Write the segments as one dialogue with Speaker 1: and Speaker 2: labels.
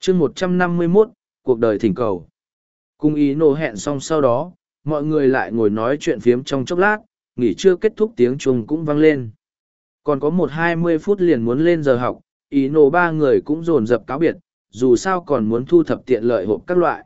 Speaker 1: chương 151, cuộc đời thỉnh cầu. Cùng ý nổ hẹn xong sau đó, mọi người lại ngồi nói chuyện phiếm trong chốc lát, nghỉ trưa kết thúc tiếng chuông cũng vang lên. Còn có 20 phút liền muốn lên giờ học, ý nổ ba người cũng dồn dập cáo biệt, dù sao còn muốn thu thập tiện lợi hộp các loại.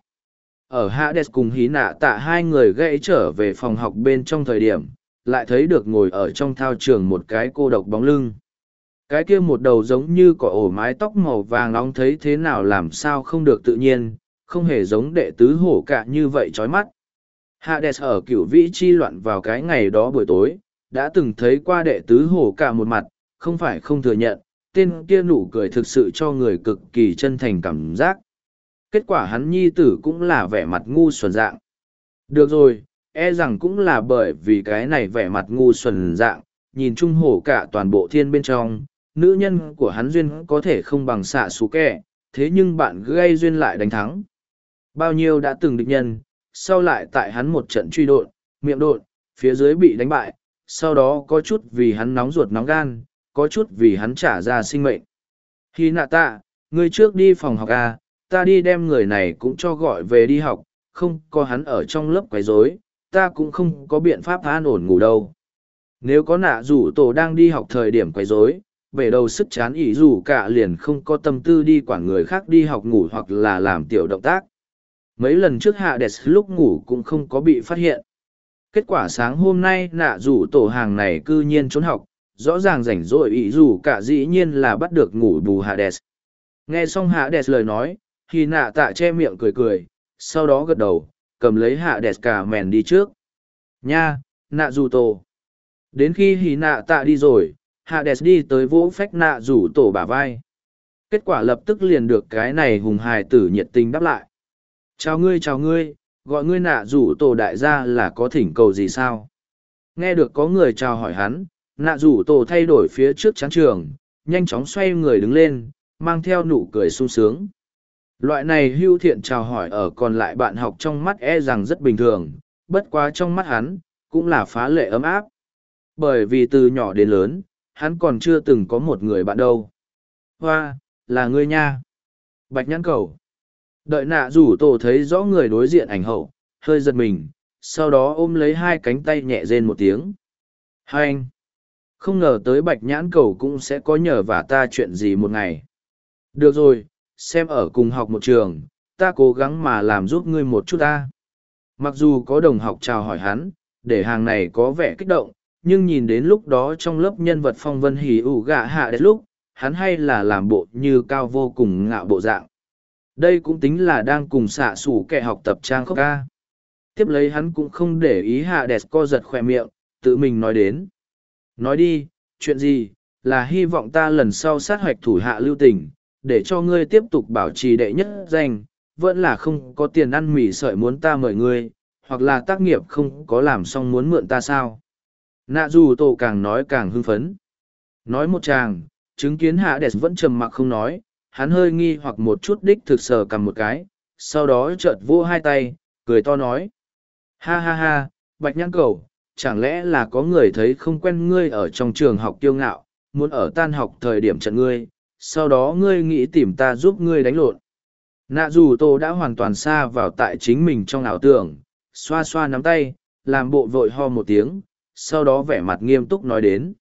Speaker 1: Ở Hades cùng hí nạ tạ hai người gãy trở về phòng học bên trong thời điểm, lại thấy được ngồi ở trong thao trường một cái cô độc bóng lưng. Cái kia một đầu giống như cỏ ổ mái tóc màu vàng nóng thấy thế nào làm sao không được tự nhiên, không hề giống đệ tứ hổ cả như vậy chói mắt. Hades ở cửu vĩ chi loạn vào cái ngày đó buổi tối, đã từng thấy qua đệ tứ hổ cả một mặt, không phải không thừa nhận, tên kia nụ cười thực sự cho người cực kỳ chân thành cảm giác. Kết quả hắn nhi tử cũng là vẻ mặt ngu xuẩn dạng. Được rồi, e rằng cũng là bởi vì cái này vẻ mặt ngu xuẩn dạng, nhìn chung hổ cả toàn bộ thiên bên trong, nữ nhân của hắn duyên có thể không bằng xạ xú kẻ, thế nhưng bạn gây duyên lại đánh thắng. Bao nhiêu đã từng địch nhân, sau lại tại hắn một trận truy độn, miệng độn, phía dưới bị đánh bại, sau đó có chút vì hắn nóng ruột nóng gan, có chút vì hắn trả ra sinh mệnh. Khi nạ tạ, ngươi trước đi phòng học à, ta đi đem người này cũng cho gọi về đi học, không có hắn ở trong lớp quấy rối, ta cũng không có biện pháp an ổn ngủ đâu. Nếu có nạ rủ tổ đang đi học thời điểm quấy rối, về đầu sức chán ỉ rủ cả liền không có tâm tư đi quản người khác đi học ngủ hoặc là làm tiểu động tác. Mấy lần trước Hades lúc ngủ cũng không có bị phát hiện. Kết quả sáng hôm nay nạ rủ tổ hàng này cư nhiên trốn học, rõ ràng rảnh rỗi ỉ rủ cả dĩ nhiên là bắt được ngủ bù Hades. Nghe xong Hades lời nói, thì nạ tạ che miệng cười cười, sau đó gật đầu, cầm lấy Hades cả mèn đi trước. Nha, nạ rủ tổ. Đến khi hì nạ tạ đi rồi, Hades đi tới vỗ phách nạ rủ tổ bả vai. Kết quả lập tức liền được cái này hùng hài tử nhiệt tình đáp lại. Chào ngươi, gọi ngươi nạ rủ tổ đại gia là có thỉnh cầu gì sao? Nghe được có người chào hỏi hắn, nạ rủ tổ thay đổi phía trước chán trường, nhanh chóng xoay người đứng lên, mang theo nụ cười sung sướng. Loại này hưu thiện chào hỏi ở còn lại bạn học trong mắt e rằng rất bình thường, bất quá trong mắt hắn, cũng là phá lệ ấm áp. Bởi vì từ nhỏ đến lớn, hắn còn chưa từng có một người bạn đâu. Hoa, là ngươi nha. Bạch nhãn cầu. Đợi nạ rủ tổ thấy rõ người đối diện ảnh hậu, hơi giật mình, sau đó ôm lấy hai cánh tay nhẹ rên một tiếng. Hai anh. Không ngờ tới bạch nhãn cầu cũng sẽ có nhờ vả ta chuyện gì một ngày. Được rồi, xem ở cùng học một trường, ta cố gắng mà làm giúp ngươi một chút ta. Mặc dù có đồng học chào hỏi hắn, để hàng này có vẻ kích động, nhưng nhìn đến lúc đó trong lớp nhân vật phong vân hỉ ủ gạ hạ đến lúc, hắn hay là làm bộ như cao vô cùng ngạo bộ dạng. Đây cũng tính là đang cùng xạ sủ kẻ học tập trang khốc ca. Tiếp lấy hắn cũng không để ý hạ đẹp co giật khỏe miệng, tự mình nói đến. Nói đi, chuyện gì, là hy vọng ta lần sau sát hoạch thủ hạ lưu tình, để cho ngươi tiếp tục bảo trì đệ nhất danh, vẫn là không có tiền ăn mì sợi muốn ta mời ngươi, hoặc là tác nghiệp không có làm xong muốn mượn ta sao. Nạ dù tổ càng nói càng hưng phấn. Nói một chàng, chứng kiến hạ đẹp vẫn trầm mặc không nói, hắn hơi nghi hoặc một chút đích thực sờ cầm một cái, sau đó chợt vô hai tay, cười to nói. Ha ha ha, bạch nhãn cầu, chẳng lẽ là có người thấy không quen ngươi ở trong trường học kiêu ngạo, muốn ở tan học thời điểm trận ngươi, sau đó ngươi nghĩ tìm ta giúp ngươi đánh lộn. Nạ dù tô đã hoàn toàn xa vào tại chính mình trong ảo tưởng, xoa xoa nắm tay, làm bộ vội ho một tiếng, sau đó vẻ mặt nghiêm túc nói đến.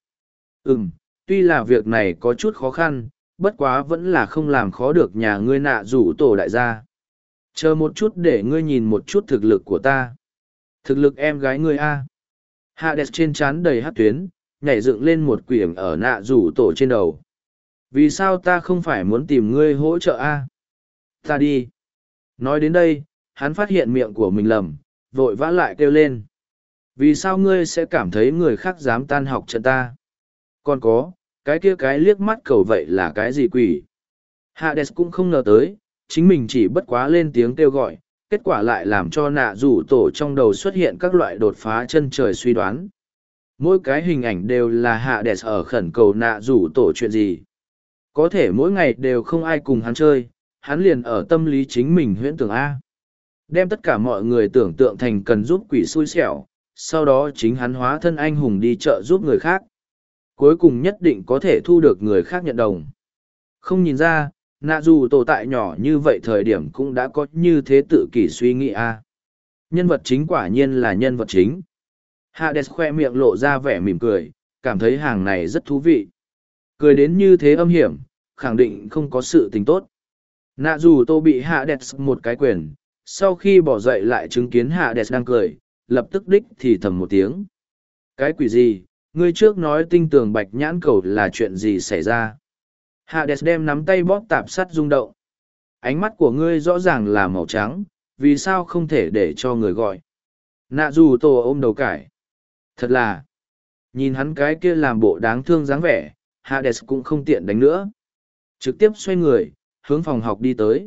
Speaker 1: Tuy là việc này có chút khó khăn, bất quá vẫn là không làm khó được nhà ngươi nạ rủ tổ đại gia. Chờ một chút để ngươi nhìn một chút thực lực của ta. Thực lực em gái ngươi a. Hades trên trán đầy hát tuyến, nhảy dựng lên một quyển ở nạ rủ tổ trên đầu. Vì sao ta không phải muốn tìm ngươi hỗ trợ a? Ta đi. Nói đến đây, hắn phát hiện miệng của mình lầm, vội vã lại kêu lên. Vì sao ngươi sẽ cảm thấy người khác dám tan học trận ta? Còn có, cái kia cái liếc mắt cầu vậy là cái gì quỷ? Hades cũng không ngờ tới, chính mình chỉ bất quá lên tiếng kêu gọi, kết quả lại làm cho nạ rủ tổ trong đầu xuất hiện các loại đột phá chân trời suy đoán. Mỗi cái hình ảnh đều là Hades ở khẩn cầu nạ rủ tổ chuyện gì. Có thể mỗi ngày đều không ai cùng hắn chơi, hắn liền ở tâm lý chính mình huyễn tưởng A. Đem tất cả mọi người tưởng tượng thành cần giúp quỷ xui xẻo, sau đó chính hắn hóa thân anh hùng đi chợ giúp người khác. Cuối cùng nhất định có thể thu được người khác nhận đồng. Không nhìn ra, nạ dù tổ tại nhỏ như vậy thời điểm cũng đã có như thế tự kỷ suy nghĩ a. Nhân vật chính quả nhiên là nhân vật chính. Hades khoe miệng lộ ra vẻ mỉm cười, cảm thấy hàng này rất thú vị. Cười đến như thế âm hiểm, khẳng định không có sự tình tốt. Nạ dù tô bị Hades một cái quyền, sau khi bỏ dậy lại chứng kiến Hades đang cười, lập tức đích thì thầm một tiếng. Cái quỷ gì, ngươi trước nói tinh tường bạch nhãn cầu là chuyện gì xảy ra? Hades đem nắm tay bóp tạp sắt rung động. Ánh mắt của ngươi rõ ràng là màu trắng, vì sao không thể để cho người gọi? Nạ dù tô ôm đầu cải. Thật là, nhìn hắn cái kia làm bộ đáng thương dáng vẻ, Hades cũng không tiện đánh nữa. Trực tiếp xoay người, hướng phòng học đi tới.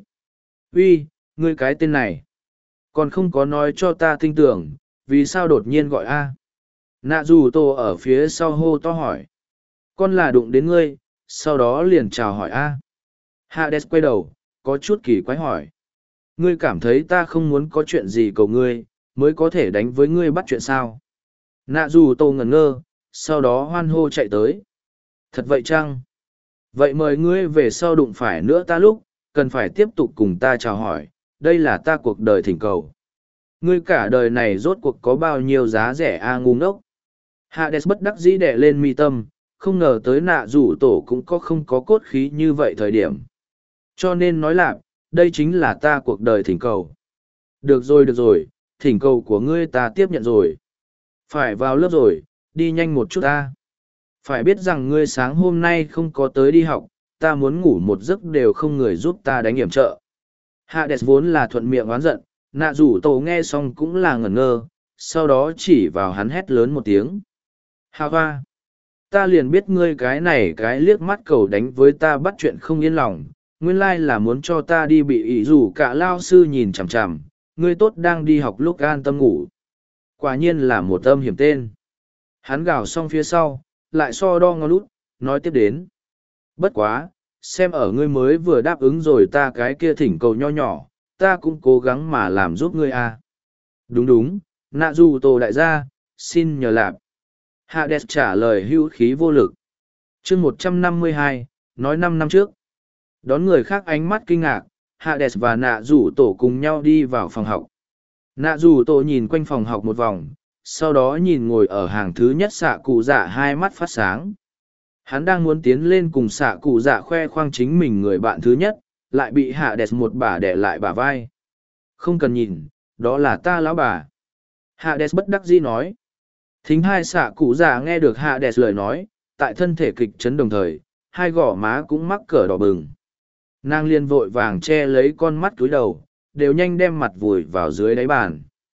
Speaker 1: Uy, ngươi cái tên này. Còn không có nói cho ta tin tưởng, vì sao đột nhiên gọi A. Nạ dù tô ở phía sau hô to hỏi. Con là đụng đến ngươi, sau đó liền chào hỏi A. Hades quay đầu, có chút kỳ quái hỏi. Ngươi cảm thấy ta không muốn có chuyện gì cầu ngươi, mới có thể đánh với ngươi bắt chuyện sao? Nạ dù tô ngẩn ngơ, sau đó hoan hô chạy tới. Thật vậy chăng? Vậy mời ngươi về sau đụng phải nữa ta lúc, cần phải tiếp tục cùng ta chào hỏi, đây là ta cuộc đời thỉnh cầu. Ngươi cả đời này rốt cuộc có bao nhiêu giá rẻ ngu ngốc. Hades bất đắc dĩ đẻ lên mi tâm, không ngờ tới nạ rủ tổ cũng có không có cốt khí như vậy thời điểm. Cho nên nói là, đây chính là ta cuộc đời thỉnh cầu. Được rồi, thỉnh cầu của ngươi ta tiếp nhận rồi. Phải vào lớp rồi, đi nhanh một chút ta. Phải biết rằng ngươi sáng hôm nay không có tới đi học, ta muốn ngủ một giấc đều không người giúp ta đánh hiểm trợ. Hades vốn là thuận miệng oán giận, nạ rủ tổ nghe xong cũng là ngẩn ngơ, sau đó chỉ vào hắn hét lớn một tiếng. Hà hoa! Ta liền biết ngươi cái này cái liếc mắt cầu đánh với ta bắt chuyện không yên lòng, nguyên lai là muốn cho ta đi bị ỷ rủ cả lao sư nhìn chằm chằm, ngươi tốt đang đi học lúc an tâm ngủ. Quả nhiên là một âm hiểm tên. Hắn gào xong phía sau, lại so đo ngó lút, nói tiếp đến. Bất quá, xem ở ngươi mới vừa đáp ứng rồi ta cái kia thỉnh cầu nho nhỏ, ta cũng cố gắng mà làm giúp ngươi à. Đúng, nạ dù tổ đại gia, xin nhờ lạp. Hades trả lời hữu khí vô lực. chương 152, nói 5 năm trước. Đón người khác ánh mắt kinh ngạc, Hades và nạ dù tổ cùng nhau đi vào phòng học. Nạ dù tổ nhìn quanh phòng học một vòng, sau đó nhìn ngồi ở hàng thứ nhất xạ cụ dạ hai mắt phát sáng. Hắn đang muốn tiến lên cùng xạ cụ dạ khoe khoang chính mình người bạn thứ nhất, lại bị Hades một bà đẻ lại bả vai. Không cần nhìn, đó là ta lão bà. Hades bất đắc dĩ nói. Thính hai xạ cụ dạ nghe được Hades lời nói, tại thân thể kịch chấn đồng thời, hai gò má cũng mắc cỡ đỏ bừng. Nàng liền vội vàng che lấy con mắt cúi đầu, đều nhanh đem mặt vùi vào dưới đáy bàn.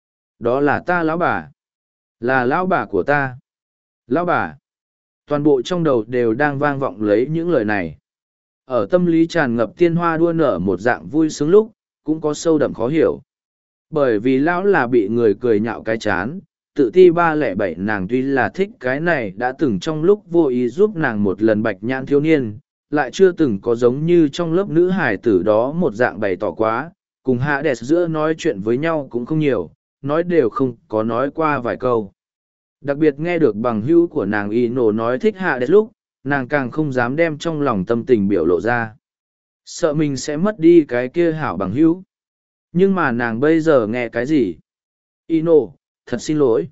Speaker 1: Đó là ta lão bà. Là lão bà của ta. Lão bà. Toàn bộ trong đầu đều đang vang vọng lấy những lời này. Ở tâm lý tràn ngập tiên hoa đua nở một dạng vui sướng lúc, cũng có sâu đậm khó hiểu. Bởi vì lão là bị người cười nhạo cái chán, tự ti 307 nàng tuy là thích cái này đã từng trong lúc vô ý giúp nàng một lần bạch nhãn thiếu niên, lại chưa từng có giống như trong lớp nữ hải tử đó một dạng bày tỏ quá, cùng Hades giữa nói chuyện với nhau cũng không nhiều, nói đều không có nói qua vài câu. Đặc biệt nghe được bằng hữu của nàng Ino nói thích Hades lúc, nàng càng không dám đem trong lòng tâm tình biểu lộ ra. Sợ mình sẽ mất đi cái kia hảo bằng hữu. Nhưng mà nàng bây giờ nghe cái gì? Ino, thật xin lỗi.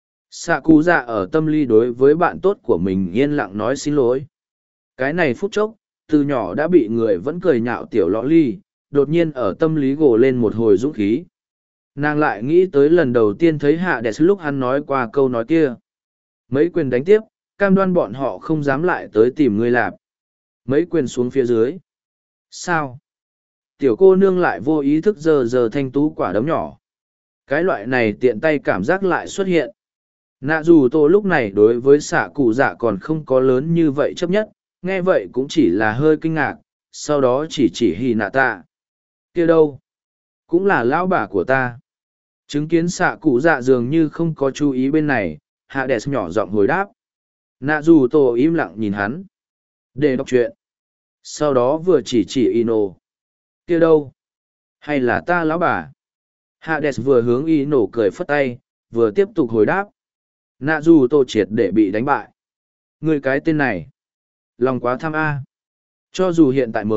Speaker 1: Sạ cụ dạ ở tâm lý đối với bạn tốt của mình yên lặng nói xin lỗi. Cái này phút chốc, từ nhỏ đã bị người vẫn cười nhạo tiểu lõ ly, đột nhiên ở tâm lý gồ lên một hồi dũng khí. Nàng lại nghĩ tới lần đầu tiên thấy Hades lúc hắn nói qua câu nói kia. Mấy quyền đánh tiếp, cam đoan bọn họ không dám lại tới tìm ngươi lạp. Mấy quyền xuống phía dưới. Sao? Tiểu cô nương lại vô ý thức giờ thanh tú quả đấm nhỏ. Cái loại này tiện tay cảm giác lại xuất hiện. Nạ dù tô lúc này đối với xạ cụ dạ còn không có lớn như vậy chấp nhất, nghe vậy cũng chỉ là hơi kinh ngạc, sau đó chỉ hì nạ tạ. Kia đâu? Cũng là lão bà của ta. Chứng kiến xạ cụ dạ dường như không có chú ý bên này, Hades nhỏ giọng hồi đáp. Nạ dù tô im lặng nhìn hắn. Để đọc chuyện. Sau đó vừa chỉ Ino. Kia đâu? Hay là ta lão bà? Hades vừa hướng Ino cười phất tay, vừa tiếp tục hồi đáp. Nạ dù tô triệt để bị đánh bại. Người cái tên này. Lòng quá tham A. Cho dù hiện tại mới,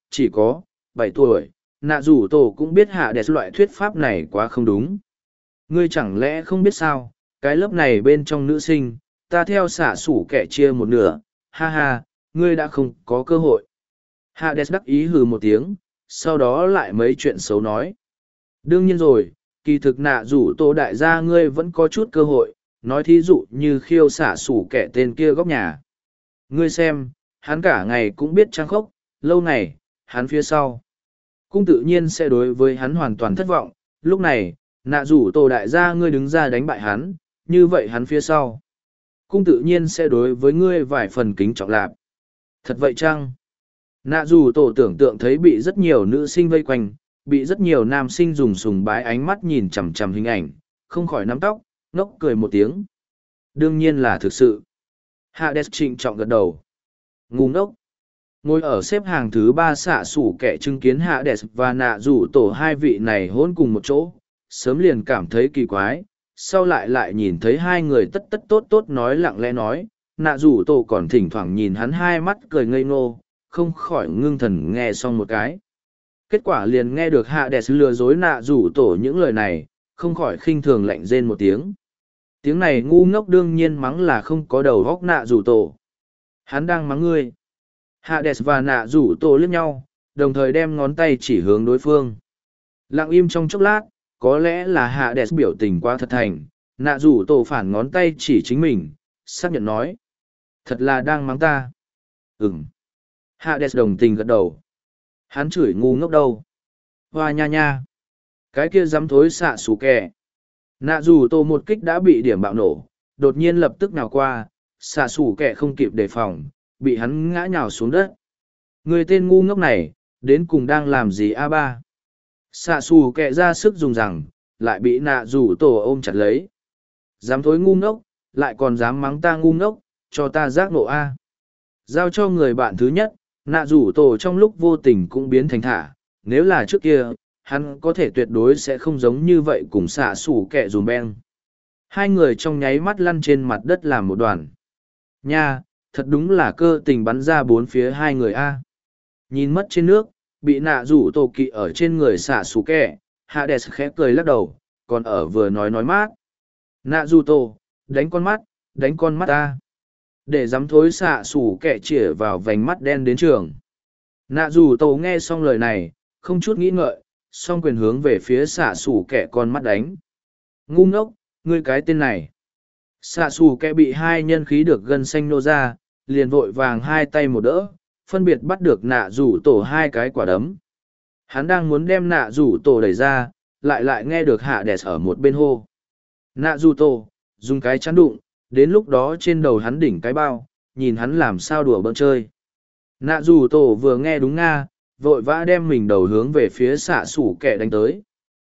Speaker 1: chỉ có 7 tuổi, nạ rủ tổ cũng biết hạ đẹp loại thuyết pháp này quá không đúng. Ngươi chẳng lẽ không biết sao, cái lớp này bên trong nữ sinh, ta theo xạ sủ kẻ chia một nửa, ha ha, ngươi đã không có cơ hội. Hạ đẹp đắc ý hừ một tiếng, sau đó lại mấy chuyện xấu nói. Đương nhiên rồi, kỳ thực nạ rủ tổ đại gia ngươi vẫn có chút cơ hội, nói thí dụ như khiêu xả sủ kẻ tên kia góc nhà. Ngươi xem, hắn cả ngày cũng biết trang khốc, lâu ngày, hắn phía sau. Cũng tự nhiên sẽ đối với hắn hoàn toàn thất vọng, lúc này, nạ rủ tổ đại gia ngươi đứng ra đánh bại hắn, như vậy hắn phía sau. Cũng tự nhiên sẽ đối với ngươi vài phần kính trọng lạp. Thật vậy chăng? Nạ rủ tổ tưởng tượng thấy bị rất nhiều nữ sinh vây quanh, bị rất nhiều nam sinh dùng sùng bái ánh mắt nhìn chằm chằm hình ảnh, không khỏi nắm tóc, ngốc cười một tiếng. Đương nhiên là thực sự. Hades trịnh trọng gật đầu. Ngu ngốc. Ngồi ở xếp hàng thứ 3 xạ sủ kẻ chứng kiến Hades và nạ rủ tổ hai vị này hôn cùng một chỗ, sớm liền cảm thấy kỳ quái, sau lại nhìn thấy hai người tất tất tốt tốt nói lặng lẽ nói, nạ rủ tổ còn thỉnh thoảng nhìn hắn hai mắt cười ngây ngô, không khỏi ngưng thần nghe xong một cái. Kết quả liền nghe được Hades lừa dối nạ rủ tổ những lời này, không khỏi khinh thường lạnh rên một tiếng. Tiếng này ngu ngốc đương nhiên mắng là không có đầu góc nạ rủ tổ. Hắn đang mắng ngươi. Hades và nạ rủ tổ liếc nhau, đồng thời đem ngón tay chỉ hướng đối phương. Lặng im trong chốc lát, có lẽ là Hades biểu tình quá thật thành, nạ rủ tổ phản ngón tay chỉ chính mình, xác nhận nói. Thật là đang mắng ta. Ừm. Hades đồng tình gật đầu. Hắn chửi ngu ngốc đâu. Hoa nha nha. Cái kia dám thối xạ xù kẻ. Nạ dù tổ một kích đã bị điểm bạo nổ, đột nhiên lập tức nào qua, xạ xù kẻ không kịp đề phòng, bị hắn ngã nhào xuống đất. Người tên ngu ngốc này, đến cùng đang làm gì a ba? Xạ xù kẻ ra sức dùng rằng, lại bị nạ dù tổ ôm chặt lấy. Dám thối ngu ngốc, lại còn dám mắng ta ngu ngốc, cho ta giác nộ a. Giao cho người bạn thứ nhất, nạ rủ tổ trong lúc vô tình cũng biến thành thả, nếu là trước kia, hắn có thể tuyệt đối sẽ không giống như vậy cùng xạ sủ kẹ dùm beng. Hai người trong nháy mắt lăn trên mặt đất làm một đoàn. Nha, thật đúng là cơ tình bắn ra bốn phía hai người a. Nhìn mất trên nước, bị nạ rủ tổ kỵ ở trên người xạ sủ kẹ, Hades khẽ cười lắc đầu, còn ở vừa nói mát. Nạ rủ tổ, đánh con mắt ta. Để dám thối xạ sủ kẻ chĩa vào vành mắt đen đến trường. Nạ dù tổ nghe xong lời này, không chút nghĩ ngợi, song quyền hướng về phía xạ sủ kẻ con mắt đánh. Ngu ngốc, ngươi cái tên này. Xạ sủ kẻ bị hai nhân khí được gân xanh nô ra, liền vội vàng hai tay một đỡ, phân biệt bắt được nạ rủ tổ hai cái quả đấm. Hắn đang muốn đem nạ rủ tổ đẩy ra, lại nghe được hạ đẹp ở một bên hô. Nạ rủ tổ, dùng cái chắn đụng, đến lúc đó trên đầu hắn đỉnh cái bao, nhìn hắn làm sao đùa bỡn chơi. Nạ dù tổ vừa nghe đúng nga, vội vã đem mình đầu hướng về phía xạ xủ kẹ đánh tới.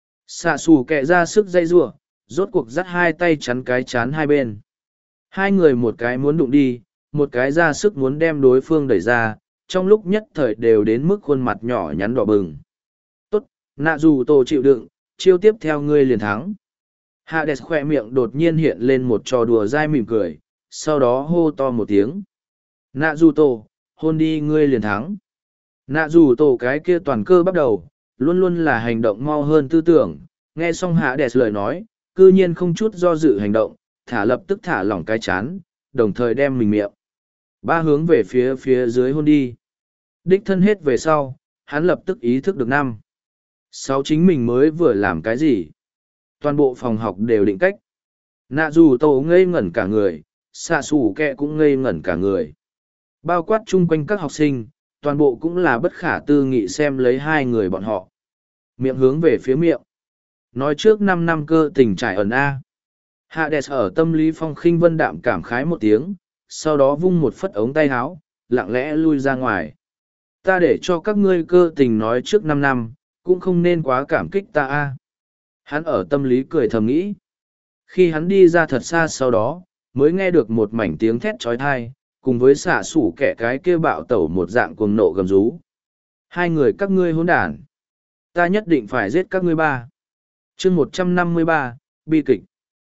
Speaker 1: Xạ xủ kẹ ra sức dây giụa, rốt cuộc dắt hai tay chắn cái chán hai bên. Hai người một cái muốn đụng đi, một cái ra sức muốn đem đối phương đẩy ra, trong lúc nhất thời đều đến mức khuôn mặt nhỏ nhắn đỏ bừng. Tốt, nạ dù tổ chịu đựng, chiêu tiếp theo ngươi liền thắng. Hades khoe miệng đột nhiên hiện lên một trò đùa dai mỉm cười, sau đó hô to một tiếng. Nạ dù tổ, hôn đi ngươi liền thắng. Nạ dù tổ cái kia toàn cơ bắt đầu, luôn luôn là hành động mau hơn tư tưởng, nghe xong Hades lời nói, cư nhiên không chút do dự hành động, lập tức thả lỏng cái chán, đồng thời đem mình miệng. Ba hướng về phía dưới hôn đi. Đích thân hết về sau, hắn lập tức ý thức được năm. Sáu chính mình mới vừa làm cái gì? Toàn bộ phòng học đều định cách. Nạ dù tổ ngây ngẩn cả người, xạ xù kẹ cũng ngây ngẩn cả người. Bao quát chung quanh các học sinh, toàn bộ cũng là bất khả tư nghị xem lấy hai người bọn họ. Miệng hướng về phía miệng. Nói trước 5 năm cơ tình trải ẩn A. Hades ở tâm lý phong khinh vân đạm cảm khái một tiếng, sau đó vung một phất ống tay áo, lặng lẽ lui ra ngoài. Ta để cho các ngươi cơ tình nói trước 5 năm, cũng không nên quá cảm kích ta A. Hắn ở tâm lý cười thầm nghĩ. Khi hắn đi ra thật xa sau đó, mới nghe được một mảnh tiếng thét trói thai, cùng với xả sủ kẻ cái kia bạo tẩu một dạng cuồng nộ gầm rú. Hai người các ngươi hỗn đản. Ta nhất định phải giết các ngươi ba. Chương 153, bi kịch.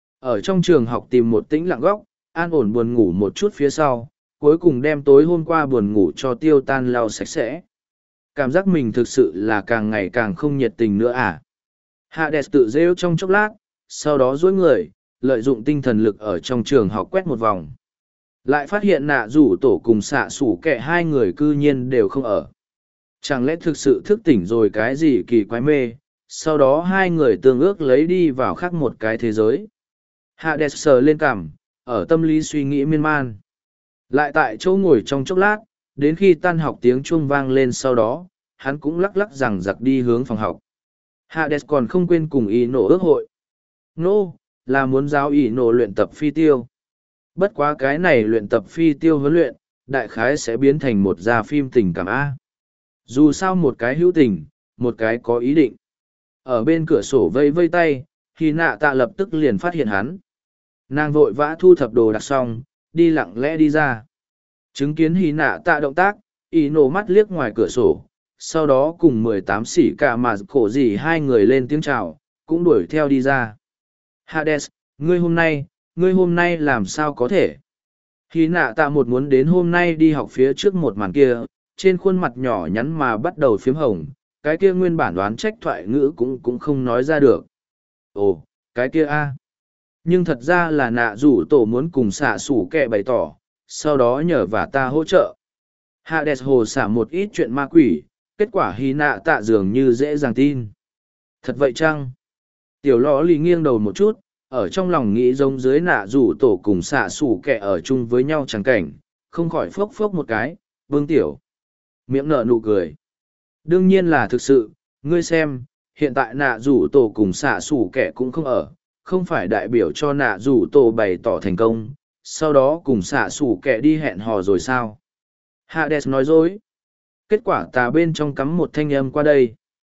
Speaker 1: Ở trong trường học tìm một tĩnh lặng góc, an ổn buồn ngủ một chút phía sau, cuối cùng đem tối hôm qua buồn ngủ cho tiêu tan lau sạch sẽ. cảm giác mình thực sự là càng ngày càng không nhiệt tình nữa à. Hades tự rêu trong chốc lát, sau đó duỗi người, lợi dụng tinh thần lực ở trong trường học quét một vòng. Lại phát hiện nạ rủ tổ cùng xạ sủ kẹ hai người cư nhiên đều không ở. Chẳng lẽ thực sự thức tỉnh rồi cái gì kỳ quái mê, sau đó hai người tương ước lấy đi vào khác một cái thế giới. Hades sờ lên cằm, ở tâm lý suy nghĩ miên man. Lại tại chỗ ngồi trong chốc lát, đến khi tan học tiếng chuông vang lên sau đó, hắn cũng lắc lắc rằng giặc đi hướng phòng học. Hades còn không quên cùng ý nổ ước hội. Nô, là muốn giáo ý nổ luyện tập phi tiêu. Bất quá cái này luyện tập phi tiêu huấn luyện, đại khái sẽ biến thành một gia phim tình cảm A. Dù sao một cái hữu tình, một cái có ý định. Ở bên cửa sổ vây vây tay, thì nạ tạ lập tức liền phát hiện hắn. Nàng vội vã thu thập đồ đạc xong, đi lặng lẽ đi ra. Chứng kiến hy nạ tạ động tác, ý nổ mắt liếc ngoài cửa sổ, sau đó cùng 18 sĩ cả mà khổ gì hai người lên tiếng chào, cũng đuổi theo đi ra. Hades, ngươi hôm nay làm sao có thể? Hy nạ tạ một muốn đến hôm nay đi học phía trước một màn kia, trên khuôn mặt nhỏ nhắn mà bắt đầu phiếm hồng, cái kia nguyên bản đoán trách thoại ngữ cũng không nói ra được. Ồ, cái kia a. Nhưng thật ra là nạ rủ tổ muốn cùng xạ sủ kẹ bày tỏ, sau đó nhờ và ta hỗ trợ. Hades hồ xả một ít chuyện ma quỷ, kết quả hy nạ tạ dường như dễ dàng tin. Thật vậy chăng? Tiểu lò lì nghiêng đầu một chút, ở trong lòng nghĩ giống dưới nạ rủ tổ cùng xạ sủ kẹ ở chung với nhau chẳng cảnh, không khỏi phốc phốc một cái, vương tiểu. Miệng nở nụ cười. Đương nhiên là thực sự, ngươi xem, hiện tại nạ rủ tổ cùng xạ sủ kẹ cũng không ở, không phải đại biểu cho nạ rủ tổ bày tỏ thành công, sau đó cùng xạ sủ kẹ đi hẹn hò rồi sao? Hades nói dối. Kết quả tà bên trong cắm một thanh âm qua đây.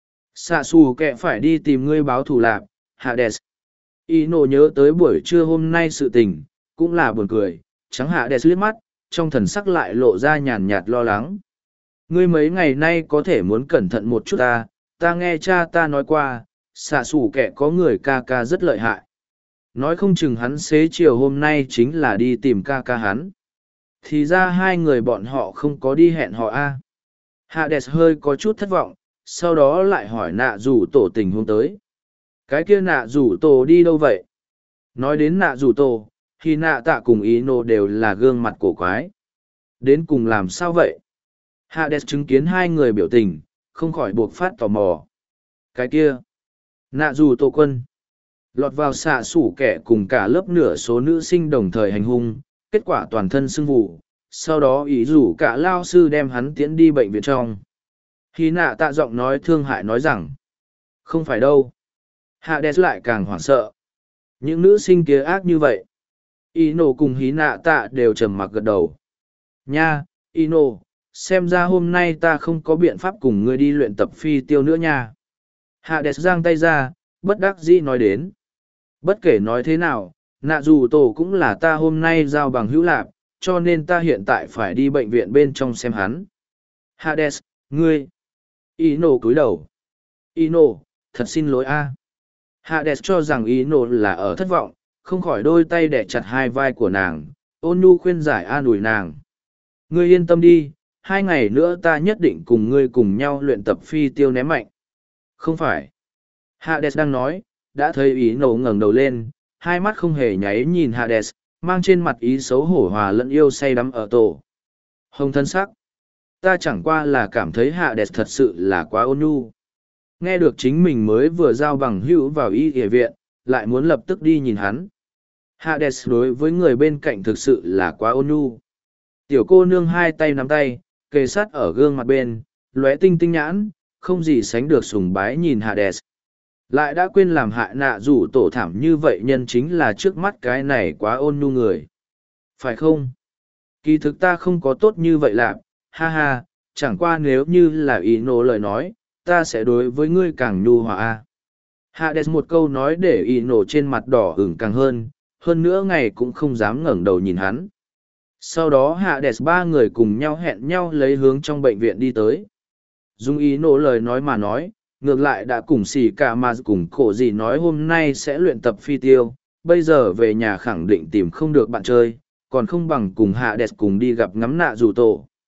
Speaker 1: Xạ sủ kẹ phải đi tìm ngươi báo thù lạp, Hades. Ino nhớ tới buổi trưa hôm nay sự tình, cũng là buồn cười, trắng Hades liếc mắt, trong thần sắc lại lộ ra nhàn nhạt lo lắng. Ngươi mấy ngày nay có thể muốn cẩn thận một chút ta nghe cha ta nói qua, xạ sủ kẻ có người ca ca rất lợi hại. Nói không chừng hắn xế chiều hôm nay chính là đi tìm ca ca hắn. Thì ra hai người bọn họ không có đi hẹn họ a. Hades hơi có chút thất vọng, sau đó lại hỏi nạ rủ tổ tình huống tới. Cái kia nạ rủ tổ đi đâu vậy? Nói đến nạ rủ tổ, thì nạ tạ cùng ý nô đều là gương mặt cổ quái. Đến cùng làm sao vậy? Hades chứng kiến hai người biểu tình, không khỏi buộc phát tò mò. Cái kia, nạ dù tô quân, lọt vào xạ sủ kẻ cùng cả lớp nửa số nữ sinh đồng thời hành hung, kết quả toàn thân sưng vụ, sau đó ý rủ cả lao sư đem hắn tiễn đi bệnh viện trong. Khi nạ tạ giọng nói thương hại nói rằng, không phải đâu. Hades lại càng hoảng sợ. Những nữ sinh kia ác như vậy. Ino cùng hí nạ tạ đều trầm mặc gật đầu. Nha, Ino, xem ra hôm nay ta không có biện pháp cùng ngươi đi luyện tập phi tiêu nữa nha. Hades giang tay ra, bất đắc dĩ nói đến. Bất kể nói thế nào, nạ dù tổ cũng là ta hôm nay giao bằng hữu lạp, cho nên ta hiện tại phải đi bệnh viện bên trong xem hắn. Hades, ngươi. Ino cúi đầu. Ino, thật xin lỗi a. Hades cho rằng Ino là ở thất vọng, không khỏi đôi tay đẻ chặt hai vai của nàng, ôn nhu khuyên giải an ủi nàng. Ngươi yên tâm đi, 2 ngày nữa ta nhất định cùng ngươi cùng nhau luyện tập phi tiêu ném mạnh. Không phải. Hades đang nói, đã thấy ý nổ ngẩng đầu lên, hai mắt không hề nháy nhìn Hades, mang trên mặt ý xấu hổ hòa lẫn yêu say đắm ở tổ. Hồng thân sắc. Ta chẳng qua là cảm thấy Hades thật sự là quá ôn nhu. Nghe được chính mình mới vừa giao bằng hữu vào y y viện, lại muốn lập tức đi nhìn hắn. Hades đối với người bên cạnh thực sự là quá ôn nhu. Tiểu cô nương hai tay nắm tay, kề sát ở gương mặt bên, lóe tinh tinh nhãn, không gì sánh được sùng bái nhìn Hades. Lại đã quên làm hại nạ rủ tổ thảm như vậy nhân chính là trước mắt cái này quá ôn nhu người. Phải không? Kỳ thực ta không có tốt như vậy lạc, ha ha, chẳng qua nếu như là ý nổ lời nói, ta sẽ đối với ngươi càng nhu hòa. Hades một câu nói để ý nổ trên mặt đỏ ửng càng hơn nữa ngày cũng không dám ngẩng đầu nhìn hắn. Sau đó Hades 3 người cùng nhau hẹn nhau lấy hướng trong bệnh viện đi tới. Dung ý nổ lời nói mà nói, ngược lại đã cùng xì cả mà cùng cổ gì nói hôm nay sẽ luyện tập phi tiêu, bây giờ về nhà khẳng định tìm không được bạn chơi, còn không bằng cùng Hades cùng đi gặp ngắm nạ dù tổ.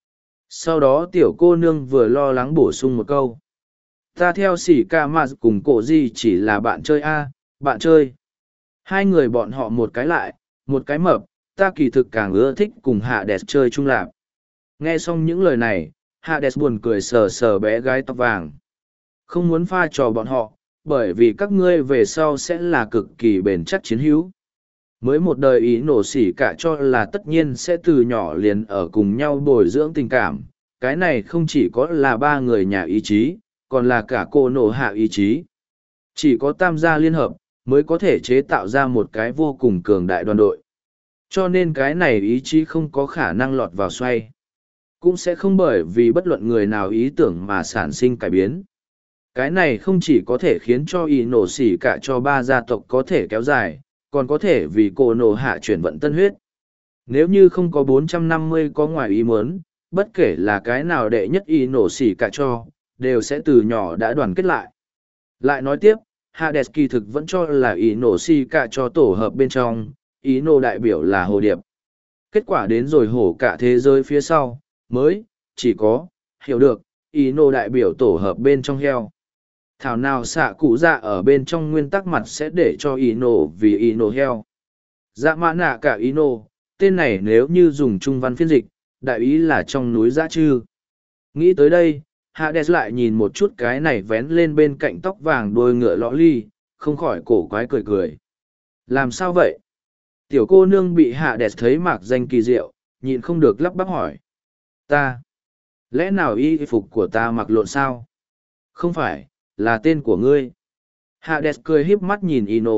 Speaker 1: Sau đó tiểu cô nương vừa lo lắng bổ sung một câu. Ta theo xỉ ca mà cùng cổ gì chỉ là bạn chơi a, bạn chơi. Hai người bọn họ một cái lại, một cái mập, ta kỳ thực càng ưa thích cùng hạ đẹp chơi chung lạp. Nghe xong những lời này, hạ đẹp buồn cười sờ sờ bé gái tóc vàng. Không muốn pha trò bọn họ, bởi vì các ngươi về sau sẽ là cực kỳ bền chắc chiến hữu. Mới một đời ý nổ xỉ cả cho là tất nhiên sẽ từ nhỏ liền ở cùng nhau bồi dưỡng tình cảm. Cái này không chỉ có là ba người nhà ý chí, còn là cả cô nổ hạ ý chí. Chỉ có tam gia liên hợp, mới có thể chế tạo ra một cái vô cùng cường đại đoàn đội. Cho nên cái này ý chí không có khả năng lọt vào xoay. Cũng sẽ không bởi vì bất luận người nào ý tưởng mà sản sinh cải biến. Cái này không chỉ có thể khiến cho ý nổ xỉ cả cho ba gia tộc có thể kéo dài, còn có thể vì cô nổ hạ chuyển vận tân huyết. Nếu như không có 450 có ngoài ý muốn, bất kể là cái nào đệ nhất ý nổ xỉ cả cho, đều sẽ từ nhỏ đã đoàn kết lại. Lại nói tiếp, Hades kỳ thực vẫn cho là ý nổ xỉ cả cho tổ hợp bên trong, ý nổ đại biểu là hồ điệp. Kết quả đến rồi hổ cả thế giới phía sau, mới, chỉ có, hiểu được, ý nổ đại biểu tổ hợp bên trong heo. Thảo nào xạ cụ dạ ở bên trong nguyên tắc mặt sẽ để cho ý nổ vì ý nổ heo. Dạ mã nạ cả ý nổ, tên này nếu như dùng trung văn phiên dịch, đại ý là trong núi dã chư. Nghĩ tới đây, Hades lại nhìn một chút cái này vén lên bên cạnh tóc vàng đuôi ngựa lõ ly, không khỏi cổ quái cười cười. Làm sao vậy? Tiểu cô nương bị Hades thấy mạc danh kỳ diệu, nhịn không được lắp bắp hỏi. Ta? Lẽ nào y phục của ta mặc lộn sao? Không phải, là tên của ngươi. Hades cười híp mắt nhìn Ino.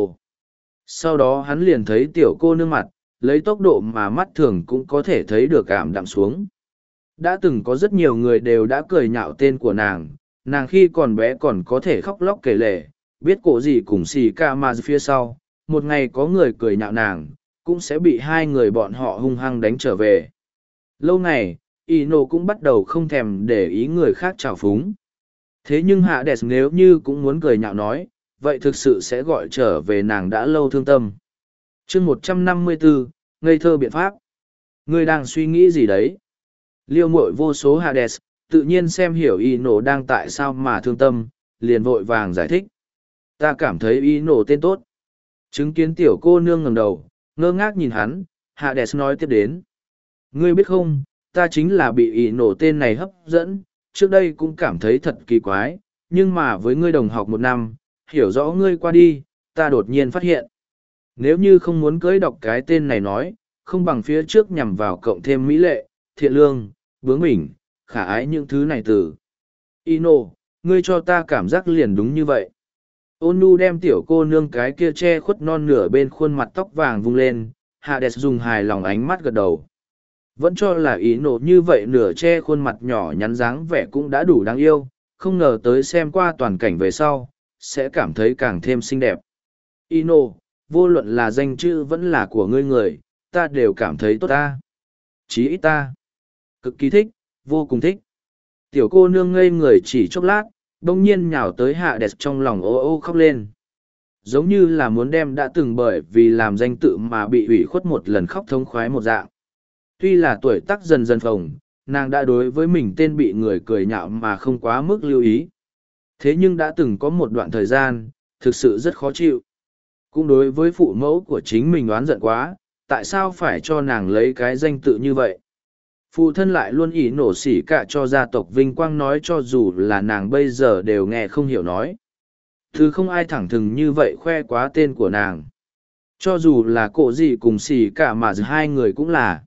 Speaker 1: Sau đó hắn liền thấy tiểu cô nương mặt, lấy tốc độ mà mắt thường cũng có thể thấy được cảm đạm xuống. Đã từng có rất nhiều người đều đã cười nhạo tên của nàng khi còn bé còn có thể khóc lóc kể lể, biết cổ gì cùng xì ca mà phía sau, một ngày có người cười nhạo nàng, cũng sẽ bị hai người bọn họ hung hăng đánh trở về. Lâu ngày, Ino cũng bắt đầu không thèm để ý người khác trào phúng. Thế nhưng Hades nếu như cũng muốn cười nhạo nói, vậy thực sự sẽ gọi trở về nàng đã lâu thương tâm. chương 154, ngây thơ biện pháp. Ngươi đang suy nghĩ gì đấy? Liêu muội vô số Hades, tự nhiên xem hiểu Ino đang tại sao mà thương tâm, liền vội vàng giải thích. Ta cảm thấy Ino tên tốt. Chứng kiến tiểu cô nương ngẩng đầu, ngơ ngác nhìn hắn, Hades nói tiếp đến. Ngươi biết không, ta chính là bị Ino tên này hấp dẫn, trước đây cũng cảm thấy thật kỳ quái, nhưng mà với ngươi đồng học một năm, hiểu rõ ngươi qua đi, ta đột nhiên phát hiện. Nếu như không muốn cưới đọc cái tên này nói, không bằng phía trước nhằm vào cộng thêm mỹ lệ, thiện lương, bướng bỉnh, khả ái những thứ này từ. Ino, ngươi cho ta cảm giác liền đúng như vậy. Ôn nu đem tiểu cô nương cái kia che khuất non nửa bên khuôn mặt tóc vàng vung lên, Hades dùng hài lòng ánh mắt gật đầu. Vẫn cho là Ino như vậy nửa che khuôn mặt nhỏ nhắn dáng vẻ cũng đã đủ đáng yêu, không ngờ tới xem qua toàn cảnh về sau, sẽ cảm thấy càng thêm xinh đẹp. Ino, vô luận là danh chữ vẫn là của ngươi người, ta đều cảm thấy tốt ta. Chí ít ta. Cực kỳ thích, vô cùng thích. Tiểu cô nương ngây người chỉ chốc lát, đông nhiên nhào tới Hades trong lòng ô ô khóc lên. Giống như là muốn đem đã từng bởi vì làm danh tự mà bị ủy khuất một lần khóc thống khoái một dạng. Tuy là tuổi tác dần dần phồng, nàng đã đối với mình tên bị người cười nhạo mà không quá mức lưu ý. Thế nhưng đã từng có một đoạn thời gian, thực sự rất khó chịu. Cũng đối với phụ mẫu của chính mình oán giận quá, tại sao phải cho nàng lấy cái danh tự như vậy? Phụ thân lại luôn ỷ nổ xỉ cả cho gia tộc vinh quang nói cho dù là nàng bây giờ đều nghe không hiểu nói. Thứ không ai thẳng thừng như vậy khoe quá tên của nàng. Cho dù là cổ gì cùng xỉ cả mà hai người cũng là.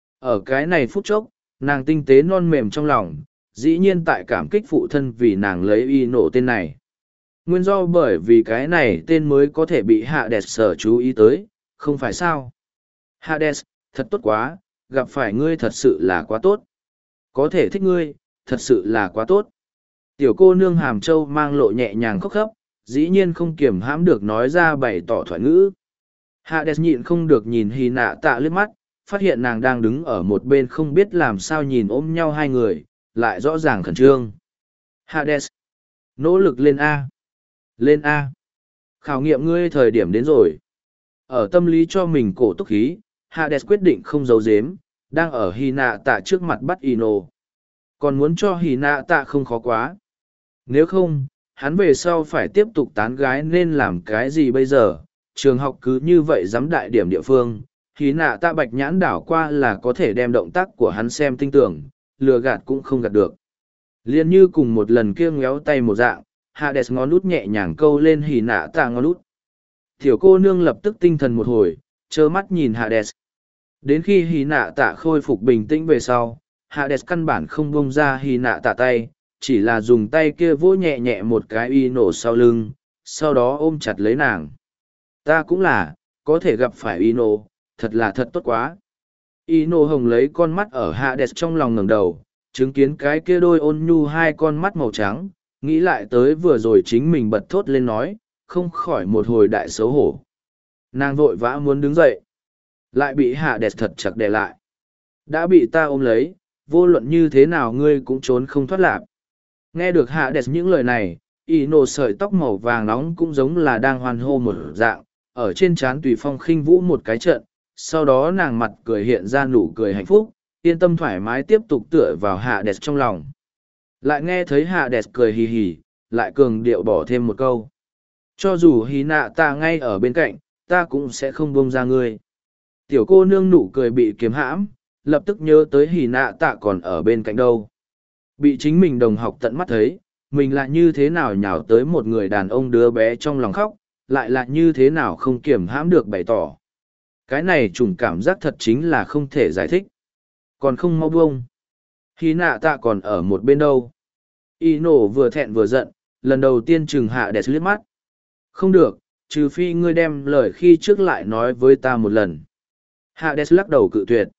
Speaker 1: Ở cái này phút chốc, nàng tinh tế non mềm trong lòng, dĩ nhiên tại cảm kích phụ thân vì nàng lấy y nổ tên này. Nguyên do bởi vì cái này tên mới có thể bị Hades sở chú ý tới, không phải sao? Hades, thật tốt quá, gặp phải ngươi thật sự là quá tốt. Có thể thích ngươi, thật sự là quá tốt. Tiểu cô nương Hàm Châu mang lộ nhẹ nhàng khóc khóc, dĩ nhiên không kiềm hãm được nói ra bày tỏ thoại ngữ. Hades nhịn không được nhìn Hy Nạ Tạ liếc mắt, phát hiện nàng đang đứng ở một bên không biết làm sao nhìn ôm nhau hai người, lại rõ ràng khẩn trương. Hades, nỗ lực lên A. Lên A. Khảo nghiệm ngươi thời điểm đến rồi. Ở tâm lý cho mình cổ túc khí, Hades quyết định không giấu giếm, đang ở Hy Nạ Tạ trước mặt bắt Ino. Còn muốn cho hì nạ tạ không khó quá. Nếu không, hắn về sau phải tiếp tục tán gái nên làm cái gì bây giờ? Trường học cứ như vậy dám đại điểm địa phương, hì nạ tạ bạch nhãn đảo qua là có thể đem động tác của hắn xem tinh tưởng, lừa gạt cũng không gạt được. Liên như cùng một lần kia ngéo tay một dạng, Hades ngón út nhẹ nhàng câu lên hì nạ tạ ngón út. Tiểu cô nương lập tức tinh thần một hồi, trơ mắt nhìn Hades. Đến khi hì nạ tạ khôi phục bình tĩnh về sau, Hades căn bản không bông ra hì nạ tạ tay, chỉ là dùng tay kia vỗ nhẹ nhẹ một cái y nổ sau lưng, sau đó ôm chặt lấy nàng. Ta cũng là, có thể gặp phải y nổ, thật là thật tốt quá. Y nổ hồng lấy con mắt ở Hades trong lòng ngẩng đầu, chứng kiến cái kia đôi ôn nhu hai con mắt màu trắng, nghĩ lại tới vừa rồi chính mình bật thốt lên nói, không khỏi một hồi đại xấu hổ. Nàng vội vã muốn đứng dậy, lại bị Hades thật chặt đè lại. Đã bị ta ôm lấy, vô luận như thế nào ngươi cũng trốn không thoát lạc. Nghe được Hades những lời này, y nổ sợi tóc màu vàng nóng cũng giống là đang hoan hô một dạng, ở trên trán tùy phong khinh vũ một cái trận, sau đó nàng mặt cười hiện ra nụ cười hạnh phúc, yên tâm thoải mái tiếp tục tựa vào Hades trong lòng. Lại nghe thấy Hades cười hì hì, lại cường điệu bỏ thêm một câu. Cho dù hí nạ ta ngay ở bên cạnh, ta cũng sẽ không buông ra ngươi. Tiểu cô nương nụ cười bị kiếm hãm, lập tức nhớ tới hì nạ tạ còn ở bên cạnh đâu. Bị chính mình đồng học tận mắt thấy, mình lại như thế nào nhào tới một người đàn ông đứa bé trong lòng khóc, lại là như thế nào không kiểm hãm được bày tỏ. Cái này trùng cảm giác thật chính là không thể giải thích. Còn không mau buông. Hí nạ tạ còn ở một bên đâu. Y nổ vừa thẹn vừa giận, lần đầu tiên chừng hạ đẹp liếc mắt. Không được, trừ phi ngươi đem lời khi trước lại nói với ta một lần. Hades lắc đầu cự tuyệt.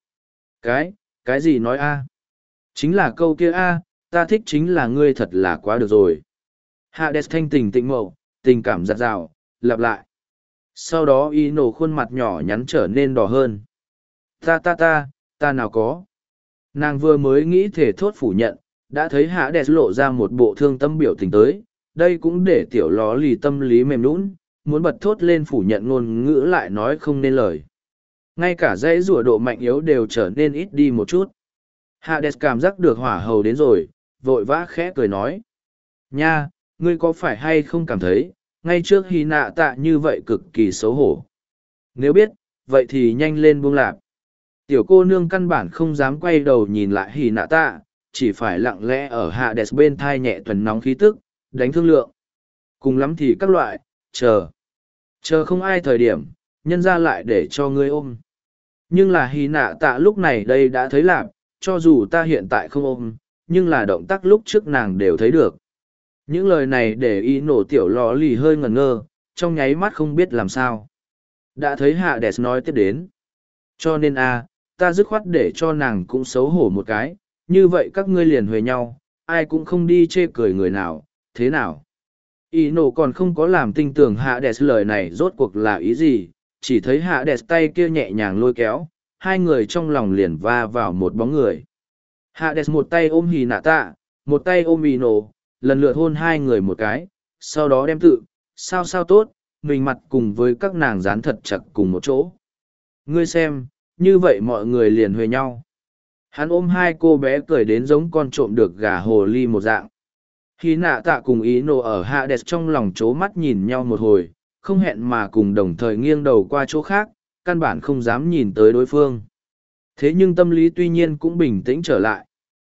Speaker 1: Cái gì nói a? Chính là câu kia a, ta thích chính là ngươi thật là quá được rồi. Hades thanh tình tịnh mậu, tình cảm giặt rào, lặp lại. Sau đó y nổ khuôn mặt nhỏ nhắn trở nên đỏ hơn. Ta nào có. Nàng vừa mới nghĩ thể thốt phủ nhận, đã thấy Hades lộ ra một bộ thương tâm biểu tình tới. Đây cũng để tiểu ló lì tâm lý mềm nũng, muốn bật thốt lên phủ nhận ngôn ngữ lại nói không nên lời. Ngay cả dãy rùa độ mạnh yếu đều trở nên ít đi một chút. Hades cảm giác được hỏa hầu đến rồi, vội vã khẽ cười nói. Nha, ngươi có phải hay không cảm thấy, ngay trước hy nạ tạ như vậy cực kỳ xấu hổ. Nếu biết, vậy thì nhanh lên buông lạp. Tiểu cô nương căn bản không dám quay đầu nhìn lại hy nạ tạ, chỉ phải lặng lẽ ở Hades bên thai nhẹ tuần nóng khí tức, đánh thương lượng. Cùng lắm thì các loại, chờ không ai thời điểm, nhân ra lại để cho ngươi ôm. Nhưng là hy nạ tạ lúc này đây đã thấy lạp, cho dù ta hiện tại không ôm, nhưng là động tác lúc trước nàng đều thấy được. Những lời này để y nổ tiểu lò lì hơi ngẩn ngơ, trong nháy mắt không biết làm sao. Đã thấy Hades nói tiếp đến. Cho nên ta dứt khoát để cho nàng cũng xấu hổ một cái, như vậy các ngươi liền huề nhau, ai cũng không đi chê cười người nào, thế nào. Y nổ còn không có làm tinh tưởng Hades lời này rốt cuộc là ý gì, chỉ thấy Hades tay kia nhẹ nhàng lôi kéo, hai người trong lòng liền va vào một bóng người. Hades một tay ôm hì nạ tạ, một tay ôm y nổ, lần lượt hôn hai người một cái, sau đó đem sao tốt, mình mặt cùng với các nàng dán thật chặt cùng một chỗ. Ngươi xem, như vậy mọi người liền huề nhau. Hắn ôm hai cô bé cười đến giống con trộm được gà hồ ly một dạng. Hí nạ tạ cùng ý nổ ở Hades trong lòng chố mắt nhìn nhau một hồi, không hẹn mà cùng đồng thời nghiêng đầu qua chỗ khác, căn bản không dám nhìn tới đối phương. Thế nhưng tâm lý tuy nhiên cũng bình tĩnh trở lại.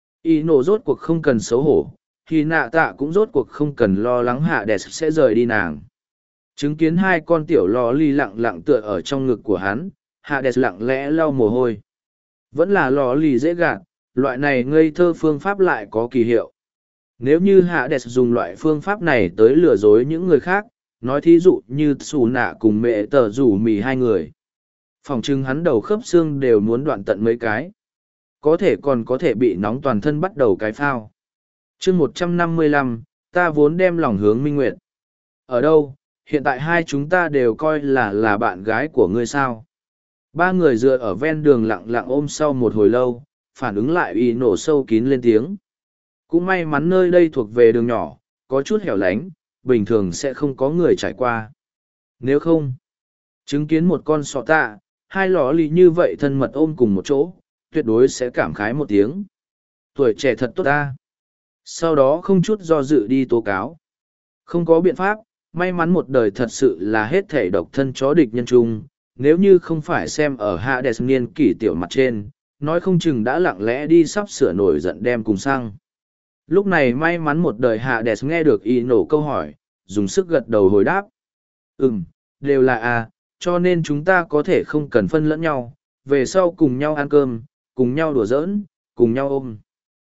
Speaker 1: Ý nổ rốt cuộc không cần xấu hổ, Hí nạ tạ cũng rốt cuộc không cần lo lắng Hades sẽ rời đi nàng. Chứng kiến hai con tiểu lò ly lặng lặng tựa ở trong ngực của hắn, Hades lặng lẽ lau mồ hôi. Vẫn là lò lì dễ gạt, loại này ngây thơ phương pháp lại có kỳ hiệu. Nếu như Hades dùng loại phương pháp này tới lừa dối những người khác, nói thí dụ như Xù Nạ cùng mẹ tờ rủ mì hai người. Phòng trưng hắn đầu khớp xương đều muốn đoạn tận mấy cái. Có thể còn có thể bị nóng toàn thân bắt đầu cái phao. chương 155, ta vốn đem lòng hướng minh nguyệt. Ở đâu, hiện tại hai chúng ta đều coi là bạn gái của ngươi sao. Ba người dựa ở ven đường lặng lặng ôm sau một hồi lâu, phản ứng lại y nổ sâu kín lên tiếng. Cũng may mắn nơi đây thuộc về đường nhỏ, có chút hẻo lánh, bình thường sẽ không có người trải qua. Nếu không, chứng kiến một con sọ tạ, hai lò lì như vậy thân mật ôm cùng một chỗ, tuyệt đối sẽ cảm khái một tiếng. tuổi trẻ thật tốt ta. Sau đó không chút do dự đi tố cáo. Không có biện pháp, may mắn một đời thật sự là hết thể độc thân chó địch nhân trung, nếu như không phải xem ở Hades niên kỷ tiểu mặt trên, nói không chừng đã lặng lẽ đi sắp sửa nổi giận đem cùng sang. Lúc này may mắn một đời Hades nghe được y nổ câu hỏi, dùng sức gật đầu hồi đáp. Đều là cho nên chúng ta có thể không cần phân lẫn nhau, về sau cùng nhau ăn cơm, cùng nhau đùa giỡn, cùng nhau ôm.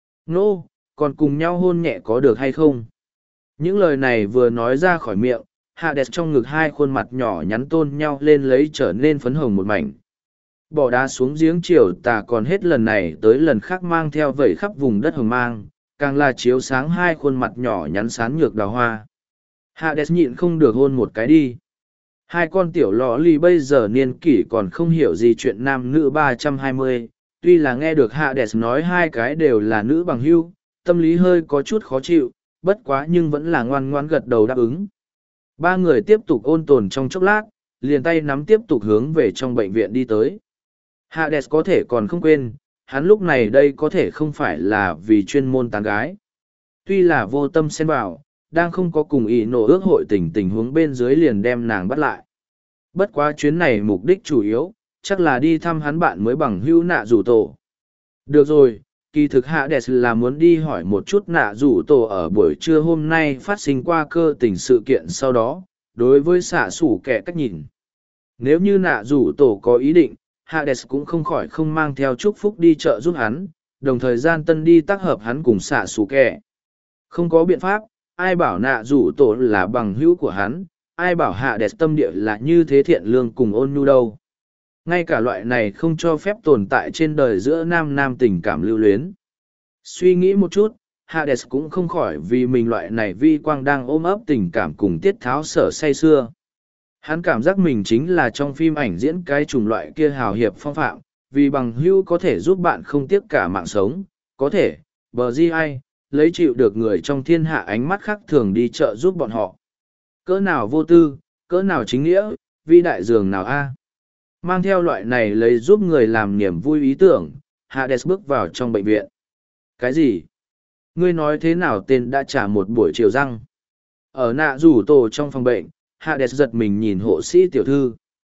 Speaker 1: Còn cùng nhau hôn nhẹ có được hay không? Những lời này vừa nói ra khỏi miệng, Hades trong ngực hai khuôn mặt nhỏ nhắn tôn nhau lên lấy trở nên phấn hồng một mảnh. Bỏ đá xuống giếng chiều tà còn hết lần này tới lần khác mang theo vẩy khắp vùng đất hồng mang, càng là chiếu sáng hai khuôn mặt nhỏ nhắn sán nhược đào hoa. Hades nhịn không được hôn một cái đi. Hai con tiểu lọ lì bây giờ niên kỷ còn không hiểu gì chuyện nam nữ 320, tuy là nghe được Hades nói hai cái đều là nữ bằng hữu, tâm lý hơi có chút khó chịu, bất quá nhưng vẫn là ngoan ngoan gật đầu đáp ứng. Ba người tiếp tục ôn tồn trong chốc lát, liền tay nắm tiếp tục hướng về trong bệnh viện đi tới. Hades có thể còn không quên, hắn lúc này đây có thể không phải là vì chuyên môn tán gái. Tuy là vô tâm xen vào, đang không có cùng ý nổ ước hội tình huống bên dưới liền đem nàng bắt lại. Bất quá chuyến này mục đích chủ yếu, chắc là đi thăm hắn bạn mới bằng hữu nạ rủ tổ. Được rồi, kỳ thực Hades là muốn đi hỏi một chút nạ rủ tổ ở buổi trưa hôm nay phát sinh qua cơ tình sự kiện sau đó, đối với xạ sủ kẻ cách nhìn. Nếu như nạ rủ tổ có ý định, Hades cũng không khỏi không mang theo chúc phúc đi chợ giúp hắn, đồng thời gian tân đi tác hợp hắn cùng xạ sủ kẻ. Không có biện pháp, ai bảo nạ rủ tổ là bằng hữu của hắn, ai bảo Hades tâm địa là như thế thiện lương cùng ôn nhu đâu. Ngay cả loại này không cho phép tồn tại trên đời giữa nam nam tình cảm lưu luyến. Suy nghĩ một chút, Hades cũng không khỏi vì mình loại này vi quang đang ôm ấp tình cảm cùng tiết tháo sở say xưa. Hắn cảm giác mình chính là trong phim ảnh diễn cái chủng loại kia hào hiệp phong phạm, vì bằng hữu có thể giúp bạn không tiếc cả mạng sống, có thể, bờ di ai, lấy chịu được người trong thiên hạ ánh mắt khác thường đi chợ giúp bọn họ. Cỡ nào vô tư, cỡ nào chính nghĩa, vi đại dường nào Mang theo loại này lấy giúp người làm niềm vui ý tưởng, Hades bước vào trong bệnh viện. Cái gì? Ngươi nói thế nào tên đã trả một buổi chiều răng? Ở nạ rủ tổ trong phòng bệnh, Hades giật mình nhìn hộ sĩ tiểu thư.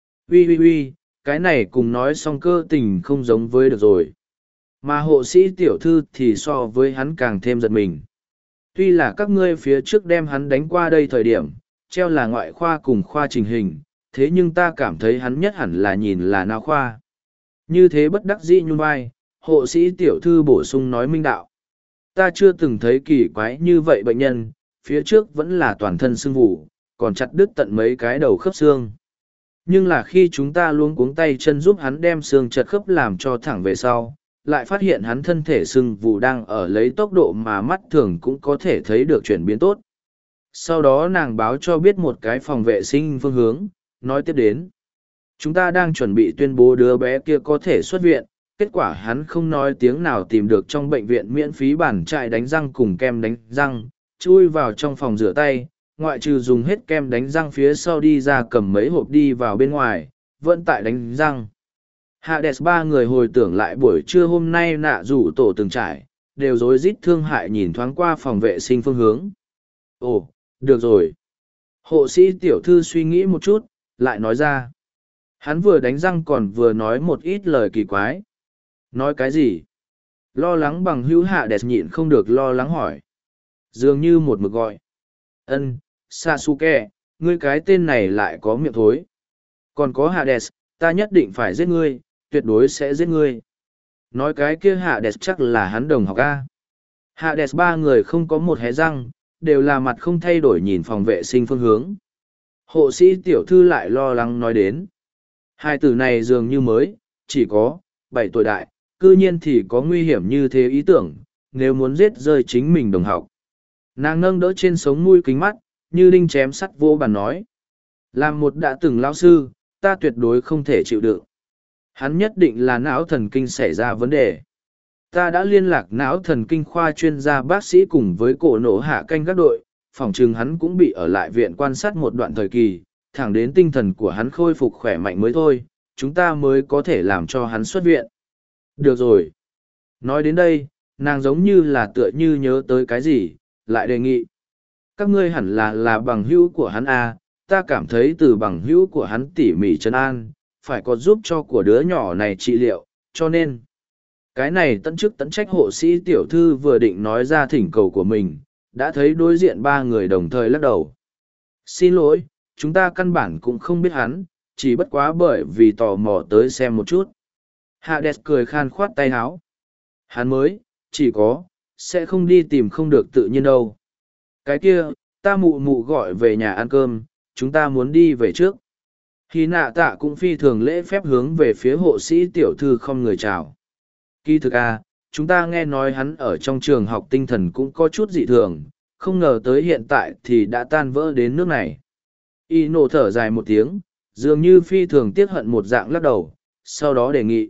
Speaker 1: Uy, cái này cùng nói xong cơ tình không giống với được rồi. Mà hộ sĩ tiểu thư thì so với hắn càng thêm giật mình. Tuy là các ngươi phía trước đem hắn đánh qua đây thời điểm, treo là ngoại khoa cùng khoa trình hình, thế nhưng ta cảm thấy hắn nhất hẳn là nhìn là nào khoa. Như thế bất đắc dĩ nhún vai, hộ sĩ tiểu thư bổ sung nói minh đạo. Ta chưa từng thấy kỳ quái như vậy bệnh nhân, phía trước vẫn là toàn thân sưng vù, còn chặt đứt tận mấy cái đầu khớp xương. Nhưng là khi chúng ta luống cuống tay chân giúp hắn đem xương chật khớp làm cho thẳng về sau, lại phát hiện hắn thân thể sưng vù đang ở lấy tốc độ mà mắt thường cũng có thể thấy được chuyển biến tốt. Sau đó nàng báo cho biết một cái phòng vệ sinh phương hướng, nói tiếp đến. Chúng ta đang chuẩn bị tuyên bố đứa bé kia có thể xuất viện, kết quả hắn không nói tiếng nào tìm được trong bệnh viện miễn phí bản trại đánh răng cùng kem đánh răng, chui vào trong phòng rửa tay, ngoại trừ dùng hết kem đánh răng phía sau đi ra cầm mấy hộp đi vào bên ngoài, vẫn tại đánh răng. Hades ba người hồi tưởng lại buổi trưa hôm nay nạ rủ tổ từng trải, đều rối rít thương hại nhìn thoáng qua phòng vệ sinh phương hướng. Ồ, được rồi. Hộ sĩ tiểu thư suy nghĩ một chút, lại nói ra. Hắn vừa đánh răng còn vừa nói một ít lời kỳ quái. Nói cái gì? Lo lắng bằng hữu Hades nhịn không được lo lắng hỏi. Dường như một mực gọi. Sasuke, ngươi cái tên này lại có miệng thối. Còn có Hades, ta nhất định phải giết ngươi, tuyệt đối sẽ giết ngươi. Nói cái kia Hades chắc là hắn đồng học A. Hades ba người không có một hé răng, đều là mặt không thay đổi nhìn phòng vệ sinh phương hướng. Hộ sĩ tiểu thư lại lo lắng nói đến. Hai từ này dường như mới, chỉ có 7 tuổi đại, cư nhiên thì có nguy hiểm như thế ý tưởng, nếu muốn giết rơi chính mình đồng học. Nàng nâng đỡ trên sống mũi kính mắt, như đinh chém sắt vô bàn nói. Làm một đã từng lão sư, ta tuyệt đối không thể chịu đựng. Hắn nhất định là não thần kinh xảy ra vấn đề. Ta đã liên lạc não thần kinh khoa chuyên gia bác sĩ cùng với cổ nổ hạ canh các đội, phòng chừng hắn cũng bị ở lại viện quan sát một đoạn thời kỳ, thẳng đến tinh thần của hắn khôi phục khỏe mạnh mới thôi, chúng ta mới có thể làm cho hắn xuất viện. Được rồi. Nói đến đây, nàng giống như là tựa như nhớ tới cái gì, lại đề nghị. Các ngươi hẳn là bằng hữu của hắn à, ta cảm thấy từ bằng hữu của hắn tỉ mỉ trấn an, phải có giúp cho của đứa nhỏ này trị liệu, cho nên. Cái này tận chức tận trách hộ sĩ tiểu thư vừa định nói ra thỉnh cầu của mình, đã thấy đối diện ba người đồng thời lắc đầu. Xin lỗi, chúng ta căn bản cũng không biết hắn, chỉ bất quá bởi vì tò mò tới xem một chút. Hades cười khan khoát tay háo. Hắn mới, chỉ có, sẽ không đi tìm không được tự nhiên đâu. Cái kia, ta mụ mụ gọi về nhà ăn cơm, chúng ta muốn đi về trước. Khi nạ tạ cũng phi thường lễ phép hướng về phía hộ sĩ tiểu thư không người chào. Kỳ thực à, chúng ta nghe nói hắn ở trong trường học tinh thần cũng có chút dị thường, không ngờ tới hiện tại thì đã tan vỡ đến nước này. Y nổ thở dài một tiếng, dường như phi thường tiếc hận một dạng lắc đầu, sau đó đề nghị.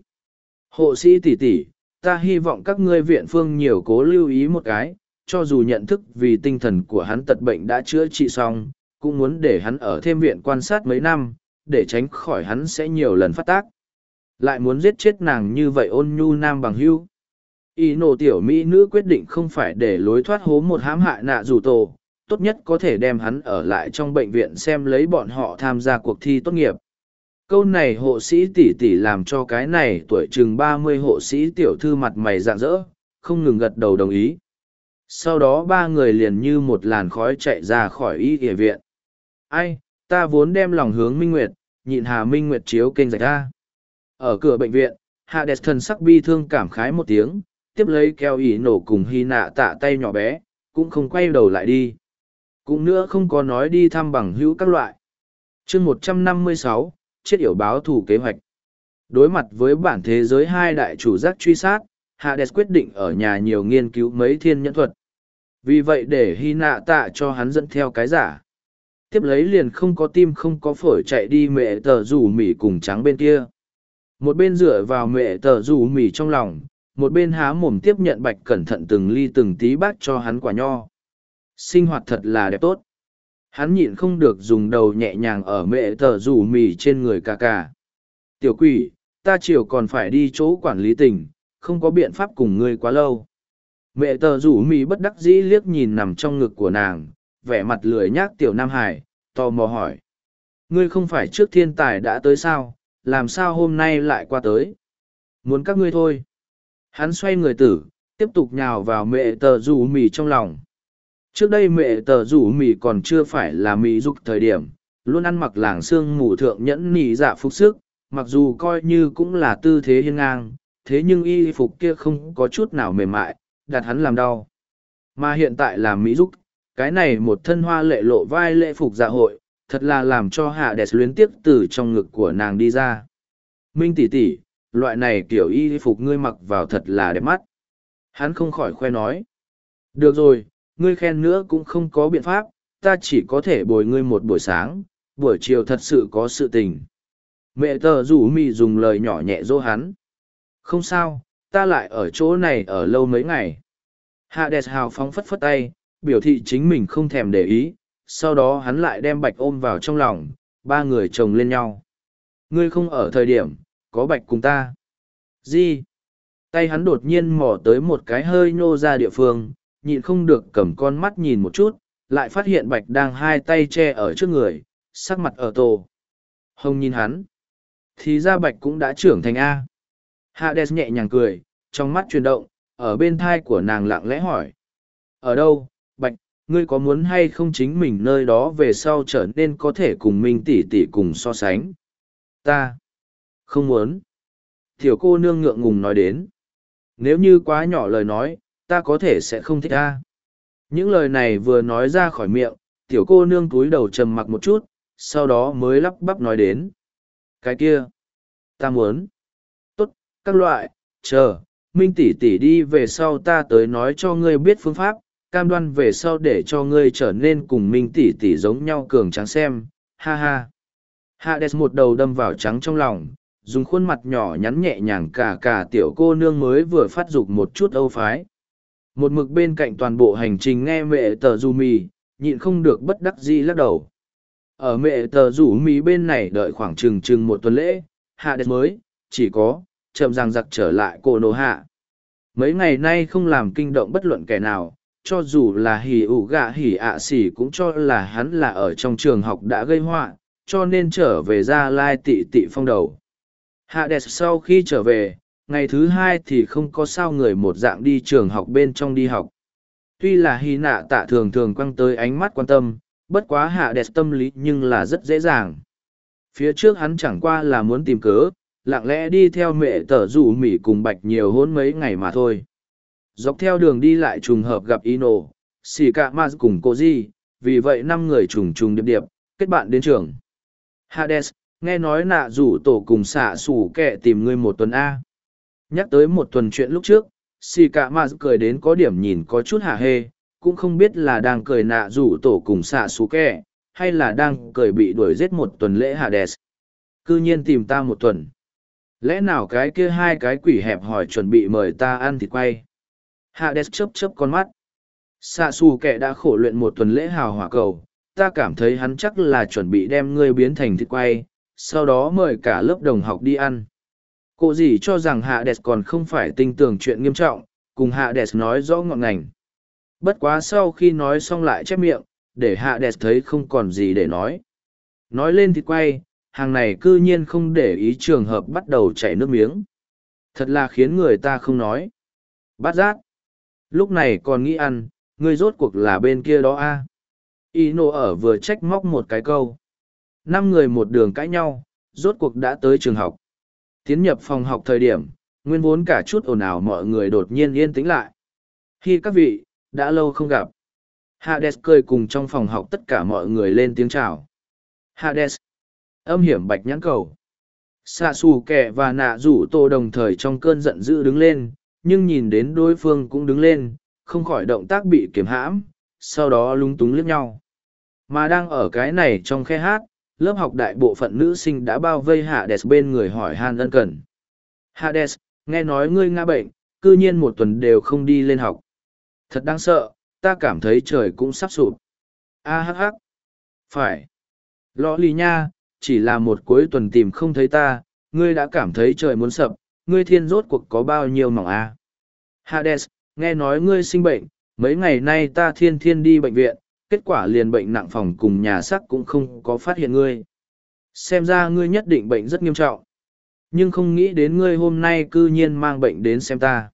Speaker 1: Hộ sĩ tỷ tỷ, ta hy vọng các ngươi viện phương nhiều cố lưu ý một cái, cho dù nhận thức vì tinh thần của hắn tật bệnh đã chữa trị xong, cũng muốn để hắn ở thêm viện quan sát mấy năm, để tránh khỏi hắn sẽ nhiều lần phát tác. Lại muốn giết chết nàng như vậy ôn nhu nam bằng hưu. Y nổ tiểu mỹ nữ quyết định không phải để lối thoát hố một hãm hại nạ dù tổ, tốt nhất có thể đem hắn ở lại trong bệnh viện xem lấy bọn họ tham gia cuộc thi tốt nghiệp. Câu này hộ sĩ tỷ tỷ làm cho cái này tuổi chừng 30 hộ sĩ tiểu thư mặt mày rạng rỡ, không ngừng gật đầu đồng ý. Sau đó ba người liền như một làn khói chạy ra khỏi y y viện. Ai, ta vốn đem lòng hướng Minh Nguyệt, nhịn Hà Minh Nguyệt chiếu kênh rạch ra. Ở cửa bệnh viện, Hades thần sắc bi thương cảm khái một tiếng, tiếp lấy keo ỉ nổ cùng hy nạ tạ tay nhỏ bé, cũng không quay đầu lại đi. Cũng nữa không có nói đi thăm bằng hữu các loại. chương 156, chết yểu báo thủ kế hoạch. Đối mặt với bản thế giới hai đại chủ giác truy sát, Hades quyết định ở nhà nhiều nghiên cứu mấy thiên nhẫn thuật. Vì vậy để hy nạ tạ cho hắn dẫn theo cái giả. Tiếp lấy liền không có tim không có phổi chạy đi mẹ tờ rủ mỉ cùng trắng bên kia. Một bên dựa vào mẹ tờ rủ mỉ trong lòng, một bên há mồm tiếp nhận bạch cẩn thận từng ly từng tí bác cho hắn quả nho. Sinh hoạt thật là đẹp tốt. Hắn nhịn không được dùng đầu nhẹ nhàng ở mẹ tờ rủ mỉ trên người cà cà. Tiểu quỷ, ta chiều còn phải đi chỗ quản lý tỉnh, không có biện pháp cùng ngươi quá lâu. Mẹ tờ rủ mỉ bất đắc dĩ liếc nhìn nằm trong ngực của nàng, vẻ mặt lười nhác tiểu Nam Hải, tò mò hỏi. Ngươi không phải trước thiên tài đã tới sao, làm sao hôm nay lại qua tới? Muốn các ngươi thôi. Hắn xoay người tử, tiếp tục nhào vào mẹ tờ rủ mì trong lòng. Trước đây mẹ tờ rủ mì còn chưa phải là mì dục thời điểm, luôn ăn mặc làng xương mù thượng nhẫn nỉ dạ phục sức, mặc dù coi như cũng là tư thế hiên ngang, thế nhưng y phục kia không có chút nào mềm mại, đặt hắn làm đau. Mà hiện tại là mỹ dục, cái này một thân hoa lệ lộ vai lễ phục dạ hội, thật là làm cho hạ đẹp luyến tiếc từ trong ngực của nàng đi ra. Minh tỷ tỷ, loại này kiểu y phục ngươi mặc vào thật là đẹp mắt. Hắn không khỏi khoe nói. Được rồi, ngươi khen nữa cũng không có biện pháp, ta chỉ có thể bồi ngươi một buổi sáng, buổi chiều thật sự có sự tình. Mẹ tờ rủ mị dùng lời nhỏ nhẹ dỗ hắn. Không sao, ta lại ở chỗ này ở lâu mấy ngày. Hades hào phóng phất phất tay, biểu thị chính mình không thèm để ý, sau đó hắn lại đem bạch ôm vào trong lòng, ba người chồng lên nhau. Ngươi không ở thời điểm, có bạch cùng ta. Gì? Tay hắn đột nhiên mò tới một cái hơi nhô ra địa phương, nhịn không được cầm con mắt nhìn một chút, lại phát hiện bạch đang hai tay che ở trước người, sắc mặt ở tổ. Hồng nhìn hắn. Thì ra bạch cũng đã trưởng thành A. Hades nhẹ nhàng cười, trong mắt chuyển động, ở bên thai của nàng lặng lẽ hỏi. Ở đâu, bạch, ngươi có muốn hay không chính mình nơi đó về sau trở nên có thể cùng Minh tỷ tỷ cùng so sánh? Ta không muốn. Tiểu cô nương ngượng ngùng nói đến. Nếu như quá nhỏ lời nói, ta có thể sẽ không thích ta. Những lời này vừa nói ra khỏi miệng, tiểu cô nương cúi đầu trầm mặc một chút, sau đó mới lắp bắp nói đến. Cái kia, ta muốn. Tốt, các loại, chờ, Minh tỷ tỷ đi về sau ta tới nói cho ngươi biết phương pháp, cam đoan về sau để cho ngươi trở nên cùng Minh tỷ tỷ giống nhau cường trắng xem, ha ha. Hades một đầu đâm vào trắng trong lòng, dùng khuôn mặt nhỏ nhắn nhẹ nhàng cả tiểu cô nương mới vừa phát dục một chút âu phái. Một mực bên cạnh toàn bộ hành trình nghe mẹ tờ rủ mì, nhịn không được bất đắc dĩ lắc đầu. Ở mẹ tờ rủ mì bên này đợi khoảng chừng một tuần lễ, Hades mới, chỉ có, chậm ràng giặc trở lại cổ nổ hạ. Mấy ngày nay không làm kinh động bất luận kẻ nào, cho dù là hỉ ủ gạ hỉ ạ xỉ cũng cho là hắn là ở trong trường học đã gây họa, cho nên trở về Gia Lai tị tị phong đầu. Hades sau khi trở về, ngày thứ hai thì không có sao người một dạng đi trường học bên trong đi học. Tuy là hy nạ tạ thường thường quăng tới ánh mắt quan tâm, bất quá Hades tâm lý nhưng là rất dễ dàng. Phía trước hắn chẳng qua là muốn tìm cớ, lặng lẽ đi theo mẹ tở rủ mỉ cùng bạch nhiều hôn mấy ngày mà thôi. Dọc theo đường đi lại trùng hợp gặp Ino, xì cạ ma cùng cô Di, vì vậy 5 người trùng trùng điệp điệp, kết bạn đến trường. Hades, nghe nói nạ rủ tổ cùng xạ sủ kẹ tìm ngươi một tuần A. Nhắc tới một tuần chuyện lúc trước, xì cạ ma cười đến có điểm nhìn có chút hả hê, cũng không biết là đang cười nạ rủ tổ cùng xạ sủ kẹ, hay là đang cười bị đuổi giết một tuần lễ Hades. Cư nhiên tìm ta một tuần. Lẽ nào cái kia hai cái quỷ hẹp hỏi chuẩn bị mời ta ăn thịt quay? Hades chớp chớp con mắt. Xạ xù kẻ đã khổ luyện một tuần lễ hào hỏa cầu, ta cảm thấy hắn chắc là chuẩn bị đem ngươi biến thành thịt quay, sau đó mời cả lớp đồng học đi ăn. Cô dì cho rằng Hades còn không phải tinh tường chuyện nghiêm trọng, cùng Hades nói rõ ngọn ngành. Bất quá sau khi nói xong lại chép miệng, để Hades thấy không còn gì để nói. Nói lên thịt quay, hàng này cư nhiên không để ý trường hợp bắt đầu chảy nước miếng. Thật là khiến người ta không nói. Bát giác. Lúc này còn nghĩ ăn, ngươi rốt cuộc là bên kia đó a. Ino ở vừa trách móc một cái câu. 5 người một đường cãi nhau, rốt cuộc đã tới trường học. Tiến nhập phòng học thời điểm, nguyên vốn cả chút ồn ào mọi người đột nhiên yên tĩnh lại. Khi các vị, đã lâu không gặp. Hades cười cùng trong phòng học tất cả mọi người lên tiếng chào. Hades. Âm hiểm bạch nhãn cầu. Xạ xù kẻ và nạ rủ tô đồng thời trong cơn giận dữ đứng lên, nhưng nhìn đến đối phương cũng đứng lên, không khỏi động tác bị kiềm hãm, sau đó lúng túng liếc nhau. Mà đang ở cái này trong khe hát, lớp học đại bộ phận nữ sinh đã bao vây Hades bên người hỏi han ân cần. Hades, nghe nói ngươi ngã bệnh, cư nhiên một tuần đều không đi lên học. Thật đáng sợ, ta cảm thấy trời cũng sắp sụp. A hắc hắc. Phải. Lọ lì nha, chỉ là một cuối tuần tìm không thấy ta, ngươi đã cảm thấy trời muốn sập, ngươi thiên rốt cuộc có bao nhiêu mỏng a? Hades, nghe nói ngươi sinh bệnh, mấy ngày nay ta thiên thiên đi bệnh viện, kết quả liền bệnh nặng phòng cùng nhà xác cũng không có phát hiện ngươi. Xem ra ngươi nhất định bệnh rất nghiêm trọng. Nhưng không nghĩ đến ngươi hôm nay cư nhiên mang bệnh đến xem ta.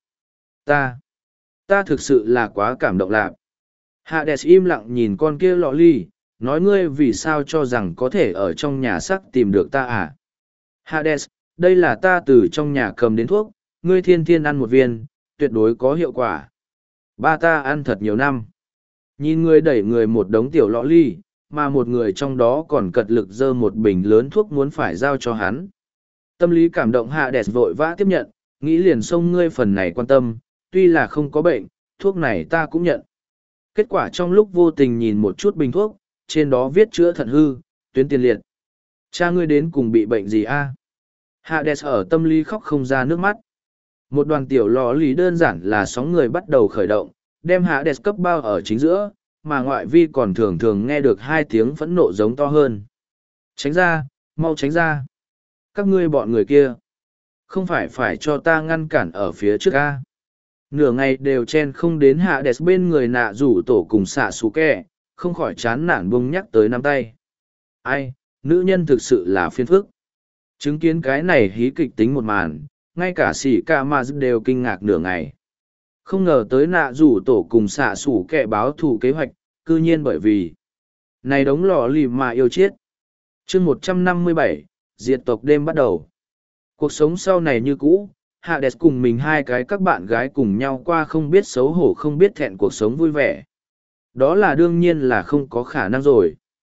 Speaker 1: Ta thực sự là quá cảm động lạc. Hades im lặng nhìn con kia lọ ly, nói ngươi vì sao cho rằng có thể ở trong nhà xác tìm được ta à? Hades, đây là ta từ trong nhà cầm đến thuốc, ngươi thiên thiên ăn một viên, tuyệt đối có hiệu quả. Ba ta ăn thật nhiều năm. Nhìn ngươi đẩy người một đống tiểu lọ ly, mà một người trong đó còn cật lực dơ một bình lớn thuốc muốn phải giao cho hắn. Tâm lý cảm động Hades vội vã tiếp nhận, nghĩ liền xông ngươi phần này quan tâm, tuy là không có bệnh, thuốc này ta cũng nhận. Kết quả trong lúc vô tình nhìn một chút bình thuốc, trên đó viết chữa thận hư, tuyến tiền liệt. Cha ngươi đến cùng bị bệnh gì a? Hades ở tâm lý khóc không ra nước mắt. Một đoàn tiểu lò lì đơn giản là sóng người bắt đầu khởi động, đem Hades cấp bao ở chính giữa, mà ngoại vi còn thường thường nghe được 2 tiếng phẫn nộ giống to hơn. Tránh ra, mau tránh ra. Các ngươi bọn người kia. Không phải cho ta ngăn cản ở phía trước a. Nửa ngày đều chen không đến Hades bên người nạ rủ tổ cùng xạ xú kẹ, không khỏi chán nản bông nhắc tới nắm tay. Ai, nữ nhân thực sự là phiền phức. Chứng kiến cái này hí kịch tính một màn, ngay cả sỉ ca ma đều kinh ngạc nửa ngày. Không ngờ tới nạ rủ tổ cùng xạ xủ kẹ báo thù kế hoạch, cư nhiên bởi vì này đống lò lì mà yêu chết. Chương 157, diệt tộc đêm bắt đầu. Cuộc sống sau này như cũ, Hades cùng mình 2 cái các bạn gái cùng nhau qua không biết xấu hổ không biết thẹn cuộc sống vui vẻ. Đó là đương nhiên là không có khả năng rồi.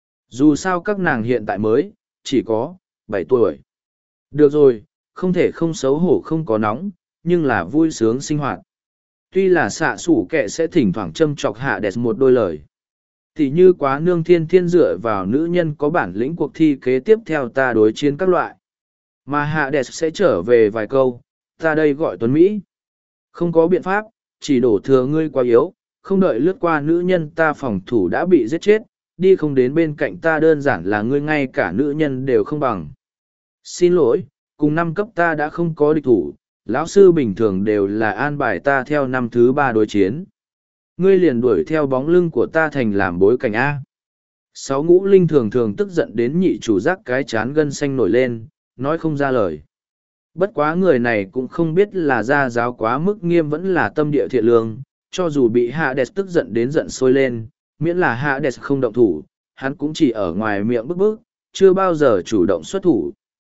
Speaker 1: Dù sao các nàng hiện tại mới, chỉ có 7 tuổi. Được rồi, không thể không xấu hổ không có nóng, nhưng là vui sướng sinh hoạt. Tuy là xạ sủ kệ sẽ thỉnh thoảng châm chọc Hades một đôi lời. Thì như quá nương thiên thiên dựa vào nữ nhân có bản lĩnh cuộc thi kế tiếp theo ta đối chiến các loại. Mà Hades sẽ trở về vài câu, ta đây gọi Tuấn Mỹ. Không có biện pháp, chỉ đổ thừa ngươi quá yếu, không đợi lướt qua nữ nhân ta phòng thủ đã bị giết chết, đi không đến bên cạnh ta đơn giản là ngươi ngay cả nữ nhân đều không bằng. Xin lỗi, cùng 5 cấp ta đã không có địch thủ, lão sư bình thường đều là an bài ta theo năm thứ 3 đối chiến. Ngươi liền đuổi theo bóng lưng của ta thành làm bối cảnh A. Sáu ngũ linh thường thường tức giận đến nhị chủ giác cái chán gân xanh nổi lên, nói không ra lời. Bất quá người này cũng không biết là gia giáo quá mức nghiêm vẫn là tâm địa thiện lương, cho dù bị Hades tức giận đến giận sôi lên, miễn là Hades không động thủ, hắn cũng chỉ ở ngoài miệng bức bức, chưa bao giờ chủ động xuất thủ.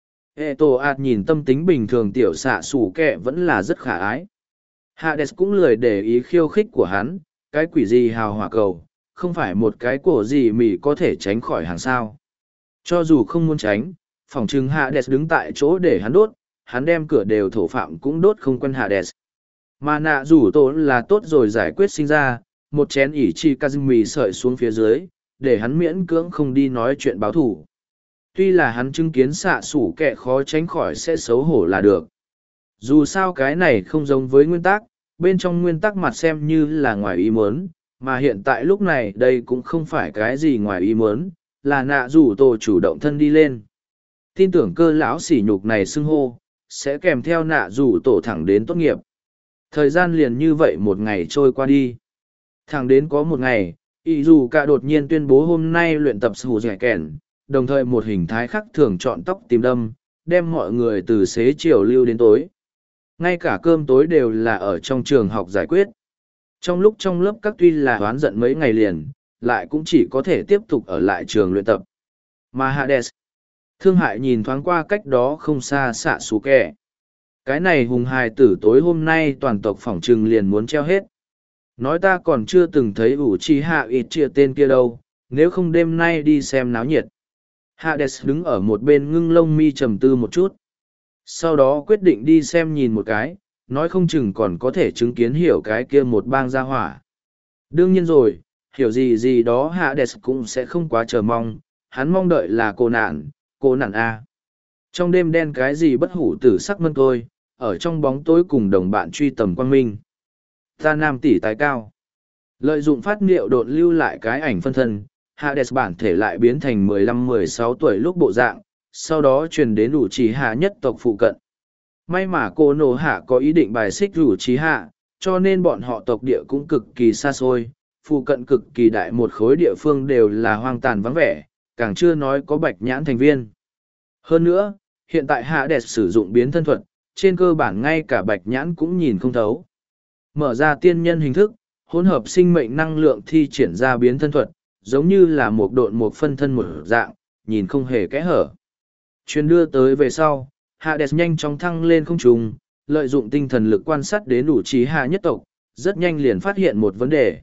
Speaker 1: Eto'at nhìn tâm tính bình thường tiểu xạ sủ kẹ vẫn là rất khả ái. Hades cũng lười để ý khiêu khích của hắn, cái quỷ gì hào hỏa cầu, không phải một cái cổ gì mì có thể tránh khỏi hàng sao. Cho dù không muốn tránh, phòng trừng Hades đứng tại chỗ để hắn đốt, hắn đem cửa đều thổ phạm cũng đốt không quen Hades. Mà nạ rủ tổ là tốt rồi giải quyết sinh ra, một chén ỉ chi kazumi sợi xuống phía dưới, để hắn miễn cưỡng không đi nói chuyện báo thủ. Tuy là hắn chứng kiến xạ sủ kẹ khó tránh khỏi sẽ xấu hổ là được. Dù sao cái này không giống với nguyên tắc, bên trong nguyên tắc mặt xem như là ngoài ý muốn, mà hiện tại lúc này đây cũng không phải cái gì ngoài ý muốn, là nạ rủ tổ chủ động thân đi lên. Tin tưởng cơ lão sỉ nhục này xưng hô, sẽ kèm theo nạ rủ tổ thẳng đến tốt nghiệp. Thời gian liền như vậy một ngày trôi qua đi. Thẳng đến có một ngày, ý dù cả đột nhiên tuyên bố hôm nay luyện tập sù dẻ kèn, đồng thời một hình thái khác thường chọn tóc tìm đâm, đem mọi người từ xế chiều lưu đến tối. Ngay cả cơm tối đều là ở trong trường học giải quyết. Trong lúc trong lớp các tuy là oán giận mấy ngày liền, lại cũng chỉ có thể tiếp tục ở lại trường luyện tập. Mà Hades, thương hại nhìn thoáng qua cách đó không xa xạ xú kẹ. Cái này hùng hài tử tối hôm nay toàn tộc phỏng trừng liền muốn treo hết. Nói ta còn chưa từng thấy ủ chi hạ ít chia tên kia đâu, nếu không đêm nay đi xem náo nhiệt. Hades đứng ở một bên ngưng lông mi trầm tư một chút. Sau đó quyết định đi xem nhìn một cái, nói không chừng còn có thể chứng kiến hiểu cái kia một bang gia hỏa. Đương nhiên rồi, hiểu gì gì đó Hades cũng sẽ không quá chờ mong, hắn mong đợi là cô nạn A. Trong đêm đen cái gì bất hủ tử sắc mân tôi, ở trong bóng tối cùng đồng bạn truy tầm quang minh. Ta nam tỷ tái cao. Lợi dụng phát niệu độn lưu lại cái ảnh phân thân, Hades bản thể lại biến thành 15-16 tuổi lúc bộ dạng, sau đó truyền đến ủ trì hạ nhất tộc phụ cận. May mà cô nổ hạ có ý định bài xích ủ trì hạ, cho nên bọn họ tộc địa cũng cực kỳ xa xôi, phụ cận cực kỳ đại một khối địa phương đều là hoang tàn vắng vẻ, càng chưa nói có bạch nhãn thành viên. Hơn nữa, hiện tại Hades sử dụng biến thân thuật, trên cơ bản ngay cả bạch nhãn cũng nhìn không thấu. Mở ra tiên nhân hình thức, hỗn hợp sinh mệnh năng lượng thi triển ra biến thân thuật, giống như là một độn một phân thân một dạng, nhìn không hề kẽ hở. Chuyến đưa tới về sau, Hades nhanh chóng thăng lên không trung, lợi dụng tinh thần lực quan sát đến đủ trí hạ nhất tộc, rất nhanh liền phát hiện một vấn đề.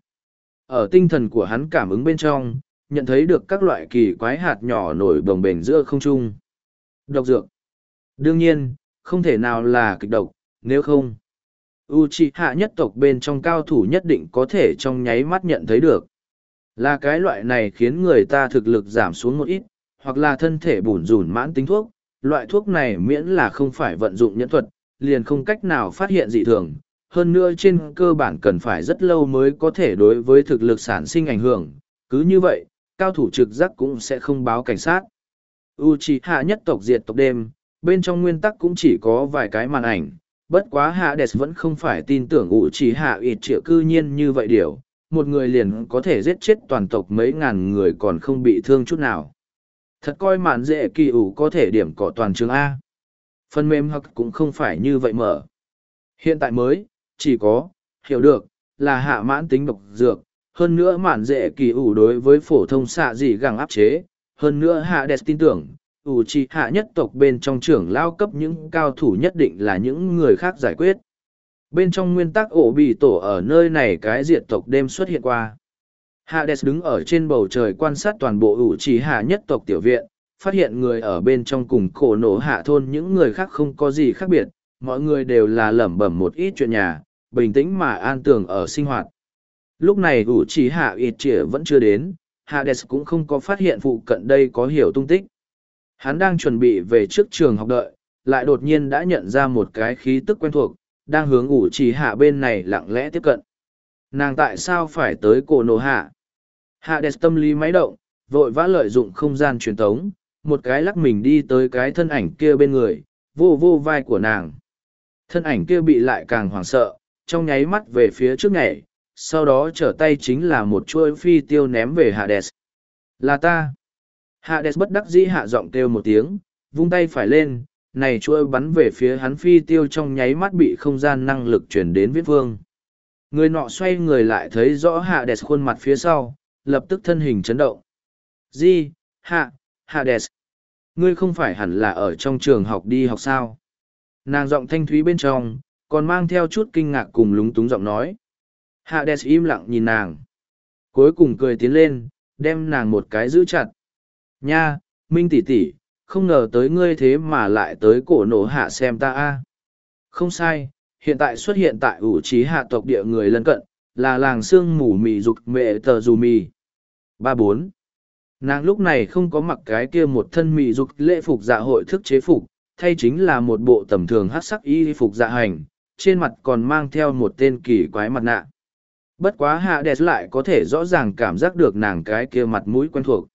Speaker 1: Ở tinh thần của hắn cảm ứng bên trong, nhận thấy được các loại kỳ quái hạt nhỏ nổi bồng bềnh giữa không trung. Độc dược. Đương nhiên, không thể nào là kịch độc, nếu không. Uchiha nhất tộc bên trong cao thủ nhất định có thể trong nháy mắt nhận thấy được. Là cái loại này khiến người ta thực lực giảm xuống một ít, hoặc là thân thể bủn rủn mãn tính thuốc. Loại thuốc này miễn là không phải vận dụng nhẫn thuật, liền không cách nào phát hiện dị thường. Hơn nữa trên cơ bản cần phải rất lâu mới có thể đối với thực lực sản sinh ảnh hưởng. Cứ như vậy, cao thủ trực giác cũng sẽ không báo cảnh sát. Uchiha nhất tộc diệt tộc đêm, bên trong nguyên tắc cũng chỉ có vài cái màn ảnh. Bất quá Hades vẫn không phải tin tưởng Uchiha ít triệu cư nhiên như vậy điều, một người liền có thể giết chết toàn tộc mấy ngàn người còn không bị thương chút nào. Thật coi mạn dễ kỳ ủ có thể điểm cỏ toàn trường A. Phần mềm hoặc cũng không phải như vậy mở. Hiện tại mới, chỉ có, hiểu được, là hạ mãn tính độc dược, hơn nữa mạn dễ kỳ ủ đối với phổ thông xạ gì gẳng áp chế, hơn nữa Hades tin tưởng, Uchiha nhất tộc bên trong trưởng lao cấp những cao thủ nhất định là những người khác giải quyết. Bên trong nguyên tắc ổ bị tổ ở nơi này cái diệt tộc đêm xuất hiện qua. Hades đứng ở trên bầu trời quan sát toàn bộ Uchiha nhất tộc tiểu viện, phát hiện người ở bên trong cùng cổ nổ hạ thôn những người khác không có gì khác biệt, mọi người đều là lẩm bẩm một ít chuyện nhà, bình tĩnh mà an tường ở sinh hoạt. Lúc này Uchiha ít trịa vẫn chưa đến, Hades cũng không có phát hiện phụ cận đây có hiểu tung tích. Hắn đang chuẩn bị về trước trường học đợi, lại đột nhiên đã nhận ra một cái khí tức quen thuộc, đang hướng Uchiha bên này lặng lẽ tiếp cận. Nàng tại sao phải tới cổ nổ hạ? Hades tâm lý máy động, vội vã lợi dụng không gian truyền tống, một cái lắc mình đi tới cái thân ảnh kia bên người, vô vô vai của nàng. Thân ảnh kia bị lại càng hoảng sợ, trong nháy mắt về phía trước nhảy, sau đó trở tay chính là một chuôi phi tiêu ném về Hades. Là ta. Hades bất đắc dĩ hạ giọng kêu một tiếng, vung tay phải lên, này chuôi bắn về phía hắn phi tiêu trong nháy mắt bị không gian năng lực chuyển đến viết vương. Người nọ xoay người lại thấy rõ Hades khuôn mặt phía sau, lập tức thân hình chấn động. Gì, Hades. Ngươi không phải hẳn là ở trong trường học đi học sao? Nàng giọng thanh thúy bên trong, còn mang theo chút kinh ngạc cùng lúng túng giọng nói. Hades im lặng nhìn nàng. Cuối cùng cười tiến lên, đem nàng một cái giữ chặt. Nha, Minh tỷ tỷ, không ngờ tới ngươi thế mà lại tới cổ nổ hạ xem ta a. Không sai, hiện tại xuất hiện tại ủ trí hạ tộc địa người lân cận, là làng sương mù mì dục mẹ tờ dù mì. 34. Nàng lúc này không có mặc cái kia một thân mì dục lễ phục dạ hội thức chế phục, thay chính là một bộ tầm thường hát sắc y phục dạ hành, trên mặt còn mang theo một tên kỳ quái mặt nạ. Bất quá Hades lại có thể rõ ràng cảm giác được nàng cái kia mặt mũi quen thuộc.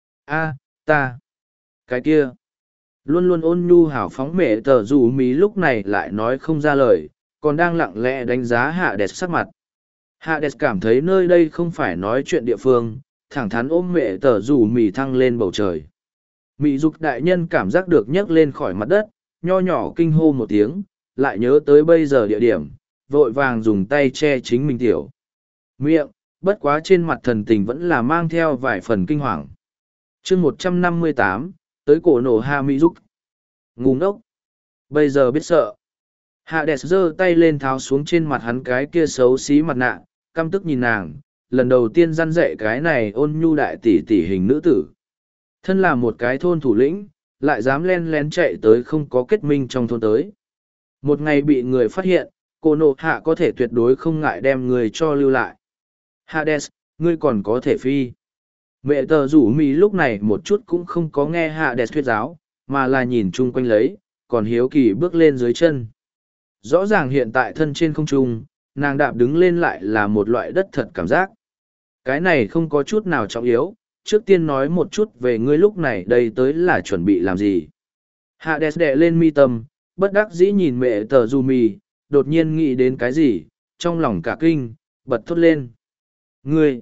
Speaker 1: A, ta. Cái kia. Luôn luôn ôn nhu hào phóng mẹ tờ dù mí lúc này lại nói không ra lời, còn đang lặng lẽ đánh giá Hades sắc mặt. Hades cảm thấy nơi đây không phải nói chuyện địa phương, thẳng thắn ôm mẹ tờ dù mì thăng lên bầu trời. Mị dục đại nhân cảm giác được nhấc lên khỏi mặt đất, nho nhỏ kinh hô một tiếng, lại nhớ tới bây giờ địa điểm, vội vàng dùng tay che chính mình tiểu miệng, bất quá trên mặt thần tình vẫn là mang theo vài phần kinh hoàng. chương 158, tới cổ nổ hạ Mị dục. Ngu ngốc. Bây giờ biết sợ. Hades giơ tay lên tháo xuống trên mặt hắn cái kia xấu xí mặt nạ, căm tức nhìn nàng, lần đầu tiên răn dạy cái này ôn nhu đại tỷ tỷ hình nữ tử. Thân là một cái thôn thủ lĩnh, lại dám len lén chạy tới không có kết minh trong thôn tới. Một ngày bị người phát hiện, cô nộ hạ có thể tuyệt đối không ngại đem người cho lưu lại. Hades, ngươi còn có thể phi. Mẹ tờ rủ mì lúc này một chút cũng không có nghe Hades thuyết giáo, mà là nhìn chung quanh lấy, còn hiếu kỳ bước lên dưới chân. Rõ ràng hiện tại thân trên không trung, nàng đạp đứng lên lại là một loại đất thật cảm giác. Cái này không có chút nào trọng yếu, trước tiên nói một chút về ngươi lúc này đây tới là chuẩn bị làm gì. Hades đè lên mi tâm, bất đắc dĩ nhìn mẹ tờ dù mì, đột nhiên nghĩ đến cái gì, trong lòng cả kinh, bật thốt lên. Ngươi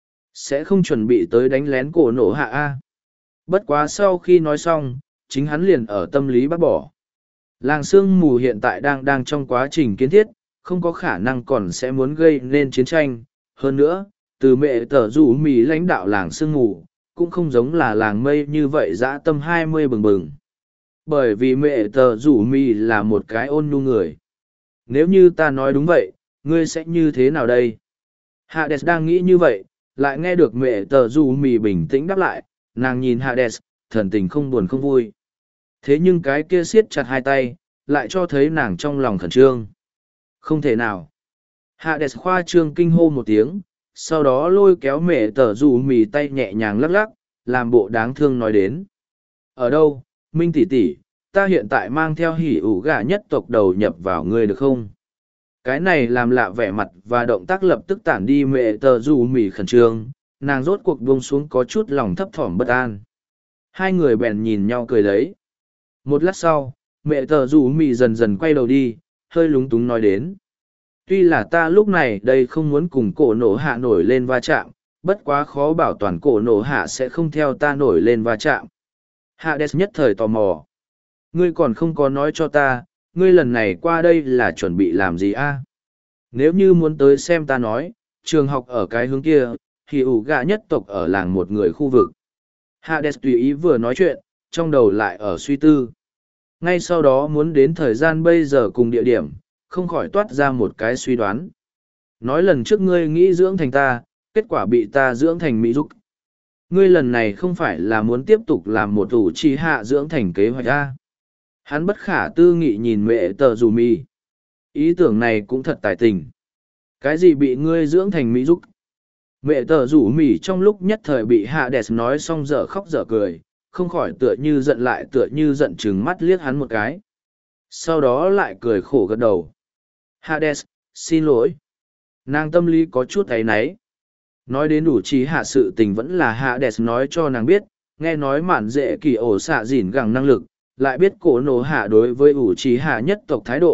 Speaker 1: sẽ không chuẩn bị tới đánh lén cổ nổ hạ a? Bất quá sau khi nói xong, chính hắn liền ở tâm lý bác bỏ. Làng sương mù hiện tại đang trong quá trình kiến thiết, không có khả năng còn sẽ muốn gây nên chiến tranh. Hơn nữa, từ mẹ tờ rủ mì lãnh đạo làng sương mù, cũng không giống là làng mây như vậy dã tâm 20 bừng bừng. Bởi vì mẹ tờ rủ mì là một cái ôn nhu người. Nếu như ta nói đúng vậy, ngươi sẽ như thế nào đây? Hades đang nghĩ như vậy, lại nghe được mẹ tờ rủ mì bình tĩnh đáp lại, nàng nhìn Hades, thần tình không buồn không vui. Thế nhưng cái kia siết chặt hai tay, lại cho thấy nàng trong lòng khẩn trương. Không thể nào. Hades khoa trương kinh hô một tiếng, sau đó lôi kéo mẹ tờ rủ mì tay nhẹ nhàng lắc lắc, làm bộ đáng thương nói đến. Ở đâu, Minh tỷ tỷ, ta hiện tại mang theo hỉ ủ gà nhất tộc đầu nhập vào ngươi được không? Cái này làm lạ vẻ mặt và động tác lập tức tản đi mẹ tờ rủ mì khẩn trương, nàng rốt cuộc buông xuống có chút lòng thấp thỏm bất an. Hai người bèn nhìn nhau cười lấy. Một lát sau, mẹ tờ rủ mì dần dần quay đầu đi, hơi lúng túng nói đến. Tuy là ta lúc này đây không muốn cùng cổ nổ hạ nổi lên va chạm, bất quá khó bảo toàn cổ nổ hạ sẽ không theo ta nổi lên va chạm. Hades nhất thời tò mò. Ngươi còn không có nói cho ta, ngươi lần này qua đây là chuẩn bị làm gì a? Nếu như muốn tới xem ta nói, trường học ở cái hướng kia, thì ủ gạ nhất tộc ở làng một người khu vực. Hades tùy ý vừa nói chuyện, trong đầu lại ở suy tư. Ngay sau đó muốn đến thời gian bây giờ cùng địa điểm, không khỏi toát ra một cái suy đoán. Nói lần trước ngươi nghĩ dưỡng thành ta, kết quả bị ta dưỡng thành Mỹ Dục. Ngươi lần này không phải là muốn tiếp tục làm một ủ trì hạ dưỡng thành kế hoạch A. Hắn bất khả tư nghị nhìn mẹ tờ dù mì. Ý tưởng này cũng thật tài tình. Cái gì bị ngươi dưỡng thành Mỹ Dục? Mẹ tờ rủ mì trong lúc nhất thời bị Hades nói xong dở khóc dở cười, không khỏi tựa như giận lại tựa như giận chừng mắt liếc hắn một cái. Sau đó lại cười khổ gật đầu. Hades, xin lỗi. Nàng tâm lý có chút áy náy. Nói đến đủ trí hạ sự tình vẫn là Hades nói cho nàng biết, nghe nói mạn dễ kỳ ổ xạ dỉn gẳng năng lực, lại biết cổ nổ hạ đối với ủ trí hạ nhất tộc thái độ,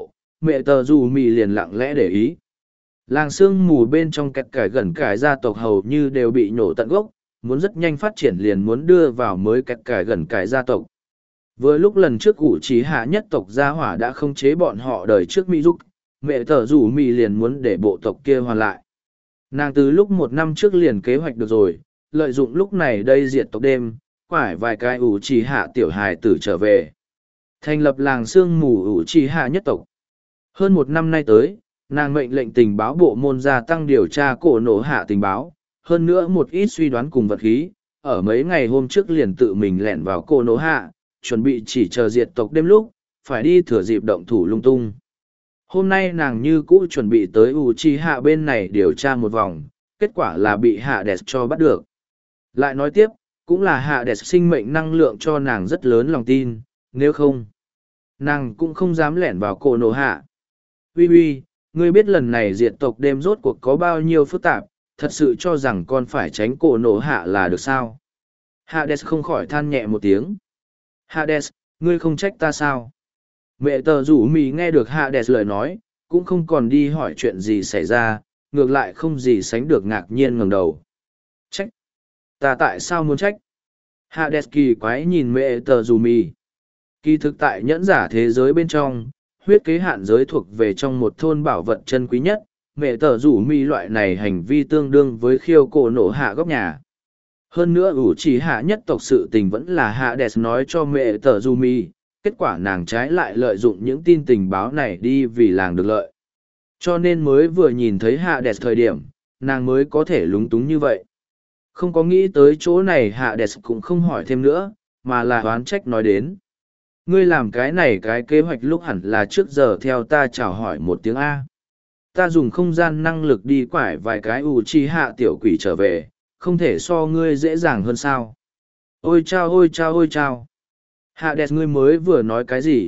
Speaker 1: mẹ tờ dù mì liền lặng lẽ để ý. Làng sương mù bên trong kẹt cải gần cải gia tộc hầu như đều bị nhổ tận gốc, muốn rất nhanh phát triển liền muốn đưa vào mới kẹt cải gần cải gia tộc. Vừa lúc lần trước ủ trí hạ nhất tộc gia hỏa đã không chế bọn họ đời trước Mỹ Dục, mẹ tờ rủ mì liền muốn để bộ tộc kia hoàn lại. Nàng từ lúc 1 năm trước liền kế hoạch được rồi, lợi dụng lúc này đây diệt tộc đêm, quải vài cái ủ trí hạ tiểu hài tử trở về. Thành lập làng sương mù ủ trí hạ nhất tộc. Hơn 1 năm nay tới, nàng mệnh lệnh tình báo bộ môn gia tăng điều tra cổ nổ hạ tình báo, hơn nữa một ít suy đoán cùng vật khí, ở mấy ngày hôm trước liền tự mình lẻn vào cổ nổ hạ, chuẩn bị chỉ chờ diệt tộc đêm lúc, phải đi thừa dịp động thủ lung tung. Hôm nay nàng như cũ chuẩn bị tới Uchiha bên này điều tra một vòng, kết quả là bị Hades cho bắt được. Lại nói tiếp, cũng là Hades sinh mệnh năng lượng cho nàng rất lớn lòng tin, nếu không, nàng cũng không dám lẻn vào cổ nổ hạ. Uy uy, ngươi biết lần này diệt tộc đêm rốt cuộc có bao nhiêu phức tạp, thật sự cho rằng con phải tránh cổ nổ hạ là được sao? Hades không khỏi than nhẹ một tiếng. Hades, ngươi không trách ta sao? Mẹ tờ rủ mì nghe được Hades lời nói, cũng không còn đi hỏi chuyện gì xảy ra, ngược lại không gì sánh được ngạc nhiên ngẩng đầu. Trách? Ta tại sao muốn trách? Hades kỳ quái nhìn mẹ tờ rủ mì. Kỳ thực tại nhẫn giả thế giới bên trong, huyết kế hạn giới thuộc về trong một thôn bảo vật chân quý nhất, mẹ tờ rủ mì loại này hành vi tương đương với khiêu cổ nổ hạ góc nhà. Hơn nữa ủ chỉ hạ nhất tộc sự tình vẫn là Hades nói cho mẹ tờ rủ mì, kết quả nàng trái lại lợi dụng những tin tình báo này đi vì làng được lợi. Cho nên mới vừa nhìn thấy Hades thời điểm, nàng mới có thể lúng túng như vậy. Không có nghĩ tới chỗ này Hades cũng không hỏi thêm nữa, mà là oán trách nói đến. Ngươi làm cái này cái kế hoạch lúc hẳn là trước giờ theo ta chào hỏi một tiếng A. Ta dùng không gian năng lực đi quải vài cái Uchiha tiểu quỷ trở về, không thể so ngươi dễ dàng hơn sao. Ôi chao ôi chao ôi chao. Hades ngươi mới vừa nói cái gì?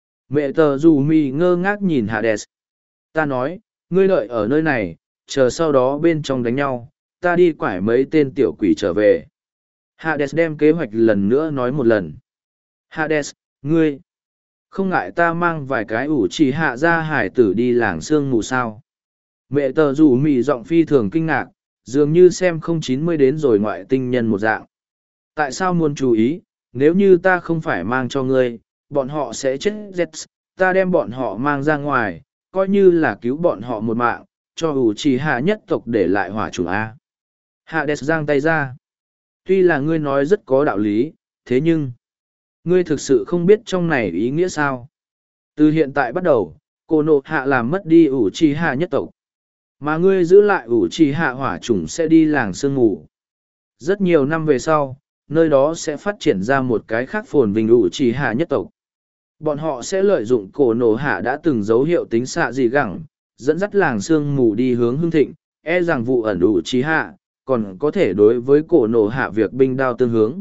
Speaker 1: Mẹ tờ dù mì ngơ ngác nhìn Hades. Ta nói, ngươi đợi ở nơi này, chờ sau đó bên trong đánh nhau, ta đi quải mấy tên tiểu quỷ trở về. Hades đem kế hoạch lần nữa nói một lần. Hades, ngươi, không ngại ta mang vài cái ủ chỉ hạ ra hải tử đi làng sương mù sao? Mẹ tờ dù mì giọng phi thường kinh ngạc, dường như xem 090 đến rồi ngoại tinh nhân một dạng. Tại sao muốn chú ý? Nếu như ta không phải mang cho ngươi, bọn họ sẽ chết Zets, ta đem bọn họ mang ra ngoài, coi như là cứu bọn họ một mạng, cho ủ trì hạ nhất tộc để lại hỏa chủng A. Hades giang tay ra. Tuy là ngươi nói rất có đạo lý, thế nhưng, ngươi thực sự không biết trong này ý nghĩa sao. Từ hiện tại bắt đầu, cô nộ hạ làm mất đi ủ trì hạ nhất tộc. Mà ngươi giữ lại ủ trì hạ hỏa chủng sẽ đi làng sương mù. Rất nhiều năm về sau, nơi đó sẽ phát triển ra một cái khác phồn vinh ủ trì hạ nhất tộc. Bọn họ sẽ lợi dụng cổ nổ hạ đã từng dấu hiệu tính xạ gì gẳng, dẫn dắt làng sương mù đi hướng hưng thịnh, e rằng vụ ẩn ủ trì hạ, còn có thể đối với cổ nổ hạ việc binh đao tương hướng.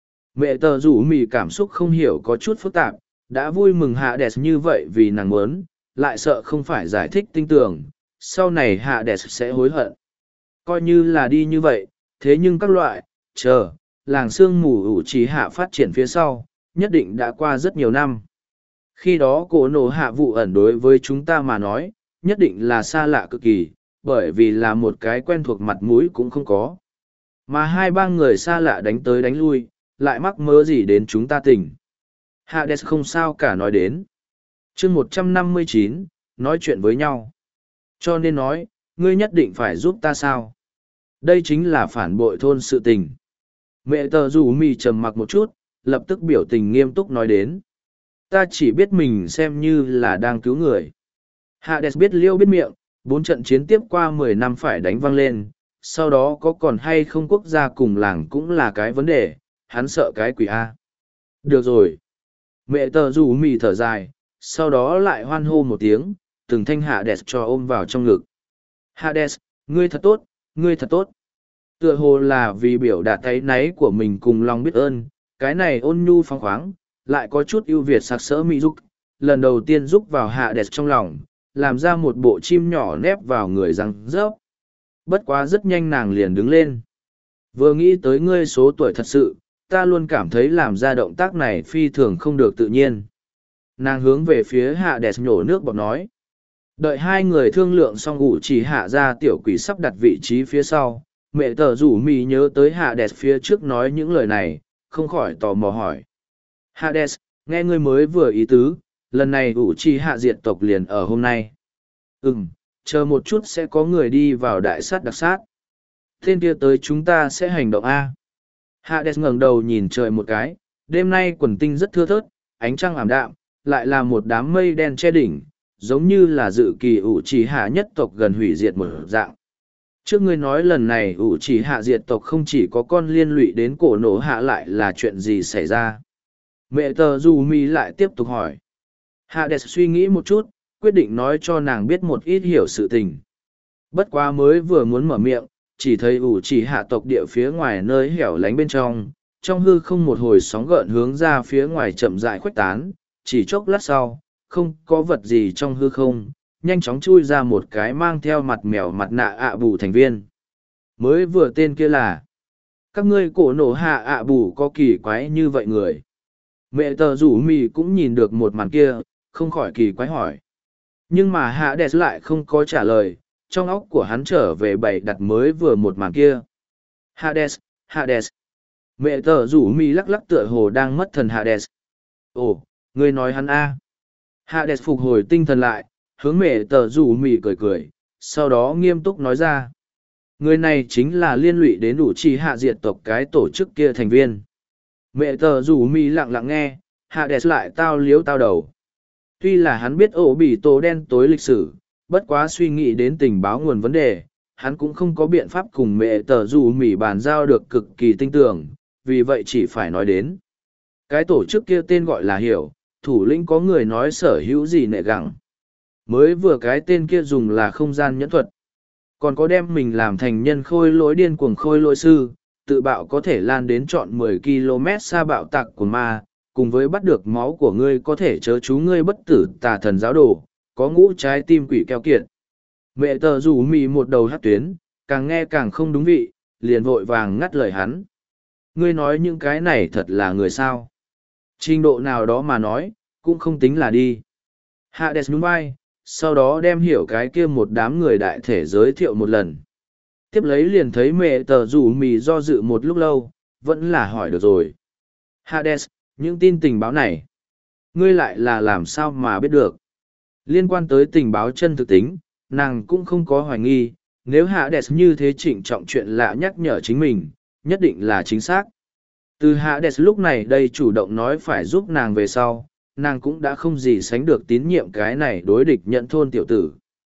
Speaker 1: Mẹ tờ rủ mì cảm xúc không hiểu có chút phức tạp, đã vui mừng Hades như vậy vì nàng muốn, lại sợ không phải giải thích tinh tường, sau này Hades sẽ hối hận. Coi như là đi như vậy, thế nhưng các loại, làng sương mù ủ trì hạ phát triển phía sau, nhất định đã qua rất nhiều năm. Khi đó cổ nổ hạ vụ ẩn đối với chúng ta mà nói, nhất định là xa lạ cực kỳ, bởi vì là một cái quen thuộc mặt mũi cũng không có. Mà hai ba người xa lạ đánh tới đánh lui, lại mắc mớ gì đến chúng ta tỉnh. Hades không sao cả nói đến. chương 159, nói chuyện với nhau. Cho nên nói, ngươi nhất định phải giúp ta sao? Đây chính là phản bội thôn sự tình. Mẹ tờ rủ mì trầm mặc một chút, lập tức biểu tình nghiêm túc nói đến. Ta chỉ biết mình xem như là đang cứu người. Hades biết liêu biết miệng, 4 trận chiến tiếp qua 10 năm phải đánh văng lên, sau đó có còn hay không quốc gia cùng làng cũng là cái vấn đề, hắn sợ cái quỷ A. Được rồi. Mẹ tờ rủ mì thở dài, sau đó lại hoan hô một tiếng, từng thanh Hades cho ôm vào trong ngực. Hades, ngươi thật tốt, ngươi thật tốt. Tựa hồ là vì biểu đạt áy náy của mình cùng lòng biết ơn, cái này ôn nhu phóng khoáng, lại có chút ưu việt sặc sỡ mỹ dục, lần đầu tiên giúp vào Hades trong lòng, làm ra một bộ chim nhỏ nép vào người răng rớp. Bất quá rất nhanh nàng liền đứng lên. Vừa nghĩ tới ngươi số tuổi thật sự, ta luôn cảm thấy làm ra động tác này phi thường không được tự nhiên. Nàng hướng về phía Hades nhổ nước bọt nói. Đợi hai người thương lượng xong ủ chỉ hạ ra tiểu quỷ sắp đặt vị trí phía sau, mẹ tờ rủ mì nhớ tới Hades phía trước nói những lời này, không khỏi tò mò hỏi. Hades, nghe ngươi mới vừa ý tứ, lần này ủ chỉ hạ diệt tộc liền ở hôm nay. Chờ một chút sẽ có người đi vào đại sát đặc sát. Tên kia tới chúng ta sẽ hành động A. Hades ngẩng đầu nhìn trời một cái, đêm nay quần tinh rất thưa thớt, ánh trăng ảm đạm, lại là một đám mây đen che đỉnh, giống như là dự kỳ ủ trì hạ nhất tộc gần hủy diệt một dạng. Trước ngươi nói lần này ủ trì hạ diệt tộc không chỉ có con liên lụy đến cổ nổ hạ lại là chuyện gì xảy ra. Mẹ tờ dù mi lại tiếp tục hỏi. Hades suy nghĩ một chút, quyết định nói cho nàng biết một ít hiểu sự tình. Bất quá mới vừa muốn mở miệng, chỉ thấy ủ trì hạ tộc địa phía ngoài nơi hẻo lánh bên trong hư không một hồi sóng gợn hướng ra phía ngoài chậm rãi khuếch tán, chỉ chốc lát sau, không có vật gì trong hư không, nhanh chóng chui ra một cái mang theo mặt mèo mặt nạ ạ bù thành viên. Mới vừa tên kia là, các ngươi cổ nổ hạ ạ bù có kỳ quái như vậy người. Mẹ tờ rủ mì cũng nhìn được một màn kia, không khỏi kỳ quái hỏi. Nhưng mà hạ đẹp lại không có trả lời, trong óc của hắn trở về bày đặt mới vừa một màn kia. Hades. Mẹ tờ rủ mì lắc lắc tựa hồ đang mất thần Hades. Ồ, ngươi nói hắn a? Hades phục hồi tinh thần lại, hướng mẹ tờ rủ mì cười cười, sau đó nghiêm túc nói ra. Người này chính là liên lụy đến đủ trì hạ diệt tộc cái tổ chức kia thành viên. Mẹ tờ rủ mì lặng lặng nghe, Hades lại tao liếu tao đầu. Tuy là hắn biết ổ bị tổ đen tối lịch sử, bất quá suy nghĩ đến tình báo nguồn vấn đề, hắn cũng không có biện pháp cùng mẹ tờ rủ mì bàn giao được cực kỳ tinh tưởng, vì vậy chỉ phải nói đến. Cái tổ chức kia tên gọi là Hiểu, thủ lĩnh có người nói sở hữu gì nệ gẳng. Mới vừa cái tên kia dùng là không gian nhẫn thuật. Còn có đem mình làm thành nhân khôi lỗi điên cuồng khôi lỗi sư, tự bạo có thể lan đến trọn 10 km xa bạo tạc của ma, cùng với bắt được máu của ngươi có thể chớ chú ngươi bất tử tà thần giáo đồ, có ngũ trái tim quỷ keo kiệt. Mẹ tờ rủ mì một đầu hát tuyến, càng nghe càng không đúng vị, liền vội vàng ngắt lời hắn. Ngươi nói những cái này thật là người sao? Trình độ nào đó mà nói, cũng không tính là đi. Hades nhún vai, sau đó đem hiểu cái kia một đám người đại thể giới thiệu một lần. Tiếp lấy liền thấy mẹ tờ rủ mì do dự một lúc lâu, vẫn là hỏi được rồi. Hades, những tin tình báo này, ngươi lại là làm sao mà biết được? Liên quan tới tình báo chân thực tính, nàng cũng không có hoài nghi, nếu Hades như thế trịnh trọng chuyện lạ nhắc nhở chính mình, nhất định là chính xác. Từ Hades lúc này đây chủ động nói phải giúp nàng về sau, nàng cũng đã không gì sánh được tín nhiệm cái này đối địch nhận thôn tiểu tử.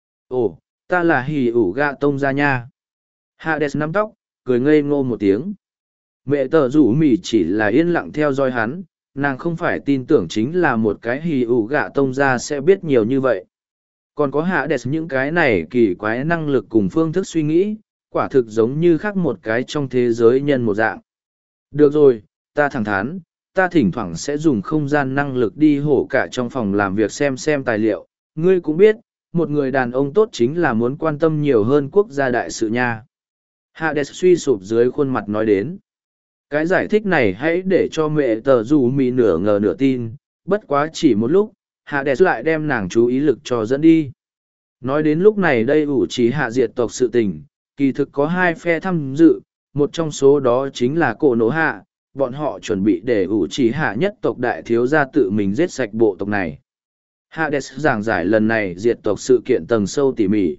Speaker 1: Ồ, ta là hì ủ gạ tông gia nha. Hades nắm tóc, cười ngây ngô một tiếng. Mẹ tờ rủ mỉ chỉ là yên lặng theo dõi hắn, nàng không phải tin tưởng chính là một cái hì ủ gạ tông gia sẽ biết nhiều như vậy. Còn có Hades những cái này kỳ quái năng lực cùng phương thức suy nghĩ, quả thực giống như khác một cái trong thế giới nhân một dạng. Được rồi, ta thẳng thắn, ta thỉnh thoảng sẽ dùng không gian năng lực đi hổ cả trong phòng làm việc xem tài liệu. Ngươi cũng biết, một người đàn ông tốt chính là muốn quan tâm nhiều hơn quốc gia đại sự nha. Hades suy sụp dưới khuôn mặt nói đến. Cái giải thích này hãy để cho mẹ tờ dù mì nửa ngờ nửa tin, bất quá chỉ một lúc, Hades lại đem nàng chú ý lực cho dẫn đi. Nói đến lúc này đây ủ trí hạ diệt tộc sự tình, kỳ thực có hai phe tham dự, một trong số đó chính là cổ nổ hạ, bọn họ chuẩn bị để ủ trí hạ nhất tộc đại thiếu gia tự mình giết sạch bộ tộc này. Hades giảng giải lần này diệt tộc sự kiện tầng sâu tỉ mỉ.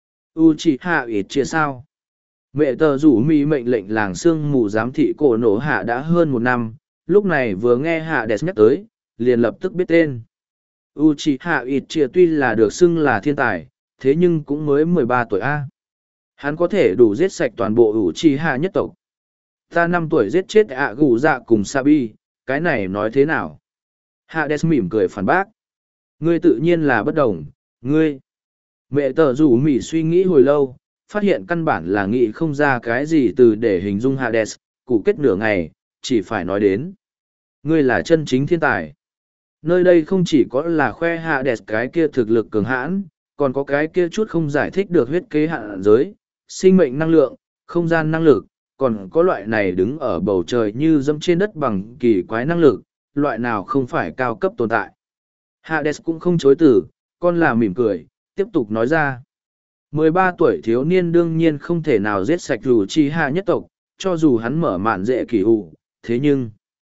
Speaker 1: Uchiha ít chia sao? Mẹ tờ rủ mi mệnh lệnh làng sương mù giám thị cổ nổ hạ đã hơn một năm, lúc này vừa nghe Hades nhắc tới, liền lập tức biết tên. Uchiha ít chia tuy là được xưng là thiên tài, thế nhưng cũng mới 13 tuổi A. Hắn có thể đủ giết sạch toàn bộ Uchiha nhất tộc. Ta 5 tuổi giết chết gù dạ cùng Sabi, cái này nói thế nào? Hades mỉm cười phản bác. Ngươi tự nhiên là bất đồng, ngươi. Mẹ tờ rủ mỉ suy nghĩ hồi lâu, phát hiện căn bản là nghĩ không ra cái gì từ để hình dung Hades, cụ kết nửa ngày, chỉ phải nói đến. Ngươi là chân chính thiên tài. Nơi đây không chỉ có là khoe Hades cái kia thực lực cường hãn, còn có cái kia chút không giải thích được huyết kế hạn giới, sinh mệnh năng lượng, không gian năng lực, còn có loại này đứng ở bầu trời như dẫm trên đất bằng kỳ quái năng lực, loại nào không phải cao cấp tồn tại. Hades cũng không chối từ, con là mỉm cười, tiếp tục nói ra. 13 tuổi thiếu niên đương nhiên không thể nào giết sạch Uchiha nhất tộc, cho dù hắn mở mạn dễ kỳ ủ, thế nhưng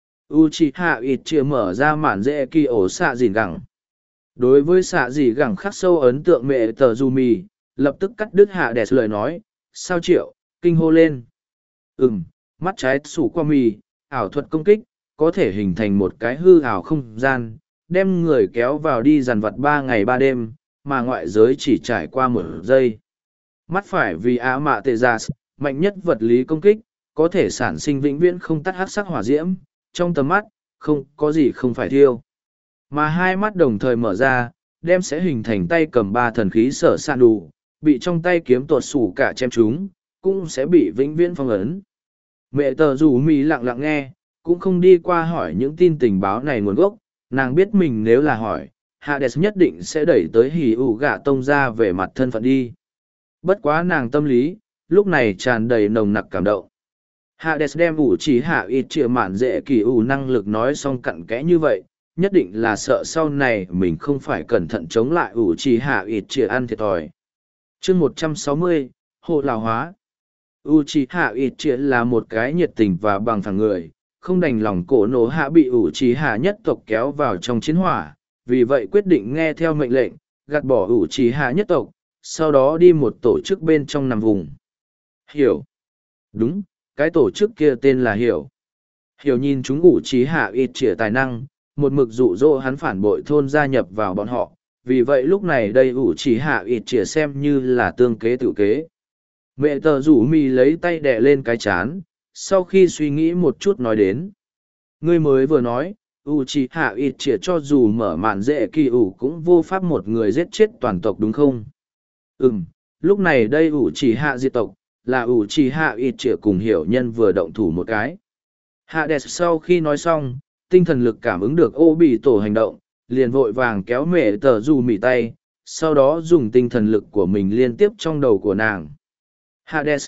Speaker 1: Uchiha Itachi mở ra mạn dễ kỳ ổ xạ dìn gẳng. Đối với xạ dìn gẳng khắc sâu ấn tượng mẹ tờ Yumi, lập tức cắt đứt hạ đẹp lời nói, sao triệu, kinh hô lên. Mắt trái sủ qua mì, ảo thuật công kích, có thể hình thành một cái hư ảo không gian, đem người kéo vào đi dằn vặt 3 ngày 3 đêm, mà ngoại giới chỉ trải qua 1 giây. Mắt phải vì á mạ tệ giả, mạnh nhất vật lý công kích, có thể sản sinh vĩnh viễn không tắt hắc sắc hỏa diễm, trong tầm mắt, không có gì không phải thiêu. Mà 2 mắt đồng thời mở ra, đem sẽ hình thành tay cầm 3 thần khí sở sạn đủ, bị trong tay kiếm tuột sủ cả chém chúng, cũng sẽ bị vĩnh viễn phong ấn. Mẹ tờ rủ mì lặng lặng nghe, cũng không đi qua hỏi những tin tình báo này nguồn gốc, nàng biết mình nếu là hỏi, Hades nhất định sẽ đẩy tới hỉ ủ gạ tông ra về mặt thân phận đi. Bất quá nàng tâm lý, lúc này tràn đầy nồng nặc cảm động. Hades đem ủ chỉ hạ ít trịa mạn dễ kỳ ủ năng lực nói xong cặn kẽ như vậy, nhất định là sợ sau này mình không phải cẩn thận chống lại ủ chỉ hạ ít trịa ăn thiệt thòi. Chương 160, Hộ Lào Hóa. Uchiha Itachi là một cái nhiệt tình và bằng phẳng người, không đành lòng cổ nổ hạ bị Uchiha nhất tộc kéo vào trong chiến hỏa, vì vậy quyết định nghe theo mệnh lệnh, gạt bỏ Uchiha nhất tộc, sau đó đi một tổ chức bên trong nằm vùng. Hiểu. Đúng, cái tổ chức kia tên là Hiểu. Hiểu nhìn chúng Uchiha Itachi tài năng, một mực dụ dỗ hắn phản bội thôn gia nhập vào bọn họ, vì vậy lúc này đây Uchiha Itachi xem như là tương kế tự kế. Mẹ tờ rủ mì lấy tay đè lên cái chán, sau khi suy nghĩ một chút nói đến. Ngươi mới vừa nói, Uchiha Itachi cho dù mở màn dễ kỳ ủ cũng vô pháp một người giết chết toàn tộc đúng không? Lúc này đây Uchiha diệt tộc, là Uchiha Itachi cùng hiểu nhân vừa động thủ một cái. Hades sau khi nói xong, tinh thần lực cảm ứng được Obito hành động, liền vội vàng kéo mẹ tờ rủ mì tay, sau đó dùng tinh thần lực của mình liên tiếp trong đầu của nàng. Hades.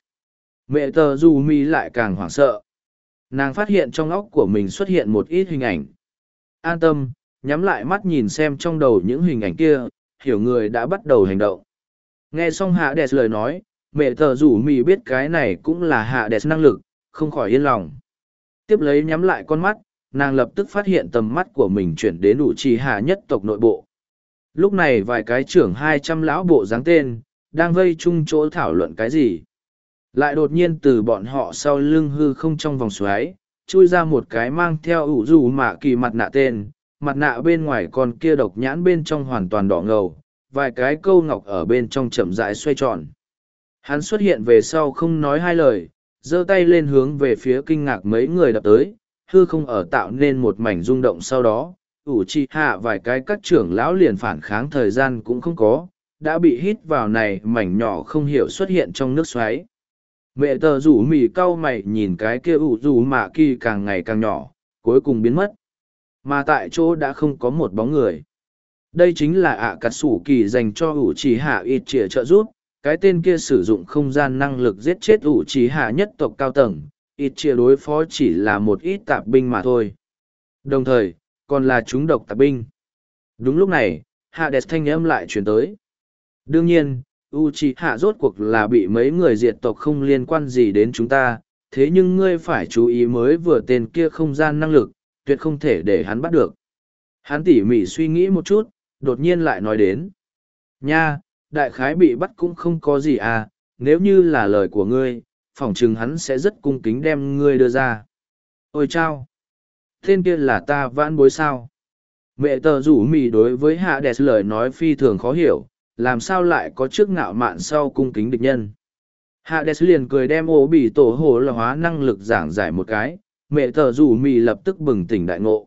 Speaker 1: Mẹ tờ dù mi lại càng hoảng sợ. Nàng phát hiện trong óc của mình xuất hiện một ít hình ảnh. An tâm, nhắm lại mắt nhìn xem trong đầu những hình ảnh kia, hiểu người đã bắt đầu hành động. Nghe xong Hades lời nói, mẹ tờ rủ mi biết cái này cũng là Hades năng lực, không khỏi yên lòng. Tiếp lấy nhắm lại con mắt, nàng lập tức phát hiện tầm mắt của mình chuyển đến Uchiha nhất tộc nội bộ. Lúc này vài cái trưởng 200 lão bộ dáng tên, đang vây chung chỗ thảo luận cái gì. Lại đột nhiên từ bọn họ sau lưng hư không trong vòng xoáy, chui ra một cái mang theo ủ dù mạ kỳ mặt nạ tên, mặt nạ bên ngoài còn kia độc nhãn bên trong hoàn toàn đỏ ngầu, vài cái câu ngọc ở bên trong chậm rãi xoay tròn. Hắn xuất hiện về sau không nói hai lời, giơ tay lên hướng về phía kinh ngạc mấy người đập tới, hư không ở tạo nên một mảnh rung động sau đó, Uchiha vài cái các trưởng lão liền phản kháng thời gian cũng không có, đã bị hít vào này mảnh nhỏ không hiểu xuất hiện trong nước xoáy. Mẹ tờ rủ mì cau mày nhìn cái kia ủ rủ mạ kỳ càng ngày càng nhỏ, cuối cùng biến mất. Mà tại chỗ đã không có một bóng người. Đây chính là ạ cắt sủ kỳ dành cho ủ trì hạ ít trịa trợ giúp, cái tên kia sử dụng không gian năng lực giết chết ủ trì hạ nhất tộc cao tầng, ít trịa đối phó chỉ là một ít tạp binh mà thôi. Đồng thời, còn là chúng độc tạp binh. Đúng lúc này, Hades thanh âm lại chuyển tới. Đương nhiên, Uchiha rốt cuộc là bị mấy người diệt tộc không liên quan gì đến chúng ta, thế nhưng ngươi phải chú ý mới vừa tên kia không gian năng lực, tuyệt không thể để hắn bắt được. Hắn tỉ mỉ suy nghĩ một chút, đột nhiên lại nói đến. Nha, đại khái bị bắt cũng không có gì à, nếu như là lời của ngươi, phỏng chừng hắn sẽ rất cung kính đem ngươi đưa ra. Ôi chao! Tên kia là ta vãn bối sao? Mẹ tờ rủ mì đối với Hades lời nói phi thường khó hiểu, làm sao lại có trước ngạo mạn sau cung kính địch nhân. Hades liền cười đem ổ bị tổ hồ là hóa năng lực giảng giải một cái, mẹ tờ rủ mì lập tức bừng tỉnh đại ngộ.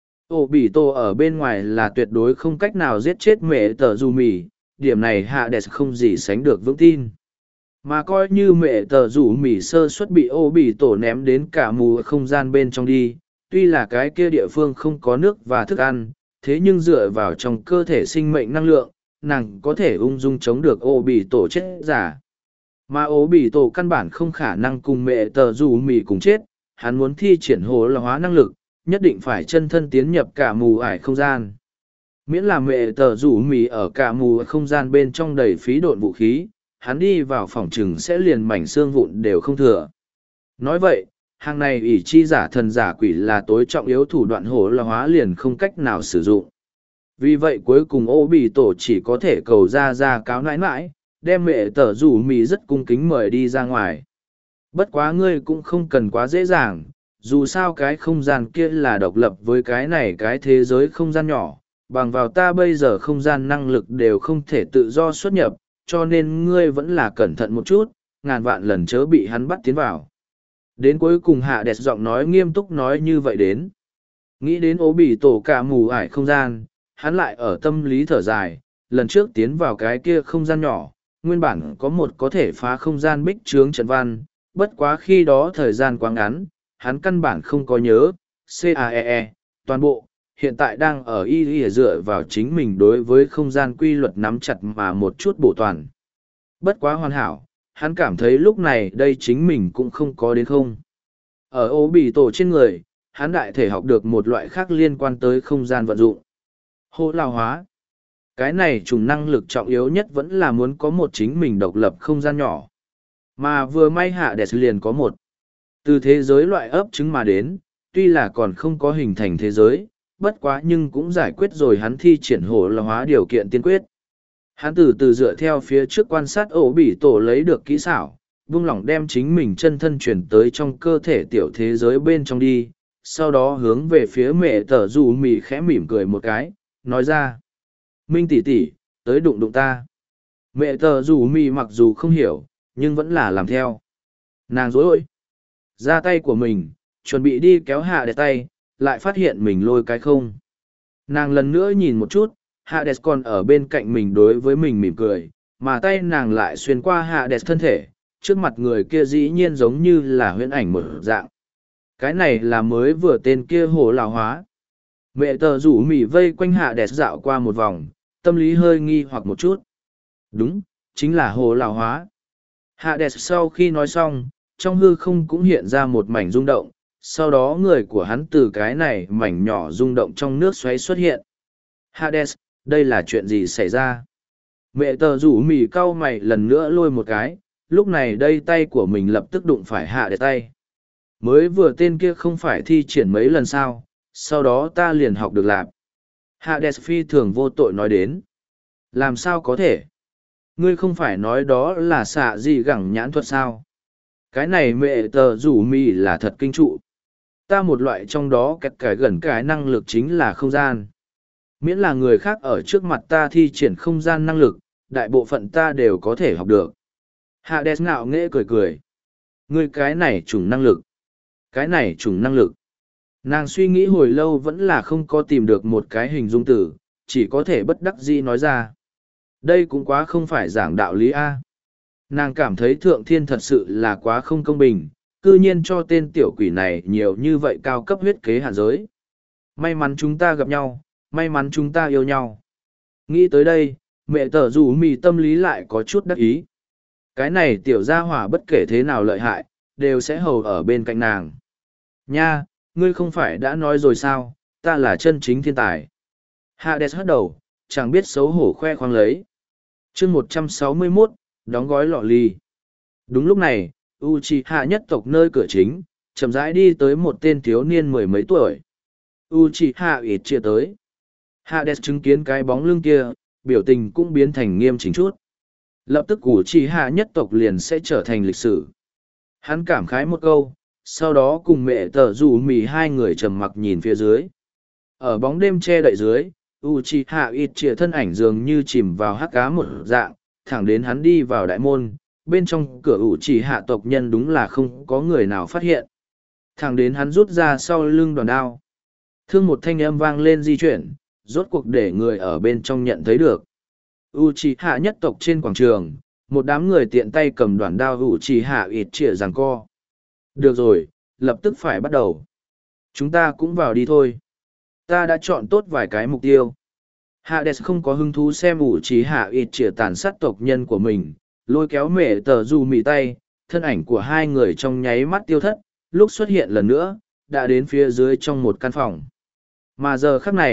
Speaker 1: Ổ bị tổ ở bên ngoài là tuyệt đối không cách nào giết chết mẹ tờ rủ mì, điểm này Hades không gì sánh được vững tin. Mà coi như mẹ tờ rủ mì sơ suất bị ổ bị tổ ném đến cả mù không gian bên trong đi, tuy là cái kia địa phương không có nước và thức ăn, thế nhưng dựa vào trong cơ thể sinh mệnh năng lượng, nàng có thể ung dung chống được ô bị tổ chết giả. Mà ô bị tổ căn bản không khả năng cùng mẹ tờ dù mì cùng chết, hắn muốn thi triển hồ là hóa năng lực, nhất định phải chân thân tiến nhập cả mù ải không gian. Miễn là mẹ tờ rủ mì ở cả mù không gian bên trong đầy phí độn vũ khí, hắn đi vào phòng chừng sẽ liền mảnh xương vụn đều không thừa. Nói vậy, hàng này ỷ chi giả thần giả quỷ là tối trọng yếu thủ đoạn hổ là hóa liền không cách nào sử dụng. Vì vậy cuối cùng ô bị tổ chỉ có thể cầu ra cáo nãi nãi, đem mẹ tờ rủ mì rất cung kính mời đi ra ngoài. Bất quá ngươi cũng không cần quá dễ dàng, dù sao cái không gian kia là độc lập với cái này cái thế giới không gian nhỏ, bằng vào ta bây giờ không gian năng lực đều không thể tự do xuất nhập, cho nên ngươi vẫn là cẩn thận một chút, ngàn vạn lần chớ bị hắn bắt tiến vào. Đến cuối cùng hạ đẹp giọng nói nghiêm túc nói như vậy đến. Nghĩ đến ố bị tổ cả mù ải không gian, hắn lại ở tâm lý thở dài, lần trước tiến vào cái kia không gian nhỏ, nguyên bản có một có thể phá không gian bích trướng trận văn, bất quá khi đó thời gian quá ngắn, hắn căn bản không có nhớ, CAEE, toàn bộ, hiện tại đang ở y dựa vào chính mình đối với không gian quy luật nắm chặt mà một chút bổ toàn. Bất quá hoàn hảo, hắn cảm thấy lúc này đây chính mình cũng không có đến không. Ở ô bị tổ trên người, hắn đại thể học được một loại khác liên quan tới không gian vận dụng. Hô lao hóa. Cái này trùng năng lực trọng yếu nhất vẫn là muốn có một chính mình độc lập không gian nhỏ. Mà vừa may hạ đẹp liền có một. Từ thế giới loại ấp trứng mà đến, tuy là còn không có hình thành thế giới, bất quá nhưng cũng giải quyết rồi hắn thi triển hổ là hóa điều kiện tiên quyết. Hắn từ từ dựa theo phía trước quan sát ổ bị tổ lấy được kỹ xảo, buông lỏng đem chính mình chân thân chuyển tới trong cơ thể tiểu thế giới bên trong đi, sau đó hướng về phía mẹ tờ dù mì khẽ mỉm cười một cái, nói ra. Minh tỷ tỷ, tới đụng đụng ta. Mẹ tờ dù mì mặc dù không hiểu, nhưng vẫn là làm theo. Nàng dối ôi. Ra tay của mình, chuẩn bị đi kéo hạ đẹp tay, lại phát hiện mình lôi cái không. Nàng lần nữa nhìn một chút, Hades còn ở bên cạnh mình đối với mình mỉm cười, mà tay nàng lại xuyên qua Hades thân thể, trước mặt người kia dĩ nhiên giống như là huyễn ảnh một dạng. Cái này là mới vừa tên kia hồ lào hóa. Mẹ tờ rủ mỉ vây quanh Hades dạo qua một vòng, tâm lý hơi nghi hoặc một chút. Đúng, chính là hồ lào hóa. Hades sau khi nói xong, trong hư không cũng hiện ra một mảnh rung động, sau đó người của hắn từ cái này mảnh nhỏ rung động trong nước xoáy xuất hiện. Hades, đây là chuyện gì xảy ra? Mẹ tờ rủ mì cau mày lần nữa lôi một cái, lúc này đây tay của mình lập tức đụng phải Hades tay. Mới vừa tên kia không phải thi triển mấy lần sao, sau đó ta liền học được làm. Hades phi thường vô tội nói đến. Làm sao có thể? Ngươi không phải nói đó là xạ gì gẳng nhãn thuật sao? Cái này mẹ tờ rủ mì là thật kinh trụ. Ta một loại trong đó kẹt cái gần cái năng lực chính là không gian. Miễn là người khác ở trước mặt ta thi triển không gian năng lực, đại bộ phận ta đều có thể học được. Hades ngạo nghễ cười cười. Ngươi cái này trùng năng lực. Cái này trùng năng lực. Nàng suy nghĩ hồi lâu vẫn là không có tìm được một cái hình dung từ, chỉ có thể bất đắc dĩ nói ra. Đây cũng quá không phải giảng đạo lý A. Nàng cảm thấy thượng thiên thật sự là quá không công bình, cư nhiên cho tên tiểu quỷ này nhiều như vậy cao cấp huyết kế hạn giới. May mắn chúng ta gặp nhau, may mắn chúng ta yêu nhau. Nghĩ tới đây, mẹ tờ rủ mì tâm lý lại có chút đắc ý. Cái này tiểu gia hỏa bất kể thế nào lợi hại, đều sẽ hầu ở bên cạnh nàng. Nha, ngươi không phải đã nói rồi sao, ta là chân chính thiên tài. Hades hất đầu, chẳng biết xấu hổ khoe khoang lấy. chương 161, đóng gói lọ ly. Đúng lúc này, Uchiha nhất tộc nơi cửa chính, chậm rãi đi tới một tên thiếu niên mười mấy tuổi. Uchiha ít chia tới. Hades chứng kiến cái bóng lưng kia, biểu tình cũng biến thành nghiêm chỉnh chút. Lập tức Uchiha nhất tộc liền sẽ trở thành lịch sử. Hắn cảm khái một câu, sau đó cùng mẹ tờ rủ mì hai người trầm mặc nhìn phía dưới. Ở bóng đêm che đậy dưới, Uchiha ít chia thân ảnh dường như chìm vào hắc ám một dạng, thẳng đến hắn đi vào đại môn, bên trong cửa Uchiha tộc nhân đúng là không có người nào phát hiện. Thẳng đến hắn rút ra sau lưng đoàn đao. Thương một thanh âm vang lên di chuyển, rốt cuộc để người ở bên trong nhận thấy được. Uchiha nhất tộc trên quảng trường, một đám người tiện tay cầm đoàn đao Uchiha ít chia giằng co. Được rồi, lập tức phải bắt đầu. Chúng ta cũng vào đi thôi. Ta đã chọn tốt vài cái mục tiêu. Hades không có hứng thú xem Uchiha ít chia tàn sát tộc nhân của mình, lôi kéo mẹ tờ dù mì tay, thân ảnh của hai người trong nháy mắt tiêu thất, lúc xuất hiện lần nữa, đã đến phía dưới trong một căn phòng. Mà giờ khắc này,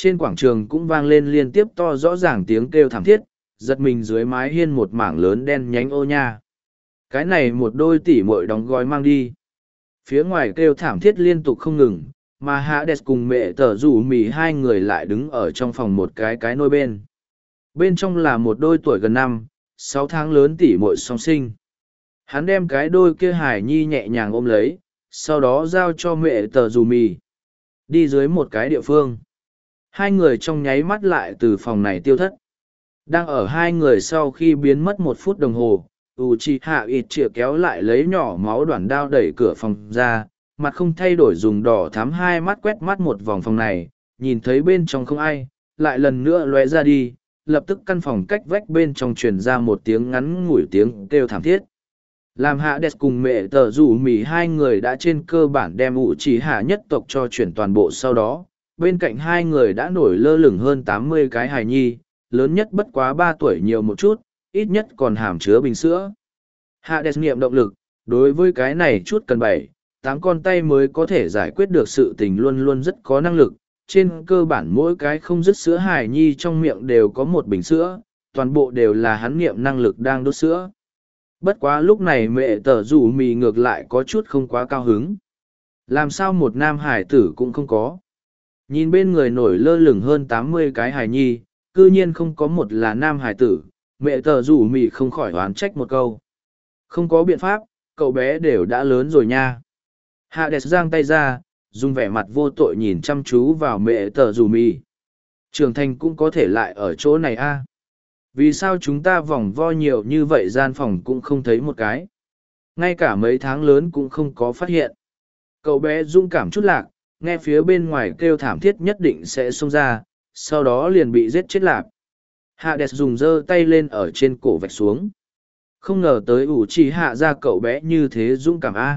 Speaker 1: Trên quảng trường cũng vang lên liên tiếp to rõ ràng tiếng kêu thảm thiết, giật mình dưới mái hiên một mảng lớn đen nhánh ô nha. Cái này một đôi tỉ muội đóng gói mang đi. Phía ngoài kêu thảm thiết liên tục không ngừng, mà Hades cùng mẹ tở rủ mì hai người lại đứng ở trong phòng một cái nôi bên. Bên trong là một đôi tuổi gần 5, 6 tháng lớn tỉ muội song sinh. Hắn đem cái đôi kia hải nhi nhẹ nhàng ôm lấy, sau đó giao cho mẹ tở rủ mì. Đi dưới một cái địa phương. Hai người trong nháy mắt lại từ phòng này tiêu thất. Đang ở hai người sau khi biến mất 1 phút đồng hồ, Uchiha Itachi kéo lại lấy nhỏ máu đoạn đao đẩy cửa phòng ra, mặt không thay đổi dùng đỏ thắm hai mắt quét mắt một vòng phòng này, nhìn thấy bên trong không ai, lại lần nữa lóe ra đi, lập tức căn phòng cách vách bên trong truyền ra một tiếng ngắn ngủi tiếng kêu thảm thiết. Làm Hades cùng mẹ tờ rủ mì hai người đã trên cơ bản đem Uchiha nhất tộc cho chuyển toàn bộ sau đó, bên cạnh hai người đã nổi lơ lửng hơn 80 cái hài nhi, lớn nhất bất quá 3 tuổi nhiều một chút, ít nhất còn hàm chứa bình sữa. Hades nghiệm động lực, đối với cái này chút cần 7, 8 con tay mới có thể giải quyết được sự tình luôn luôn rất có năng lực. Trên cơ bản mỗi cái không dứt sữa hài nhi trong miệng đều có một bình sữa, toàn bộ đều là hắn nghiệm năng lực đang đốt sữa. Bất quá lúc này mẹ tở rủ mì ngược lại có chút không quá cao hứng. Làm sao một nam hải tử cũng không có. Nhìn bên người nổi lơ lửng hơn 80 cái hài nhi, cư nhiên không có một là nam hải tử, mẹ tờ rủ mì không khỏi oán trách một câu. Không có biện pháp, cậu bé đều đã lớn rồi nha. Hades giang tay ra, dùng vẻ mặt vô tội nhìn chăm chú vào mẹ tờ rủ mì. Trưởng thành cũng có thể lại ở chỗ này a. Vì sao chúng ta vòng vo nhiều như vậy gian phòng cũng không thấy một cái. Ngay cả mấy tháng lớn cũng không có phát hiện. Cậu bé dũng cảm chút lạc, nghe phía bên ngoài kêu thảm thiết nhất định sẽ xông ra, sau đó liền bị giết chết lạc. Hades dùng giơ tay lên ở trên cổ vạch xuống. Không ngờ tới Uchiha ra cậu bé như thế dũng cảm a.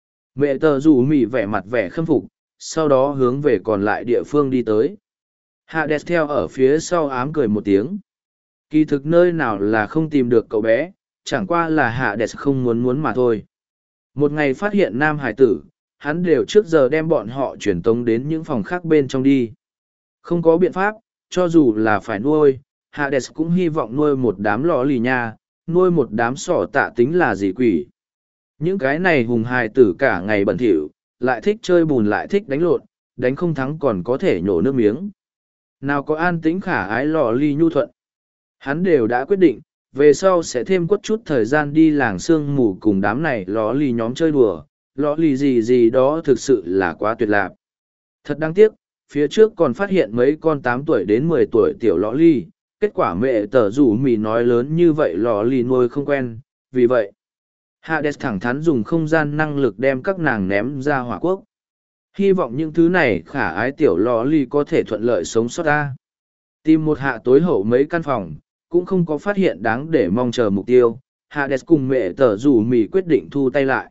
Speaker 1: Mẹ tờ rủ mỉ vẻ mặt vẻ khâm phục, sau đó hướng về còn lại địa phương đi tới. Hades theo ở phía sau ám cười một tiếng. Kỳ thực nơi nào là không tìm được cậu bé, chẳng qua là Hades không muốn mà thôi. Một ngày phát hiện nam hải tử, hắn đều trước giờ đem bọn họ chuyển tống đến những phòng khác bên trong đi. Không có biện pháp, cho dù là phải nuôi, Hades cũng hy vọng nuôi một đám lò lì nha, nuôi một đám sỏ tạ tính là gì quỷ. Những cái này hùng hài tử cả ngày bẩn thỉu, lại thích chơi bùn lại thích đánh lộn, đánh không thắng còn có thể nhổ nước miếng. Nào có an tĩnh khả ái lò lì nhu thuận. Hắn đều đã quyết định, về sau sẽ thêm quất chút thời gian đi làng sương mù cùng đám này lò lì nhóm chơi đùa, lò lì gì đó thực sự là quá tuyệt lạc. Thật đáng tiếc, phía trước còn phát hiện mấy con 8 tuổi đến 10 tuổi tiểu lò lì, kết quả mẹ tở rủ mì nói lớn như vậy lò lì nuôi không quen, vì vậy Hades thẳng thắn dùng không gian năng lực đem các nàng ném ra hỏa quốc. Hy vọng những thứ này khả ái tiểu lò lì có thể thuận lợi sống sót ra. Tìm một hạ tối hậu mấy căn phòng, cũng không có phát hiện đáng để mong chờ mục tiêu. Hades cùng mẹ tở rủ mì quyết định thu tay lại.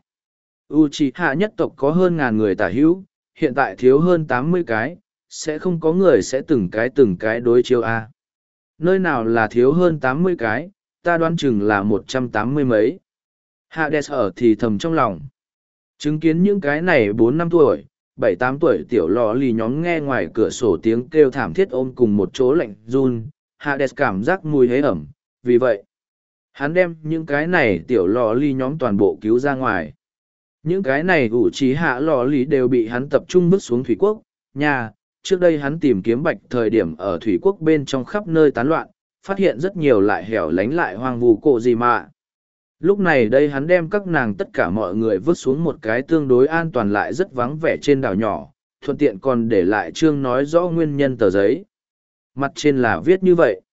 Speaker 1: Uchiha nhất tộc có hơn 1000 người tả hữu, hiện tại thiếu hơn 80 cái, sẽ không có người sẽ từng cái đối chiêu A. Nơi nào là thiếu hơn 80 cái, ta đoán chừng là 180 mấy. Hades ở thì thầm trong lòng. Chứng kiến những cái này 4-5 tuổi, 7-8 tuổi tiểu lò lì nhóm nghe ngoài cửa sổ tiếng kêu thảm thiết ôm cùng một chỗ lạnh run, Hades cảm giác mùi hế ẩm, vì vậy, hắn đem những cái này tiểu lò lì nhóm toàn bộ cứu ra ngoài. Những cái này Uchiha lò lì đều bị hắn tập trung bước xuống thủy quốc, nhà, trước đây hắn tìm kiếm bạch thời điểm ở thủy quốc bên trong khắp nơi tán loạn, phát hiện rất nhiều lại hẻo lánh lại hoang vu cổ gì mà. Lúc này đây hắn đem các nàng tất cả mọi người vứt xuống một cái tương đối an toàn lại rất vắng vẻ trên đảo nhỏ, thuận tiện còn để lại chương nói rõ nguyên nhân tờ giấy. Mặt trên là viết như vậy.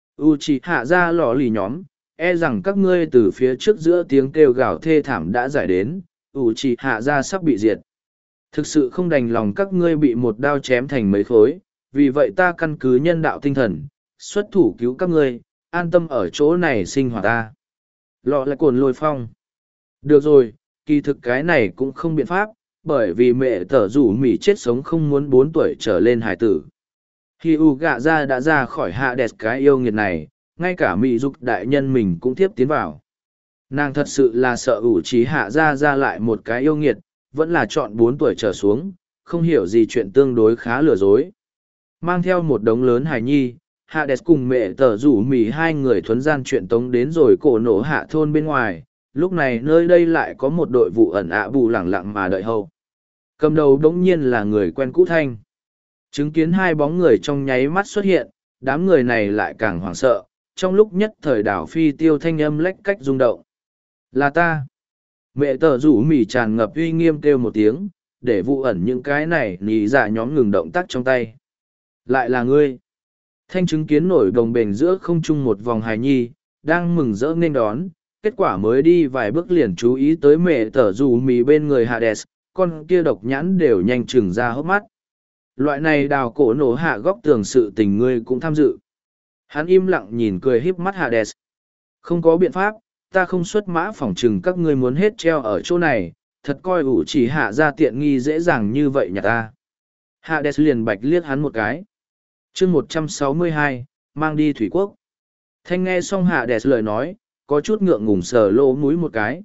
Speaker 1: Uchiha ra lò lì nhóm, e rằng các ngươi từ phía trước giữa tiếng kêu gào thê thảm đã giải đến, Uchiha ra sắp bị diệt. Thực sự không đành lòng các ngươi bị một đao chém thành mấy khối, vì vậy ta căn cứ nhân đạo tinh thần, xuất thủ cứu các ngươi, an tâm ở chỗ này sinh hoạt ta. Lọ lại cồn lôi phong. Được rồi, kỳ thực cái này cũng không biện pháp, bởi vì mẹ tở rủ mỉ chết sống không muốn 4 tuổi trở lên hải tử. Khi U gạ ra đã ra khỏi Hades cái yêu nghiệt này, ngay cả mị dục đại nhân mình cũng tiếp tiến vào. Nàng thật sự là sợ Uchiha ra lại một cái yêu nghiệt, vẫn là chọn 4 tuổi trở xuống, không hiểu gì chuyện tương đối khá lừa dối. mang theo một đống lớn hài nhi. Hades cùng mẹ tờ rủ mì hai người thuấn gian chuyện tống đến rồi cổ nổ hạ thôn bên ngoài, lúc này nơi đây lại có một đội vụ ẩn ạ bù lẳng lặng mà đợi hầu. Cầm đầu đống nhiên là người quen cũ Thanh. Chứng kiến hai bóng người trong nháy mắt xuất hiện, đám người này lại càng hoảng sợ, trong lúc nhất thời đảo phi tiêu thanh âm lách cách rung động. Là ta. Mẹ tờ rủ mì tràn ngập uy nghiêm kêu một tiếng, để vụ ẩn những cái này nì dạ nhóm ngừng động tác trong tay. Lại là ngươi. Thanh chứng kiến nổi đồng bền giữa không trung một vòng hài nhi, đang mừng rỡ nên đón, kết quả mới đi vài bước liền chú ý tới mẹ tờ rủ mì bên người Hades, con kia độc nhãn đều nhanh chừng ra hốc mắt. Loại này đào cổ nổ hạ góc tường sự tình ngươi cũng tham dự. Hắn im lặng nhìn cười híp mắt Hades. Không có biện pháp, ta không xuất mã phỏng chừng các ngươi muốn hết treo ở chỗ này, thật coi ủ chỉ hạ ra tiện nghi dễ dàng như vậy nhà ta. Hades liền bạch liếc hắn một cái. chương 162, mang đi thủy quốc. Thanh nghe xong Hades lời nói, có chút ngượng ngùng sờ lỗ mũi một cái.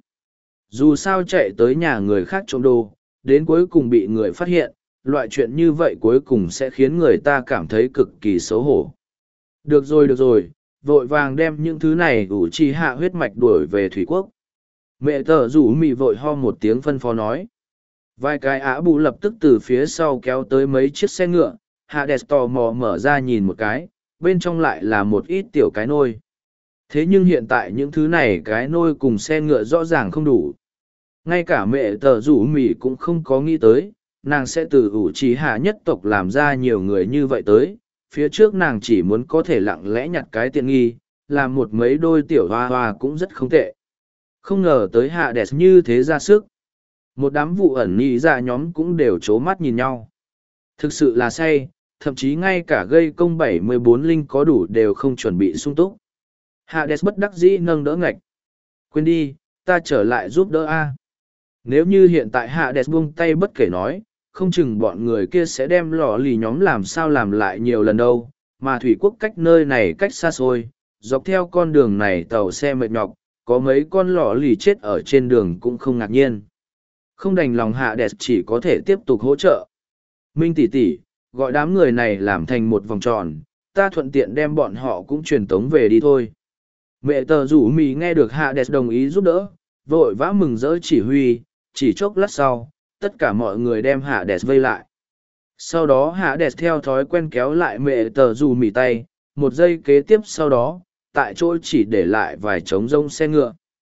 Speaker 1: Dù sao chạy tới nhà người khác trộm đồ, đến cuối cùng bị người phát hiện, loại chuyện như vậy cuối cùng sẽ khiến người ta cảm thấy cực kỳ xấu hổ. Được rồi, vội vàng đem những thứ này ủ trì hạ huyết mạch đuổi về thủy quốc. Mẹ tờ rủ mị vội ho một tiếng phân phó nói. Vài cái ả bù lập tức từ phía sau kéo tới mấy chiếc xe ngựa, Hades tò mò mở ra nhìn một cái, bên trong lại là một ít tiểu cái nôi. Thế nhưng hiện tại những thứ này cái nôi cùng xe ngựa rõ ràng không đủ. Ngay cả mẹ tờ rủ mị cũng không có nghĩ tới, nàng sẽ từ ủ trì hạ nhất tộc làm ra nhiều người như vậy tới. Phía trước nàng chỉ muốn có thể lặng lẽ nhặt cái tiện nghi, làm một mấy đôi tiểu hoa hoa cũng rất không tệ. Không ngờ tới Hades như thế ra sức. Một đám vụ ẩn nhị dạ nhóm cũng đều c mắt nhìn nhau. Thực sự là say, thậm chí ngay cả gây công 74 linh có đủ đều không chuẩn bị sung túc. Hades bất đắc dĩ nâng đỡ ngạch. Quên đi, ta trở lại giúp đỡ A. Nếu như hiện tại Hades buông tay bất kể nói, không chừng bọn người kia sẽ đem lò lì nhóm làm sao làm lại nhiều lần đâu, mà thủy quốc cách nơi này cách xa xôi, dọc theo con đường này tàu xe mệt nhọc, có mấy con lò lì chết ở trên đường cũng không ngạc nhiên. Không đành lòng Hades chỉ có thể tiếp tục hỗ trợ. Minh tỷ tỷ, gọi đám người này làm thành một vòng tròn, ta thuận tiện đem bọn họ cũng truyền tống về đi thôi. Mẹ tờ rủ mì nghe được Hades đồng ý giúp đỡ, vội vã mừng rỡ chỉ huy, chỉ chốc lát sau, tất cả mọi người đem Hades vây lại. Sau đó Hades theo thói quen kéo lại mẹ tờ rủ mì tay, một giây kế tiếp sau đó, tại chỗ chỉ để lại vài trống rông xe ngựa.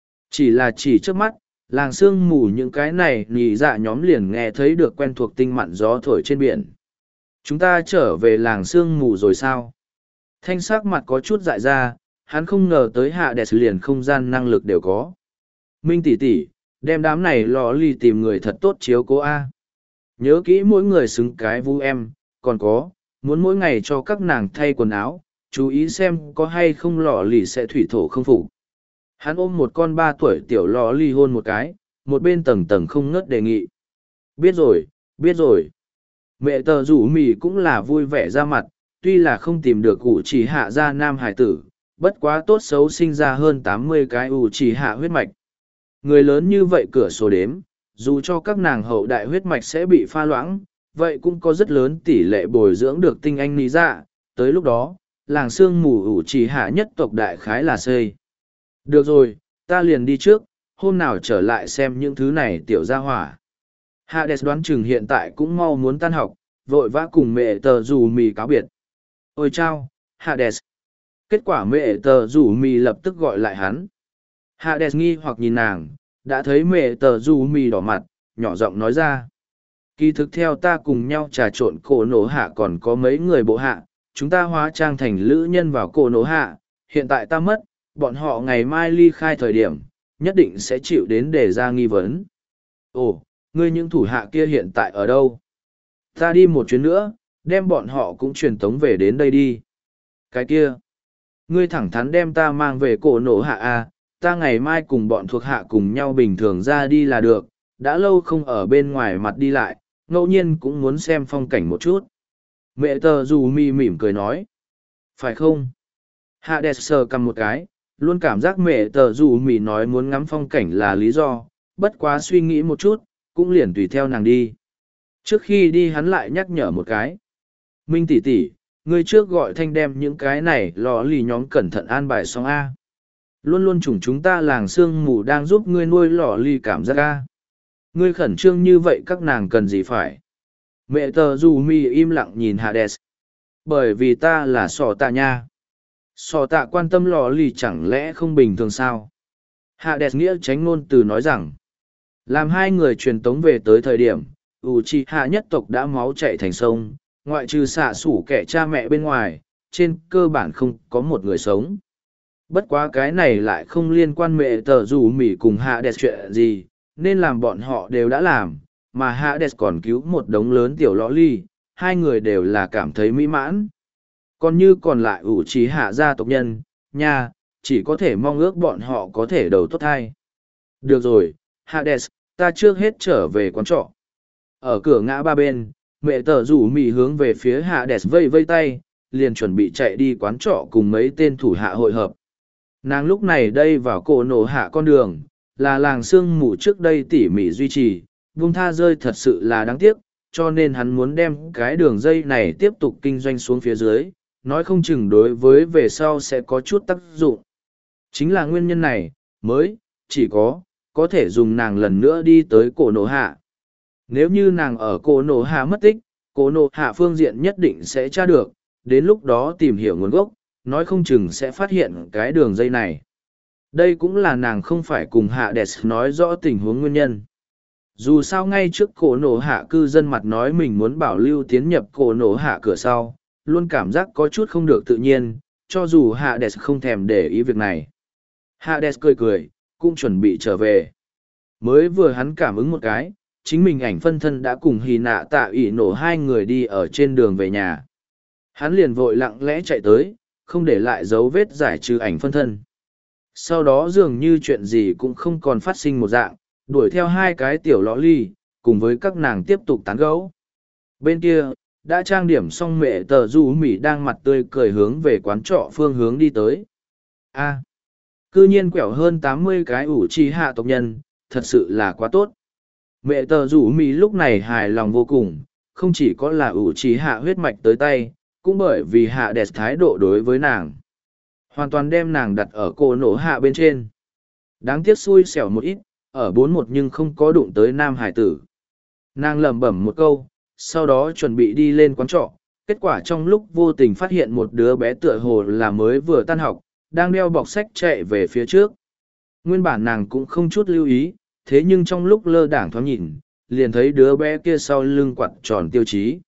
Speaker 1: Chỉ trước mắt, làng sương mù những cái này nhì dạ nhóm liền nghe thấy được quen thuộc tinh mặn gió thổi trên biển. Chúng ta trở về làng sương mù rồi sao? Thanh sắc mặt có chút dại ra, hắn không ngờ tới Hades liền không gian năng lực đều có. Minh tỷ tỷ, đem đám này lò lì tìm người thật tốt chiếu cố A. Nhớ kỹ mỗi người xứng cái vu em, còn có, muốn mỗi ngày cho các nàng thay quần áo, chú ý xem có hay không lò lì sẽ thủy thổ không phục. Hắn ôm một con 3 tuổi tiểu lò lì hôn một cái, một bên tầng tầng không ngớt đề nghị. Biết rồi. Mẹ tờ rủ mì cũng là vui vẻ ra mặt, tuy là không tìm được ủ chỉ hạ ra nam hải tử, bất quá tốt xấu sinh ra hơn 80 cái ủ chỉ hạ huyết mạch. Người lớn như vậy cửa sổ đếm, dù cho các nàng hậu đại huyết mạch sẽ bị pha loãng, vậy cũng có rất lớn tỷ lệ bồi dưỡng được tinh anh lý dạ, tới lúc đó, làng sương mù ủ chỉ hạ nhất tộc đại khái là xây. Được rồi, ta liền đi trước, hôm nào trở lại xem những thứ này tiểu gia hỏa. Hades đoán chừng hiện tại cũng mau muốn tan học, vội vã cùng mẹ tờ rủ mì cáo biệt. Ôi chao, Hades. Kết quả mẹ tờ rủ mì lập tức gọi lại hắn. Hades nghi hoặc nhìn nàng, đã thấy mẹ tờ rủ mì đỏ mặt, nhỏ giọng nói ra. Kỳ thực theo ta cùng nhau trà trộn cổ nổ hạ còn có mấy người bộ hạ, chúng ta hóa trang thành lữ nhân vào cổ nổ hạ, hiện tại ta mất, bọn họ ngày mai ly khai thời điểm, nhất định sẽ chịu đến để ra nghi vấn. Ồ, ngươi những thủ hạ kia hiện tại ở đâu? Ta đi một chuyến nữa, đem bọn họ cũng truyền tống về đến đây đi. Cái kia, ngươi thẳng thắn đem ta mang về cổ nổ hạ à, ta ngày mai cùng bọn thuộc hạ cùng nhau bình thường ra đi là được, đã lâu không ở bên ngoài mặt đi lại, ngẫu nhiên cũng muốn xem phong cảnh một chút. Mẹ tờ dù mi mỉm cười nói. Phải không? Hades sờ cầm một cái, luôn cảm giác mẹ tờ dù mi nói muốn ngắm phong cảnh là lý do, bất quá suy nghĩ một chút, cũng liền tùy theo nàng đi. Trước khi đi hắn lại nhắc nhở một cái. Minh tỷ tỷ, ngươi trước gọi thanh đem những cái này lò lì nhóm cẩn thận an bài xong A. Luôn luôn chủng chúng ta làng sương mù đang giúp ngươi nuôi lò lì cảm giác A. Ngươi khẩn trương như vậy các nàng cần gì phải. Mẹ tờ dù mi im lặng nhìn Hades. Bởi vì ta là sò tạ nha. Sò tạ quan tâm lò lì chẳng lẽ không bình thường sao. Hades nghĩa tránh ngôn từ nói rằng, làm hai người truyền tống về tới thời điểm, Uchiha nhất tộc đã máu chạy thành sông, ngoại trừ xạ sủ kẻ cha mẹ bên ngoài, trên cơ bản không có một người sống. Bất quá cái này lại không liên quan mẹ tờ dù mỉ cùng Hades chuyện gì, nên làm bọn họ đều đã làm, mà Hades còn cứu một đống lớn tiểu lõ ly, hai người đều là cảm thấy mỹ mãn. Còn như còn lại Uchiha gia tộc nhân, nha, chỉ có thể mong ước bọn họ có thể đầu tốt thai. Được rồi, Hades, ta trước hết trở về quán trọ. Ở cửa ngã ba bên, mẹ tờ rủ mì hướng về phía Hades vây vây tay, liền chuẩn bị chạy đi quán trọ cùng mấy tên thủ hạ hội hợp. Nàng lúc này đây vào cổ nổ hạ con đường, là làng sương mù trước đây tỉ mỉ duy trì, vung tha rơi thật sự là đáng tiếc, cho nên hắn muốn đem cái đường dây này tiếp tục kinh doanh xuống phía dưới, nói không chừng đối với về sau sẽ có chút tác dụng. Chính là nguyên nhân này, mới, chỉ có thể dùng nàng lần nữa đi tới cổ nổ hạ. Nếu như nàng ở cổ nổ hạ mất tích, cổ nổ hạ phương diện nhất định sẽ tra được, đến lúc đó tìm hiểu nguồn gốc, nói không chừng sẽ phát hiện cái đường dây này. Đây cũng là nàng không phải cùng Hades nói rõ tình huống nguyên nhân. Dù sao ngay trước cổ nổ hạ cư dân mặt nói mình muốn bảo lưu tiến nhập cổ nổ hạ cửa sau, luôn cảm giác có chút không được tự nhiên, cho dù Hades không thèm để ý việc này. Hades cười cười, cũng chuẩn bị trở về. Mới vừa hắn cảm ứng một cái, chính mình ảnh phân thân đã cùng Hì Nạ Tạ ỷ nổ hai người đi ở trên đường về nhà. Hắn liền vội lặng lẽ chạy tới, không để lại dấu vết giải trừ ảnh phân thân. Sau đó dường như chuyện gì cũng không còn phát sinh một dạng, đuổi theo hai cái tiểu lõ ly, cùng với các nàng tiếp tục tán gẫu. Bên kia, đã trang điểm xong mẹ tờ du mỉ đang mặt tươi cười hướng về quán trọ phương hướng đi tới. Cư nhiên quẹo hơn 80 cái ủ trì hạ tộc nhân, thật sự là quá tốt. Mẹ tờ rủ mì lúc này hài lòng vô cùng, không chỉ có là ủ trì hạ huyết mạch tới tay, cũng bởi vì hạ đẹp thái độ đối với nàng. Hoàn toàn đem nàng đặt ở cổ nổ hạ bên trên. Đáng tiếc xui xẻo một ít, ở 4-1 nhưng không có đụng tới nam hải tử. Nàng lẩm bẩm một câu, sau đó chuẩn bị đi lên quán trọ. Kết quả trong lúc vô tình phát hiện một đứa bé tựa hồ là mới vừa tan học, đang đeo bọc sách chạy về phía trước. Nguyên bản nàng cũng không chút lưu ý, thế nhưng trong lúc lơ đảng thoáng nhìn, liền thấy đứa bé kia sau lưng quạt tròn tiêu chí.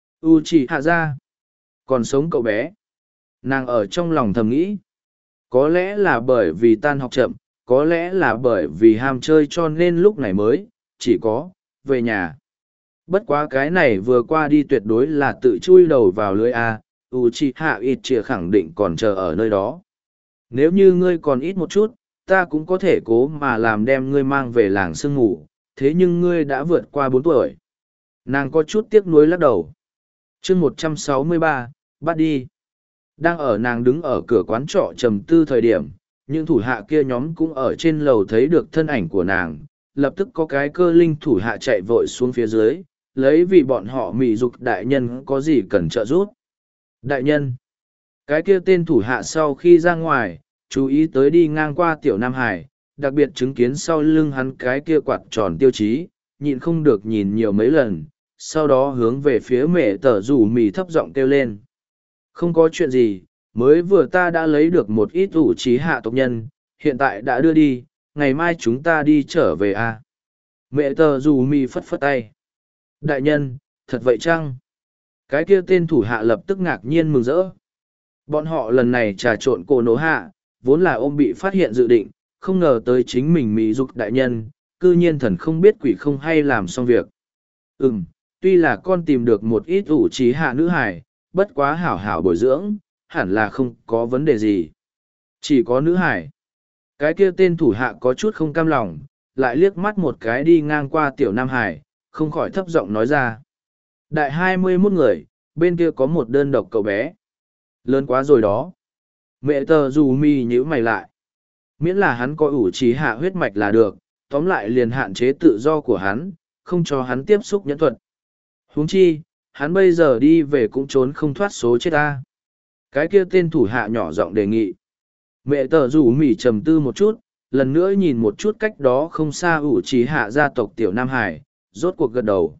Speaker 1: Uchiha ra. Còn sống cậu bé. Nàng ở trong lòng thầm nghĩ. Có lẽ là bởi vì tan học chậm, có lẽ là bởi vì ham chơi cho nên lúc này mới, chỉ có, về nhà. Bất quá cái này vừa qua đi tuyệt đối là tự chui đầu vào lưới A, Uchiha Itchia khẳng định còn chờ ở nơi đó. Nếu như ngươi còn ít một chút, ta cũng có thể cố mà làm đem ngươi mang về làng sương ngủ, thế nhưng ngươi đã vượt qua 4 tuổi. Nàng có chút tiếc nuối lắc đầu. chương 163, bắt đi. Đang ở nàng đứng ở cửa quán trọ trầm tư thời điểm, những thủ hạ kia nhóm cũng ở trên lầu thấy được thân ảnh của nàng, lập tức có cái cơ linh thủ hạ chạy vội xuống phía dưới, lấy vì bọn họ mị dục đại nhân có gì cần trợ giúp. Đại nhân, cái kia tên thủ hạ sau khi ra ngoài, chú ý tới đi ngang qua tiểu Nam Hải, đặc biệt chứng kiến sau lưng hắn cái kia quạt tròn tiêu chí, nhịn không được nhìn nhiều mấy lần, sau đó hướng về phía mẹ tờ rủ mì thấp giọng kêu lên. Không có chuyện gì, mới vừa ta đã lấy được một ít ủ trí hạ tộc nhân, hiện tại đã đưa đi, ngày mai chúng ta đi trở về à. Mẹ tờ rủ mì phất phất tay. Đại nhân, thật vậy chăng? Cái kia tên thủ hạ lập tức ngạc nhiên mừng rỡ. Bọn họ lần này trà trộn cổ nổ hạ, vốn là ôm bị phát hiện dự định, không ngờ tới chính mình mỹ dục đại nhân, cư nhiên thần không biết quỷ không hay làm xong việc. Tuy là con tìm được một ít ủ trí hạ nữ hài, bất quá hảo hảo bồi dưỡng, hẳn là không có vấn đề gì. Chỉ có nữ hài. Cái kia tên thủ hạ có chút không cam lòng, lại liếc mắt một cái đi ngang qua tiểu Nam Hải, không khỏi thấp giọng nói ra. Đại 21 người, bên kia có một đơn độc cậu bé. Lớn quá rồi đó. Mẹ tờ dù mi nhíu mày lại. Miễn là hắn có ủ trí hạ huyết mạch là được, tóm lại liền hạn chế tự do của hắn, không cho hắn tiếp xúc nhẫn thuật. Huống chi, hắn bây giờ đi về cũng trốn không thoát số chết ta. Cái kia tên thủ hạ nhỏ giọng đề nghị. Mẹ tờ rủ mỉ trầm tư một chút, lần nữa nhìn một chút cách đó không xa ủ trí hạ gia tộc tiểu Nam Hải, rốt cuộc gật đầu.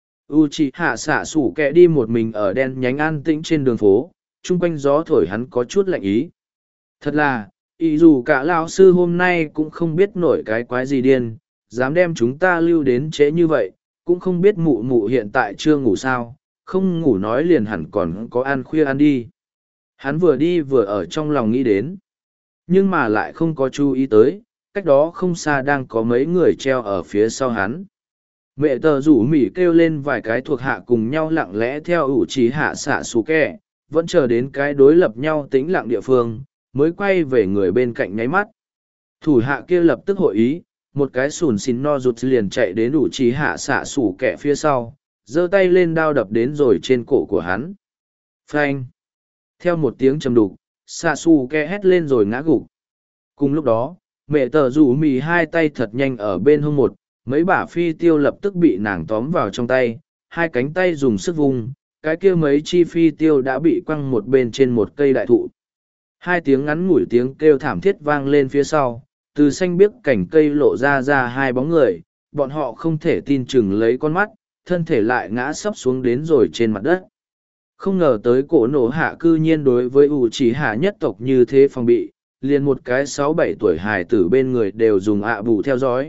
Speaker 1: U trí hạ xạ sủ kẹ đi một mình ở đen nhánh an tĩnh trên đường phố, chung quanh gió thổi hắn có chút lạnh ý. Thật là, ý dù cả lão sư hôm nay cũng không biết nổi cái quái gì điên, dám đem chúng ta lưu đến trễ như vậy, cũng không biết mụ mụ hiện tại chưa ngủ sao, không ngủ nói liền hẳn còn có ăn khuya ăn đi. Hắn vừa đi vừa ở trong lòng nghĩ đến, nhưng mà lại không có chú ý tới, cách đó không xa đang có mấy người treo ở phía sau hắn. Mẹ tờ rủ mỉ kêu lên vài cái thuộc hạ cùng nhau lặng lẽ theo ủ trí hạ xạ xù kẹ, vẫn chờ đến cái đối lập nhau tĩnh lặng địa phương, mới quay về người bên cạnh nháy mắt. Thủ hạ kia lập tức hội ý, một cái sùn xin no rụt liền chạy đến ủ trí hạ xạ xù kẹ phía sau, giơ tay lên đao đập đến rồi trên cổ của hắn. Phanh! Theo một tiếng trầm đục, xạ xù kẹ hét lên rồi ngã gục. Cùng lúc đó, mẹ tờ rủ mì hai tay thật nhanh ở bên hông một, mấy bả phi tiêu lập tức bị nàng tóm vào trong tay, hai cánh tay dùng sức vung, cái kia mấy chi phi tiêu đã bị quăng một bên trên một cây đại thụ. Hai tiếng ngắn ngủi tiếng kêu thảm thiết vang lên phía sau, từ xanh biếc cảnh cây lộ ra hai bóng người, bọn họ không thể tin chừng lấy con mắt, thân thể lại ngã sấp xuống đến rồi trên mặt đất. Không ngờ tới cổ nổ hạ cư nhiên đối với ủ chỉ hạ nhất tộc như thế phòng bị, liền một cái 6-7 tuổi hài tử bên người đều dùng ạ bù theo dõi.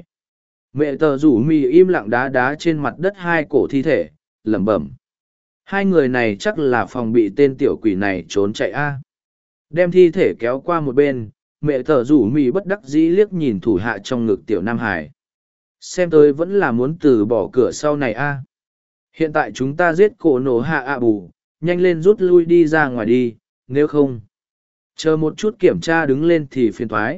Speaker 1: Mẹ tờ rủ mì im lặng đá đá trên mặt đất hai cổ thi thể, lẩm bẩm. Hai người này chắc là phòng bị tên tiểu quỷ này trốn chạy a. Đem thi thể kéo qua một bên, mẹ tờ rủ mì bất đắc dĩ liếc nhìn thủ hạ trong ngực tiểu Nam Hải. Xem tôi vẫn là muốn từ bỏ cửa sau này a. Hiện tại chúng ta giết cổ nổ hạ ạ bù, nhanh lên rút lui đi ra ngoài đi, nếu không. Chờ một chút kiểm tra đứng lên thì phiền thoái.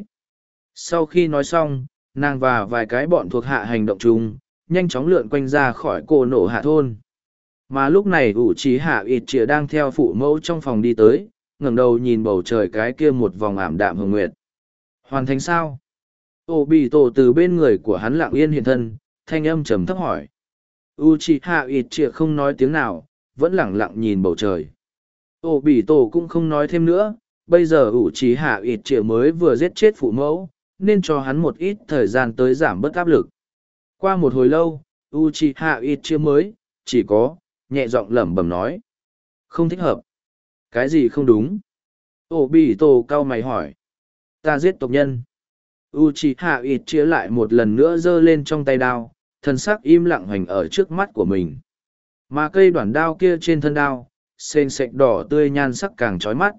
Speaker 1: Sau khi nói xong, nàng và vài cái bọn thuộc hạ hành động chung, nhanh chóng lượn quanh ra khỏi cổ nổ hạ thôn. Mà lúc này ủ trí hạ ít chĩa đang theo phụ mẫu trong phòng đi tới, ngẩng đầu nhìn bầu trời cái kia một vòng ảm đạm hồng nguyệt. Hoàn thành sao? Ô bị tổ từ bên người của hắn lặng yên hiện thân, thanh âm trầm thấp hỏi. Uchiha Itchia không nói tiếng nào, vẫn lặng lặng nhìn bầu trời. Ô bị tổ cũng không nói thêm nữa, bây giờ Uchiha Itchia mới vừa giết chết phụ mẫu, nên cho hắn một ít thời gian tới giảm bớt áp lực. Qua một hồi lâu, Uchiha Itchia mới, chỉ có, nhẹ giọng lẩm bẩm nói. Không thích hợp. Cái gì không đúng? Ô bị tổ cau mày hỏi. Ta giết tộc nhân. Uchiha Itchia lại một lần nữa giơ lên trong tay đao, thân sắc im lặng hoành ở trước mắt của mình. Mà cây đoạn đao kia trên thân đao, sền sệt đỏ tươi nhan sắc càng chói mắt.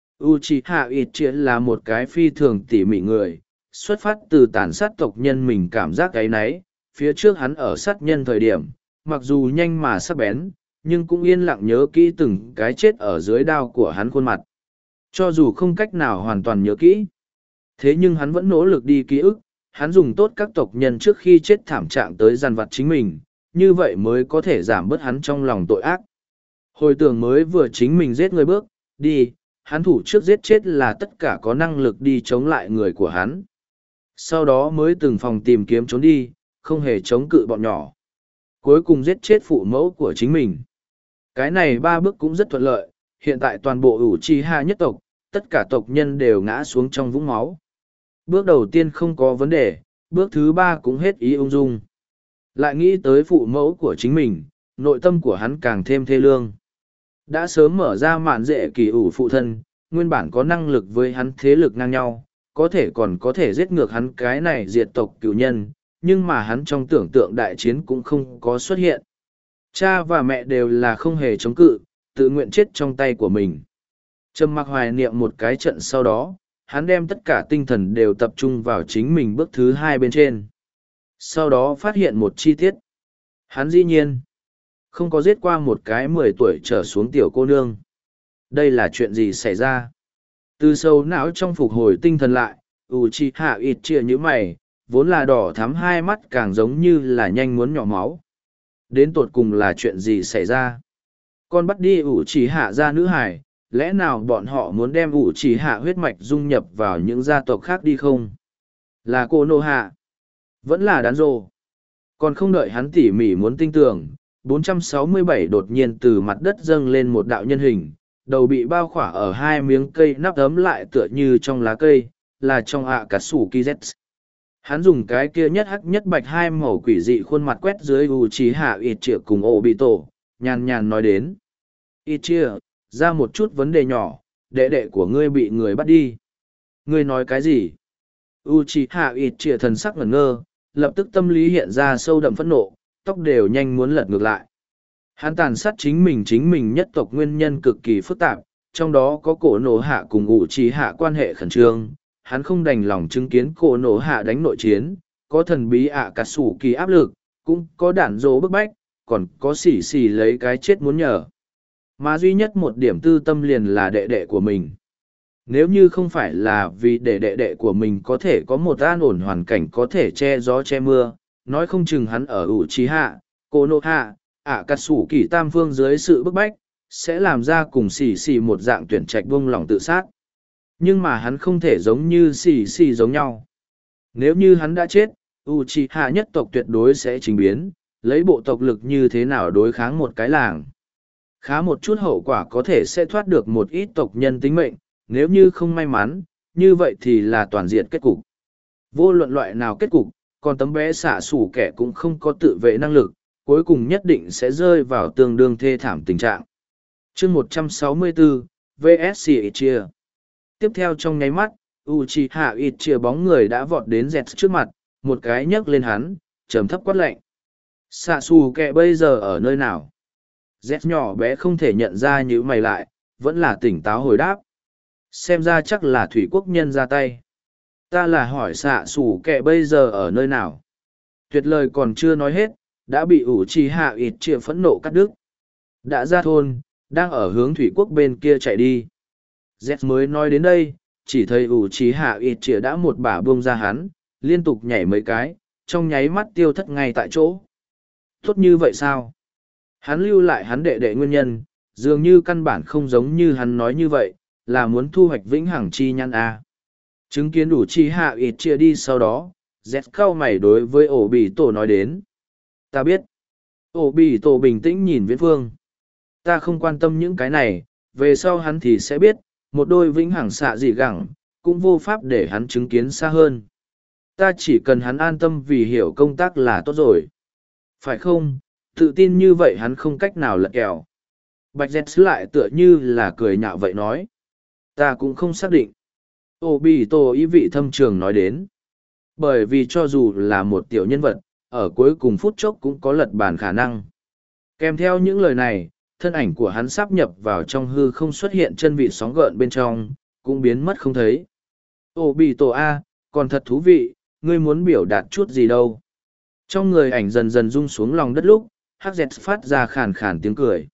Speaker 1: Uchiha Itchia là một cái phi thường tỉ mỉ người, xuất phát từ tàn sát tộc nhân mình cảm giác cái náy, phía trước hắn ở sát nhân thời điểm, mặc dù nhanh mà sắc bén, nhưng cũng yên lặng nhớ kỹ từng cái chết ở dưới đao của hắn khuôn mặt. Cho dù không cách nào hoàn toàn nhớ kỹ, thế nhưng hắn vẫn nỗ lực đi ký ức, hắn dùng tốt các tộc nhân trước khi chết thảm trạng tới dằn vặt chính mình, như vậy mới có thể giảm bớt hắn trong lòng tội ác. Hồi tưởng mới vừa chính mình giết người bước, đi, hắn thủ trước giết chết là tất cả có năng lực đi chống lại người của hắn. Sau đó mới từng phòng tìm kiếm trốn đi, không hề chống cự bọn nhỏ. Cuối cùng giết chết phụ mẫu của chính mình. Cái này 3 bước cũng rất thuận lợi, hiện tại toàn bộ Uchiha nhất tộc, tất cả tộc nhân đều ngã xuống trong vũng máu. Bước đầu tiên không có vấn đề, bước thứ 3 cũng hết ý ung dung. Lại nghĩ tới phụ mẫu của chính mình, nội tâm của hắn càng thêm thê lương. Đã sớm mở ra mạn dễ kỳ ủ phụ thân, nguyên bản có năng lực với hắn thế lực ngang nhau, có thể còn có thể giết ngược hắn cái này diệt tộc cửu nhân, nhưng mà hắn trong tưởng tượng đại chiến cũng không có xuất hiện. Cha và mẹ đều là không hề chống cự, tự nguyện chết trong tay của mình. Trầm mặc hoài niệm một cái trận sau đó, hắn đem tất cả tinh thần đều tập trung vào chính mình bước thứ 2 bên trên. Sau đó phát hiện một chi tiết. Hắn dĩ nhiên không có giết qua một cái 10 tuổi trở xuống tiểu cô nương. Đây là chuyện gì xảy ra? Từ sâu não trong phục hồi tinh thần lại, Uchiha Itchia như mày, vốn là đỏ thắm hai mắt càng giống như là nhanh muốn nhỏ máu. Đến tột cùng là chuyện gì xảy ra? Con bắt đi Uchiha ra nữ hải, lẽ nào bọn họ muốn đem Uchiha huyết mạch dung nhập vào những gia tộc khác đi không? Là cô Nô Hạ? Vẫn là đán rồ? Còn không đợi hắn tỉ mỉ muốn tinh tường, 467 đột nhiên từ mặt đất dâng lên một đạo nhân hình, đầu bị bao khỏa ở hai miếng cây nắp ấm lại tựa như trong lá cây, là trong ạ cả sủ ki z. Hắn dùng cái kia nhất hắc nhất bạch hai màu quỷ dị khuôn mặt quét dưới Uchiha Itachi cùng Obito, nhàn nhàn nói đến. Itachi, ra một chút vấn đề nhỏ, đệ đệ của ngươi bị người bắt đi. Ngươi nói cái gì? Uchiha Itachi thần sắc ngẩn ngơ, lập tức tâm lý hiện ra sâu đậm phẫn nộ, tóc đều nhanh muốn lật ngược lại. Hắn tàn sát chính mình nhất tộc nguyên nhân cực kỳ phức tạp, trong đó có cổ nổ hạ cùng Uchiha quan hệ khẩn trương. Hắn không đành lòng chứng kiến cổ nổ hạ đánh nội chiến, có thần bí ạ cả sủ kỳ áp lực, cũng có đản dỗ bức bách, còn có xỉ xỉ lấy cái chết muốn nhờ. Mà duy nhất một điểm tư tâm liền là đệ đệ của mình. Nếu như không phải là vì để đệ đệ của mình có thể có một an ổn hoàn cảnh có thể che gió che mưa, nói không chừng hắn ở Uchiha, cổ nổ hạ, ạ cả sủ kỳ tam phương dưới sự bức bách, sẽ làm ra cùng xỉ xỉ một dạng tuyển trạch buông lòng tự sát. Nhưng mà hắn không thể giống như xì xì giống nhau. Nếu như hắn đã chết, Uchiha nhất tộc tuyệt đối sẽ trình biến, lấy bộ tộc lực như thế nào đối kháng một cái làng. Khá một chút hậu quả có thể sẽ thoát được một ít tộc nhân tính mệnh, nếu như không may mắn, như vậy thì là toàn diện kết cục. Vô luận loại nào kết cục, còn tấm bé xả sủ kẻ cũng không có tự vệ năng lực, cuối cùng nhất định sẽ rơi vào tương đương thê thảm tình trạng. Chương 164, VSC Chia. Tiếp theo trong nháy mắt, Uchiha Itachi bóng người đã vọt đến Zets trước mặt, một cái nhấc lên hắn, trầm thấp quát lệnh. Sasuke bây giờ ở nơi nào? Z nhỏ bé không thể nhận ra như mày lại, vẫn là tỉnh táo hồi đáp. Xem ra chắc là thủy quốc nhân ra tay. Ta là hỏi Sasuke bây giờ ở nơi nào? Tuyệt lời còn chưa nói hết, đã bị Uchiha Itachi phẫn nộ cắt đứt. Đã ra thôn, đang ở hướng thủy quốc bên kia chạy đi. Z mới nói đến đây, chỉ thấy Uchiha Itachi đã một bả buông ra hắn, liên tục nhảy mấy cái, trong nháy mắt tiêu thất ngay tại chỗ. Tốt như vậy sao? Hắn lưu lại hắn đệ đệ nguyên nhân, dường như căn bản không giống như hắn nói như vậy, là muốn thu hoạch vĩnh hằng chi nhăn A. Chứng kiến Uchiha Itachi đi sau đó, Z cau mày đối với Obito nói đến. Ta biết. Obito bình tĩnh nhìn Viễn Phương. Ta không quan tâm những cái này, về sau hắn thì sẽ biết, một đôi vĩnh hằng xạ dị gẳng, cũng vô pháp để hắn chứng kiến xa hơn. Ta chỉ cần hắn an tâm vì hiểu công tác là tốt rồi. Phải không, tự tin như vậy hắn không cách nào lật kèo. Bạch Dẹt lại tựa như là cười nhạo vậy nói. Ta cũng không xác định. Obito ý vị thâm trường nói đến. Bởi vì cho dù là một tiểu nhân vật, ở cuối cùng phút chốc cũng có lật bàn khả năng. Kèm theo những lời này, thân ảnh của hắn sáp nhập vào trong hư không xuất hiện chân vị sóng gợn bên trong, cũng biến mất không thấy. Obito A, còn thật thú vị, ngươi muốn biểu đạt chút gì đâu. Trong người ảnh dần dần rung xuống lòng đất lúc, Hắc Dẹt phát ra khàn khàn tiếng cười.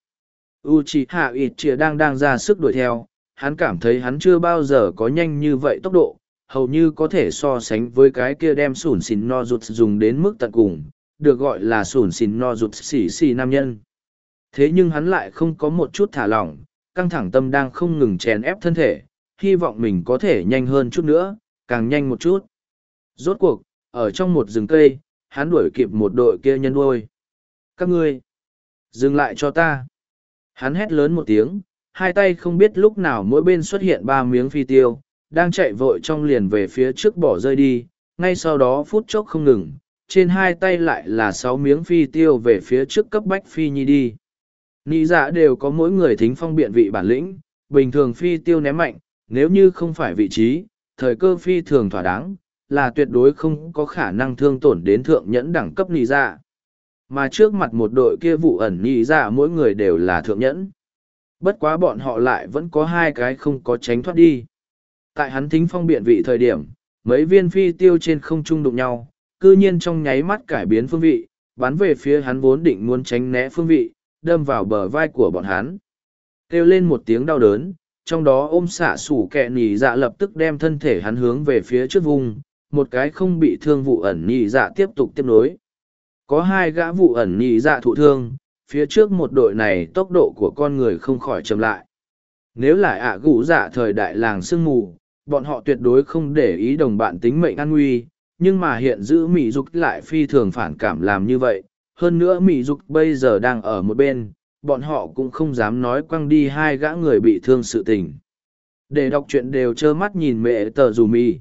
Speaker 1: Uchiha Itachi đang ra sức đuổi theo, hắn cảm thấy hắn chưa bao giờ có nhanh như vậy tốc độ, hầu như có thể so sánh với cái kia đem sủn xìn no rụt dùng đến mức tận cùng, được gọi là sủn xìn no rụt xỉ xì nam nhân. Thế nhưng hắn lại không có một chút thả lỏng, căng thẳng tâm đang không ngừng chèn ép thân thể, hy vọng mình có thể nhanh hơn chút nữa, càng nhanh một chút. Rốt cuộc, ở trong một rừng cây, hắn đuổi kịp một đội kia nhân đuôi. Các ngươi, dừng lại cho ta. Hắn hét lớn một tiếng, hai tay không biết lúc nào mỗi bên xuất hiện ba miếng phi tiêu, đang chạy vội trong liền về phía trước bỏ rơi đi, ngay sau đó phút chốc không ngừng, trên hai tay lại là 6 miếng phi tiêu về phía trước cấp bách phi nhi đi. Nị dạ đều có mỗi người thính phong biện vị bản lĩnh, bình thường phi tiêu ném mạnh, nếu như không phải vị trí, thời cơ phi thường thỏa đáng, là tuyệt đối không có khả năng thương tổn đến thượng nhẫn đẳng cấp nị dạ. Mà trước mặt một đội kia vụ ẩn nị dạ mỗi người đều là thượng nhẫn. Bất quá bọn họ lại vẫn có hai cái không có tránh thoát đi. Tại hắn thính phong biện vị thời điểm, mấy viên phi tiêu trên không trung đụng nhau, cư nhiên trong nháy mắt cải biến phương vị, bắn về phía hắn vốn định muốn tránh né phương vị, đâm vào bờ vai của bọn hắn. Kêu lên một tiếng đau đớn, trong đó ôm xạ sủ kẹ nỉ dạ lập tức đem thân thể hắn hướng về phía trước vùng, một cái không bị thương vụ ẩn nỉ dạ tiếp tục tiếp nối. Có hai gã vụ ẩn nỉ dạ thụ thương, phía trước một đội này tốc độ của con người không khỏi chậm lại. Nếu là ạ gũ dạ thời đại làng sương mù, bọn họ tuyệt đối không để ý đồng bạn tính mệnh an nguy, nhưng mà hiện giữ mỹ dục lại phi thường phản cảm làm như vậy, hơn nữa mỹ dục bây giờ đang ở một bên, bọn họ cũng không dám nói quăng đi hai gã người bị thương sự tình. Để đọc truyện đều trơ mắt nhìn mẹ tờ rủ mì.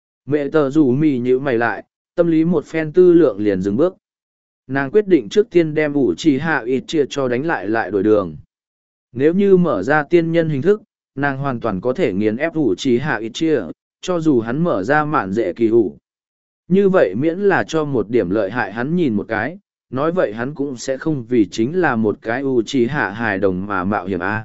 Speaker 1: Mẹ tờ rủ mì nhíu mày lại, tâm lý một phen tư lượng liền dừng bước. Nàng quyết định trước tiên đem ủ trì hạ ít chia cho đánh lại đổi đường. Nếu như mở ra tiên nhân hình thức, nàng hoàn toàn có thể nghiền ép ủ trì hạ ít chia, cho dù hắn mở ra mạn dễ kỳ hủ. Như vậy miễn là cho một điểm lợi hại hắn nhìn một cái, nói vậy hắn cũng sẽ không vì chính là một cái ủ trì hạ hài đồng mà mạo hiểm a.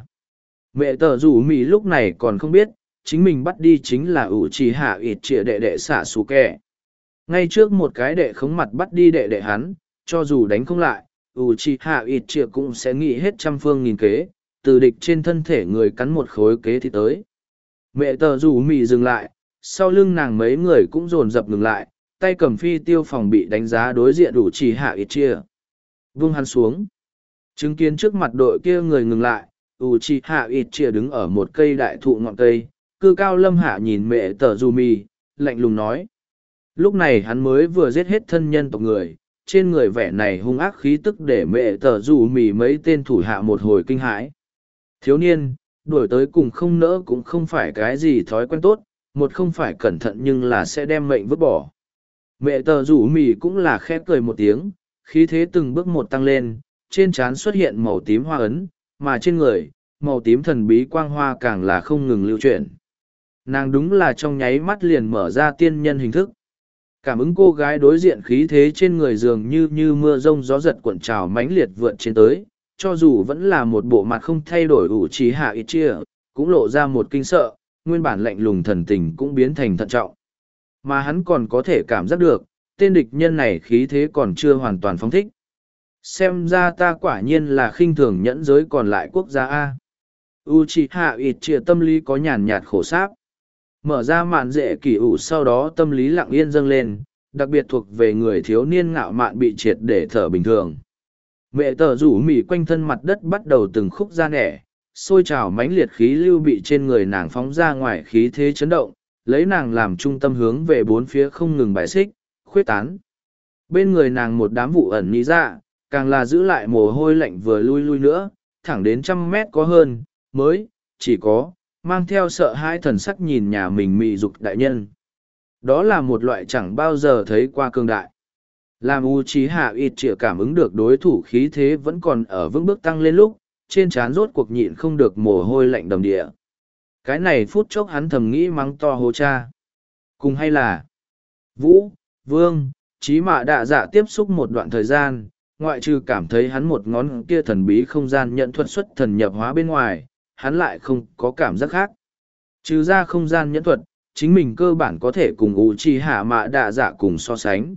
Speaker 1: Mẹ tờ rủ mì lúc này còn không biết, chính mình bắt đi chính là ủ trì hạ ít chia đệ đệ xả xù kẻ. Ngay trước một cái đệ khống mặt bắt đi đệ đệ hắn, cho dù đánh không lại, Uchiha Itachi cũng sẽ nghĩ hết trăm phương nghìn kế, từ địch trên thân thể người cắn một khối kế thì tới. Mẹ tờ rủ mì dừng lại, sau lưng nàng mấy người cũng dồn dập ngừng lại, tay cầm phi tiêu phòng bị đánh giá đối diện Uchiha Itachi. Vung hắn xuống. Chứng kiến trước mặt đội kia người ngừng lại, Uchiha Itachi đứng ở một cây đại thụ ngọn cây, cư cao lâm hạ nhìn mẹ tờ rủ mì, lạnh lùng nói. Lúc này hắn mới vừa giết hết thân nhân tộc người, trên người vẻ này hung ác khí tức để mẹ tờ rủ mì mấy tên thủ hạ một hồi kinh hãi. Thiếu niên, đuổi tới cùng không nỡ cũng không phải cái gì thói quen tốt, một không phải cẩn thận nhưng là sẽ đem mệnh vứt bỏ. Mẹ tờ rủ mì cũng là khẽ cười một tiếng, khí thế từng bước một tăng lên, trên trán xuất hiện màu tím hoa ấn, mà trên người, màu tím thần bí quang hoa càng là không ngừng lưu chuyển. Nàng đúng là trong nháy mắt liền mở ra tiên nhân hình thức. Cảm ứng cô gái đối diện khí thế trên người dường như mưa rông gió giật cuộn trào mãnh liệt vượt trên tới, cho dù vẫn là một bộ mặt không thay đổi ủ trí hạ ít chia, cũng lộ ra một kinh sợ, nguyên bản lạnh lùng thần tình cũng biến thành thận trọng. Mà hắn còn có thể cảm giác được, tên địch nhân này khí thế còn chưa hoàn toàn phóng thích. Xem ra ta quả nhiên là khinh thường nhẫn giới còn lại quốc gia A. Uchiha Itachi tâm lý có nhàn nhạt khổ sáp. Mở ra mạn dễ kỳ ủ sau đó tâm lý lặng yên dâng lên, đặc biệt thuộc về người thiếu niên ngạo mạn bị triệt để thở bình thường. Mẹ tờ rủ mỉ quanh thân mặt đất bắt đầu từng khúc ra nẻ, sôi trào mãnh liệt khí lưu bị trên người nàng phóng ra ngoài khí thế chấn động, lấy nàng làm trung tâm hướng về bốn phía không ngừng bài xích, khuyết tán. Bên người nàng một đám vụ ẩn ní ra, càng là giữ lại mồ hôi lạnh vừa lui nữa, thẳng đến 100 mét có hơn, mới, chỉ có, mang theo sợ hãi thần sắc nhìn nhà mình mị dục đại nhân. Đó là một loại chẳng bao giờ thấy qua cương đại. Làm Uchiha Itachi cảm ứng được đối thủ khí thế vẫn còn ở vững bước tăng lên lúc, trên trán rốt cuộc nhịn không được mồ hôi lạnh đầm địa. Cái này phút chốc hắn thầm nghĩ mắng to hô cha. Cùng hay là Vũ, Vương, Chí Mạ Đạ Dạ tiếp xúc một đoạn thời gian, ngoại trừ cảm thấy hắn một ngón kia thần bí không gian nhận thuật xuất thần nhập hóa bên ngoài, hắn lại không có cảm giác khác. Trừ ra không gian nhẫn thuật, chính mình cơ bản có thể cùng Uchiha Mạ Đạ Dạ cùng so sánh.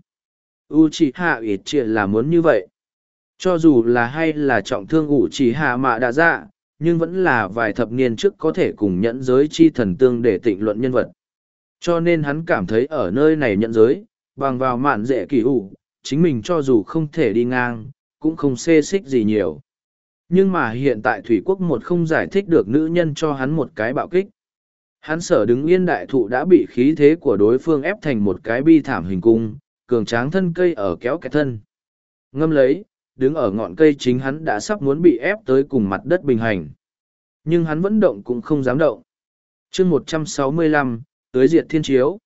Speaker 1: Uchiha Itachi là muốn như vậy. Cho dù là hay là trọng thương Uchiha Mạ Đạ Dạ, nhưng vẫn là vài thập niên trước có thể cùng nhẫn giới chi thần tương để tịnh luận nhân vật. Cho nên hắn cảm thấy ở nơi này nhẫn giới, bằng vào mạn dễ kỳ ủ, chính mình cho dù không thể đi ngang, cũng không xê xích gì nhiều. Nhưng mà hiện tại Thủy Quốc một không giải thích được nữ nhân cho hắn một cái bạo kích. Hắn sở đứng yên đại thụ đã bị khí thế của đối phương ép thành một cái bi thảm hình cung, cường tráng thân cây ở kéo kẹt thân. Ngâm lấy, đứng ở ngọn cây chính hắn đã sắp muốn bị ép tới cùng mặt đất bình hành. Nhưng hắn vẫn động cũng không dám động. chương 165, tới diệt thiên chiếu.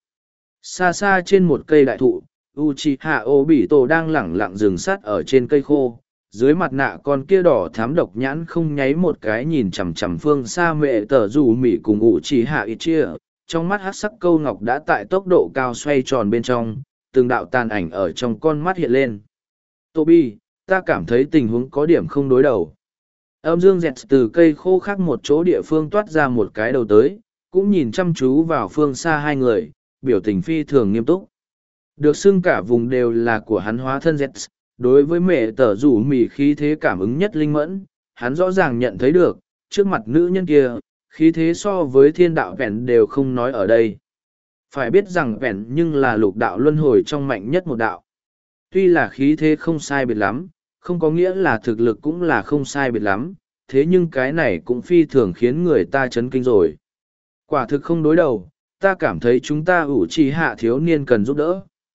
Speaker 1: Xa xa trên một cây đại thụ, Uchiha Obito đang lẳng lặng dừng sát ở trên cây khô. Dưới mặt nạ con kia đỏ thám độc nhãn không nháy một cái nhìn chằm chằm phương xa mẹ tờ rủ mỉ cùng Uchiha Itachi, trong mắt hắc sắc câu ngọc đã tại tốc độ cao xoay tròn bên trong, từng đạo tàn ảnh ở trong con mắt hiện lên. Toby, ta cảm thấy tình huống có điểm không đối đầu. Âm dương dẹt từ cây khô khác một chỗ địa phương toát ra một cái đầu tới, cũng nhìn chăm chú vào phương xa hai người, biểu tình phi thường nghiêm túc. Được xưng cả vùng đều là của hắn hóa thân dẹt. Đối với mẹ tờ rủ mỉ khí thế cảm ứng nhất linh mẫn, hắn rõ ràng nhận thấy được, trước mặt nữ nhân kia, khí thế so với thiên đạo vẹn đều không nói ở đây. Phải biết rằng vẹn nhưng là lục đạo luân hồi trong mạnh nhất một đạo. Tuy là khí thế không sai biệt lắm, không có nghĩa là thực lực cũng là không sai biệt lắm, thế nhưng cái này cũng phi thường khiến người ta chấn kinh rồi. Quả thực không đối đầu, ta cảm thấy chúng ta ủ trì hạ thiếu niên cần giúp đỡ.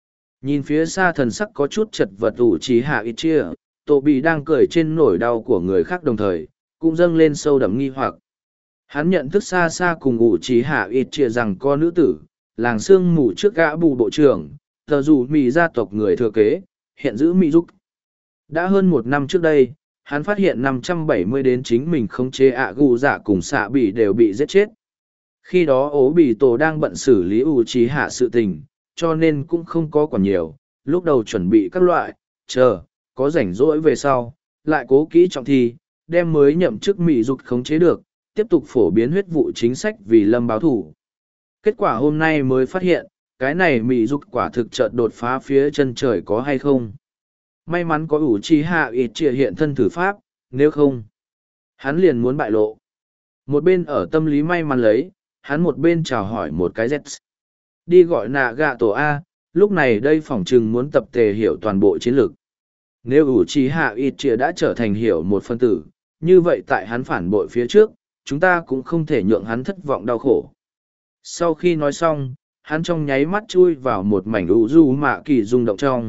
Speaker 1: Nhìn phía xa thần sắc có chút chật vật ủ trí hạ ít chia, tổ bị đang cười trên nỗi đau của người khác đồng thời, cũng dâng lên sâu đậm nghi hoặc. Hắn nhận thức xa xa cùng ủ trí hạ ít chia rằng con nữ tử, làng sương mù trước gã bù bộ trưởng, tờ dù mì gia tộc người thừa kế, hiện giữ mì giúp. Đã hơn một năm trước đây, hắn phát hiện 570 đến chính mình khống chế ạ gù dạ cùng xạ bị đều bị giết chết. Khi đó ố bị tổ đang bận xử lý ủ trí hạ sự tình, cho nên cũng không có còn nhiều, lúc đầu chuẩn bị các loại, chờ, có rảnh rỗi về sau, lại cố kỹ trọng thi, đem mới nhậm chức mị dục khống chế được, tiếp tục phổ biến huyết vụ chính sách vì lâm báo thủ. Kết quả hôm nay mới phát hiện, cái này mị dục quả thực chợt đột phá phía chân trời có hay không. May mắn có ủ trí hạ ít trịa hiện thân thử pháp, nếu không, hắn liền muốn bại lộ. Một bên ở tâm lý may mắn lấy, hắn một bên chào hỏi một cái Z. Đi gọi nạ gạ tổ A, lúc này đây phỏng chừng muốn tập tề hiểu toàn bộ chiến lược. Nếu ủ trí hạ ít trịa đã trở thành hiểu một phân tử, như vậy tại hắn phản bội phía trước, chúng ta cũng không thể nhượng hắn thất vọng đau khổ. Sau khi nói xong, hắn trong nháy mắt chui vào một mảnh ủ du mạ kỳ rung động trong.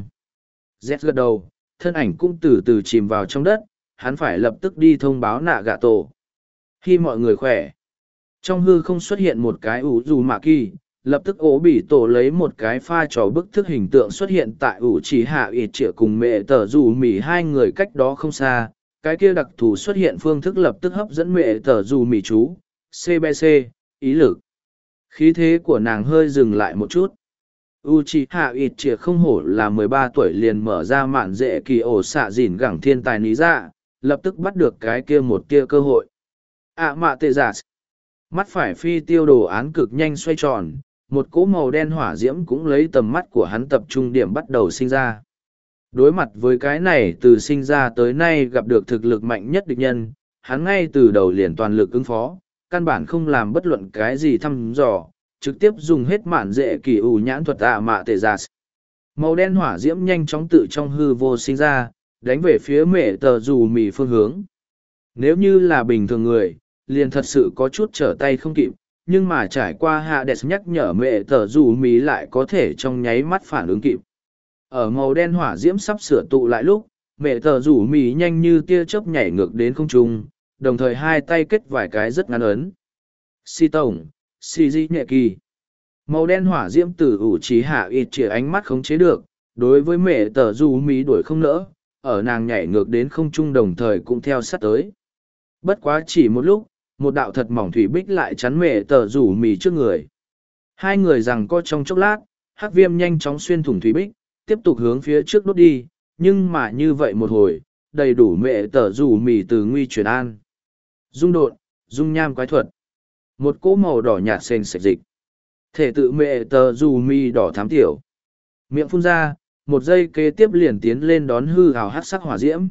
Speaker 1: Z gật đầu, thân ảnh cũng từ từ chìm vào trong đất, hắn phải lập tức đi thông báo nạ gạ tổ. Khi mọi người khỏe, trong hư không xuất hiện một cái ủ du mạ kỳ, lập tức ố bị tổ lấy một cái pha trò bức thức hình tượng xuất hiện tại ủ chỉ hạ ít trịa cùng mẹ tờ dù mì hai người cách đó không xa. Cái kia đặc thù xuất hiện phương thức lập tức hấp dẫn mẹ tờ dù mì chú, CBC, ý lực. Khí thế của nàng hơi dừng lại một chút. Uchiha Itchia không hổ là 13 tuổi liền mở ra mạn dễ kỳ ổ xạ dìn gẳng thiên tài ní ra, lập tức bắt được cái kia một tia cơ hội. Mạ tệ giả. Mắt phải phi tiêu đồ án cực nhanh xoay tròn, một cỗ màu đen hỏa diễm cũng lấy tầm mắt của hắn tập trung điểm bắt đầu sinh ra. Đối mặt với cái này từ sinh ra tới nay gặp được thực lực mạnh nhất địch nhân, hắn ngay từ đầu liền toàn lực ứng phó, căn bản không làm bất luận cái gì thăm dò, trực tiếp dùng hết mạn dễ kỳ ủ nhãn thuật mạ tệ giả. Màu đen hỏa diễm nhanh chóng tự trong hư vô sinh ra, đánh về phía mẹ tờ dù mì phương hướng. Nếu như là bình thường người, liền thật sự có chút trở tay không kịp, nhưng mà trải qua Hades nhắc nhở mẹ tờ dù mì lại có thể trong nháy mắt phản ứng kịp. Ở màu đen hỏa diễm sắp sửa tụ lại lúc, mẹ tờ rủ mì nhanh như tia chớp nhảy ngược đến không trung, đồng thời hai tay kết vài cái rất ngắn ấn. Si tổng, si di nhẹ kỳ. Màu đen hỏa diễm từ ủ trí hạ ít chĩa ánh mắt khống chế được, đối với mẹ tờ rủ mì đuổi không nỡ, ở nàng nhảy ngược đến không trung đồng thời cũng theo sát tới. Bất quá chỉ một lúc, một đạo thật mỏng thủy bích lại chắn mẹ tờ rủ mì trước người. Hai người giằng co trong chốc lát, hắc viêm nhanh chóng xuyên thủng thủy bích, tiếp tục hướng phía trước đốt đi, nhưng mà như vậy một hồi, đầy đủ mẹ tờ rủ mì từ nguy chuyển an. Dung độn, dung nham quái thuật. Một cỗ màu đỏ nhạt sền sạch dịch. Thể tự mẹ tờ rủ mì đỏ thám tiểu. Miệng phun ra, một giây kế tiếp liền tiến lên đón hư hào hát sắc hỏa diễm.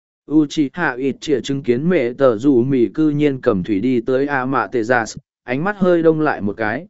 Speaker 1: Uchiha Itchia chứng kiến mẹ tờ rủ mì cư nhiên cầm thủy đi tới mạ tệ giả, ánh mắt hơi đông lại một cái.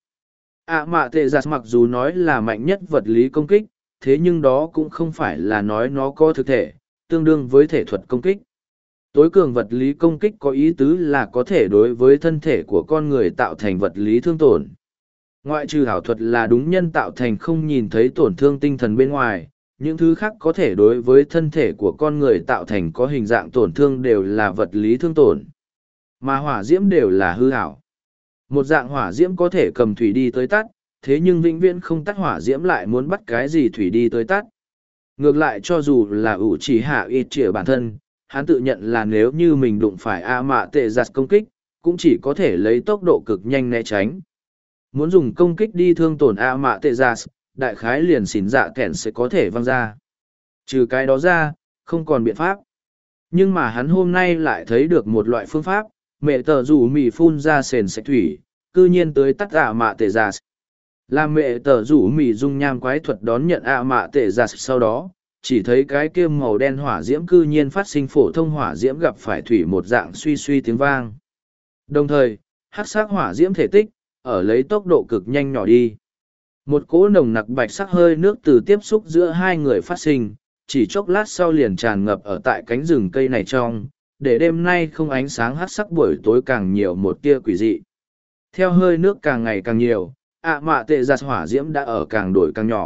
Speaker 1: Mạ tệ giả mặc dù nói là mạnh nhất vật lý công kích, thế nhưng đó cũng không phải là nói nó có thực thể, tương đương với thể thuật công kích. Tối cường vật lý công kích có ý tứ là có thể đối với thân thể của con người tạo thành vật lý thương tổn. Ngoại trừ ảo thuật là đúng nhân tạo thành không nhìn thấy tổn thương tinh thần bên ngoài, những thứ khác có thể đối với thân thể của con người tạo thành có hình dạng tổn thương đều là vật lý thương tổn. Mà hỏa diễm đều là hư ảo. Một dạng hỏa diễm có thể cầm thủy đi tới tắt, thế nhưng vĩnh viễn không tắt hỏa diễm lại muốn bắt cái gì thủy đi tới tắt. Ngược lại cho dù là ủ chỉ hạ ít trịa bản thân, hắn tự nhận là nếu như mình đụng phải mạ tệ giặt công kích, cũng chỉ có thể lấy tốc độ cực nhanh né tránh. Muốn dùng công kích đi thương tổn mạ tệ giặt, đại khái liền xỉn dạ kẻn sẽ có thể văng ra. Trừ cái đó ra, không còn biện pháp. Nhưng mà hắn hôm nay lại thấy được một loại phương pháp, mẹ tờ rủ mì phun ra sền sạch thủy, cư nhiên tới tắt mạ tệ giặt. Làm mẹ tờ rủ mì dung nham quái thuật đón nhận mạ tệ giặt sau đó, chỉ thấy cái kia màu đen hỏa diễm cư nhiên phát sinh phổ thông hỏa diễm gặp phải thủy một dạng suy suy tiếng vang. Đồng thời, hắc sắc hỏa diễm thể tích, ở lấy tốc độ cực nhanh nhỏ đi. Một cỗ nồng nặc bạch sắc hơi nước từ tiếp xúc giữa hai người phát sinh, chỉ chốc lát sau liền tràn ngập ở tại cánh rừng cây này trong, để đêm nay không ánh sáng hắc sắc buổi tối càng nhiều một tia quỷ dị. Theo hơi nước càng ngày càng nhiều, mạ tệ giặt hỏa diễm đã ở càng đổi càng nhỏ,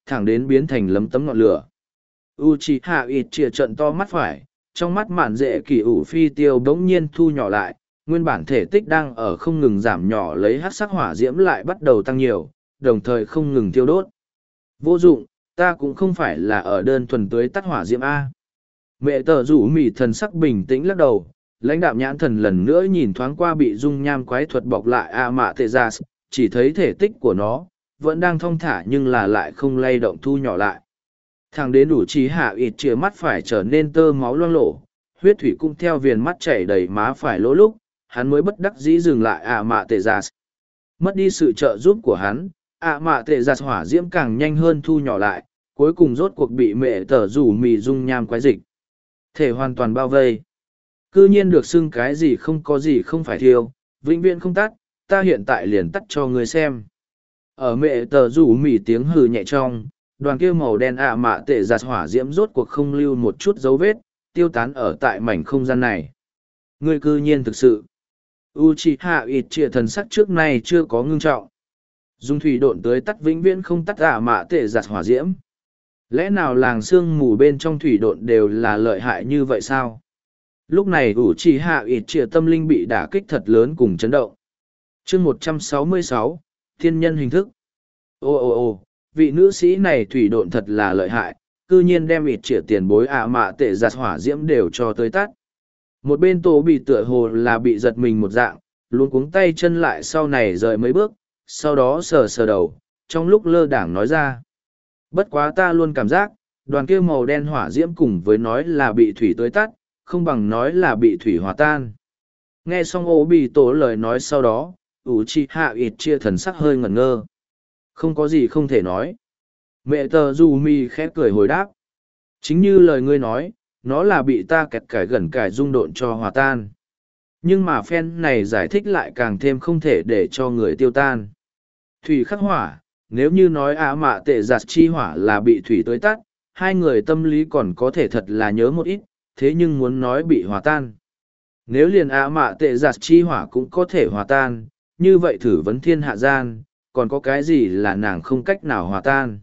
Speaker 1: thẳng đến biến thành lấm tấm ngọn lửa. Uchiha Itachi trợn to mắt phải, trong mắt mạn dễ kỳ ủ phi tiêu bỗng nhiên thu nhỏ lại, nguyên bản thể tích đang ở không ngừng giảm nhỏ lấy hắc sắc hỏa diễm lại bắt đầu tăng nhiều, đồng thời không ngừng tiêu đốt. Vô dụng, ta cũng không phải là ở đơn thuần tưới tắt hỏa diễm A. Mẹ tờ rủ mỉ thần sắc bình tĩnh lắc đầu, lãnh đạm nhãn thần lần nữa nhìn thoáng qua bị dung nham quái thuật bọc lại A mạ tệ ra, chỉ thấy thể tích của nó vẫn đang thong thả nhưng là lại không lay động thu nhỏ lại. Thằng đến đủ trí hạ ịt chìa mắt phải trở nên tơ máu loang lổ, huyết thủy cũng theo viền mắt chảy đầy má phải lỗ lúc, hắn mới bất đắc dĩ dừng lại ạ mạ tệ giả. Mất đi sự trợ giúp của hắn, ạ mạ tệ giả hỏa diễm càng nhanh hơn thu nhỏ lại, cuối cùng rốt cuộc bị mẹ tờ rủ mì dung nham quái dịch. Thể hoàn toàn bao vây. Cư nhiên được xưng cái gì không có gì không phải thiêu, vĩnh viễn không tắt, ta hiện tại liền tắt cho người xem. Ở mẹ tờ rủ mì tiếng hừ nhẹ trong, đoàn kia màu đen ạ mạ tệ giặt hỏa diễm rốt cuộc không lưu một chút dấu vết, tiêu tán ở tại mảnh không gian này. Ngươi cư nhiên thực sự. Uchiha Itachi thần sắc trước nay chưa có ngưng trọng. Dùng thủy độn tới tắt vĩnh viễn không tắt ạ mạ tệ giặt hỏa diễm. Lẽ nào làng sương mù bên trong thủy độn đều là lợi hại như vậy sao? Lúc này Uchiha Itachi tâm linh bị đả kích thật lớn cùng chấn động. Chương 166, Thiên nhân hình thức. Ô, vị nữ sĩ này thủy độn thật là lợi hại, cư nhiên đem ịt trịa tiền bối ạ mạ tệ giặt hỏa diễm đều cho tới tắt. Một bên tổ bị tựa hồ là bị giật mình một dạng, luôn cuống tay chân lại sau này rời mấy bước, sau đó sờ đầu, trong lúc lơ đảng nói ra. Bất quá ta luôn cảm giác, đoàn kia màu đen hỏa diễm cùng với nói là bị thủy tới tắt, không bằng nói là bị thủy hòa tan. Nghe xong ô bị tổ lời nói sau đó, Uchiha Itachi thần sắc hơi ngẩn ngơ. Không có gì không thể nói. Mẹ tờ dù mi khẽ cười hồi đáp. Chính như lời ngươi nói, nó là bị ta kẹt cải gần cải rung độn cho hòa tan. Nhưng mà phen này giải thích lại càng thêm không thể để cho người tiêu tan. Thủy khắc hỏa, nếu như nói á mạ tệ giặt chi hỏa là bị thủy tới tắt, hai người tâm lý còn có thể thật là nhớ một ít, thế nhưng muốn nói bị hòa tan. Nếu liền á mạ tệ giặt chi hỏa cũng có thể hòa tan, như vậy thử vấn thiên hạ gian, còn có cái gì là nàng không cách nào hòa tan.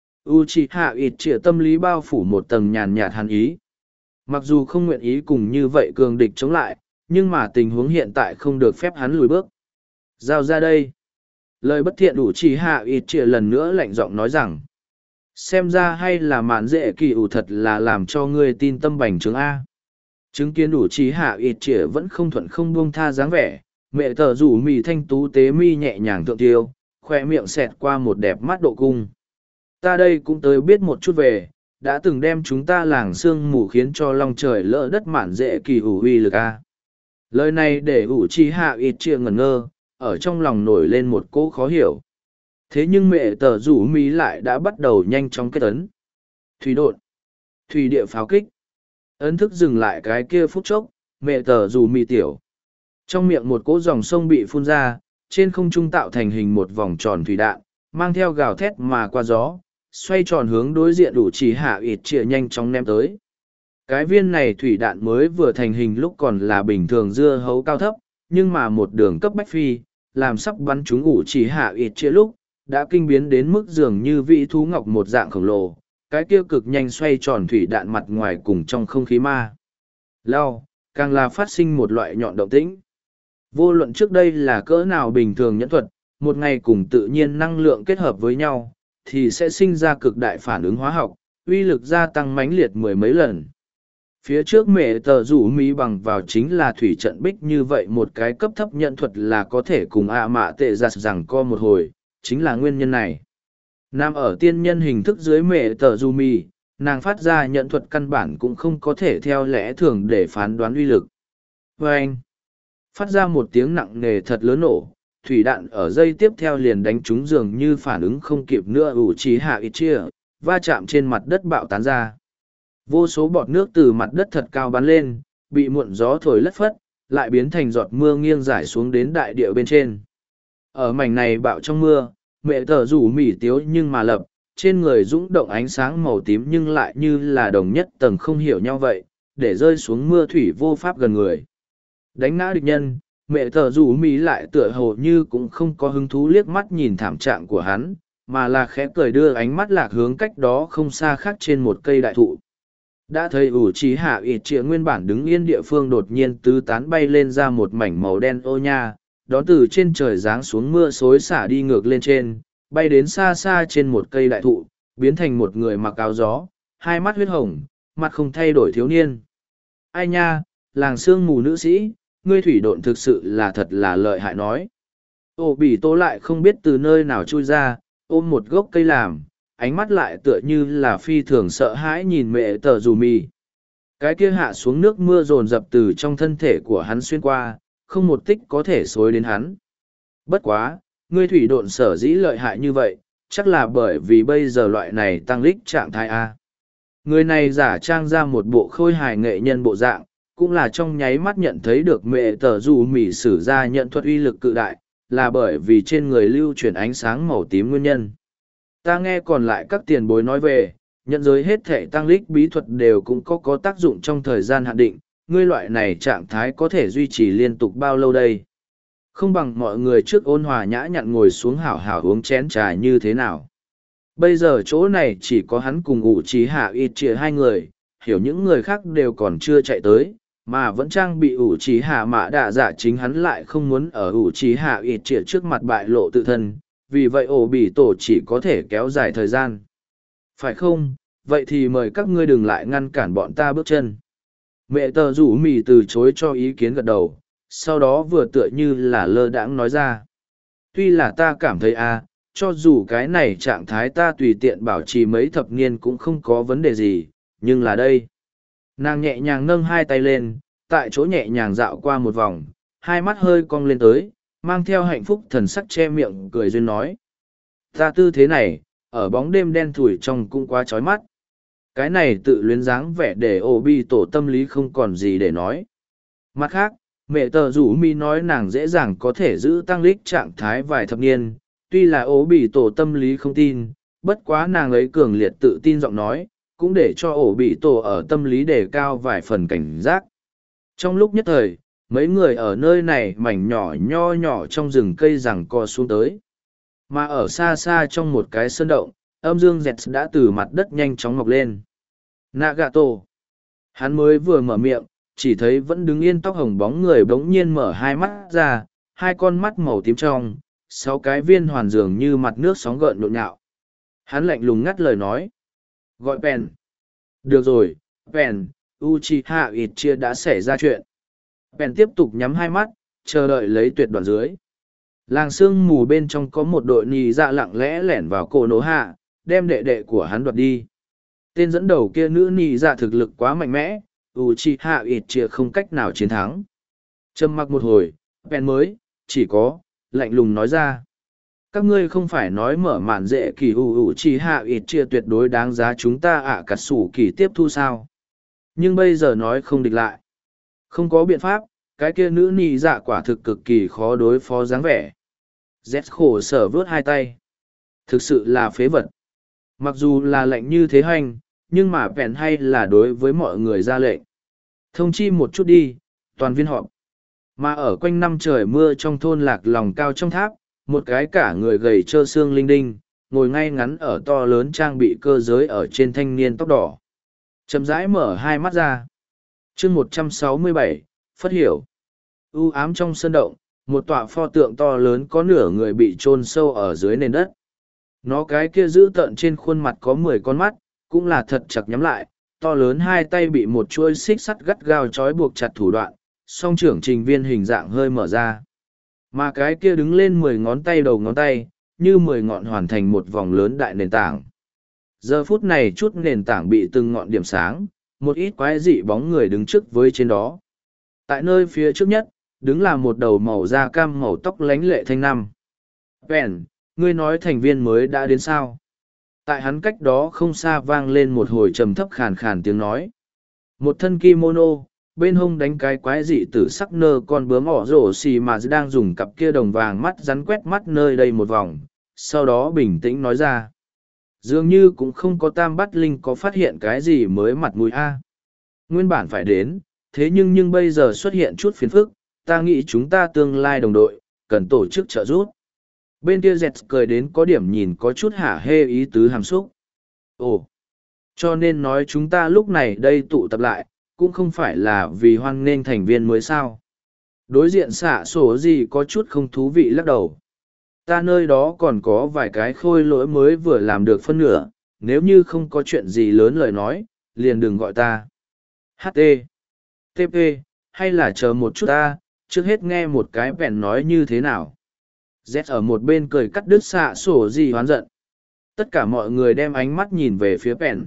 Speaker 1: Uchiha Itachi tâm lý bao phủ một tầng nhàn nhạt hàn ý. Mặc dù không nguyện ý cùng như vậy cường địch chống lại, nhưng mà tình huống hiện tại không được phép hắn lùi bước. Giao ra đây. Lời bất thiện Uchiha Itachi lần nữa lạnh giọng nói rằng. Xem ra hay là mạn dễ kỳ ủ thật là làm cho ngươi tin tâm bành trướng A. Chứng kiến Uchiha Itachi vẫn không thuận không buông tha dáng vẻ, mẹ tờ rủ mì thanh tú tế mi nhẹ nhàng thượng tiêu, khoe miệng xẹt qua một đẹp mắt độ cung. Ta đây cũng tới biết một chút về, đã từng đem chúng ta làng sương mù khiến cho long trời lỡ đất mạn dễ kỳ ủ uy lực a. Lời này để Uchiha Itachi ngẩn ngơ, ở trong lòng nổi lên một cỗ khó hiểu. Thế nhưng mẹ tờ rủ mì lại đã bắt đầu nhanh chóng kết ấn. Thủy độn, thủy địa pháo kích. Ấn thức dừng lại cái kia phút chốc, mẹ tờ rủ mì tiểu. Trong miệng một cỗ dòng sông bị phun ra, trên không trung tạo thành hình một vòng tròn thủy đạn, mang theo gào thét mà qua gió, xoay tròn hướng đối diện Uchiha Itachi nhanh chóng ném tới. Cái viên này thủy đạn mới vừa thành hình lúc còn là bình thường dưa hấu cao thấp, nhưng mà một đường cấp bách phi, làm sắp bắn trúng Uchiha Itachi lúc, đã kinh biến đến mức dường như vị thú ngọc một dạng khổng lồ, cái kia cực nhanh xoay tròn thủy đạn mặt ngoài cùng trong không khí ma. Lao, càng là phát sinh một loại nhọn động tĩnh. Vô luận trước đây là cỡ nào bình thường nhẫn thuật, một ngày cùng tự nhiên năng lượng kết hợp với nhau, thì sẽ sinh ra cực đại phản ứng hóa học, uy lực gia tăng mãnh liệt mười mấy lần. Phía trước mẹ tờ rủ mỹ bằng vào chính là thủy trận bích như vậy một cái cấp thấp nhận thuật là có thể cùng ạ mạ tệ giặt rằng co một hồi, chính là nguyên nhân này. Nằm ở tiên nhân hình thức dưới mẹ tờ rủ mỹ, nàng phát ra nhận thuật căn bản cũng không có thể theo lẽ thường để phán đoán uy lực. Và anh, phát ra một tiếng nặng nề thật lớn nổ, thủy đạn ở dây tiếp theo liền đánh trúng dường như phản ứng không kịp nữa Uchiha Itachi, va chạm trên mặt đất bạo tán ra. Vô số bọt nước từ mặt đất thật cao bắn lên, bị muộn gió thổi lất phất, lại biến thành giọt mưa nghiêng rải xuống đến đại địa bên trên. Ở mảnh này bạo trong mưa, mẹ tờ rủ mỉ tiếu nhưng mà lập, trên người dũng động ánh sáng màu tím nhưng lại như là đồng nhất tầng không hiểu nhau vậy, để rơi xuống mưa thủy vô pháp gần người. Đánh ngã địch nhân, mẹ thờ rủ mỹ lại tựa hồ như cũng không có hứng thú liếc mắt nhìn thảm trạng của hắn, mà là khẽ cười đưa ánh mắt lạc hướng cách đó không xa khác trên một cây đại thụ. Đã thấy ủ trí hạ ít trịa nguyên bản đứng yên địa phương đột nhiên tứ tán bay lên ra một mảnh màu đen ô nha, đón từ trên trời giáng xuống mưa xối xả đi ngược lên trên, bay đến xa xa trên một cây đại thụ, biến thành một người mặc áo gió, hai mắt huyết hồng, mặt không thay đổi thiếu niên. Ai nha, làng sương mù nữ sĩ, ngươi thủy độn thực sự là thật là lợi hại nói. Ô bỉ tố lại không biết từ nơi nào chui ra, ôm một gốc cây làm, ánh mắt lại tựa như là phi thường sợ hãi nhìn mẹ tờ dù mì. Cái kia hạ xuống nước mưa rồn rập từ trong thân thể của hắn xuyên qua, không một tích có thể xối đến hắn. Bất quá, ngươi thủy độn sở dĩ lợi hại như vậy, chắc là bởi vì bây giờ loại này tăng lích trạng thái A. Người này giả trang ra một bộ khôi hài nghệ nhân bộ dạng, cũng là trong nháy mắt nhận thấy được mẹ tờ dù mì sử ra nhận thuật uy lực cự đại, là bởi vì trên người lưu chuyển ánh sáng màu tím nguyên nhân. Ta nghe còn lại các tiền bối nói về, nhận giới hết thể tăng lích bí thuật đều cũng có tác dụng trong thời gian hạn định, ngươi loại này trạng thái có thể duy trì liên tục bao lâu đây? Không bằng mọi người trước ôn hòa nhã nhặn ngồi xuống hảo hảo uống chén trà như thế nào. Bây giờ chỗ này chỉ có hắn cùng ủ trí hạ ít trịa hai người, hiểu những người khác đều còn chưa chạy tới, mà vẫn trang bị ủ trí hạ mã đạ dạ chính hắn lại không muốn ở ủ trí hạ ít trịa trước mặt bại lộ tự thân, vì vậy ổ bị tổ chỉ có thể kéo dài thời gian. Phải không? Vậy thì mời các ngươi đừng lại ngăn cản bọn ta bước chân. Mẹ tờ rủ mì từ chối cho ý kiến gật đầu, sau đó vừa tựa như là lơ đãng nói ra. Tuy là ta cảm thấy cho dù cái này trạng thái ta tùy tiện bảo trì mấy thập niên cũng không có vấn đề gì, nhưng là đây. Nàng nhẹ nhàng nâng hai tay lên, tại chỗ nhẹ nhàng dạo qua một vòng, hai mắt hơi cong lên tới, mang theo hạnh phúc thần sắc che miệng cười duyên nói. Ta tư thế này, ở bóng đêm đen thủi trong cũng quá chói mắt. Cái này tự luyến dáng vẻ để ổ bi tổ tâm lý không còn gì để nói. Mặt khác, mẹ tờ rủ mi nói nàng dễ dàng có thể giữ tăng lích trạng thái vài thập niên, tuy là ổ bị tổ tâm lý không tin, bất quá nàng ấy cường liệt tự tin giọng nói, cũng để cho ổ bị tổ ở tâm lý đề cao vài phần cảnh giác. Trong lúc nhất thời, mấy người ở nơi này mảnh nhỏ nho nhỏ trong rừng cây rằng co xuống tới. Mà ở xa xa trong một cái sơn động, âm dương dẹt đã từ mặt đất nhanh chóng mọc lên. Nagato. Hắn mới vừa mở miệng, chỉ thấy vẫn đứng yên tóc hồng bóng người bỗng nhiên mở hai mắt ra, hai con mắt màu tím trong, sáu cái viên hoàn dường như mặt nước sóng gợn nhộn nhạo. Hắn lạnh lùng ngắt lời nói. Gọi Pen. Được rồi, Pen, Uchiha Itchia đã xảy ra chuyện. Pen tiếp tục nhắm hai mắt, chờ đợi lấy tuyệt đoạn dưới. Làng sương mù bên trong có một đội nì dạ lặng lẽ lẻn vào cổ nổ hạ, đem đệ đệ của hắn đoạt đi. Tên dẫn đầu kia nữ nì dạ thực lực quá mạnh mẽ, Uchiha Itchia không cách nào chiến thắng. Trầm mặc một hồi, Pen mới, chỉ có, lạnh lùng nói ra. Các ngươi không phải nói mở màn dễ kỳ Uchiha Itchia tuyệt đối đáng giá chúng ta cắt sủ kỳ tiếp thu sao. Nhưng bây giờ nói không địch lại. Không có biện pháp, cái kia nữ nì dạ quả thực cực kỳ khó đối phó dáng vẻ. Z khổ sở vớt hai tay. Thực sự là phế vật. Mặc dù là lệnh như thế hành, nhưng mà vẹn hay là đối với mọi người ra lệnh. Thông chi một chút đi, toàn viên họp. Mà ở quanh năm trời mưa trong thôn lạc lòng cao trong tháp, một cái cả người gầy trơ xương linh đinh, ngồi ngay ngắn ở to lớn trang bị cơ giới ở trên thanh niên tóc đỏ. Chậm rãi mở hai mắt ra. chương 167, Phất Hiểu. U ám trong sân động, một tọa pho tượng to lớn có nửa người bị chôn sâu ở dưới nền đất. Nó cái kia giữ tợn trên khuôn mặt có 10 con mắt, cũng là thật chặt nhắm lại, to lớn hai tay bị một chuôi xích sắt gắt gao trói buộc chặt thủ đoạn, song trưởng trình viên hình dạng hơi mở ra. Mà cái kia đứng lên 10 ngón tay đầu ngón tay, như 10 ngọn hoàn thành một vòng lớn đại nền tảng. Giờ phút này chút nền tảng bị từng ngọn điểm sáng, một ít quái dị bóng người đứng trước với trên đó. Tại nơi phía trước nhất, đứng là một đầu màu da cam màu tóc lánh lệ thanh năm. Pen, ngươi nói thành viên mới đã đến sao? Tại hắn cách đó không xa vang lên một hồi trầm thấp khàn khàn tiếng nói. Một thân kimono, bên hông đánh cái quái dị tử sắc nơ con bướm ỏ rổ xì mà đang dùng cặp kia đồng vàng mắt rắn quét mắt nơi đây một vòng, sau đó bình tĩnh nói ra. Dường như cũng không có tam bắt linh có phát hiện cái gì mới mặt mũi Nguyên bản phải đến, thế nhưng bây giờ xuất hiện chút phiền phức, ta nghĩ chúng ta tương lai đồng đội, cần tổ chức trợ giúp. Bên kia dẹt cười đến có điểm nhìn có chút hả hê ý tứ hàm xúc. Ồ, cho nên nói chúng ta lúc này đây tụ tập lại, cũng không phải là vì hoan nghênh thành viên mới sao. Đối diện xạ sổ gì có chút không thú vị lắc đầu. Ta nơi đó còn có vài cái khôi lỗi mới vừa làm được phân nửa, nếu như không có chuyện gì lớn lời nói, liền đừng gọi ta. HT, TP, hay là chờ một chút ta, trước hết nghe một cái bèn nói như thế nào. Z ở một bên cười cắt đứt xạ sổ gì hoán giận. Tất cả mọi người đem ánh mắt nhìn về phía bèn.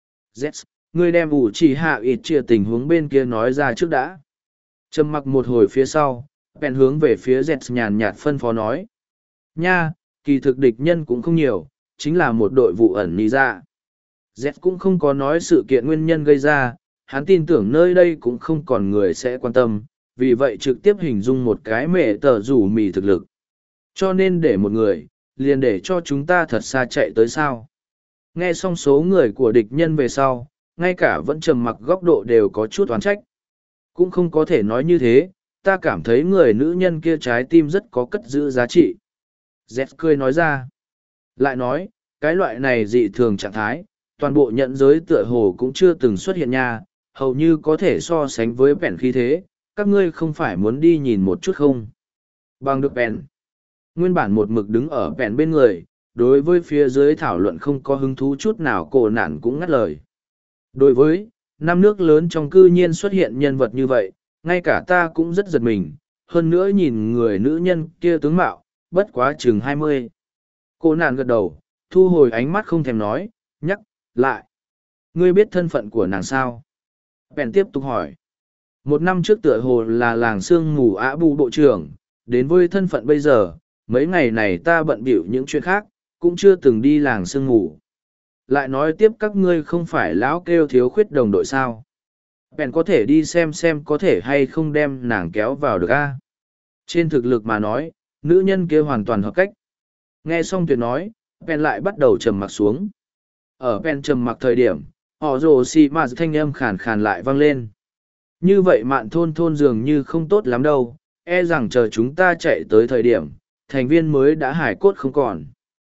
Speaker 1: Z, ngươi đem ủ chỉ hạ ít chia tình huống bên kia nói ra trước đã. Trầm mặc một hồi phía sau, bèn hướng về phía Z nhàn nhạt phân phó nói. Nha, kỳ thực địch nhân cũng không nhiều, chính là một đội vụ ẩn ní ra. Z cũng không có nói sự kiện nguyên nhân gây ra, hắn tin tưởng nơi đây cũng không còn người sẽ quan tâm, vì vậy trực tiếp hình dung một cái mẹ tờ rủ mì thực lực. Cho nên để một người, liền để cho chúng ta thật xa chạy tới sao. Nghe xong số người của địch nhân về sau, ngay cả vẫn trầm mặc góc độ đều có chút oán trách. Cũng không có thể nói như thế, ta cảm thấy người nữ nhân kia trái tim rất có cất giữ giá trị. Z cười nói ra. Lại nói, cái loại này dị thường trạng thái, toàn bộ nhận giới tựa hồ cũng chưa từng xuất hiện nha, hầu như có thể so sánh với bèn khí thế, các ngươi không phải muốn đi nhìn một chút không? Bằng được bèn. Nguyên bản một mực đứng ở bèn bên người, đối với phía dưới thảo luận không có hứng thú chút nào cổ nản cũng ngắt lời. Đối với, năm nước lớn trong cư nhiên xuất hiện nhân vật như vậy, ngay cả ta cũng rất giật mình, hơn nữa nhìn người nữ nhân kia tướng mạo, bất quá chừng 20. Cô nản gật đầu, thu hồi ánh mắt không thèm nói, nhắc, lại. Ngươi biết thân phận của nàng sao? Bèn tiếp tục hỏi. Một năm trước tựa hồ là làng sương mù Ả Bù bộ trưởng, đến với thân phận bây giờ, mấy ngày này ta bận bịu những chuyện khác, cũng chưa từng đi làng sương mù. Lại nói tiếp các ngươi không phải lão kêu thiếu khuyết đồng đội sao? Bèn có thể đi xem có thể hay không đem nàng kéo vào được a. Trên thực lực mà nói, nữ nhân kia hoàn toàn hợp cách. Nghe xong tuyệt nói, Bèn lại bắt đầu trầm mặc xuống. Ở Bèn trầm mặc thời điểm, họ rồ xì mà thanh âm khàn khàn lại vang lên. Như vậy mạn thôn dường như không tốt lắm đâu, e rằng chờ chúng ta chạy tới thời điểm, thành viên mới đã hải cốt không còn.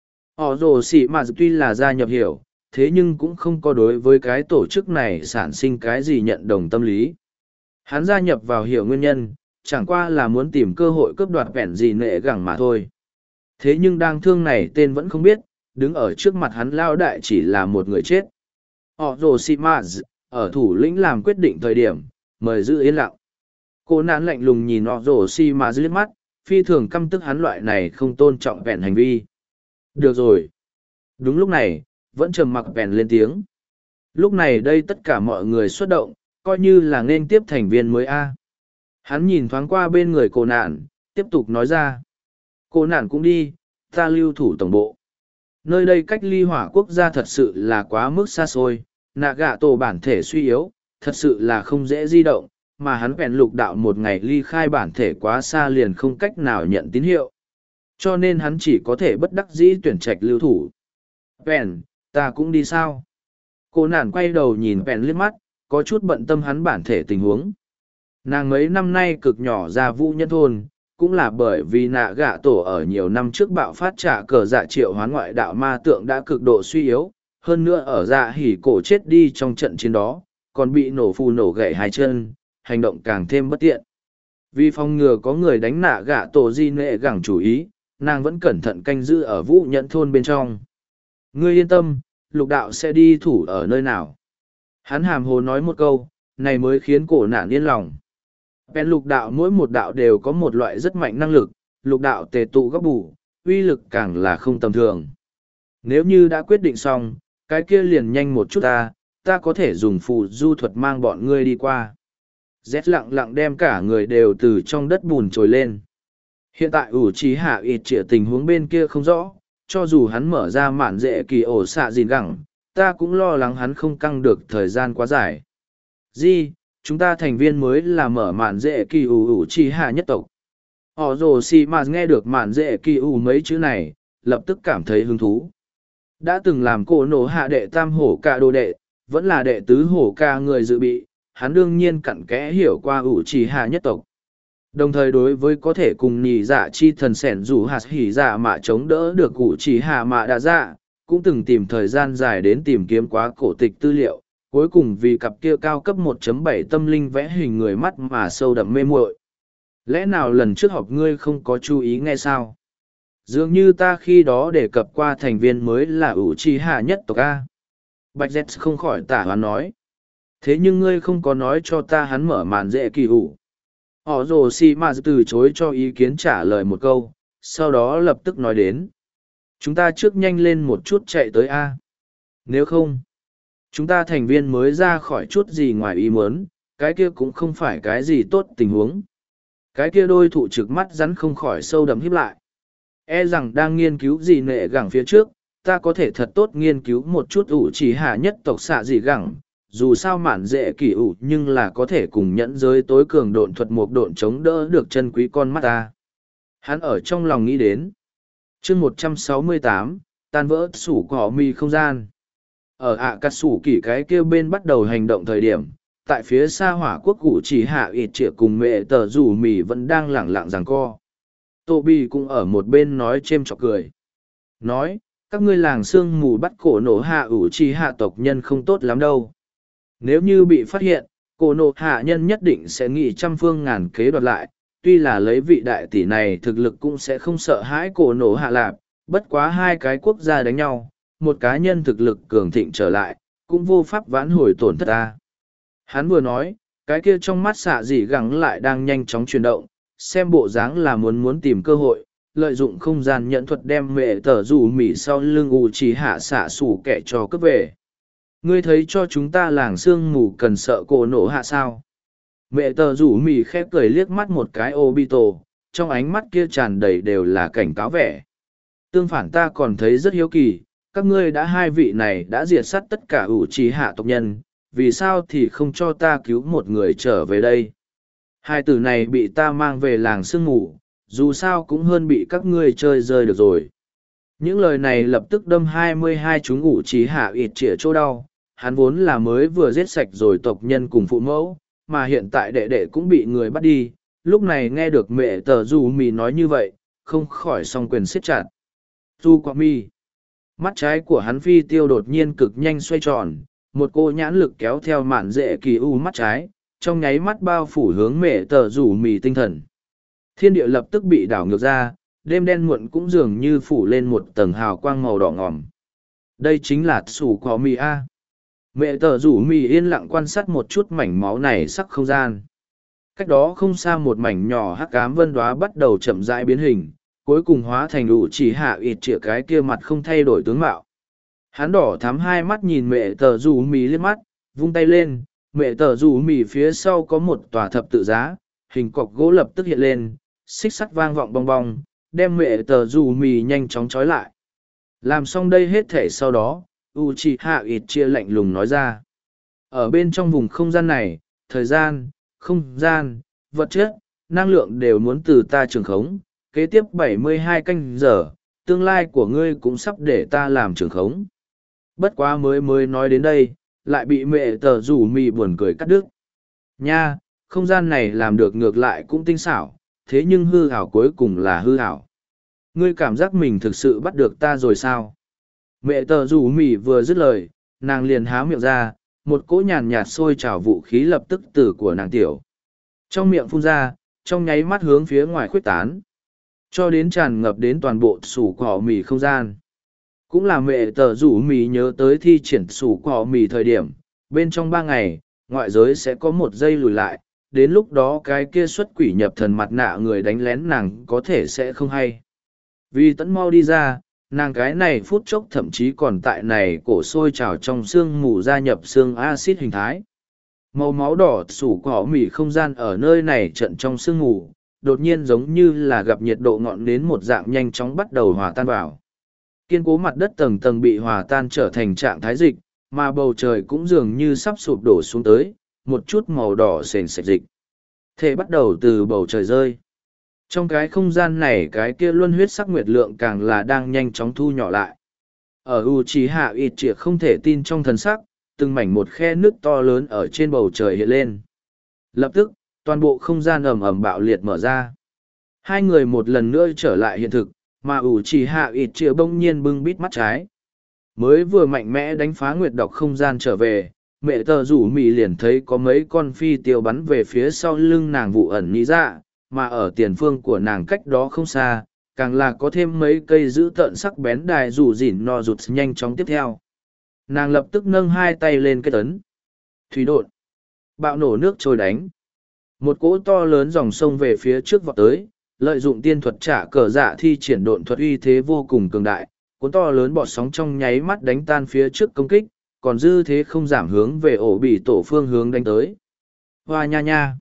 Speaker 1: Họ rồ xì mà tuy là gia nhập hiểu, thế nhưng cũng không có đối với cái tổ chức này sản sinh cái gì nhận đồng tâm lý. Hắn gia nhập vào hiểu nguyên nhân, chẳng qua là muốn tìm cơ hội cướp đoạt vẹn gì nệ gẳng mà thôi. Thế nhưng đang thương này tên vẫn không biết, đứng ở trước mặt hắn lao đại chỉ là một người chết. Họ rồ xì mà ở thủ lĩnh làm quyết định thời điểm, mời giữ yên lặng. Cô nán lạnh lùng nhìn họ rồ xì mà liếc mắt, phi thường căm tức hắn loại này không tôn trọng vẹn hành vi. Được rồi. Đúng lúc này, vẫn trầm mặc bèn lên tiếng. Lúc này đây tất cả mọi người xuất động, coi như là nên tiếp thành viên mới A. Hắn nhìn thoáng qua bên người cô nạn, tiếp tục nói ra. Cô nạn cũng đi, ta lưu thủ tổng bộ. Nơi đây cách ly hỏa quốc gia thật sự là quá mức xa xôi, nạ gạ tổ bản thể suy yếu, thật sự là không dễ di động, mà hắn bèn lục đạo một ngày ly khai bản thể quá xa liền không cách nào nhận tín hiệu. Cho nên hắn chỉ có thể bất đắc dĩ tuyển trạch lưu thủ. Bèn, ta cũng đi sao? Cô nản quay đầu nhìn bèn liếc mắt, có chút bận tâm hắn bản thể tình huống. Nàng mấy năm nay cực nhỏ ra vũ nhân thôn, cũng là bởi vì nạ gạ tổ ở nhiều năm trước bạo phát trả cờ dạ triệu hoán ngoại đạo ma tượng đã cực độ suy yếu, hơn nữa ở dạ hỉ cổ chết đi trong trận chiến đó, còn bị nổ phù nổ gãy hai chân, hành động càng thêm bất tiện. Vì phòng ngừa có người đánh nạ gạ tổ di nệ gẳng chủ ý, nàng vẫn cẩn thận canh giữ ở vũ nhẫn thôn bên trong. Ngươi yên tâm, lục đạo sẽ đi thủ ở nơi nào. Hắn hàm hồ nói một câu, này mới khiến cổ nản yên lòng. Bèn lục đạo mỗi một đạo đều có một loại rất mạnh năng lực, lục đạo tề tụ góc bù, uy lực càng là không tầm thường. Nếu như đã quyết định xong, cái kia liền nhanh một chút ta có thể dùng phù du thuật mang bọn ngươi đi qua. Z lặng lặng đem cả người đều từ trong đất bùn trồi lên. Hiện tại ủ trí hạ ít trịa tình huống bên kia không rõ, cho dù hắn mở ra mạn dễ kỳ ổ xạ gìn gẳng, ta cũng lo lắng hắn không căng được thời gian quá dài. Chúng ta thành viên mới là mở mạn dễ kỳ ủ trí hạ nhất tộc. Họ rồ xì mà nghe được mạn dễ kỳ ủ mấy chữ này, lập tức cảm thấy hứng thú. Đã từng làm cổ nổ hạ đệ tam hổ ca đồ đệ, vẫn là đệ tứ hổ ca người dự bị, hắn đương nhiên cặn kẽ hiểu qua ủ trí hạ nhất tộc. Đồng thời đối với có thể cùng nhì dạ chi thần sẻn rủ hạt hỉ dạ mạ chống đỡ được cụ chỉ hạ mạ đa dạ, cũng từng tìm thời gian dài đến tìm kiếm quá cổ tịch tư liệu, cuối cùng vì cặp kia cao cấp 1.7 tâm linh vẽ hình người mắt mà sâu đậm mê muội. Lẽ nào lần trước họp ngươi không có chú ý nghe sao? Dường như ta khi đó đề cập qua thành viên mới là ủ trì hạ nhất tộc A. Bạch Dẹt không khỏi tả hoán nói. Thế nhưng ngươi không có nói cho ta hắn mở màn dễ kỳ ủ. Họ rồ si mà từ chối cho ý kiến trả lời một câu, sau đó lập tức nói đến. Chúng ta trước nhanh lên một chút chạy tới A. Nếu không, chúng ta thành viên mới ra khỏi chút gì ngoài ý muốn, cái kia cũng không phải cái gì tốt tình huống. Cái kia đôi thụ trực mắt rắn không khỏi sâu đậm híp lại. E rằng đang nghiên cứu gì nệ gẳng phía trước, ta có thể thật tốt nghiên cứu một chút ủ chỉ hạ nhất tộc xạ gì gẳng, dù sao mạn dễ kỳ ủ nhưng là có thể cùng nhẫn giới tối cường độn thuật một độn chống đỡ được chân quý con mắt ta. Hắn ở trong lòng nghĩ đến. chương 168, tan vỡ sủ cỏ mì không gian. Ở ạ cắt sủ kỷ cái kia bên bắt đầu hành động thời điểm, tại phía xa hỏa quốc cụ chỉ hạ ịt trịa cùng mẹ tờ rủ mì vẫn đang lẳng lặng giằng co. Tô Bì cũng ở một bên nói chêm chọc cười. Nói, các ngươi làng sương mù bắt cổ nổ hạ ủ trì hạ tộc nhân không tốt lắm đâu. Nếu như bị phát hiện, cổ nổ hạ nhân nhất định sẽ nghĩ trăm phương ngàn kế đoạt lại. Tuy là lấy vị đại tỷ này thực lực cũng sẽ không sợ hãi cổ nổ hạ lạp, bất quá hai cái quốc gia đánh nhau, một cá nhân thực lực cường thịnh trở lại, cũng vô pháp vãn hồi tổn thất ta. Hắn vừa nói, cái kia trong mắt xạ dị gắng lại đang nhanh chóng chuyển động, xem bộ dáng là muốn tìm cơ hội, lợi dụng không gian nhận thuật đem mẹ tờ rủ mỉ sau lưng ủ chỉ hạ xạ sủ kẻ cho cướp về. Ngươi thấy cho chúng ta làng sương mù cần sợ cổ nổ hạ sao? Mẹ tờ rủ mỉ khép cười liếc mắt một cái Obito, trong ánh mắt kia tràn đầy đều là cảnh cáo vẻ. Tương phản ta còn thấy rất hiếu kỳ, các ngươi đã hai vị này đã diệt sát tất cả ủ chỉ hạ tộc nhân, vì sao thì không cho ta cứu một người trở về đây? Hai tử này bị ta mang về làng sương mù, dù sao cũng hơn bị các ngươi chơi rơi được rồi. Những lời này lập tức đâm 22 chúng ủ trí hạ ịt trịa chỗ đau, hắn vốn là mới vừa giết sạch rồi tộc nhân cùng phụ mẫu, mà hiện tại đệ đệ cũng bị người bắt đi, lúc này nghe được mẹ tờ dù mì nói như vậy, không khỏi song quyền siết chặt. Du quả mi. Mắt trái của hắn phi tiêu đột nhiên cực nhanh xoay tròn, một cô nhãn lực kéo theo mạn dễ kỳ u mắt trái, trong nháy mắt bao phủ hướng mẹ tờ rủ mì tinh thần. Thiên địa lập tức bị đảo ngược ra, đêm đen muộn cũng dường như phủ lên một tầng hào quang màu đỏ ngòm. Đây chính là sủ có mì A. Mẹ tờ rủ mì yên lặng quan sát một chút mảnh máu này sắc không gian. Cách đó không xa một mảnh nhỏ hắc ám vân đoá bắt đầu chậm rãi biến hình, cuối cùng hóa thành đủ chỉ hạ ịt trịa cái kia mặt không thay đổi tướng mạo. Hắn đỏ thắm hai mắt nhìn mẹ tờ rủ mì liếc mắt, vung tay lên. Mẹ tờ rủ mì phía sau có một tòa thập tự giá, hình cọc gỗ lập tức hiện lên, xích sắt vang vọng bong bong, đem mẹ tờ rủ mì nhanh chóng trói lại. Làm xong đây hết thể sau đó, Uchiha Itachi lạnh lùng nói ra. Ở bên trong vùng không gian này, thời gian, không gian, vật chất, năng lượng đều muốn từ ta trường khống, kế tiếp 72 canh giờ, tương lai của ngươi cũng sắp để ta làm trường khống. Bất quá mới nói đến đây, lại bị mẹ tờ rủ mì buồn cười cắt đứt. Nha, không gian này làm được ngược lại cũng tinh xảo, thế nhưng hư hảo cuối cùng là hư hảo. Ngươi cảm giác mình thực sự bắt được ta rồi sao? Mẹ tờ rủ mì vừa dứt lời, nàng liền há miệng ra, một cỗ nhàn nhạt sôi trào vũ khí lập tức từ của nàng tiểu. Trong miệng phun ra, trong nháy mắt hướng phía ngoài khuếch tán, cho đến tràn ngập đến toàn bộ sủ cỏ mì không gian. Cũng là mẹ tờ rủ mì nhớ tới thi triển sủ cỏ mì thời điểm, bên trong 3 ngày, ngoại giới sẽ có một giây lùi lại, đến lúc đó cái kia xuất quỷ nhập thần mặt nạ người đánh lén nàng có thể sẽ không hay. Vì tẫn mau đi ra, nàng cái này phút chốc thậm chí còn tại này cổ sôi trào trong xương mù gia nhập xương axit hình thái. Màu máu đỏ sủ cỏ mì không gian ở nơi này trận trong sương mù, đột nhiên giống như là gặp nhiệt độ ngọn nến một dạng nhanh chóng bắt đầu hòa tan vào. Kiên cố mặt đất tầng tầng bị hòa tan trở thành trạng thái dịch, mà bầu trời cũng dường như sắp sụp đổ xuống tới, một chút màu đỏ sền sệt dịch. Thể bắt đầu từ bầu trời rơi. Trong cái không gian này cái kia luân huyết sắc nguyệt lượng càng là đang nhanh chóng thu nhỏ lại. Ở Uchiha Itachi không thể tin trong thần sắc, từng mảnh một khe nước to lớn ở trên bầu trời hiện lên. Lập tức, toàn bộ không gian ầm ầm bạo liệt mở ra. Hai người một lần nữa trở lại hiện thực, mà ủ trì hạ ít chia bỗng nhiên bưng bít mắt trái. Mới vừa mạnh mẽ đánh phá nguyệt đọc không gian trở về, mẹ tờ rủ mị liền thấy có mấy con phi tiêu bắn về phía sau lưng nàng vụ ẩn nghĩ ra, mà ở tiền phương của nàng cách đó không xa, càng là có thêm mấy cây giữ tợn sắc bén đài rủ dỉn no rụt nhanh chóng tiếp theo. Nàng lập tức nâng hai tay lên cái tấn. Thủy đột. Bạo nổ nước trôi đánh. Một cỗ to lớn dòng sông về phía trước vọt tới, lợi dụng tiên thuật trả cờ dạ thi triển độn thuật uy thế vô cùng cường đại, cuốn to lớn bọt sóng trong nháy mắt đánh tan phía trước công kích, còn dư thế không giảm hướng về ổ bị tổ phương hướng đánh tới. Hoa nha nha!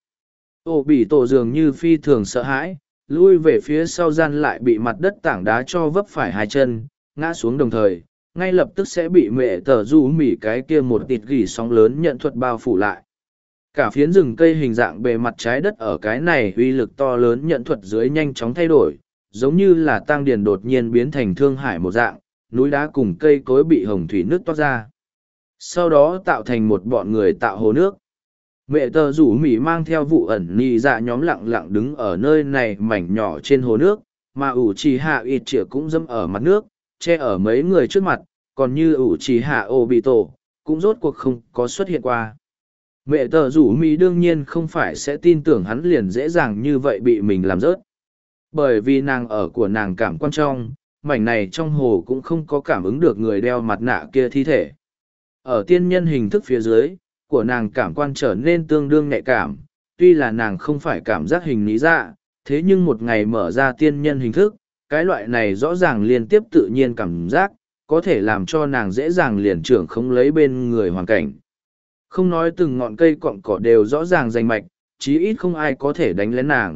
Speaker 1: Ổ bị tổ dường như phi thường sợ hãi, lui về phía sau gian lại bị mặt đất tảng đá cho vấp phải hai chân, ngã xuống đồng thời, ngay lập tức sẽ bị mẹ tờ du mỉ cái kia một tịt gỉ sóng lớn nhận thuật bao phủ lại. Cả phiến rừng cây hình dạng bề mặt trái đất ở cái này uy lực to lớn nhận thuật dưới nhanh chóng thay đổi, giống như là tăng điền đột nhiên biến thành thương hải một dạng, núi đá cùng cây cối bị hồng thủy nước toát ra. Sau đó tạo thành một bọn người tạo hồ nước. Mẹ tờ rủ mỉ mang theo vụ ẩn nì dạ nhóm lặng lặng đứng ở nơi này mảnh nhỏ trên hồ nước, mà ủ trì hạ ít chĩa cũng dâm ở mặt nước, che ở mấy người trước mặt, còn như ủ trì hạ ô bị tổ, cũng rốt cuộc không có xuất hiện qua. Mẹ tờ rủ mỉ đương nhiên không phải sẽ tin tưởng hắn liền dễ dàng như vậy bị mình làm rớt. Bởi vì nàng ở của nàng cảm quan trọng, mảnh này trong hồ cũng không có cảm ứng được người đeo mặt nạ kia thi thể. Ở tiên nhân hình thức phía dưới, của nàng cảm quan trở nên tương đương nhạy cảm, tuy là nàng không phải cảm giác hình lý dạ, thế nhưng một ngày mở ra tiên nhân hình thức, cái loại này rõ ràng liên tiếp tự nhiên cảm giác, có thể làm cho nàng dễ dàng liền trưởng không lấy bên người hoàn cảnh. Không nói từng ngọn cây cọng cỏ đều rõ ràng rành mạch, chí ít không ai có thể đánh lén nàng.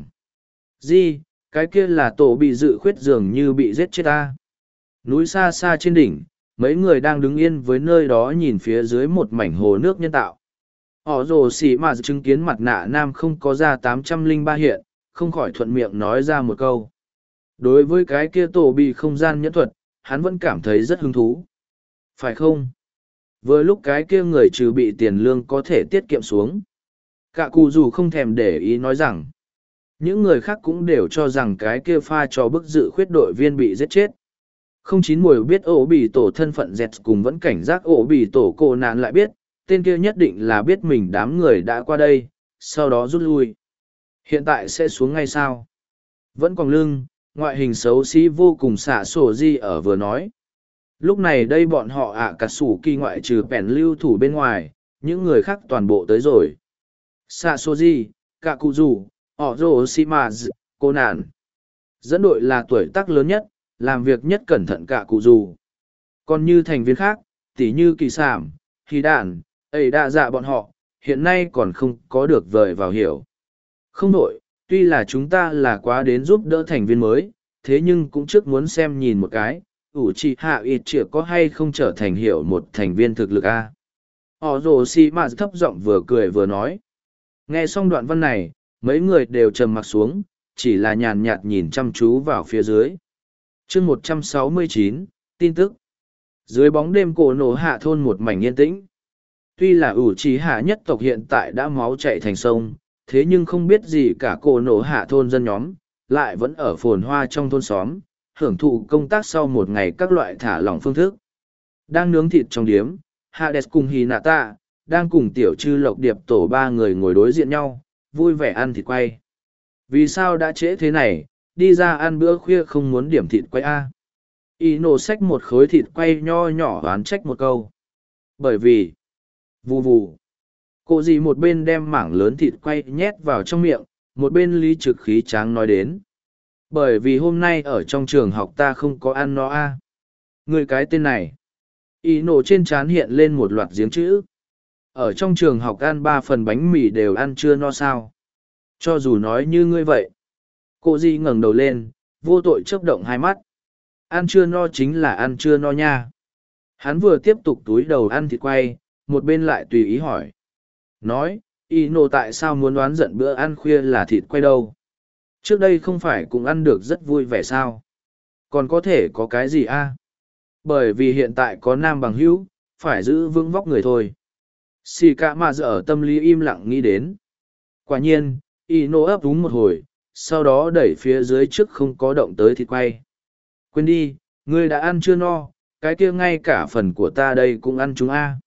Speaker 1: Di, cái kia là tổ bị dự khuyết dường như bị giết chết ta. Núi xa xa trên đỉnh, mấy người đang đứng yên với nơi đó nhìn phía dưới một mảnh hồ nước nhân tạo. Họ rồ xỉ mà chứng kiến mặt nạ nam không có ra 803 hiện, không khỏi thuận miệng nói ra một câu. Đối với cái kia tổ bị không gian nhẫn thuật, hắn vẫn cảm thấy rất hứng thú. Phải không? Vừa lúc cái kia người trừ bị tiền lương có thể tiết kiệm xuống. Cả cụ dù không thèm để ý nói rằng, những người khác cũng đều cho rằng cái kia pha cho bức dự khuyết đội viên bị giết chết. Không chín mùi biết ổ bị tổ thân phận dẹt cùng vẫn cảnh giác ổ bị tổ cô nạn lại biết, tên kia nhất định là biết mình đám người đã qua đây, sau đó rút lui. Hiện tại sẽ xuống ngay sao? Vẫn còn lưng, ngoại hình xấu xí vô cùng xả sổ di ở vừa nói. Lúc này đây bọn họ cả sủ kỳ ngoại trừ bèn lưu thủ bên ngoài, những người khác toàn bộ tới rồi. Xả sổ di, cả cụ rủ, họ rồ xì mà cô nạn. Dẫn đội là tuổi tác lớn nhất, làm việc nhất cẩn thận cả cụ rủ. Còn như thành viên khác, tỉ như kỳ sảm, hy đạn, ấy đa dạ bọn họ, hiện nay còn không có được vời vào hiểu. Không đổi, tuy là chúng ta là quá đến giúp đỡ thành viên mới, thế nhưng cũng trước muốn xem nhìn một cái, ủ trì hạ ít chĩa có hay không trở thành hiểu một thành viên thực lực a. Họ rồ xì mà thấp giọng vừa cười vừa nói. Nghe xong đoạn văn này, mấy người đều trầm mặc xuống, chỉ là nhàn nhạt nhìn chăm chú vào phía dưới. Chương 169, tin tức. Dưới bóng đêm cổ nổ hạ thôn một mảnh yên tĩnh. Tuy là ủ trì hạ nhất tộc hiện tại đã máu chạy thành sông, thế nhưng không biết gì cả cổ nổ hạ thôn dân nhóm, lại vẫn ở phồn hoa trong thôn xóm, hưởng thụ công tác sau một ngày các loại thả lỏng phương thức. Đang nướng thịt trong điếm, Hades cùng Hinata, đang cùng tiểu chư lộc điệp tổ ba người ngồi đối diện nhau, vui vẻ ăn thịt quay. Vì sao đã trễ thế này, đi ra ăn bữa khuya không muốn điểm thịt quay a? Ino xách một khối thịt quay nho nhỏ oán trách một câu. Bởi vì, vù vù, cô dì một bên đem mảng lớn thịt quay nhét vào trong miệng, một bên lý trực khí tráng nói đến. Bởi vì hôm nay ở trong trường học ta không có ăn nó a. Người cái tên này. Ino trên trán hiện lên một loạt giếng chữ. Ở trong trường học ăn 3 phần bánh mì đều ăn chưa no sao. Cho dù nói như ngươi vậy. Cô dì ngẩng đầu lên, vô tội chớp động hai mắt. Ăn chưa no chính là ăn chưa no nha. Hắn vừa tiếp tục túi đầu ăn thịt quay, một bên lại tùy ý hỏi. Nói, Ino tại sao muốn đoán giận bữa ăn khuya là thịt quay đâu? Trước đây không phải cũng ăn được rất vui vẻ sao? Còn có thể có cái gì a? Bởi vì hiện tại có nam bằng hữu, phải giữ vững vóc người thôi. Xì cả mà giờ tâm lý im lặng nghĩ đến. Quả nhiên, Ino ấp úng một hồi, sau đó đẩy phía dưới trước không có động tới thịt quay. Quên đi, ngươi đã ăn chưa no, cái kia ngay cả phần của ta đây cũng ăn chúng a.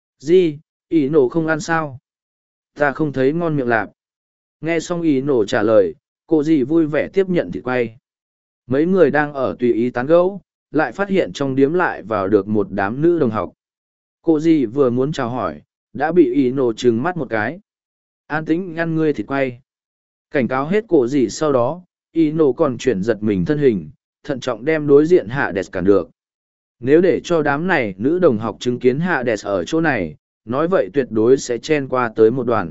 Speaker 1: Gì, Ino không ăn sao? Ta không thấy ngon miệng lạp. Nghe xong Ino trả lời, cô dì vui vẻ tiếp nhận thịt quay. Mấy người đang ở tùy ý tán gẫu, lại phát hiện trong điếm lại vào được một đám nữ đồng học. Cô dì vừa muốn chào hỏi, đã bị Ino trừng mắt một cái. An tĩnh ngăn ngươi thịt quay. Cảnh cáo hết cổ dì sau đó, Ino còn chuyển giật mình thân hình, thận trọng đem đối diện Hạ Đẹp cản được. Nếu để cho đám này nữ đồng học chứng kiến Hạ Đẹp ở chỗ này, nói vậy tuyệt đối sẽ chen qua tới một đoàn.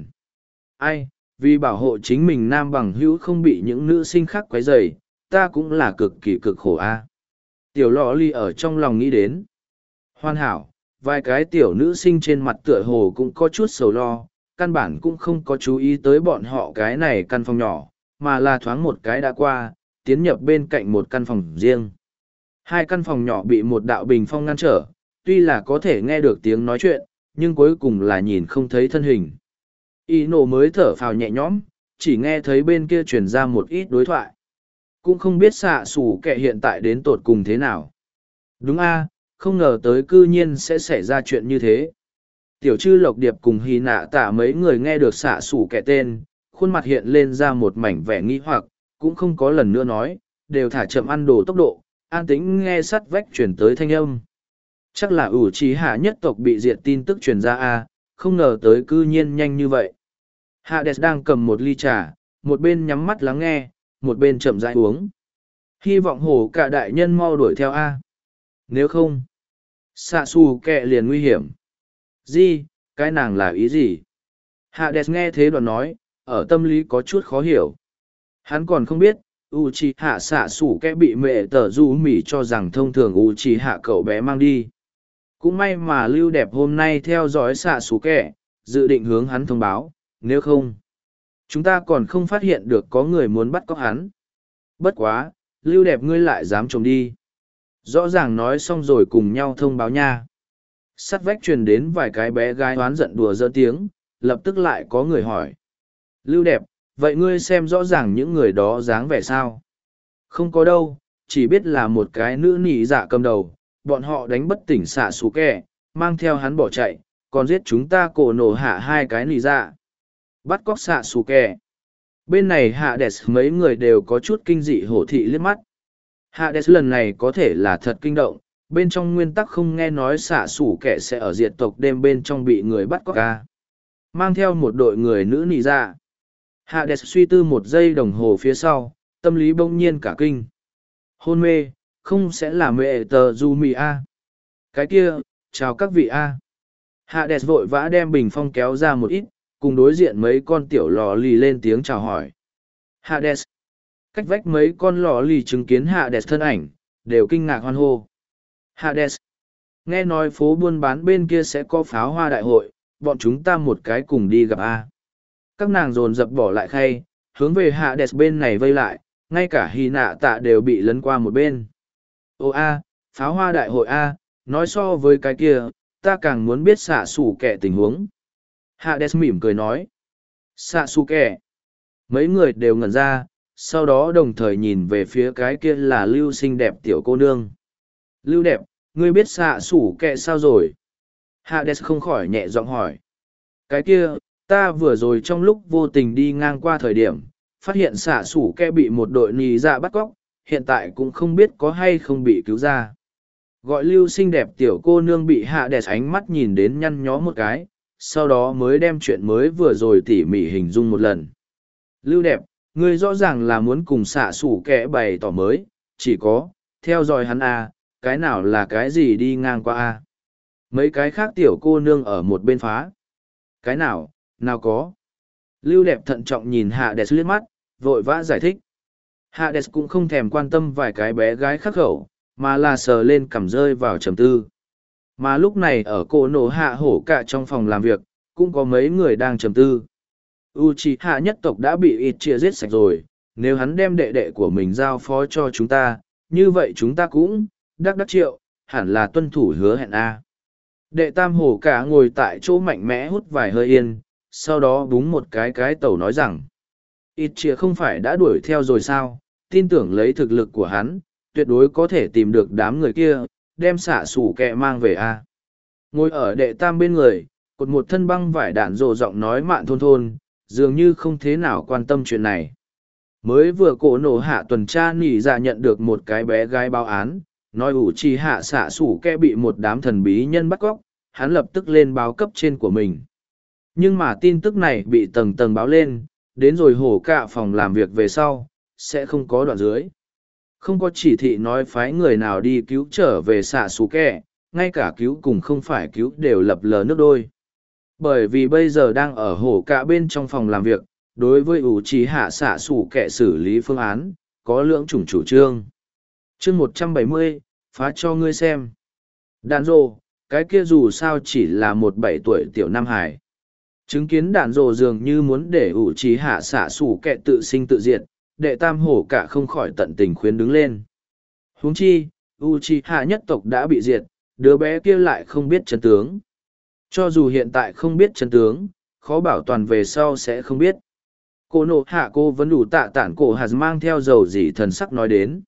Speaker 1: Ai, vì bảo hộ chính mình nam bằng hữu không bị những nữ sinh khác quấy rầy, ta cũng là cực kỳ cực khổ a. Tiểu lọ ly ở trong lòng nghĩ đến. Hoàn hảo, vài cái tiểu nữ sinh trên mặt tựa hồ cũng có chút sầu lo, căn bản cũng không có chú ý tới bọn họ cái này căn phòng nhỏ, mà là thoáng một cái đã qua, tiến nhập bên cạnh một căn phòng riêng. Hai căn phòng nhỏ bị một đạo bình phong ngăn trở, tuy là có thể nghe được tiếng nói chuyện, nhưng cuối cùng là nhìn không thấy thân hình. Ino mới thở phào nhẹ nhõm, chỉ nghe thấy bên kia truyền ra một ít đối thoại. Cũng không biết xạ xù kệ hiện tại đến tột cùng thế nào. Đúng a, không ngờ tới cư nhiên sẽ xảy ra chuyện như thế. Tiểu chư lộc điệp cùng hy nạ tạ mấy người nghe được xạ xù kệ tên, khuôn mặt hiện lên ra một mảnh vẻ nghi hoặc, cũng không có lần nữa nói, đều thả chậm ăn đồ tốc độ, an tĩnh nghe sắt vách chuyển tới thanh âm. Chắc là ủ trí hạ nhất tộc bị diệt tin tức truyền ra a, không ngờ tới cư nhiên nhanh như vậy. Hades đang cầm một ly trà, một bên nhắm mắt lắng nghe, một bên chậm rãi uống. Hy vọng hổ cả đại nhân mau đuổi theo a. Nếu không, xạ xù kệ liền nguy hiểm. Gì, cái nàng là ý gì? Hades nghe thế đoạn nói, ở tâm lý có chút khó hiểu. Hắn còn không biết, Uchiha xạ xù kệ bị mẹ tờ du mỉ cho rằng thông thường Uchiha cậu bé mang đi. Cũng may mà Lưu Đẹp hôm nay theo dõi xạ xù kệ, dự định hướng hắn thông báo, nếu không, chúng ta còn không phát hiện được có người muốn bắt cóc hắn. Bất quá, Lưu Đẹp ngươi lại dám trộm đi. Rõ ràng nói xong rồi cùng nhau thông báo nha. Sắt vách truyền đến vài cái bé gái oán giận đùa giỡn tiếng, lập tức lại có người hỏi. Lưu Đẹp, vậy ngươi xem rõ ràng những người đó dáng vẻ sao? Không có đâu, chỉ biết là một cái nữ nị dạ cầm đầu, bọn họ đánh bất tỉnh xạ xù kẹ, mang theo hắn bỏ chạy, còn giết chúng ta cổ nổ hạ hai cái nị dạ. Bắt cóc xạ xù kẹ. Bên này hạ đẹp mấy người đều có chút kinh dị hổ thị liếc mắt. Hạ đẹp lần này có thể là thật kinh động, bên trong nguyên tắc không nghe nói xạ xù kẹ sẽ ở diệt tộc đêm bên trong bị người bắt cóc ca. Mang theo một đội người nữ nị dạ. Hạ đẹp suy tư một giây đồng hồ phía sau, tâm lý bỗng nhiên cả kinh. Hôn mê, không sẽ là mẹ tờ du mì a. Cái kia, chào các vị a. Hạ đẹp vội vã đem bình phong kéo ra một ít, cùng đối diện mấy con tiểu lò lì lên tiếng chào hỏi. Hades. Cách vách mấy con lò lì chứng kiến Hades thân ảnh, đều kinh ngạc hoan hô. Hades. Nghe nói phố buôn bán bên kia sẽ có pháo hoa đại hội, bọn chúng ta một cái cùng đi gặp A. Các nàng dồn dập bỏ lại khay, hướng về Hades bên này vây lại, ngay cả hy nạ tạ đều bị lấn qua một bên. Ô A, pháo hoa đại hội A, nói so với cái kia, ta càng muốn biết xạ xủ kẻ tình huống. Hades mỉm cười nói. Xạ xù kẻ. Mấy người đều ngẩn ra, sau đó đồng thời nhìn về phía cái kia là Lưu xinh đẹp tiểu cô nương. Lưu đẹp, ngươi biết xạ xủ kẻ sao rồi? Hades không khỏi nhẹ giọng hỏi. Cái kia, ta vừa rồi trong lúc vô tình đi ngang qua thời điểm, phát hiện xạ xủ kẻ bị một đội nì dạ bắt cóc, hiện tại cũng không biết có hay không bị cứu ra. Gọi Lưu xinh đẹp tiểu cô nương bị Hades ánh mắt nhìn đến nhăn nhó một cái, sau đó mới đem chuyện mới vừa rồi tỉ mỉ hình dung một lần. Lưu đẹp, ngươi rõ ràng là muốn cùng xạ xủ kẻ bày tỏ mới, chỉ có, theo dõi hắn a, cái nào là cái gì đi ngang qua a. Mấy cái khác tiểu cô nương ở một bên phá. Cái nào, nào có. Lưu đẹp thận trọng nhìn Hades liếc mắt, vội vã giải thích. Hades cũng không thèm quan tâm vài cái bé gái khắc khẩu, mà là sờ lên cằm rơi vào trầm tư. Mà lúc này ở cổ nổ hạ hổ cả trong phòng làm việc, cũng có mấy người đang trầm tư. Uchiha nhất tộc đã bị ít chia giết sạch rồi, nếu hắn đem đệ đệ của mình giao phó cho chúng ta, như vậy chúng ta cũng, đắc triệu, hẳn là tuân thủ hứa hẹn A. Đệ tam hổ cả ngồi tại chỗ mạnh mẽ hút vài hơi yên, sau đó búng một cái tẩu nói rằng. Ít chia không phải đã đuổi theo rồi sao, tin tưởng lấy thực lực của hắn, tuyệt đối có thể tìm được đám người kia, đem xạ xủ kẹ mang về a. Ngồi ở đệ tam bên người, cột một thân băng vải đạn rồ giọng nói mạn thôn thôn, dường như không thế nào quan tâm chuyện này. Mới vừa cổ nổ hạ tuần tra nỉ dạ nhận được một cái bé gái báo án, nói ủ trì hạ xạ xủ kẹ bị một đám thần bí nhân bắt cóc, hắn lập tức lên báo cấp trên của mình. Nhưng mà tin tức này bị tầng tầng báo lên, đến rồi hổ cả phòng làm việc về sau, sẽ không có đoạn dưới. Không có chỉ thị nói phái người nào đi cứu trở về xạ xù kẹ, ngay cả cứu cùng không phải cứu đều lập lờ nước đôi. Bởi vì bây giờ đang ở hổ cả bên trong phòng làm việc, đối với ủ trì hạ xạ xù kẹ xử lý phương án, có lưỡng chủng chủ trương. Chương 170, phá cho ngươi xem. Đàn rồ, cái kia dù sao chỉ là một 7 tuổi tiểu Nam Hải. Chứng kiến đàn rồ dường như muốn để ủ trì hạ xạ xù kẹ tự sinh tự diệt, đệ tam hổ cả không khỏi tận tình khuyến đứng lên. Huống chi, Uchiha nhất tộc đã bị diệt, đứa bé kia lại không biết chân tướng. Cho dù hiện tại không biết chân tướng, khó bảo toàn về sau sẽ không biết. Cô nộ hạ cô vẫn đủ tạ tản cổ hạt mang theo dầu dỉ thần sắc nói đến.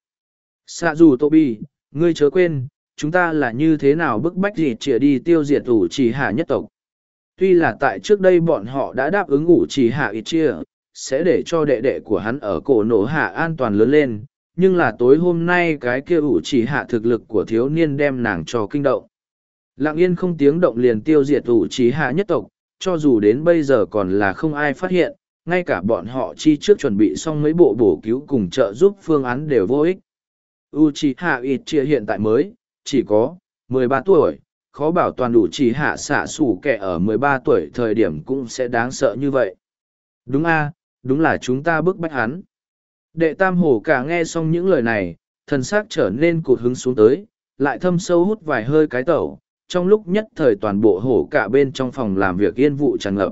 Speaker 1: Sạ dù Tobi, ngươi chớ quên, chúng ta là như thế nào bức bách gì chĩa đi tiêu diệt Uchiha nhất tộc. Tuy là tại trước đây bọn họ đã đáp ứng Uchiha Itachi, sẽ để cho đệ đệ của hắn ở cổ nổ hạ an toàn lớn lên, nhưng là tối hôm nay cái kia ủ chỉ hạ thực lực của thiếu niên đem nàng cho kinh động. Lặng yên không tiếng động liền tiêu diệt ủ chỉ hạ nhất tộc, cho dù đến bây giờ còn là không ai phát hiện, ngay cả bọn họ chi trước chuẩn bị xong mấy bộ bổ cứu cùng trợ giúp phương án đều vô ích. Uchiha Itachi hiện tại mới, chỉ có 13 tuổi, khó bảo toàn Uchiha xạ sủ kẻ ở 13 tuổi thời điểm cũng sẽ đáng sợ như vậy. Đúng a, đúng là chúng ta bức bách hắn. Đệ tam hổ cả nghe xong những lời này, thần xác trở nên cụt hứng xuống tới, lại thâm sâu hút vài hơi cái tẩu, trong lúc nhất thời toàn bộ hổ cả bên trong phòng làm việc yên vụ tràn ngập.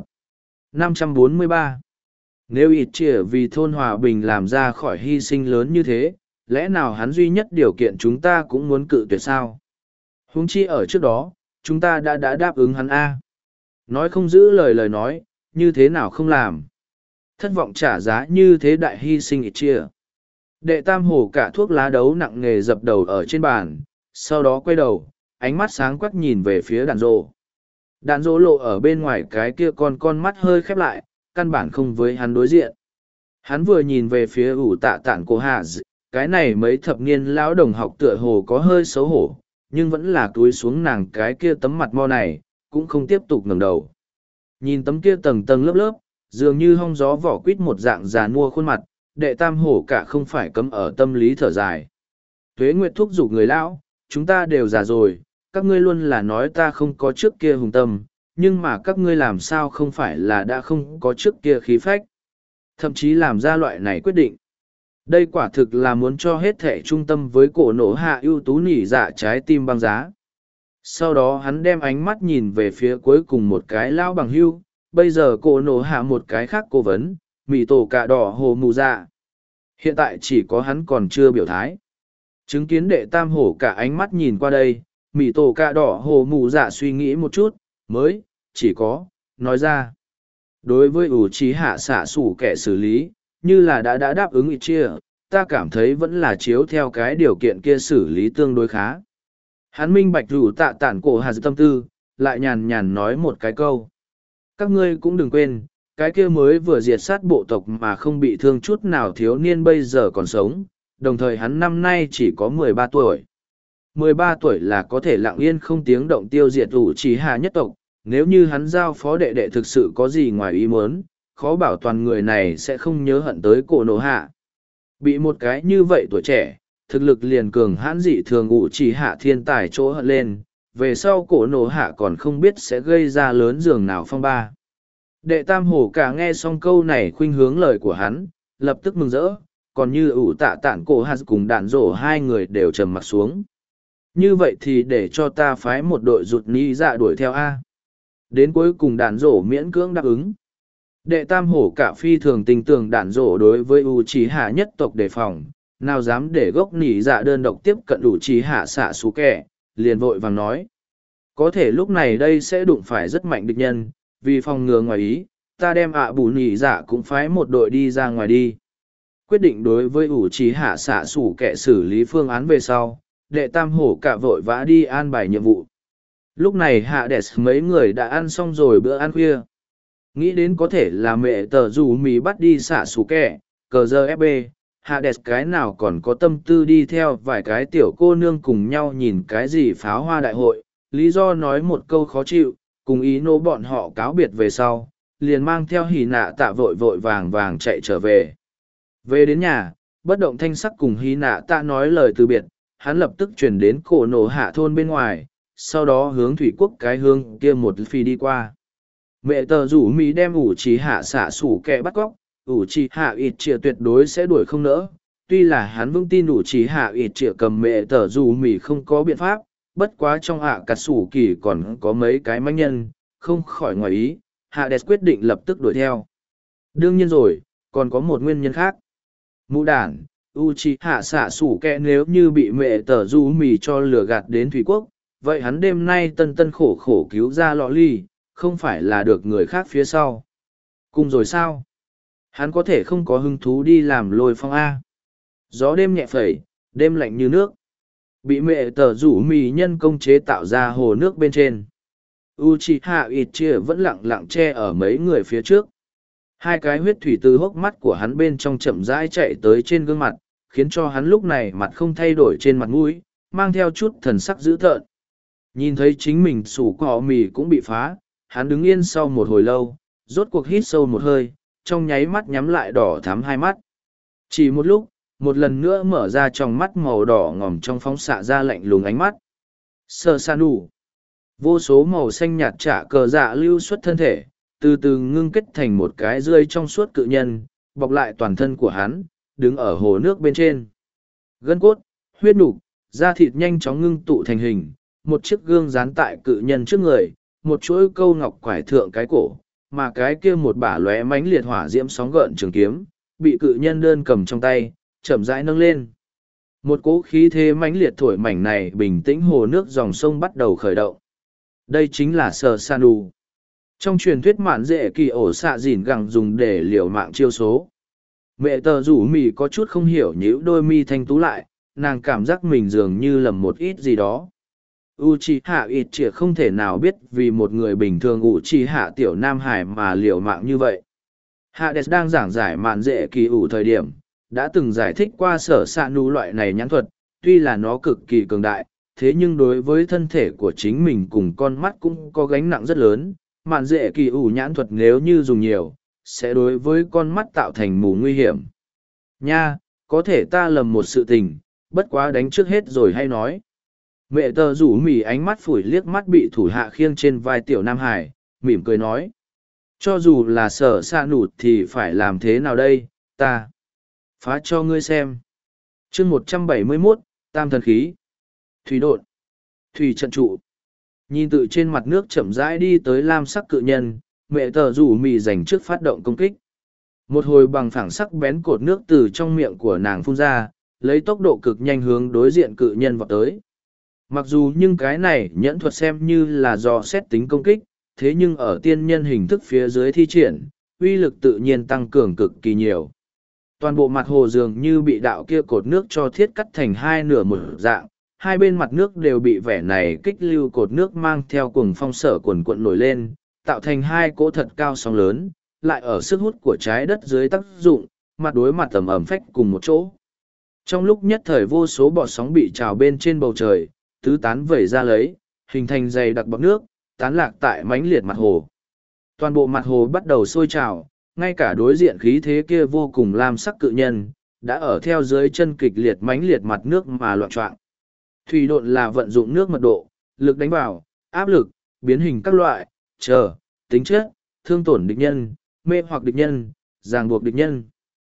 Speaker 1: 543. Nếu ít chĩa vì thôn hòa bình làm ra khỏi hy sinh lớn như thế, lẽ nào hắn duy nhất điều kiện chúng ta cũng muốn cự tuyệt sao? Huống chi ở trước đó, chúng ta đã đáp ứng hắn a. Nói không giữ lời nói, như thế nào không làm? Thất vọng trả giá như thế đại hy sinh ít chia. Đệ tam hổ cả thuốc lá đấu nặng nghề dập đầu ở trên bàn, sau đó quay đầu, ánh mắt sáng quắc nhìn về phía đàn rô. Đàn rô lộ ở bên ngoài cái kia con mắt hơi khép lại, căn bản không với hắn đối diện. Hắn vừa nhìn về phía ủ tạ tản cô hà cái này mấy thập niên lão đồng học tựa hồ có hơi xấu hổ, nhưng vẫn là túi xuống nàng cái kia tấm mặt mo này, cũng không tiếp tục ngẩng đầu. Nhìn tấm kia tầng tầng lớp lớp, dường như hong gió vỏ quýt một dạng già nua khuôn mặt, đệ tam hổ cả không phải cấm ở tâm lý thở dài. Tuế Nguyệt thúc giục người lão, chúng ta đều già rồi, các ngươi luôn là nói ta không có trước kia hùng tâm, nhưng mà các ngươi làm sao không phải là đã không có trước kia khí phách. Thậm chí làm ra loại này quyết định. Đây quả thực là muốn cho hết thệ trung tâm với cổ nổ hạ ưu tú nỉ dạ trái tim băng giá. Sau đó hắn đem ánh mắt nhìn về phía cuối cùng một cái lão bằng hưu, bây giờ cổ nổ hạ một cái khác cố vấn, mì tổ cà đỏ hồ mù dạ. Hiện tại chỉ có hắn còn chưa biểu thái. Chứng kiến đệ tam hổ cả ánh mắt nhìn qua đây, mì tổ cà đỏ hồ mù dạ suy nghĩ một chút, mới, chỉ có, nói ra. Đối với ủ trí hạ xạ sủ kẻ xử lý, như là đã đáp ứng ít chia, ta cảm thấy vẫn là chiếu theo cái điều kiện kia xử lý tương đối khá. Hắn minh bạch rủ tạ tản cổ hà tâm tư, lại nhàn nhàn nói một cái câu. Các ngươi cũng đừng quên, cái kia mới vừa diệt sát bộ tộc mà không bị thương chút nào thiếu niên bây giờ còn sống, đồng thời hắn năm nay chỉ có 13 tuổi. 13 tuổi là có thể lặng yên không tiếng động tiêu diệt ủ trí hạ nhất tộc, nếu như hắn giao phó đệ đệ thực sự có gì ngoài ý muốn, khó bảo toàn người này sẽ không nhớ hận tới cổ nổ hạ. Bị một cái như vậy tuổi trẻ, thực lực liền cường hãn dị thường ủ trí hạ thiên tài chỗ hận lên, về sau cổ nổ hạ còn không biết sẽ gây ra lớn giường nào phong ba. Đệ tam hổ cả nghe xong câu này khuynh hướng lời của hắn, lập tức mừng rỡ, còn như ủ tạ tản cổ hạt cùng đạn rổ hai người đều trầm mặt xuống. Như vậy thì để cho ta phái một đội rụt ni dạ đuổi theo A. Đến cuối cùng đạn rổ miễn cưỡng đáp ứng. Đệ tam hổ cả phi thường tình tưởng đạn rổ đối với Uchiha nhất tộc đề phòng, nào dám để gốc nỉ dạ đơn độc tiếp cận Uchiha xạ xú kẻ, liền vội vàng nói. Có thể lúc này đây sẽ đụng phải rất mạnh địch nhân, vì phòng ngừa ngoài ý, ta đem ạ bù nhị dạ cũng phái một đội đi ra ngoài đi. Quyết định đối với ủ trí hạ xạ sủ kẻ xử lý phương án về sau, đệ tam hổ cả vội vã đi an bài nhiệm vụ. Lúc này hạ đẹp mấy người đã ăn xong rồi bữa ăn khuya. Nghĩ đến có thể là mẹ tờ dù mì bắt đi xạ sủ kẻ, cờ giờ FB, hạ đẹp cái nào còn có tâm tư đi theo vài cái tiểu cô nương cùng nhau nhìn cái gì pháo hoa đại hội. Lý do nói một câu khó chịu, cùng ý nô bọn họ cáo biệt về sau, liền mang theo hỉ nạ tạ vội vội vàng vàng chạy trở về. Về đến nhà, bất động thanh sắc cùng hỉ nạ tạ nói lời từ biệt, hắn lập tức chuyển đến cổ nổ hạ thôn bên ngoài, sau đó hướng thủy quốc cái hướng kia một phi đi qua. Mẹ tờ rủ mỹ đem ủ trì hạ xả sủ kẹ bắt cóc, ủ trì hạ ít trịa tuyệt đối sẽ đuổi không nỡ. Tuy là hắn vững tin ủ trì hạ ít trịa cầm mẹ tờ rủ mỹ không có biện pháp, bất quá trong hạ cà sủ kỳ còn có mấy cái manh nhân, không khỏi ngoài ý, hạ đẹp quyết định lập tức đuổi theo. Đương nhiên rồi, còn có một nguyên nhân khác. Mụ đản, Uchiha xạ sủ kẹ nếu như bị mẹ tờ rủ mỹ cho lừa gạt đến thủy quốc, vậy hắn đêm nay tân tân khổ khổ cứu ra lọ ly, không phải là được người khác phía sau. Cùng rồi sao? Hắn có thể không có hứng thú đi làm lôi phong A. Gió đêm nhẹ phẩy, đêm lạnh như nước. Bị mẹ tờ rủ mì nhân công chế tạo ra hồ nước bên trên. Uchiha Itchia vẫn lặng lặng che ở mấy người phía trước. Hai cái huyết thủy từ hốc mắt của hắn bên trong chậm rãi chạy tới trên gương mặt, khiến cho hắn lúc này mặt không thay đổi trên mặt mũi, mang theo chút thần sắc dữ tợn. Nhìn thấy chính mình sủ cỏ mì cũng bị phá, hắn đứng yên sau một hồi lâu, rốt cuộc hít sâu một hơi, trong nháy mắt nhắm lại đỏ thắm hai mắt. Chỉ một lúc, một lần nữa mở ra trong mắt màu đỏ ngòm trong phóng xạ ra lạnh lùng ánh mắt. Sơ san đủ. Vô số màu xanh nhạt trả cờ dạ lưu xuất thân thể, từ từ ngưng kết thành một cái rươi trong suốt cự nhân, bọc lại toàn thân của hắn, đứng ở hồ nước bên trên. Gân cốt, huyết nục, da thịt nhanh chóng ngưng tụ thành hình, một chiếc gương dán tại cự nhân trước người, một chuỗi câu ngọc quải thượng cái cổ, mà cái kia một bả lóe mánh liệt hỏa diễm sóng gợn trường kiếm, bị cự nhân đơn cầm trong tay, chậm rãi nâng lên. Một cỗ khí thế mãnh liệt thổi mảnh này bình tĩnh hồ nước dòng sông bắt đầu khởi động. Đây chính là Sở San Đủ. Trong truyền thuyết mạn dễ kỳ ổ xạ dìn gẳng dùng để liều mạng chiêu số. Mẹ tờ rủ mì có chút không hiểu nhíu đôi mi thanh tú lại, nàng cảm giác mình dường như lầm một ít gì đó. Uchiha Itchia không thể nào biết vì một người bình thường Uchiha tiểu Nam Hải mà liều mạng như vậy. Hades đang giảng giải mạn dễ kỳ ủ thời điểm, đã từng giải thích qua sở xạ nụ loại này nhãn thuật, tuy là nó cực kỳ cường đại, thế nhưng đối với thân thể của chính mình cùng con mắt cũng có gánh nặng rất lớn. Mạn dễ kỳ ủ nhãn thuật nếu như dùng nhiều, sẽ đối với con mắt tạo thành mù nguy hiểm. Nha, có thể ta lầm một sự tình, bất quá đánh trước hết rồi hay nói. Mẹ tờ rủ mỉ ánh mắt phủi liếc mắt bị thủ hạ khiêng trên vai tiểu Nam Hải, mỉm cười nói. Cho dù là sở xa nụt thì phải làm thế nào đây, ta phá cho ngươi xem. chương 171, Tam thần khí. Thủy độn. Thủy trận trụ. Nhìn tự trên mặt nước chậm rãi đi tới lam sắc cự nhân, mẹ tờ rủ mì dành trước phát động công kích. Một hồi bằng phẳng sắc bén cột nước từ trong miệng của nàng phun ra, lấy tốc độ cực nhanh hướng đối diện cự nhân vọt tới. Mặc dù nhưng cái này nhẫn thuật xem như là do xét tính công kích, thế nhưng ở tiên nhân hình thức phía dưới thi triển, uy lực tự nhiên tăng cường cực kỳ nhiều. Toàn bộ mặt hồ dường như bị đạo kia cột nước cho thiết cắt thành hai nửa một dạng, hai bên mặt nước đều bị vẻ này kích lưu cột nước mang theo cuồng phong sở cuồn cuộn nổi lên, tạo thành hai cỗ thật cao sóng lớn, lại ở sức hút của trái đất dưới tác dụng, mặt đối mặt tầm ẩm phách cùng một chỗ. Trong lúc nhất thời vô số bọt sóng bị trào bên trên bầu trời, tứ tán vẩy ra lấy, hình thành dày đặc bọt nước, tán lạc tại mãnh liệt mặt hồ. Toàn bộ mặt hồ bắt đầu sôi trào, ngay cả đối diện khí thế kia vô cùng lam sắc cự nhân, đã ở theo dưới chân kịch liệt mãnh liệt mặt nước mà loạn trọng. Thủy độn là vận dụng nước mật độ, lực đánh vào, áp lực, biến hình các loại, tính chất, thương tổn địch nhân, mê hoặc địch nhân, ràng buộc địch nhân.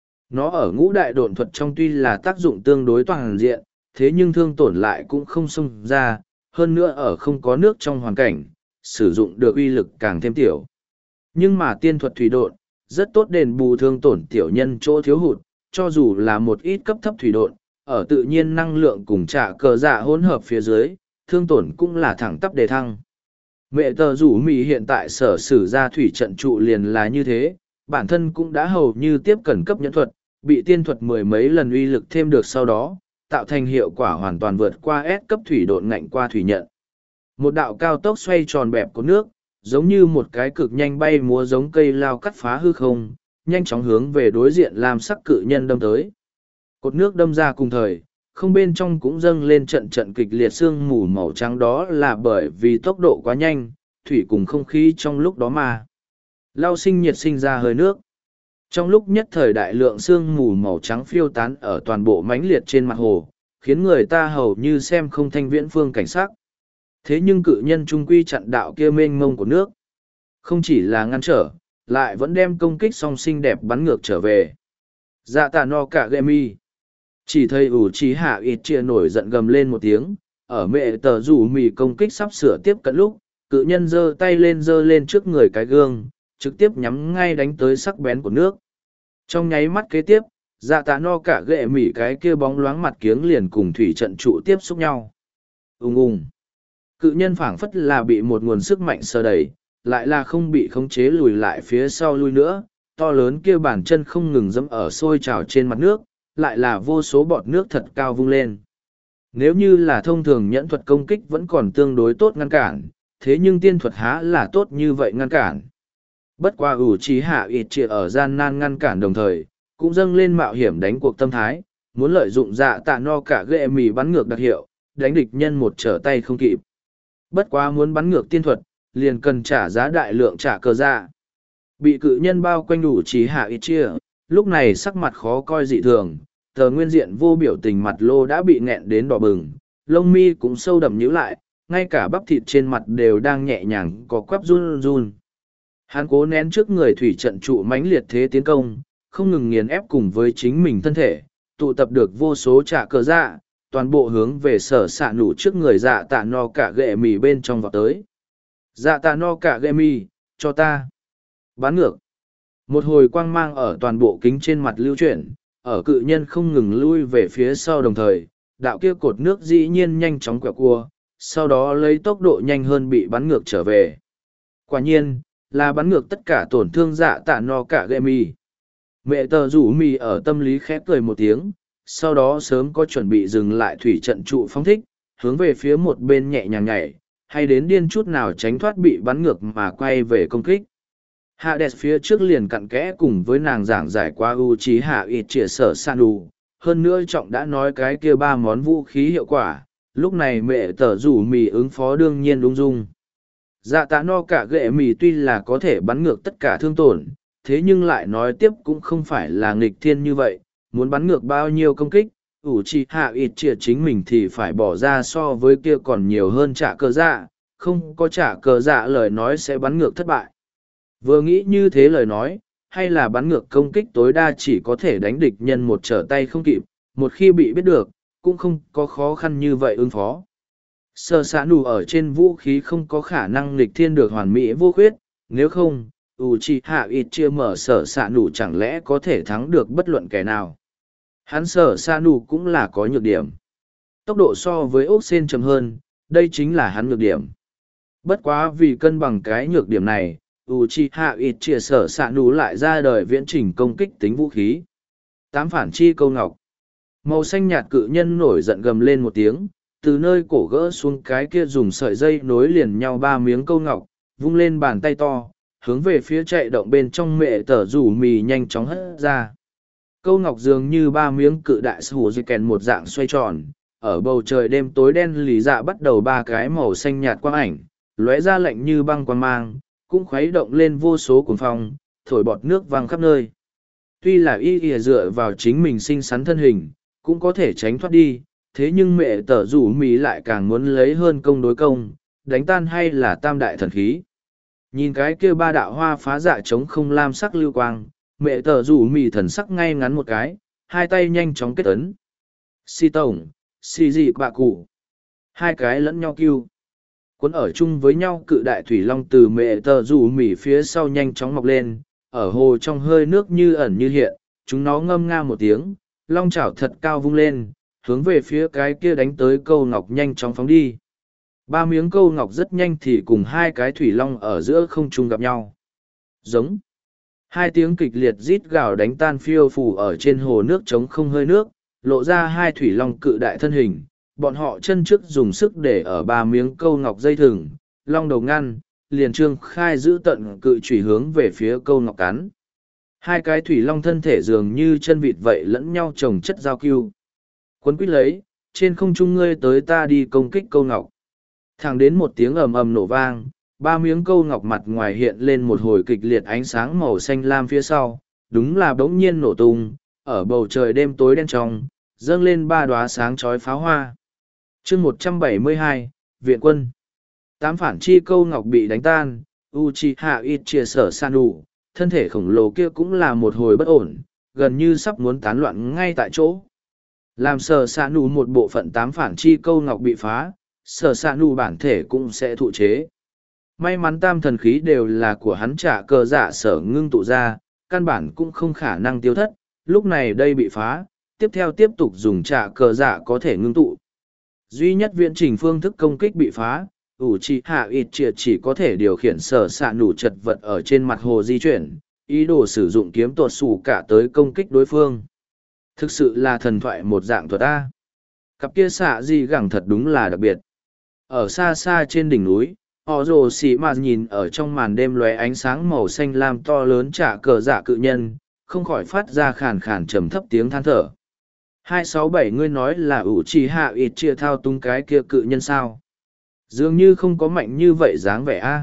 Speaker 1: Nó ở ngũ đại độn thuật trong tuy là tác dụng tương đối toàn diện, thế nhưng thương tổn lại cũng không xông ra, hơn nữa ở không có nước trong hoàn cảnh, sử dụng được uy lực càng thêm tiểu. Nhưng mà tiên thuật thủy độn, rất tốt đền bù thương tổn tiểu nhân chỗ thiếu hụt, cho dù là một ít cấp thấp thủy độn, ở tự nhiên năng lượng cùng trả cờ dạ hỗn hợp phía dưới, thương tổn cũng là thẳng tắp đề thăng. Mẹ tờ rủ mì hiện tại sở sử ra thủy trận trụ liền là như thế, bản thân cũng đã hầu như tiếp cận cấp nhẫn thuật, bị tiên thuật mười mấy lần uy lực thêm được sau đó, tạo thành hiệu quả hoàn toàn vượt qua S cấp thủy độn ngạnh qua thủy nhận. Một đạo cao tốc xoay tròn bẹp của nước, giống như một cái cực nhanh bay múa giống cây lao cắt phá hư không, nhanh chóng hướng về đối diện làm sắc cự nhân đâm tới. Cột nước đâm ra cùng thời, không bên trong cũng dâng lên trận trận kịch liệt sương mù màu trắng, đó là bởi vì tốc độ quá nhanh, thủy cùng không khí trong lúc đó mà. Lao sinh nhiệt sinh ra hơi nước. Trong lúc nhất thời đại lượng sương mù màu trắng phiêu tán ở toàn bộ mãnh liệt trên mặt hồ, khiến người ta hầu như xem không thanh viễn phương cảnh sắc. Thế nhưng cự nhân trung quy chặn đạo kia mênh mông của nước. Không chỉ là ngăn trở, lại vẫn đem công kích song xinh đẹp bắn ngược trở về. Dạ tà no cả gệ mi. Chỉ thấy ủ trí hạ ít chia nổi giận gầm lên một tiếng, ở mẹ tờ rủ mì công kích sắp sửa tiếp cận lúc, cự nhân giơ tay lên giơ lên trước người cái gương, trực tiếp nhắm ngay đánh tới sắc bén của nước. Trong nháy mắt kế tiếp, dạ tạ no cả gệ mỉ cái kia bóng loáng mặt kiếng liền cùng thủy trận trụ tiếp xúc nhau. Ùng ùng. Cự nhân phảng phất là bị một nguồn sức mạnh sờ đẩy, lại là không bị khống chế lùi lại phía sau lui nữa, to lớn kia bàn chân không ngừng dẫm ở sôi trào trên mặt nước, lại là vô số bọt nước thật cao vung lên. Nếu như là thông thường nhẫn thuật công kích vẫn còn tương đối tốt ngăn cản, thế nhưng tiên thuật há là tốt như vậy ngăn cản. Bất qua ủ trí hạ ít chia ở gian nan ngăn cản đồng thời, cũng dâng lên mạo hiểm đánh cuộc tâm thái, muốn lợi dụng dạ tạ no cả ghệ mì bắn ngược đặc hiệu, đánh địch nhân một trở tay không kịp. Bất quá muốn bắn ngược tiên thuật, liền cần trả giá đại lượng trả cờ dạ. Bị cự nhân bao quanh ủ trí hạ ít chia, lúc này sắc mặt khó coi dị thường, tờ nguyên diện vô biểu tình mặt lô đã bị nghẹn đến đỏ bừng, lông mi cũng sâu đậm nhíu lại, ngay cả bắp thịt trên mặt đều đang nhẹ nhàng có quắp run run. Hắn cố nén trước người thủy trận trụ mãnh liệt thế tiến công, không ngừng nghiền ép cùng với chính mình thân thể, tụ tập được vô số trả cờ dạ, toàn bộ hướng về sở xạ nủ trước người dạ tạ no cả ghệ mì bên trong vào tới. Dạ tạ no cả ghệ mì, cho ta. Bán ngược. Một hồi quang mang ở toàn bộ kính trên mặt lưu chuyển, ở cự nhân không ngừng lui về phía sau đồng thời, đạo kia cột nước dĩ nhiên nhanh chóng quẹo cua, sau đó lấy tốc độ nhanh hơn bị bắn ngược trở về. Quả nhiên, là bắn ngược tất cả tổn thương dạ tạ no cả ghệ mì. Mẹ tờ rủ mì ở tâm lý khép cười một tiếng, sau đó sớm có chuẩn bị dừng lại thủy trận trụ phóng thích, hướng về phía một bên nhẹ nhàng nhảy, hay đến điên chút nào tránh thoát bị bắn ngược mà quay về công kích. Hades phía trước liền cặn kẽ cùng với nàng giảng giải qua Uchiha Itachi sở san đủ, hơn nữa trọng đã nói cái kia ba món vũ khí hiệu quả, lúc này mẹ tờ rủ mì ứng phó đương nhiên ung dung. Dạ tạ no cả ghệ mì tuy là có thể bắn ngược tất cả thương tổn, thế nhưng lại nói tiếp cũng không phải là nghịch thiên như vậy, muốn bắn ngược bao nhiêu công kích, Uchiha Itachi chính mình thì phải bỏ ra so với kia còn nhiều hơn trả cờ dạ, không có trả cờ dạ lời nói sẽ bắn ngược thất bại. Vừa nghĩ như thế lời nói, hay là bắn ngược công kích tối đa chỉ có thể đánh địch nhân một trở tay không kịp, một khi bị biết được, cũng không có khó khăn như vậy ứng phó. Sở xạ nù ở trên vũ khí không có khả năng nghịch thiên được hoàn mỹ vô khuyết, nếu không, Uchiha Itachi mở sở xạ nù chẳng lẽ có thể thắng được bất luận kẻ nào. Hắn sở xạ nù cũng là có nhược điểm. Tốc độ so với ốc sen chậm hơn, đây chính là hắn nhược điểm. Bất quá vì cân bằng cái nhược điểm này, Uchiha Itachi sở xạ nù lại ra đời viễn trình công kích tính vũ khí. Tám phản chi câu ngọc. Màu xanh nhạt cự nhân nổi giận gầm lên một tiếng, từ nơi cổ gỡ xuống cái kia dùng sợi dây nối liền nhau ba miếng câu ngọc, vung lên bàn tay to, hướng về phía chạy động bên trong mẹ tờ rủ mì nhanh chóng hất ra. Câu ngọc dường như ba miếng cự đại sủ dây kèn một dạng xoay tròn, ở bầu trời đêm tối đen lì dạ bắt đầu ba cái màu xanh nhạt quang ảnh, lóe ra lạnh như băng quang mang, cũng khuấy động lên vô số cuồng phong, thổi bọt nước văng khắp nơi. Tuy là y dựa vào chính mình xinh xắn thân hình, cũng có thể tránh thoát đi, thế nhưng mẹ tờ rủ mì lại càng muốn lấy hơn công đối công, đánh tan hay là tam đại thần khí. Nhìn cái kia ba đạo hoa phá dạ trống không lam sắc lưu quang, mẹ tờ rủ mì thần sắc ngay ngắn một cái, hai tay nhanh chóng kết ấn. Si tổng, si dị bạ cụ. Hai cái lẫn nhau kêu. Cuốn ở chung với nhau cự đại thủy long từ mẹ tờ rủ mì phía sau nhanh chóng mọc lên, ở hồ trong hơi nước như ẩn như hiện, chúng nó ngâm nga một tiếng, long chảo thật cao vung lên, hướng về phía cái kia đánh tới câu ngọc nhanh chóng phóng đi. Ba miếng câu ngọc rất nhanh thì cùng hai cái thủy long ở giữa không trung gặp nhau. Giống. Hai tiếng kịch liệt rít gào đánh tan phiêu phù ở trên hồ nước trống không hơi nước, lộ ra hai thủy long cự đại thân hình. Bọn họ chân trước dùng sức để ở ba miếng câu ngọc dây thừng, long đầu ngăn, liền trương khai giữ tận cự chủy hướng về phía câu ngọc cắn. Hai cái thủy long thân thể dường như chân vịt vậy lẫn nhau chồng chất giao cưu. Quấn quýt lấy, trên không trung ngươi tới ta đi công kích câu ngọc. Thẳng đến một tiếng ầm ầm nổ vang, ba miếng câu ngọc mặt ngoài hiện lên một hồi kịch liệt ánh sáng màu xanh lam phía sau, đúng là bỗng nhiên nổ tung, ở bầu trời đêm tối đen trong, dâng lên ba đóa sáng chói pháo hoa. chương 172, Viện quân. Tám phản chi câu ngọc bị đánh tan, Uchiha Itachi sở san đủ, thân thể khổng lồ kia cũng là một hồi bất ổn, gần như sắp muốn tán loạn ngay tại chỗ. Làm sở san đủ một bộ phận tám phản chi câu ngọc bị phá, sở san đủ bản thể cũng sẽ thụ chế. May mắn tam thần khí đều là của hắn trả cờ dạ sở ngưng tụ ra, căn bản cũng không khả năng tiêu thất, lúc này đây bị phá, tiếp theo tiếp tục dùng trả cờ dạ có thể ngưng tụ. Duy nhất viễn trình phương thức công kích bị phá, Uchiha Itachi chỉ có thể điều khiển sở sạn đủ chật vật ở trên mặt hồ di chuyển, ý đồ sử dụng kiếm tuột xù cả tới công kích đối phương. Thực sự là thần thoại một dạng thuật A. Cặp kia xạ di gẳng thật đúng là đặc biệt. Ở xa xa trên đỉnh núi, họ rồ xì mà nhìn ở trong màn đêm lóe ánh sáng màu xanh lam to lớn trả cờ dạ cự nhân, không khỏi phát ra khàn khàn trầm thấp tiếng than thở. 267 ngươi nói là Uchiha Itachi thao túng cái kia cự nhân sao? Dường như không có mạnh như vậy dáng vẻ a.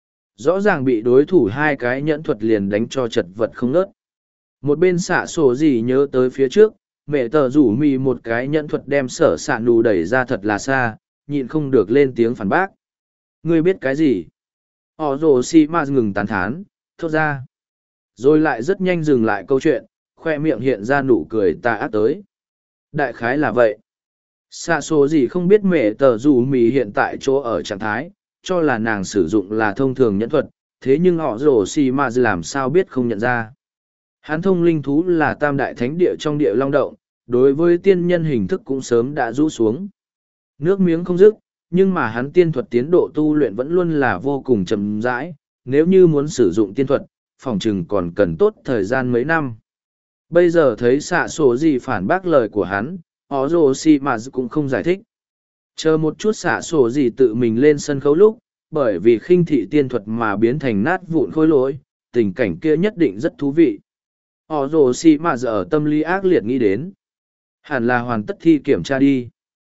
Speaker 1: Rõ ràng bị đối thủ hai cái nhẫn thuật liền đánh cho chật vật không nớt. Một bên xạ sổ gì nhớ tới phía trước, mẹ tờ rủ mì một cái nhẫn thuật đem sở sạn đủ đẩy ra thật là xa, nhịn không được lên tiếng phản bác. Ngươi biết cái gì? Họ rồ si ma ngừng tán thán, thốt ra. Rồi lại rất nhanh dừng lại câu chuyện, khoe miệng hiện ra nụ cười tà ác tới. Đại khái là vậy. Xạ số gì không biết mẹ tờ dù mì hiện tại chỗ ở trạng thái, cho là nàng sử dụng là thông thường nhẫn thuật, thế nhưng họ rồ xì mà làm sao biết không nhận ra. Hán thông linh thú là tam đại thánh địa trong địa long động, đối với tiên nhân hình thức cũng sớm đã rũ xuống. Nước miếng không dứt, nhưng mà hắn tiên thuật tiến độ tu luyện vẫn luôn là vô cùng chậm rãi, nếu như muốn sử dụng tiên thuật, phòng chừng còn cần tốt thời gian mấy năm. Bây giờ thấy xạ số gì phản bác lời của hắn, họ rồ xì mà cũng không giải thích. Chờ một chút xạ sổ gì tự mình lên sân khấu lúc, bởi vì khinh thị tiên thuật mà biến thành nát vụn khôi lỗi, tình cảnh kia nhất định rất thú vị. Họ rồ xì mà giờ tâm lý ác liệt nghĩ đến. Hẳn là hoàn tất thi kiểm tra đi.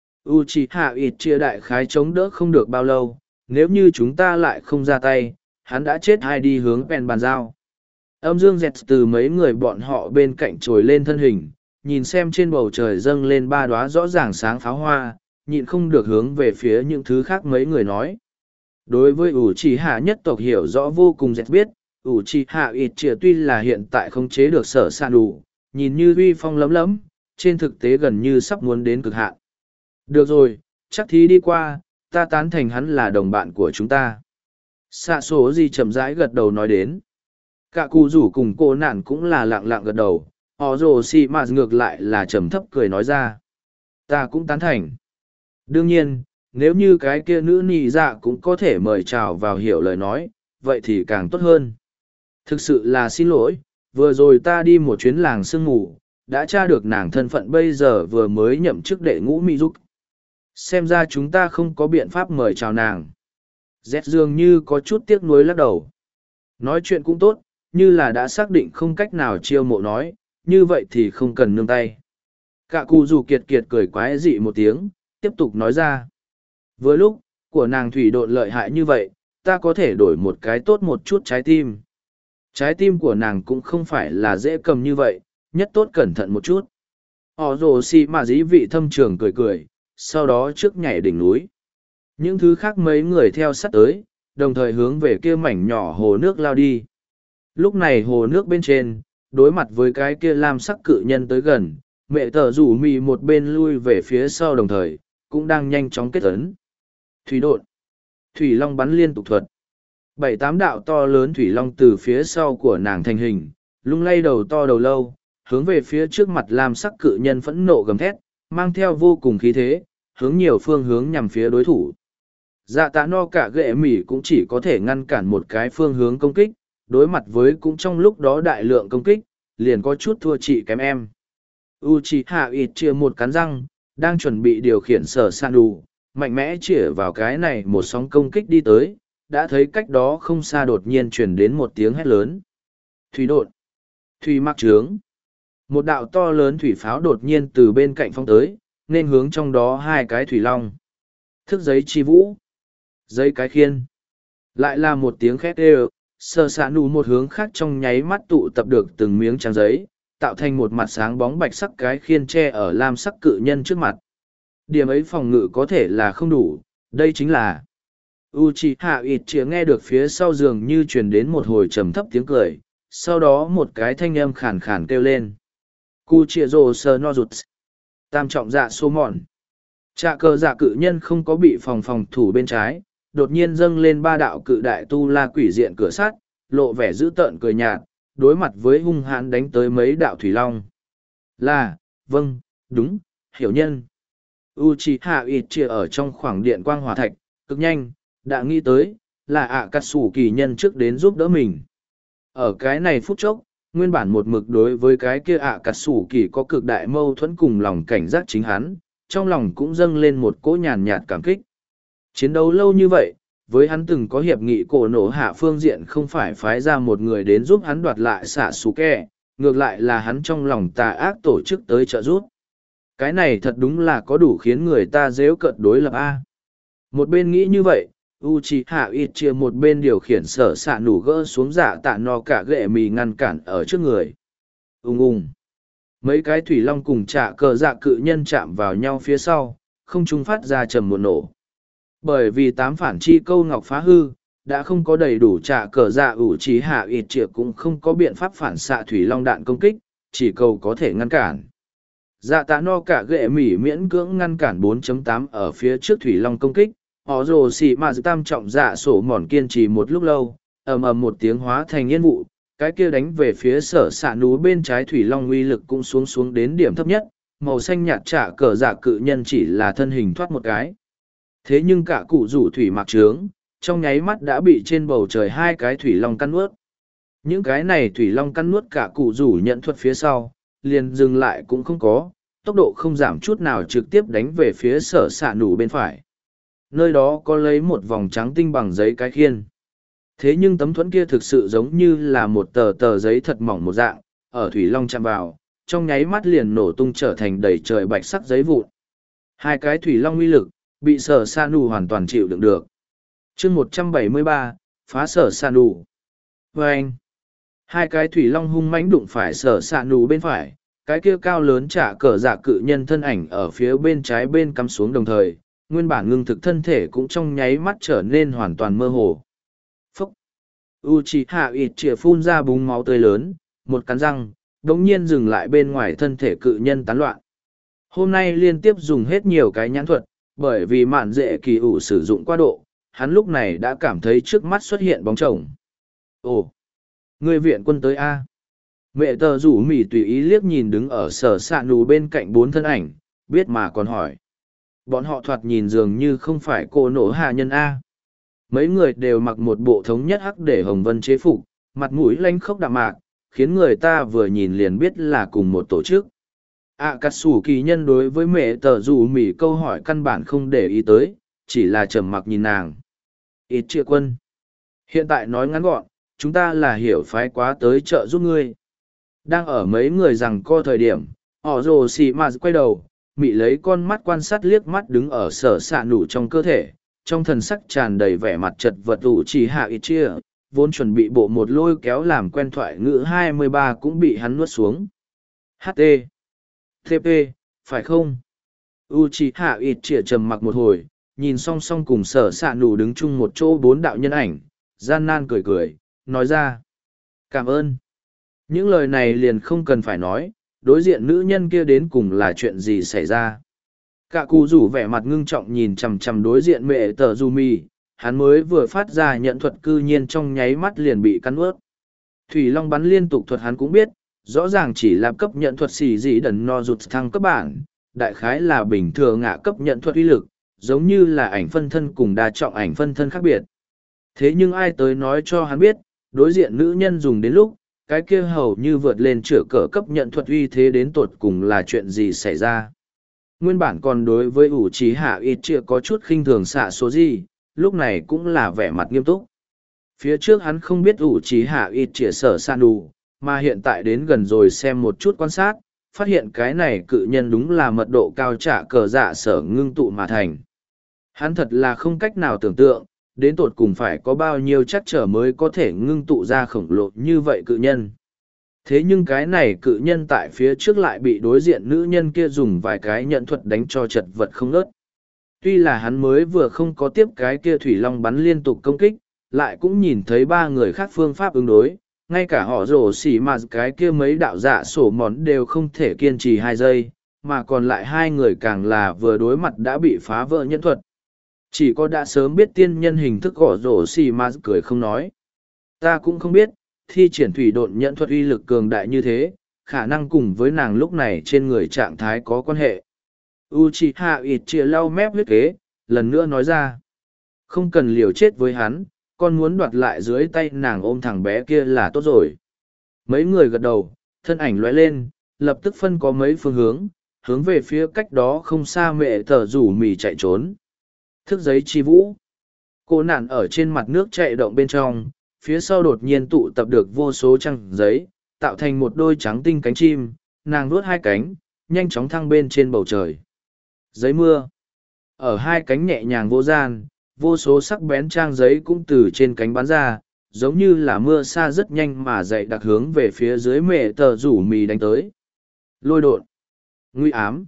Speaker 1: Uchiha Itachi đại khái chống đỡ không được bao lâu, nếu như chúng ta lại không ra tay, hắn đã chết hay đi hướng pen bàn giao. Âm dương dẹt từ mấy người bọn họ bên cạnh trồi lên thân hình, nhìn xem trên bầu trời dâng lên ba đóa rõ ràng sáng pháo hoa, nhịn không được hướng về phía những thứ khác mấy người nói. Đối với Uchiha nhất tộc hiểu rõ vô cùng dẹt biết, Uchiha Itachi tuy là hiện tại không chế được sở sạn đủ, nhìn như uy phong lấm lấm, trên thực tế gần như sắp muốn đến cực hạn. Được rồi, chắc thí đi qua, ta tán thành hắn là đồng bạn của chúng ta. Xạ số gì chậm rãi gật đầu nói đến. Cả cụ rủ cùng cô nạn cũng là lặng lặng gật đầu, họ rồ xì mà ngược lại là trầm thấp cười nói ra. Ta cũng tán thành. Đương nhiên, nếu như cái kia nữ nị dạ cũng có thể mời chào vào hiểu lời nói, vậy thì càng tốt hơn. Thực sự là xin lỗi, vừa rồi ta đi một chuyến làng sương ngủ, đã tra được nàng thân phận bây giờ vừa mới nhậm chức đệ ngũ mỹ giúp. Xem ra chúng ta không có biện pháp mời chào nàng. Z dường như có chút tiếc nuối lắc đầu. Nói chuyện cũng tốt, như là đã xác định không cách nào chiêu mộ nói, như vậy thì không cần nương tay. Cả cụ dù kiệt kiệt cười quái dị một tiếng, tiếp tục nói ra. Với lúc, của nàng thủy độn lợi hại như vậy, ta có thể đổi một cái tốt một chút trái tim. Trái tim của nàng cũng không phải là dễ cầm như vậy, nhất tốt cẩn thận một chút. Họ rồ xì mà dĩ vị thâm trường cười cười, sau đó trước nhảy đỉnh núi. Những thứ khác mấy người theo sát tới, đồng thời hướng về kia mảnh nhỏ hồ nước lao đi. Lúc này hồ nước bên trên, đối mặt với cái kia lam sắc cự nhân tới gần, mẹ tờ rủ mì một bên lui về phía sau đồng thời, cũng đang nhanh chóng kết ấn. Thủy độn, thủy long bắn liên tục thuật. 7-8 đạo to lớn thủy long từ phía sau của nàng thành hình, lung lay đầu to đầu lâu, hướng về phía trước mặt lam sắc cự nhân phẫn nộ gầm thét, mang theo vô cùng khí thế, hướng nhiều phương hướng nhằm phía đối thủ. Dạ tạ no cả ghệ mỉ cũng chỉ có thể ngăn cản một cái phương hướng công kích, đối mặt với cũng trong lúc đó đại lượng công kích, liền có chút thua chị kém em. Uchiha Itachi một cắn răng, đang chuẩn bị điều khiển sở san đủ, mạnh mẽ chĩa vào cái này một sóng công kích đi tới, đã thấy cách đó không xa đột nhiên truyền đến một tiếng hét lớn. Thủy đột! Thủy mắc trướng! Một đạo to lớn thủy pháo đột nhiên từ bên cạnh phong tới, nên hướng trong đó hai cái thủy long. Thức giấy chi vũ! Giấy cái khiên! Lại là một tiếng khét đều, sờ xạ nụ một hướng khác trong nháy mắt tụ tập được từng miếng trang giấy, tạo thành một mặt sáng bóng bạch sắc cái khiên tre ở lam sắc cự nhân trước mặt. Điểm ấy phòng ngự có thể là không đủ, đây chính là Uchiha Itachi nghe được phía sau giường như truyền đến một hồi trầm thấp tiếng cười, sau đó một cái thanh âm khàn khàn kêu lên. Kuchiro Snozutsu. Tam trọng dạ số mòn. Trạ cờ dạ cự nhân không có bị phòng thủ bên trái, đột nhiên dâng lên ba đạo cự đại tu la quỷ diện cửa sắt, lộ vẻ dữ tợn cười nhạt, đối mặt với hung hãn đánh tới mấy đạo thủy long. Là, vâng, đúng, hiểu nhân. Uchiha Itachi ở trong khoảng điện quang hỏa thạch, cực nhanh, đã nghĩ tới, là Akatsuki nhân trước đến giúp đỡ mình. Ở cái này phút chốc, nguyên bản một mực đối với cái kia Akatsuki có cực đại mâu thuẫn cùng lòng cảnh giác chính hắn, trong lòng cũng dâng lên một cỗ nhàn nhạt cảm kích. Chiến đấu lâu như vậy, với hắn từng có hiệp nghị cổ nổ hạ phương diện không phải phái ra một người đến giúp hắn đoạt lại Sasuke, ngược lại là hắn trong lòng tà ác tổ chức tới trợ giúp. Cái này thật đúng là có đủ khiến người ta dễu cợt đối lập A. Một bên nghĩ như vậy, Uchiha Itachi một bên điều khiển sở xạ nủ gỡ xuống dạ tạ no cả ghệ mì ngăn cản ở trước người. Ung. Mấy cái thủy long cùng trả cờ dạ cự nhân chạm vào nhau phía sau, không trung phát ra trầm một nổ. Bởi vì tám phản chi câu ngọc phá hư, đã không có đầy đủ trả cờ dạ Uchiha Itachi cũng không có biện pháp phản xạ thủy long đạn công kích, chỉ cầu có thể ngăn cản. Dạ tạ no cả ghệ mỉ miễn cưỡng ngăn cản 4.8 ở phía trước thủy long công kích, họ rồ xì mà tam trọng dạ sổ mòn kiên trì một lúc lâu, ầm ầm một tiếng hóa thành yên vụ, cái kia đánh về phía sở xạ núi bên trái thủy long uy lực cũng xuống đến điểm thấp nhất, màu xanh nhạt trả cờ dạ cự nhân chỉ là thân hình thoát một cái. Thế nhưng cả cụ rủ thủy mặc trướng, trong nháy mắt đã bị trên bầu trời hai cái thủy long căn nuốt. Những cái này thủy long căn nuốt cả cụ rủ nhận thuật phía sau, liền dừng lại cũng không có, tốc độ không giảm chút nào trực tiếp đánh về phía sở xạ nủ bên phải. Nơi đó có lấy một vòng trắng tinh bằng giấy cái khiên. Thế nhưng tấm thuẫn kia thực sự giống như là một tờ giấy thật mỏng một dạng, ở thủy long chạm vào, trong nháy mắt liền nổ tung trở thành đầy trời bạch sắc giấy vụn. Hai cái thủy long uy lực, bị sở xạ nủ hoàn toàn chịu đựng được. chương 173, phá sở xạ nủ. Và anh, hai cái thủy long hung mãnh đụng phải sở xạ nủ bên phải, cái kia cao lớn trả cờ dạ cự nhân thân ảnh ở phía bên trái bên cắm xuống đồng thời, nguyên bản ngưng thực thân thể cũng trong nháy mắt trở nên hoàn toàn mơ hồ. Phúc! Uchiha Itachi phun ra búng máu tươi lớn, một cắn răng, đống nhiên dừng lại bên ngoài thân thể cự nhân tán loạn. Hôm nay liên tiếp dùng hết nhiều cái nhãn thuật, bởi vì mạn dễ kỳ ủ sử dụng quá độ, hắn lúc này đã cảm thấy trước mắt xuất hiện bóng chồng. Ồ! Người viện quân tới A. Mẹ tờ rủ mỉ tùy ý liếc nhìn đứng ở sở xạ nù bên cạnh bốn thân ảnh, biết mà còn hỏi. Bọn họ thoạt nhìn dường như không phải cô nổ hạ nhân A. Mấy người đều mặc một bộ thống nhất hắc để hồng vân chế phục, mặt mũi lanh khốc đạm mạc, khiến người ta vừa nhìn liền biết là cùng một tổ chức. Akatsuki nhân đối với mẹ tờ rủ mỉ câu hỏi căn bản không để ý tới, chỉ là trầm mặc nhìn nàng. Ít chia quân. Hiện tại nói ngắn gọn, chúng ta là hiểu phái quá tới trợ giúp ngươi. Đang ở mấy người rằng co thời điểm, họ rồ xì mà quay đầu, mị lấy con mắt quan sát liếc mắt đứng ở sở xạ nủ trong cơ thể, trong thần sắc tràn đầy vẻ mặt chật vật ủ chỉ hạ ít chia, vốn chuẩn bị bộ một lôi kéo làm quen thoại ngữ 23 cũng bị hắn nuốt xuống. HT. TP, phải không? Uchiha Itachi trầm mặc một hồi, nhìn song song cùng sở xạ nủ đứng chung một chỗ bốn đạo nhân ảnh, gian nan cười cười, nói ra. Cảm ơn. Những lời này liền không cần phải nói, đối diện nữ nhân kia đến cùng là chuyện gì xảy ra. Cả cụ rủ vẻ mặt ngưng trọng nhìn chằm chằm đối diện mẹ tờ du mi, hắn mới vừa phát ra nhận thuật cư nhiên trong nháy mắt liền bị cắn ướt. Thủy Long bắn liên tục thuật hắn cũng biết, rõ ràng chỉ là cấp nhận thuật xì dị đần no rụt thăng cấp bản, đại khái là bình thường ngạ cấp nhận thuật uy lực, giống như là ảnh phân thân cùng đa trọng ảnh phân thân khác biệt. Thế nhưng ai tới nói cho hắn biết, đối diện nữ nhân dùng đến lúc, cái kia hầu như vượt lên chữa cỡ cấp nhận thuật uy thế đến tột cùng là chuyện gì xảy ra. Nguyên bản còn đối với ủ trí hạ ít chia có chút khinh thường xạ số gì, lúc này cũng là vẻ mặt nghiêm túc. Phía trước hắn không biết ủ trí hạ ít chia sở san đủ, mà hiện tại đến gần rồi xem một chút quan sát, phát hiện cái này cự nhân đúng là mật độ cao trả cờ dạ sở ngưng tụ mà thành. Hắn thật là không cách nào tưởng tượng, đến tột cùng phải có bao nhiêu chắc trở mới có thể ngưng tụ ra khổng lồ như vậy cự nhân. Thế nhưng cái này cự nhân tại phía trước lại bị đối diện nữ nhân kia dùng vài cái nhận thuật đánh cho chật vật không nớt. Tuy là hắn mới vừa không có tiếp cái kia thủy long bắn liên tục công kích, lại cũng nhìn thấy ba người khác phương pháp ứng đối, ngay cả họ rổ xỉ mà cái kia mấy đạo dạ sổ món đều không thể kiên trì 2 giây, mà còn lại hai người càng là vừa đối mặt đã bị phá vỡ nhân thuật. Chỉ có đã sớm biết tiên nhân hình thức họ rổ xỉ mà cười không nói. Ta cũng không biết, thi triển thủy độn nhận thuật uy lực cường đại như thế, khả năng cùng với nàng lúc này trên người trạng thái có quan hệ. Uchiha Itachi lau mép huyết kế, lần nữa nói ra. Không cần liều chết với hắn, con muốn đoạt lại dưới tay nàng ôm thằng bé kia là tốt rồi. Mấy người gật đầu, thân ảnh lóe lên, lập tức phân có mấy phương hướng về phía cách đó không xa mẹ tờ rủ mì chạy trốn. Thức giấy chi vũ. Cô nạn ở trên mặt nước chạy động bên trong, phía sau đột nhiên tụ tập được vô số trăng giấy, tạo thành một đôi trắng tinh cánh chim, nàng nuốt hai cánh, nhanh chóng thăng bên trên bầu trời. Giấy mưa. Ở hai cánh nhẹ nhàng vô gian, vô số sắc bén trang giấy cũng từ trên cánh bắn ra, giống như là mưa xa rất nhanh mà dậy đặc hướng về phía dưới mẹ tờ rủ mì đánh tới. Lôi đột. Nguy ám.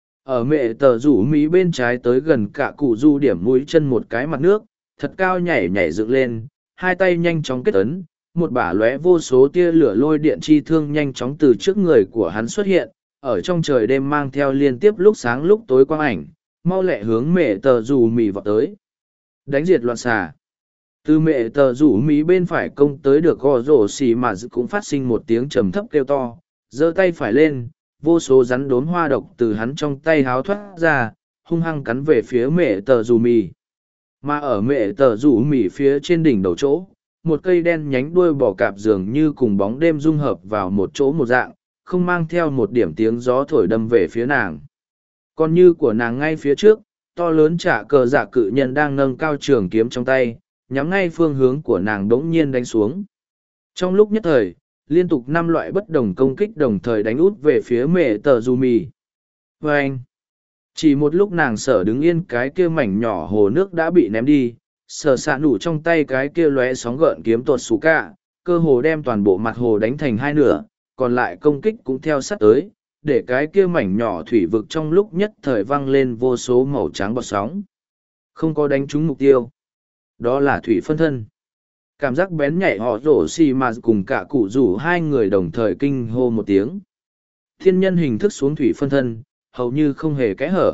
Speaker 1: Ở mẹ tờ rủ mì bên trái tới gần cả cụ du điểm mũi chân một cái mặt nước, thật cao nhảy nhảy dựng lên, hai tay nhanh chóng kết ấn, một bả lóe vô số tia lửa lôi điện chi thương nhanh chóng từ trước người của hắn xuất hiện, ở trong trời đêm mang theo liên tiếp lúc sáng lúc tối quang ảnh, mau lẹ hướng mẹ tờ rủ mì vọt tới. Đánh diệt loạn xà. Từ mẹ tờ rủ mì bên phải công tới được gò rổ xì mà cũng phát sinh một tiếng trầm thấp kêu to, giơ tay phải lên, vô số rắn đốm hoa độc từ hắn trong tay háo thoát ra, hung hăng cắn về phía mẹ tờ rủ mì. Mà ở mẹ tờ rủ mì phía trên đỉnh đầu chỗ, một cây đen nhánh đuôi bò cạp dường như cùng bóng đêm dung hợp vào một chỗ một dạng, không mang theo một điểm tiếng gió thổi đâm về phía nàng. Còn như của nàng ngay phía trước, to lớn trả cờ dạ cự nhân đang nâng cao trường kiếm trong tay, nhắm ngay phương hướng của nàng đống nhiên đánh xuống. Trong lúc nhất thời, liên tục 5 loại bất đồng công kích đồng thời đánh út về phía mẹ tờ rủ mì. Và anh, chỉ một lúc nàng sở đứng yên cái kia mảnh nhỏ hồ nước đã bị ném đi, sở xạ nủ trong tay cái kia lóe sóng gợn kiếm tuột xú cả, cơ hồ đem toàn bộ mặt hồ đánh thành hai nửa, còn lại công kích cũng theo sát tới, để cái kia mảnh nhỏ thủy vực trong lúc nhất thời văng lên vô số màu trắng bọt sóng. Không có đánh trúng mục tiêu. Đó là thủy phân thân. Cảm giác bén nhạy họ rổ xì mà cùng cả cụ rủ hai người đồng thời kinh hô một tiếng. Thiên nhân hình thức xuống thủy phân thân, hầu như không hề kẽ hở.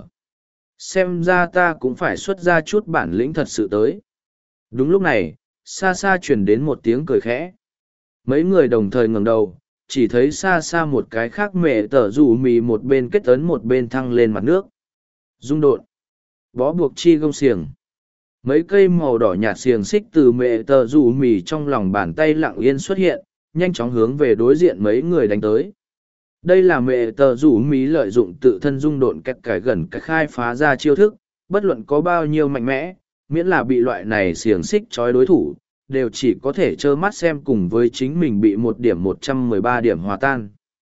Speaker 1: Xem ra ta cũng phải xuất ra chút bản lĩnh thật sự tới. Đúng lúc này, xa xa chuyển đến một tiếng cười khẽ. Mấy người đồng thời ngẩng đầu, chỉ thấy xa xa một cái khác mẹ tở rủ mì một bên kết ấn một bên thăng lên mặt nước. Rung độn. Bó buộc chi gông xiềng. Mấy cây màu đỏ nhạt xiềng xích từ mẹ tở rủ mì trong lòng bàn tay lặng yên xuất hiện, nhanh chóng hướng về đối diện mấy người đánh tới. Đây là mẹ tờ rủ mí lợi dụng tự thân dung độn cách cải gần cách khai phá ra chiêu thức, bất luận có bao nhiêu mạnh mẽ, miễn là bị loại này xiềng xích trói đối thủ, đều chỉ có thể trơ mắt xem cùng với chính mình bị 113 điểm hòa tan.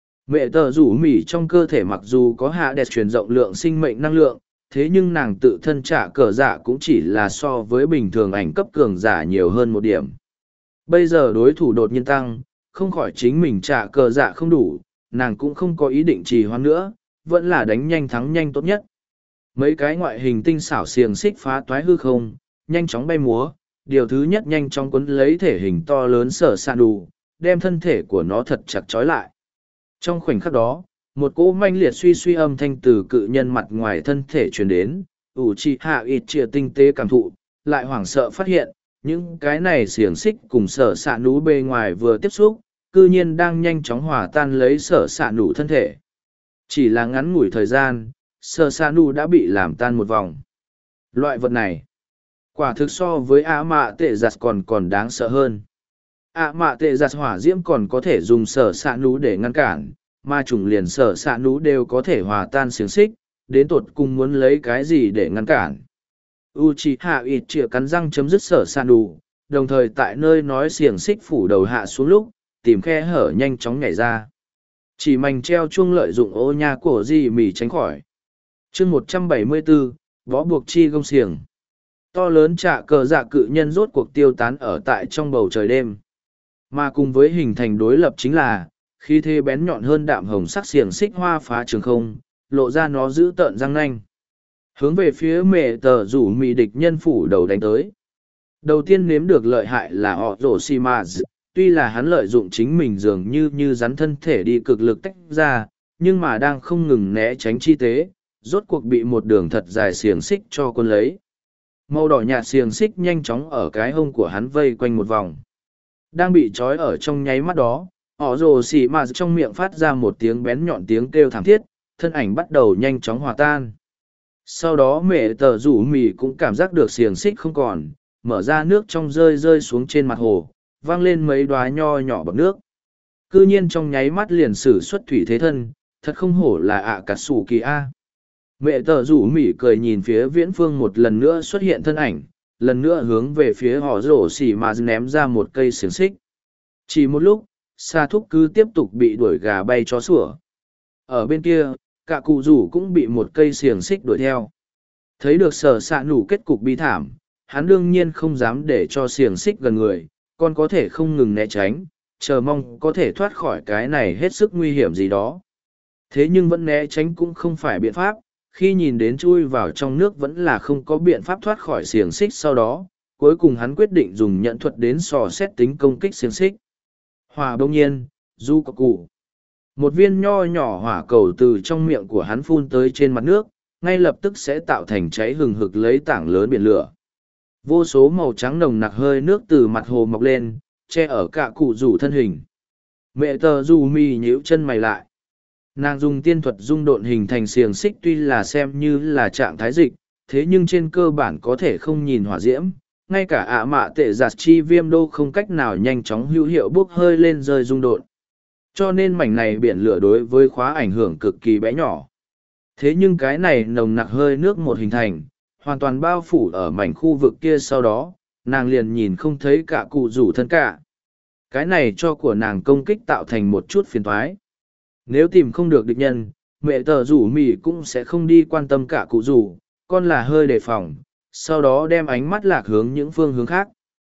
Speaker 1: Mẹ tờ rủ mỉ trong cơ thể mặc dù có hạ đẹp truyền rộng lượng sinh mệnh năng lượng, thế nhưng nàng tự thân trả cờ giả cũng chỉ là so với bình thường ảnh cấp cường giả nhiều hơn một điểm. Bây giờ đối thủ đột nhiên tăng, không khỏi chính mình trả cờ giả không đủ, nàng cũng không có ý định trì hoãn nữa, vẫn là đánh nhanh thắng nhanh tốt nhất. Mấy cái ngoại hình tinh xảo xiềng xích phá toái hư không, nhanh chóng bay múa, điều thứ nhất nhanh chóng quấn lấy thể hình to lớn sở sạn đủ, đem thân thể của nó thật chặt trói lại. Trong khoảnh khắc đó, một cỗ manh liệt suy suy âm thanh từ cự nhân mặt ngoài thân thể truyền đến, Uchiha Itachi tinh tế cảm thụ, lại hoảng sợ phát hiện, những cái này xiềng xích cùng sở sạn đủ bề ngoài vừa tiếp xúc, cư nhiên đang nhanh chóng hòa tan lấy sở sạn đủ thân thể. Chỉ là ngắn ngủi thời gian, sở sạn đủ đã bị làm tan một vòng. Loại vật này, quả thực so với ạ mạ tệ giặt còn đáng sợ hơn. ạ mạ tệ giặt hỏa diễm còn có thể dùng sở xạ nú để ngăn cản, mà chủng liền sở xạ nú đều có thể hòa tan xiềng xích, đến tột cùng muốn lấy cái gì để ngăn cản. Uchiha Itachi cắn răng chấm dứt sở xạ nú, đồng thời tại nơi nói xiềng xích phủ đầu hạ xuống lúc, tìm khe hở nhanh chóng nhảy ra. Chỉ mảnh treo chuông lợi dụng ô nha của Di Mỉ tránh khỏi. chương 174, bó buộc chi gông xiềng. To lớn trạ cờ dạ cự nhân rốt cuộc tiêu tán ở tại trong bầu trời đêm. Mà cùng với hình thành đối lập chính là, khi thế bén nhọn hơn đạm hồng sắc xiềng xích hoa phá trường không, lộ ra nó giữ tợn răng nanh. Hướng về phía mẹ tờ rủ mì địch nhân phủ đầu đánh tới. Đầu tiên nếm được lợi hại là họ rổ xì mà tuy là hắn lợi dụng chính mình dường như rắn thân thể đi cực lực tách ra, nhưng mà đang không ngừng né tránh chi tế, rốt cuộc bị một đường thật dài xiềng xích cho quân lấy. Màu đỏ nhạt xiềng xích nhanh chóng ở cái hông của hắn vây quanh một vòng. Đang bị trói ở trong nháy mắt đó, họ rồ xì mà trong miệng phát ra một tiếng bén nhọn tiếng kêu thảm thiết, thân ảnh bắt đầu nhanh chóng hòa tan. Sau đó mẹ tờ rủ mì cũng cảm giác được xiềng xích không còn, mở ra nước trong rơi xuống trên mặt hồ, vang lên mấy đoá nho nhỏ bọt nước. Cư nhiên trong nháy mắt liền sử xuất thủy thế thân, thật không hổ là ạ cà sủ kỳ a. Mẹ tờ rủ mỉ cười nhìn phía viễn phương một lần nữa xuất hiện thân ảnh, lần nữa hướng về phía họ rổ xỉ mà ném ra một cây xiềng xích. Chỉ một lúc, xa thúc cứ tiếp tục bị đuổi gà bay chó sủa. Ở bên kia, cả cụ rủ cũng bị một cây xiềng xích đuổi theo. Thấy được sở xạ nủ kết cục bi thảm, hắn đương nhiên không dám để cho xiềng xích gần người, còn có thể không ngừng né tránh, chờ mong có thể thoát khỏi cái này hết sức nguy hiểm gì đó. Thế nhưng vẫn né tránh cũng không phải biện pháp, khi nhìn đến chui vào trong nước vẫn là không có biện pháp thoát khỏi xiềng xích sau đó, cuối cùng hắn quyết định dùng nhận thuật đến dò xét tính công kích xiềng xích. Hỏa bỗng nhiên, du cọc cụ. Một viên nho nhỏ hỏa cầu từ trong miệng của hắn phun tới trên mặt nước, ngay lập tức sẽ tạo thành cháy hừng hực lấy tảng lớn biển lửa. Vô số màu trắng nồng nặc hơi nước từ mặt hồ mọc lên, che ở cả cụ rủ thân hình. Mẹ tờ rủ mì nhíu chân mày lại. Nàng dùng tiên thuật dung độn hình thành xiềng xích tuy là xem như là trạng thái dịch, thế nhưng trên cơ bản có thể không nhìn hỏa diễm, ngay cả ạ mạ tệ giặt chi viêm đô không cách nào nhanh chóng hữu hiệu bốc hơi lên rơi dung độn. Cho nên mảnh này biển lửa đối với khóa ảnh hưởng cực kỳ bé nhỏ. Thế nhưng cái này nồng nặc hơi nước một hình thành, hoàn toàn bao phủ ở mảnh khu vực kia sau đó, nàng liền nhìn không thấy cả cụ rủ thân cả. Cái này cho của nàng công kích tạo thành một chút phiền toái. Nếu tìm không được địch nhân, mẹ tờ rủ mì cũng sẽ không đi quan tâm cả cụ rủ, con là hơi đề phòng, sau đó đem ánh mắt lạc hướng những phương hướng khác.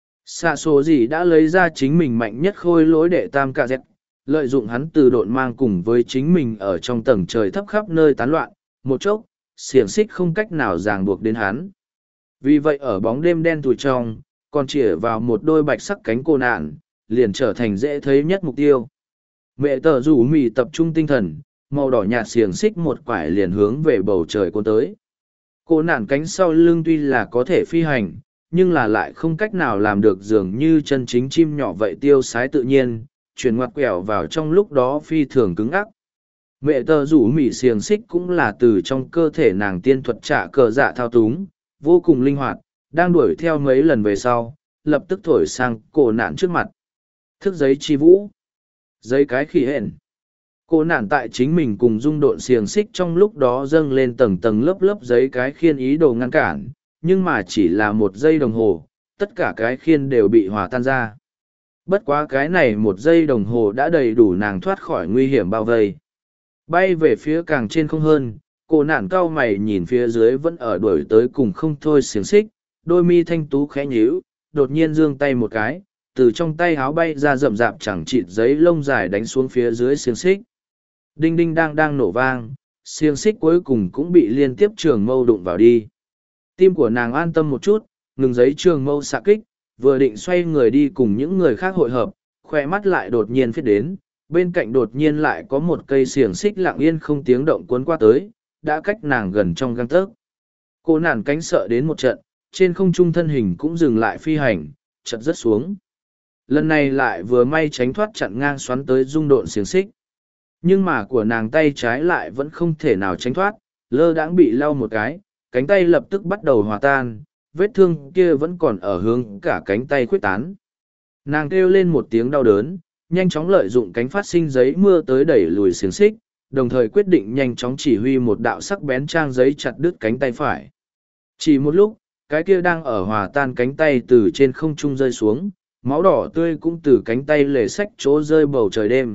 Speaker 1: Xạ số gì đã lấy ra chính mình mạnh nhất khôi lỗi đệ tam cạ dẹt, lợi dụng hắn từ độn mang cùng với chính mình ở trong tầng trời thấp khắp nơi tán loạn, một chốc, xiềng xích không cách nào ràng buộc đến hắn. Vì vậy ở bóng đêm đen tủi trong, còn chĩa vào một đôi bạch sắc cánh cô nạn, liền trở thành dễ thấy nhất mục tiêu. Mẹ tờ rủ mì tập trung tinh thần, màu đỏ nhạt xiềng xích một quải liền hướng về bầu trời cuốn tới. Cô nạn cánh sau lưng tuy là có thể phi hành, nhưng là lại không cách nào làm được dường như chân chính chim nhỏ vậy tiêu sái tự nhiên, chuyển ngoặt quẹo vào trong lúc đó phi thường cứng ắc. Mẹ tờ rủ mỉ xiềng xích cũng là từ trong cơ thể nàng tiên thuật trả cờ dạ thao túng, vô cùng linh hoạt, đang đuổi theo mấy lần về sau, lập tức thổi sang cổ nạn trước mặt. Thức giấy chi vũ. Giấy cái khỉ hẹn. Cô nạn tại chính mình cùng dung độn xiềng xích trong lúc đó dâng lên tầng tầng lớp lớp giấy cái khiên ý đồ ngăn cản, nhưng mà chỉ là một giây đồng hồ, tất cả cái khiên đều bị hòa tan ra. Bất quá cái này một giây đồng hồ đã đầy đủ nàng thoát khỏi nguy hiểm bao vây. Bay về phía càng trên không hơn, cô nạn cau mày nhìn phía dưới vẫn ở đuổi tới cùng không thôi xiềng xích, đôi mi thanh tú khẽ nhíu, đột nhiên giương tay một cái, từ trong tay háo bay ra rậm rạp chẳng chịt giấy lông dài đánh xuống phía dưới xiềng xích. Đinh đinh đang nổ vang, xiềng xích cuối cùng cũng bị liên tiếp trường mâu đụng vào đi. Tim của nàng an tâm một chút, ngừng giấy trường mâu xạ kích, vừa định xoay người đi cùng những người khác hội hợp, khoe mắt lại đột nhiên phiết đến, bên cạnh đột nhiên lại có một cây xiềng xích lặng yên không tiếng động cuốn qua tới, đã cách nàng gần trong gang tấc. Cô nản cánh sợ đến một trận, trên không trung thân hình cũng dừng lại phi hành, chợt rớt xuống. Lần này lại vừa may tránh thoát chặn ngang xoắn tới rung độn xiềng xích. Nhưng mà của nàng tay trái lại vẫn không thể nào tránh thoát, lơ đãng bị lau một cái, cánh tay lập tức bắt đầu hòa tan, vết thương kia vẫn còn ở hướng cả cánh tay khuếch tán. Nàng kêu lên một tiếng đau đớn, nhanh chóng lợi dụng cánh phát sinh giấy mưa tới đẩy lùi xiềng xích, đồng thời quyết định nhanh chóng chỉ huy một đạo sắc bén trang giấy chặt đứt cánh tay phải. Chỉ một lúc, cái kia đang ở hòa tan cánh tay từ trên không trung rơi xuống, máu đỏ tươi cũng từ cánh tay lề sách chỗ rơi bầu trời đêm.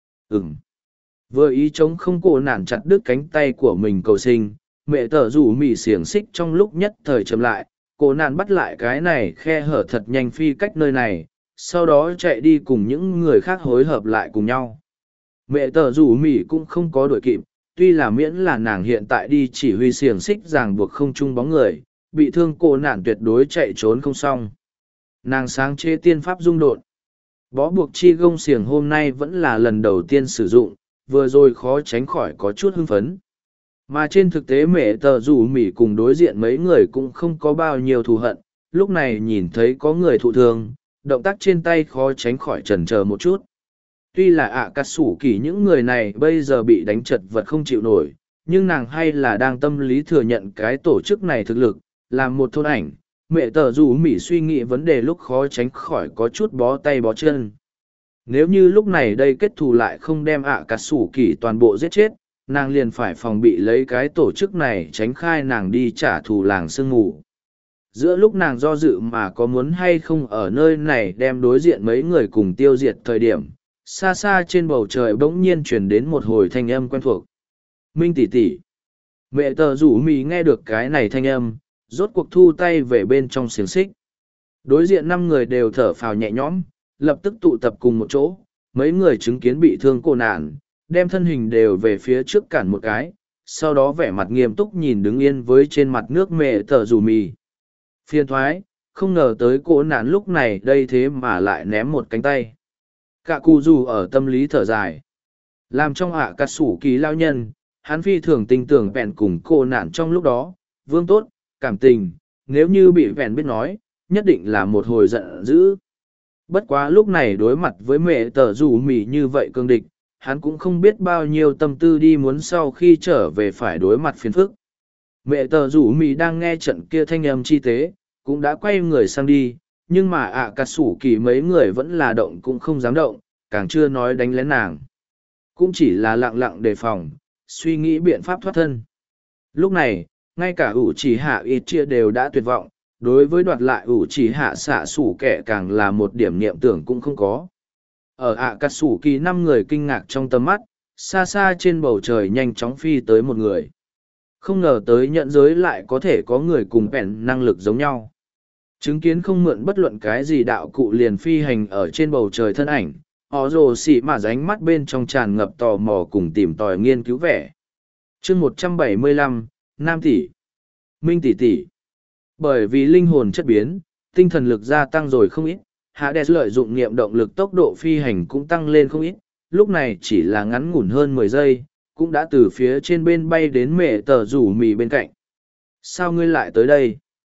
Speaker 1: Vừa ý chống không cổ nản chặt đứt cánh tay của mình cầu sinh, mẹ tở rủ mỉ xiềng xích trong lúc nhất thời chậm lại, cổ nản bắt lại cái này khe hở thật nhanh phi cách nơi này, sau đó chạy đi cùng những người khác hối hợp lại cùng nhau. Mẹ tở rủ mỉ cũng không có đuổi kịp, tuy là miễn là nàng hiện tại đi chỉ huy xiềng xích ràng buộc không chung bóng người, bị thương cổ nản tuyệt đối chạy trốn không xong. Nàng sáng chế tiên pháp dung độn. Bó buộc chi gông xiềng hôm nay vẫn là lần đầu tiên sử dụng, vừa rồi khó tránh khỏi có chút hưng phấn. Mà trên thực tế mẹ tờ rủ mỉ cùng đối diện mấy người cũng không có bao nhiêu thù hận, lúc này nhìn thấy có người thụ thương, động tác trên tay khó tránh khỏi chần chờ một chút. Tuy là ạ cắt sủ kỳ những người này bây giờ bị đánh chật vật không chịu nổi, nhưng nàng hay là đang tâm lý thừa nhận cái tổ chức này thực lực, làm một thôn ảnh. Mẹ tờ rủ mỉ suy nghĩ vấn đề lúc khó tránh khỏi có chút bó tay bó chân. Nếu như lúc này đây kết thù lại không đem ạ cắt sủ kỳ toàn bộ giết chết, nàng liền phải phòng bị lấy cái tổ chức này tránh khai nàng đi trả thù làng sương mù. Giữa lúc nàng do dự mà có muốn hay không ở nơi này đem đối diện mấy người cùng tiêu diệt thời điểm, xa xa trên bầu trời bỗng nhiên chuyển đến một hồi thanh âm quen thuộc. Minh tỷ tỷ. Mẹ tờ rủ mỉ nghe được cái này thanh âm, rốt cuộc thu tay về bên trong xiềng xích. Đối diện 5 người đều thở phào nhẹ nhõm, lập tức tụ tập cùng một chỗ, mấy người chứng kiến bị thương cô nạn, đem thân hình đều về phía trước cản một cái, sau đó vẻ mặt nghiêm túc nhìn đứng yên với trên mặt nước mẹ tờ rủ mì. Phiền thoái, không ngờ tới cô nạn lúc này đây thế mà lại ném một cánh tay. Cả cụ dù ở tâm lý thở dài. Làm trong ạ cắt sủ kỳ lao nhân, hắn phi thường tin tưởng vẹn cùng cô nạn trong lúc đó, vương tốt, cảm tình, nếu như bị vẹn biết nói, nhất định là một hồi giận dữ. Bất quá lúc này đối mặt với mẹ tờ rủ mỉ như vậy cương địch, hắn cũng không biết bao nhiêu tâm tư đi muốn sau khi trở về phải đối mặt phiền phức. Mẹ tờ rủ mỉ đang nghe trận kia thanh âm chi tế, cũng đã quay người sang đi, nhưng mà ạ cà sủ kỳ mấy người vẫn là động cũng không dám động, càng chưa nói đánh lén nàng. Cũng chỉ là lặng lặng đề phòng, suy nghĩ biện pháp thoát thân. Lúc này, ngay cả ủ chỉ hạ ít chia đều đã tuyệt vọng, đối với đoạt lại ủ chỉ hạ xạ sủ kẻ càng là một điểm niệm tưởng cũng không có. Ở ạ cà sủ kỳ 5 người kinh ngạc trong tầm mắt, xa xa trên bầu trời nhanh chóng phi tới một người. Không ngờ tới nhận giới lại có thể có người cùng bèn năng lực giống nhau. Chứng kiến không mượn bất luận cái gì đạo cụ liền phi hành ở trên bầu trời thân ảnh, họ rồ xỉ mà ránh mắt bên trong tràn ngập tò mò cùng tìm tòi nghiên cứu vẻ. Chương 175, Nam tỷ, Minh tỷ tỷ. Bởi vì linh hồn chất biến, tinh thần lực gia tăng rồi không ít, Hades lợi dụng niệm động lực tốc độ phi hành cũng tăng lên không ít, lúc này chỉ là ngắn ngủn hơn 10 giây, cũng đã từ phía trên bên bay đến mẹ tờ rủ mì bên cạnh. Sao ngươi lại tới đây?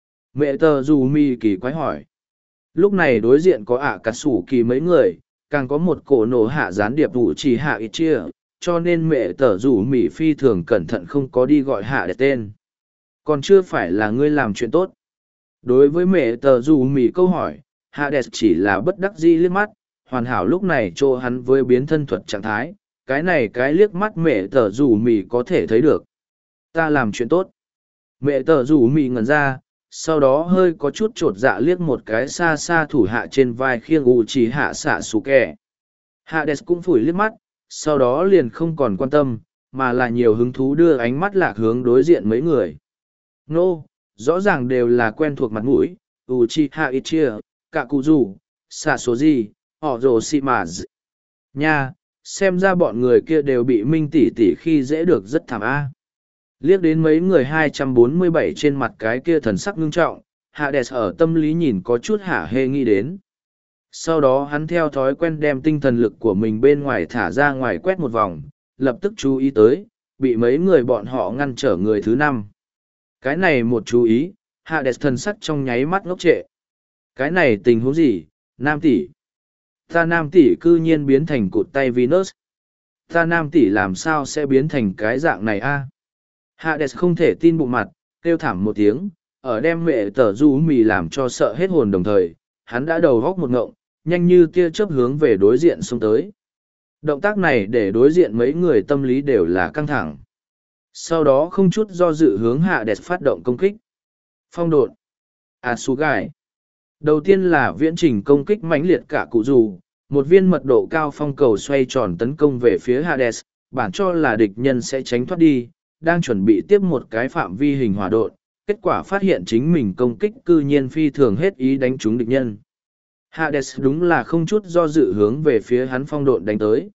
Speaker 1: Mẹ tờ rủ mì kỳ quái hỏi. Lúc này đối diện có ạ cà sủ kỳ mấy người, càng có một cổ nổ hạ gián điệp vụ chỉ hạ ít chia, cho nên mẹ tờ rủ mì phi thường cẩn thận không có đi gọi hạ để tên. Còn chưa phải là ngươi làm chuyện tốt. Đối với mẹ tờ rủ mì câu hỏi, Hades chỉ là bất đắc dĩ liếc mắt, hoàn hảo lúc này cho hắn với biến thân thuật trạng thái, cái này cái liếc mắt mẹ tờ rủ mì có thể thấy được. Ta làm chuyện tốt. Mẹ tờ rủ mì ngẩn ra, sau đó hơi có chút trột dạ liếc một cái xa xa thủ hạ trên vai khiêng u chỉ hạ xạ xù kẻ. Hades cũng phủi liếc mắt, sau đó liền không còn quan tâm, mà là nhiều hứng thú đưa ánh mắt lạc hướng đối diện mấy người. Nô, rõ ràng đều là quen thuộc mặt mũi, Uchiha Itachi, Kakuzu, Sasori, họ rồ xì mà nha, xem ra bọn người kia đều bị Minh tỷ tỷ khi dễ được rất thảm a. Liếc đến mấy người 247 trên mặt cái kia thần sắc ngưng trọng, Hades ở tâm lý nhìn có chút hả hê nghĩ đến. Sau đó hắn theo thói quen đem tinh thần lực của mình bên ngoài thả ra ngoài quét một vòng, lập tức chú ý tới, bị mấy người bọn họ ngăn trở người thứ 5. Cái này một chú ý, Hades thần sắc trong nháy mắt ngốc trệ. Cái này tình huống gì, Nam tỷ? Ta Nam tỷ cư nhiên biến thành cụt tay Venus. Ta Nam tỷ làm sao sẽ biến thành cái dạng này a? Hades không thể tin bụng mặt, Kêu thảm một tiếng, ở đem mẹ tờ du mì làm cho sợ hết hồn đồng thời, hắn đã đầu góc một ngộng, nhanh như tia chớp hướng về đối diện xông tới. Động tác này để đối diện mấy người tâm lý đều là căng thẳng. Sau đó không chút do dự hướng Hades phát động công kích. Phong độn. Asugai. Đầu tiên là viễn trình công kích mãnh liệt cả cụ dù, một viên mật độ cao phong cầu xoay tròn tấn công về phía Hades, bản cho là địch nhân sẽ tránh thoát đi, đang chuẩn bị tiếp một cái phạm vi hình hỏa độn, kết quả phát hiện chính mình công kích cư nhiên phi thường hết ý đánh trúng địch nhân. Hades đúng là không chút do dự hướng về phía hắn phong độn đánh tới.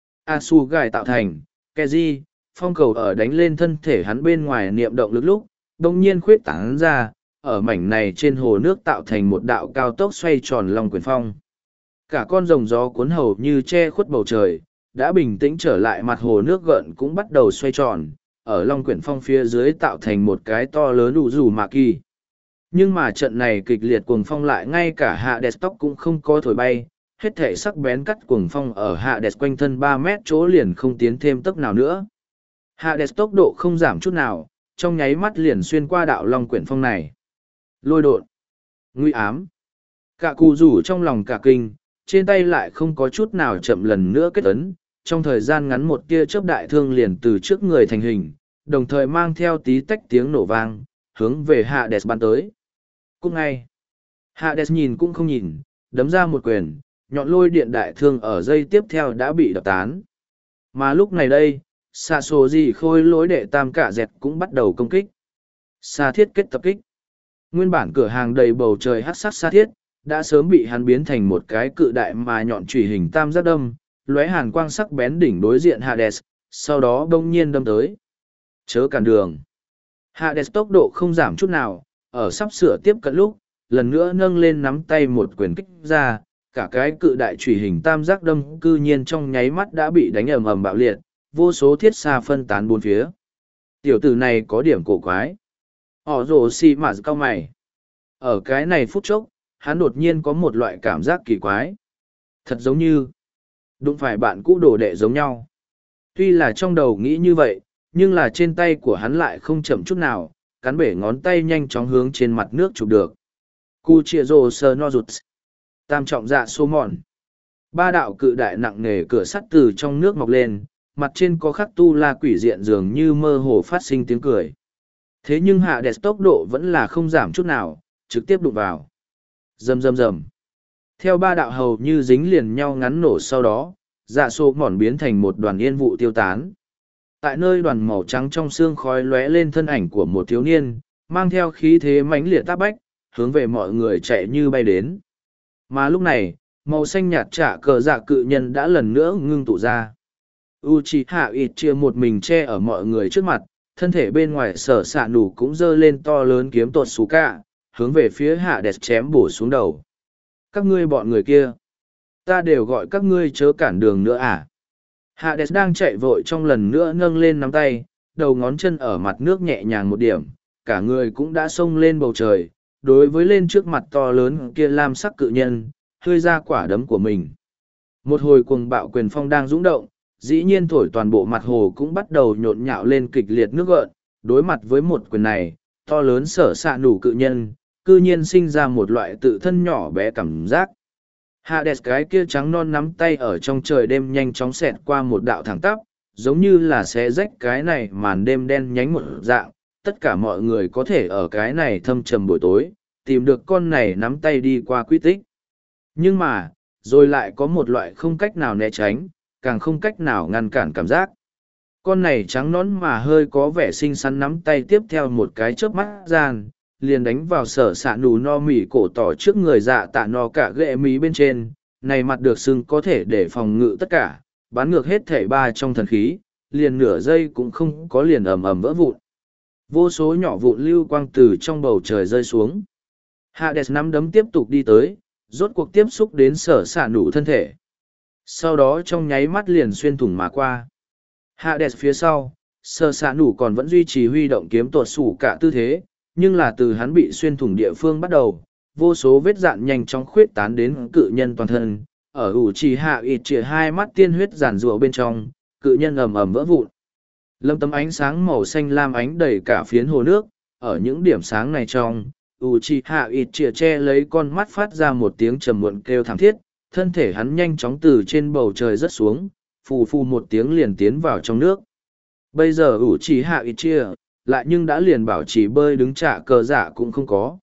Speaker 1: Asugai tạo thành, Keji, phong cầu ở đánh lên thân thể hắn bên ngoài niệm động lực lúc, đồng nhiên khuyết tán ra, ở mảnh này trên hồ nước tạo thành một đạo cao tốc xoay tròn long quyền phong. Cả con rồng gió cuốn hầu như che khuất bầu trời, đã bình tĩnh trở lại, mặt hồ nước gợn cũng bắt đầu xoay tròn, ở long quyển phong phía dưới tạo thành một cái to lớn đủ rủ mạ kỳ. Nhưng mà trận này kịch liệt cuồng phong lại ngay cả Hades tóc cũng không có thổi bay, hết thể sắc bén cắt cuồng phong ở Hades quanh thân 3 mét chỗ liền không tiến thêm tấc nào nữa. Hades tốc độ không giảm chút nào, trong nháy mắt liền xuyên qua đạo long quyển phong này. Lôi độn, nguy ám. Cả cụ rủ trong lòng cả kinh, trên tay lại không có chút nào chậm, lần nữa kết ấn, trong thời gian ngắn một tia chớp đại thương liền từ trước người thành hình, đồng thời mang theo tí tách tiếng nổ vang, hướng về Hades bắn tới. Cũng ngay, Hades nhìn cũng không nhìn, đấm ra một quyền, nhọn lôi điện đại thương ở giây tiếp theo đã bị đập tán. Mà lúc này đây, xạ sổ gì khôi lối đệ tam cả dẹt cũng bắt đầu công kích. Sa thiết kết tập kích. Nguyên bản cửa hàng đầy bầu trời hắc sắc sa thiết, đã sớm bị hắn biến thành một cái cự đại mà nhọn chùy hình tam giác đâm, lóe hàn quang sắc bén đỉnh đối diện Hades, sau đó đông nhiên đâm tới. Chớ cản đường. Hades tốc độ không giảm chút nào, ở sắp sửa tiếp cận lúc, lần nữa nâng lên nắm tay một quyền kích ra, cả cái cự đại chùy hình tam giác đâm cư nhiên trong nháy mắt đã bị đánh ầm ầm bạo liệt, vô số thiết xa phân tán bốn phía. Tiểu tử này có điểm cổ quái. Họ rồ xì mà cao mày. Ở cái này phút chốc, hắn đột nhiên có một loại cảm giác kỳ quái. Thật giống như đụng phải bạn cũ đồ đệ giống nhau. Tuy là trong đầu nghĩ như vậy, nhưng là trên tay của hắn lại không chậm chút nào, cắn bể ngón tay nhanh chóng hướng trên mặt nước chụp được. Kuchiro Snozuts. Tam trọng dạ số mòn. Ba đạo cự đại nặng nề cửa sắt từ trong nước mọc lên, mặt trên có khắc tu la quỷ diện dường như mơ hồ phát sinh tiếng cười. Thế nhưng Hades tốc độ vẫn là không giảm chút nào, trực tiếp đụng vào. Rầm rầm rầm. Theo ba đạo hầu như dính liền nhau ngắn nổ sau đó, dạ số mòn biến thành một đoàn yên vụ tiêu tán. Tại nơi đoàn màu trắng trong xương khói lóe lên thân ảnh của một thiếu niên, mang theo khí thế mãnh liệt tác bách, hướng về mọi người chạy như bay đến. Mà lúc này, màu xanh nhạt trả cờ dạ cự nhân đã lần nữa ngưng tụ ra. Uchiha Itachi một mình che ở mọi người trước mặt, thân thể bên ngoài sở xạ nủ cũng giơ lên to lớn kiếm tuột xú cả, hướng về phía Hades chém bổ xuống đầu. Các ngươi bọn người kia, ta đều gọi các ngươi chớ cản đường nữa à? Hades đang chạy vội trong lần nữa nâng lên nắm tay, đầu ngón chân ở mặt nước nhẹ nhàng một điểm, cả người cũng đã xông lên bầu trời, đối với lên trước mặt to lớn kia lam sắc cự nhân, hơi ra quả đấm của mình. Một hồi cuồng bạo quyền phong đang dũng động, dĩ nhiên thổi toàn bộ mặt hồ cũng bắt đầu nhộn nhạo lên kịch liệt nước gợn, đối mặt với một quyền này, to lớn sở xạ nủ cự nhân, cư nhiên sinh ra một loại tự thân nhỏ bé cảm giác. Hades cái kia trắng non nắm tay ở trong trời đêm nhanh chóng xẹt qua một đạo thẳng tắp, giống như là xé rách cái này màn đêm đen nhánh một dạng, tất cả mọi người có thể ở cái này thâm trầm buổi tối, tìm được con này nắm tay đi qua quy tích. Nhưng mà, rồi lại có một loại không cách nào né tránh, càng không cách nào ngăn cản cảm giác. Con này trắng nõn mà hơi có vẻ xinh xắn nắm tay tiếp theo một cái chớp mắt gian, liền đánh vào sở xạ nù no mỉ cổ tỏ trước người dạ tạ no cả ghệ mí bên trên, này mặt được xưng có thể để phòng ngự tất cả, bắn ngược hết thể ba trong thần khí, liền nửa giây cũng không có, liền ầm ầm vỡ vụn. Vô số nhỏ vụn lưu quang từ trong bầu trời rơi xuống. Hades nắm đấm tiếp tục đi tới, rốt cuộc tiếp xúc đến sở xạ nù thân thể. Sau đó trong nháy mắt liền xuyên thủng mà qua. Hades phía sau, sở xạ nù còn vẫn duy trì huy động kiếm tuột sủ cả tư thế, nhưng là từ hắn bị xuyên thủng địa phương bắt đầu, vô số vết dạn nhanh chóng khuyết tán đến cự nhân toàn thân, ở ủ trì hạ ịt chìa hai mắt tiên huyết giàn rùa bên trong, cự nhân ầm ầm vỡ vụn. Lâm tấm ánh sáng màu xanh lam ánh đầy cả phiến hồ nước, ở những điểm sáng này trong, Uchiha Itachi che lấy con mắt phát ra một tiếng trầm muộn kêu thảm thiết, thân thể hắn nhanh chóng từ trên bầu trời rớt xuống, phù phù một tiếng liền tiến vào trong nước. Bây giờ Uchiha Itachi lại nhưng đã liền bảo trì bơi đứng trả cờ dạ cũng không có.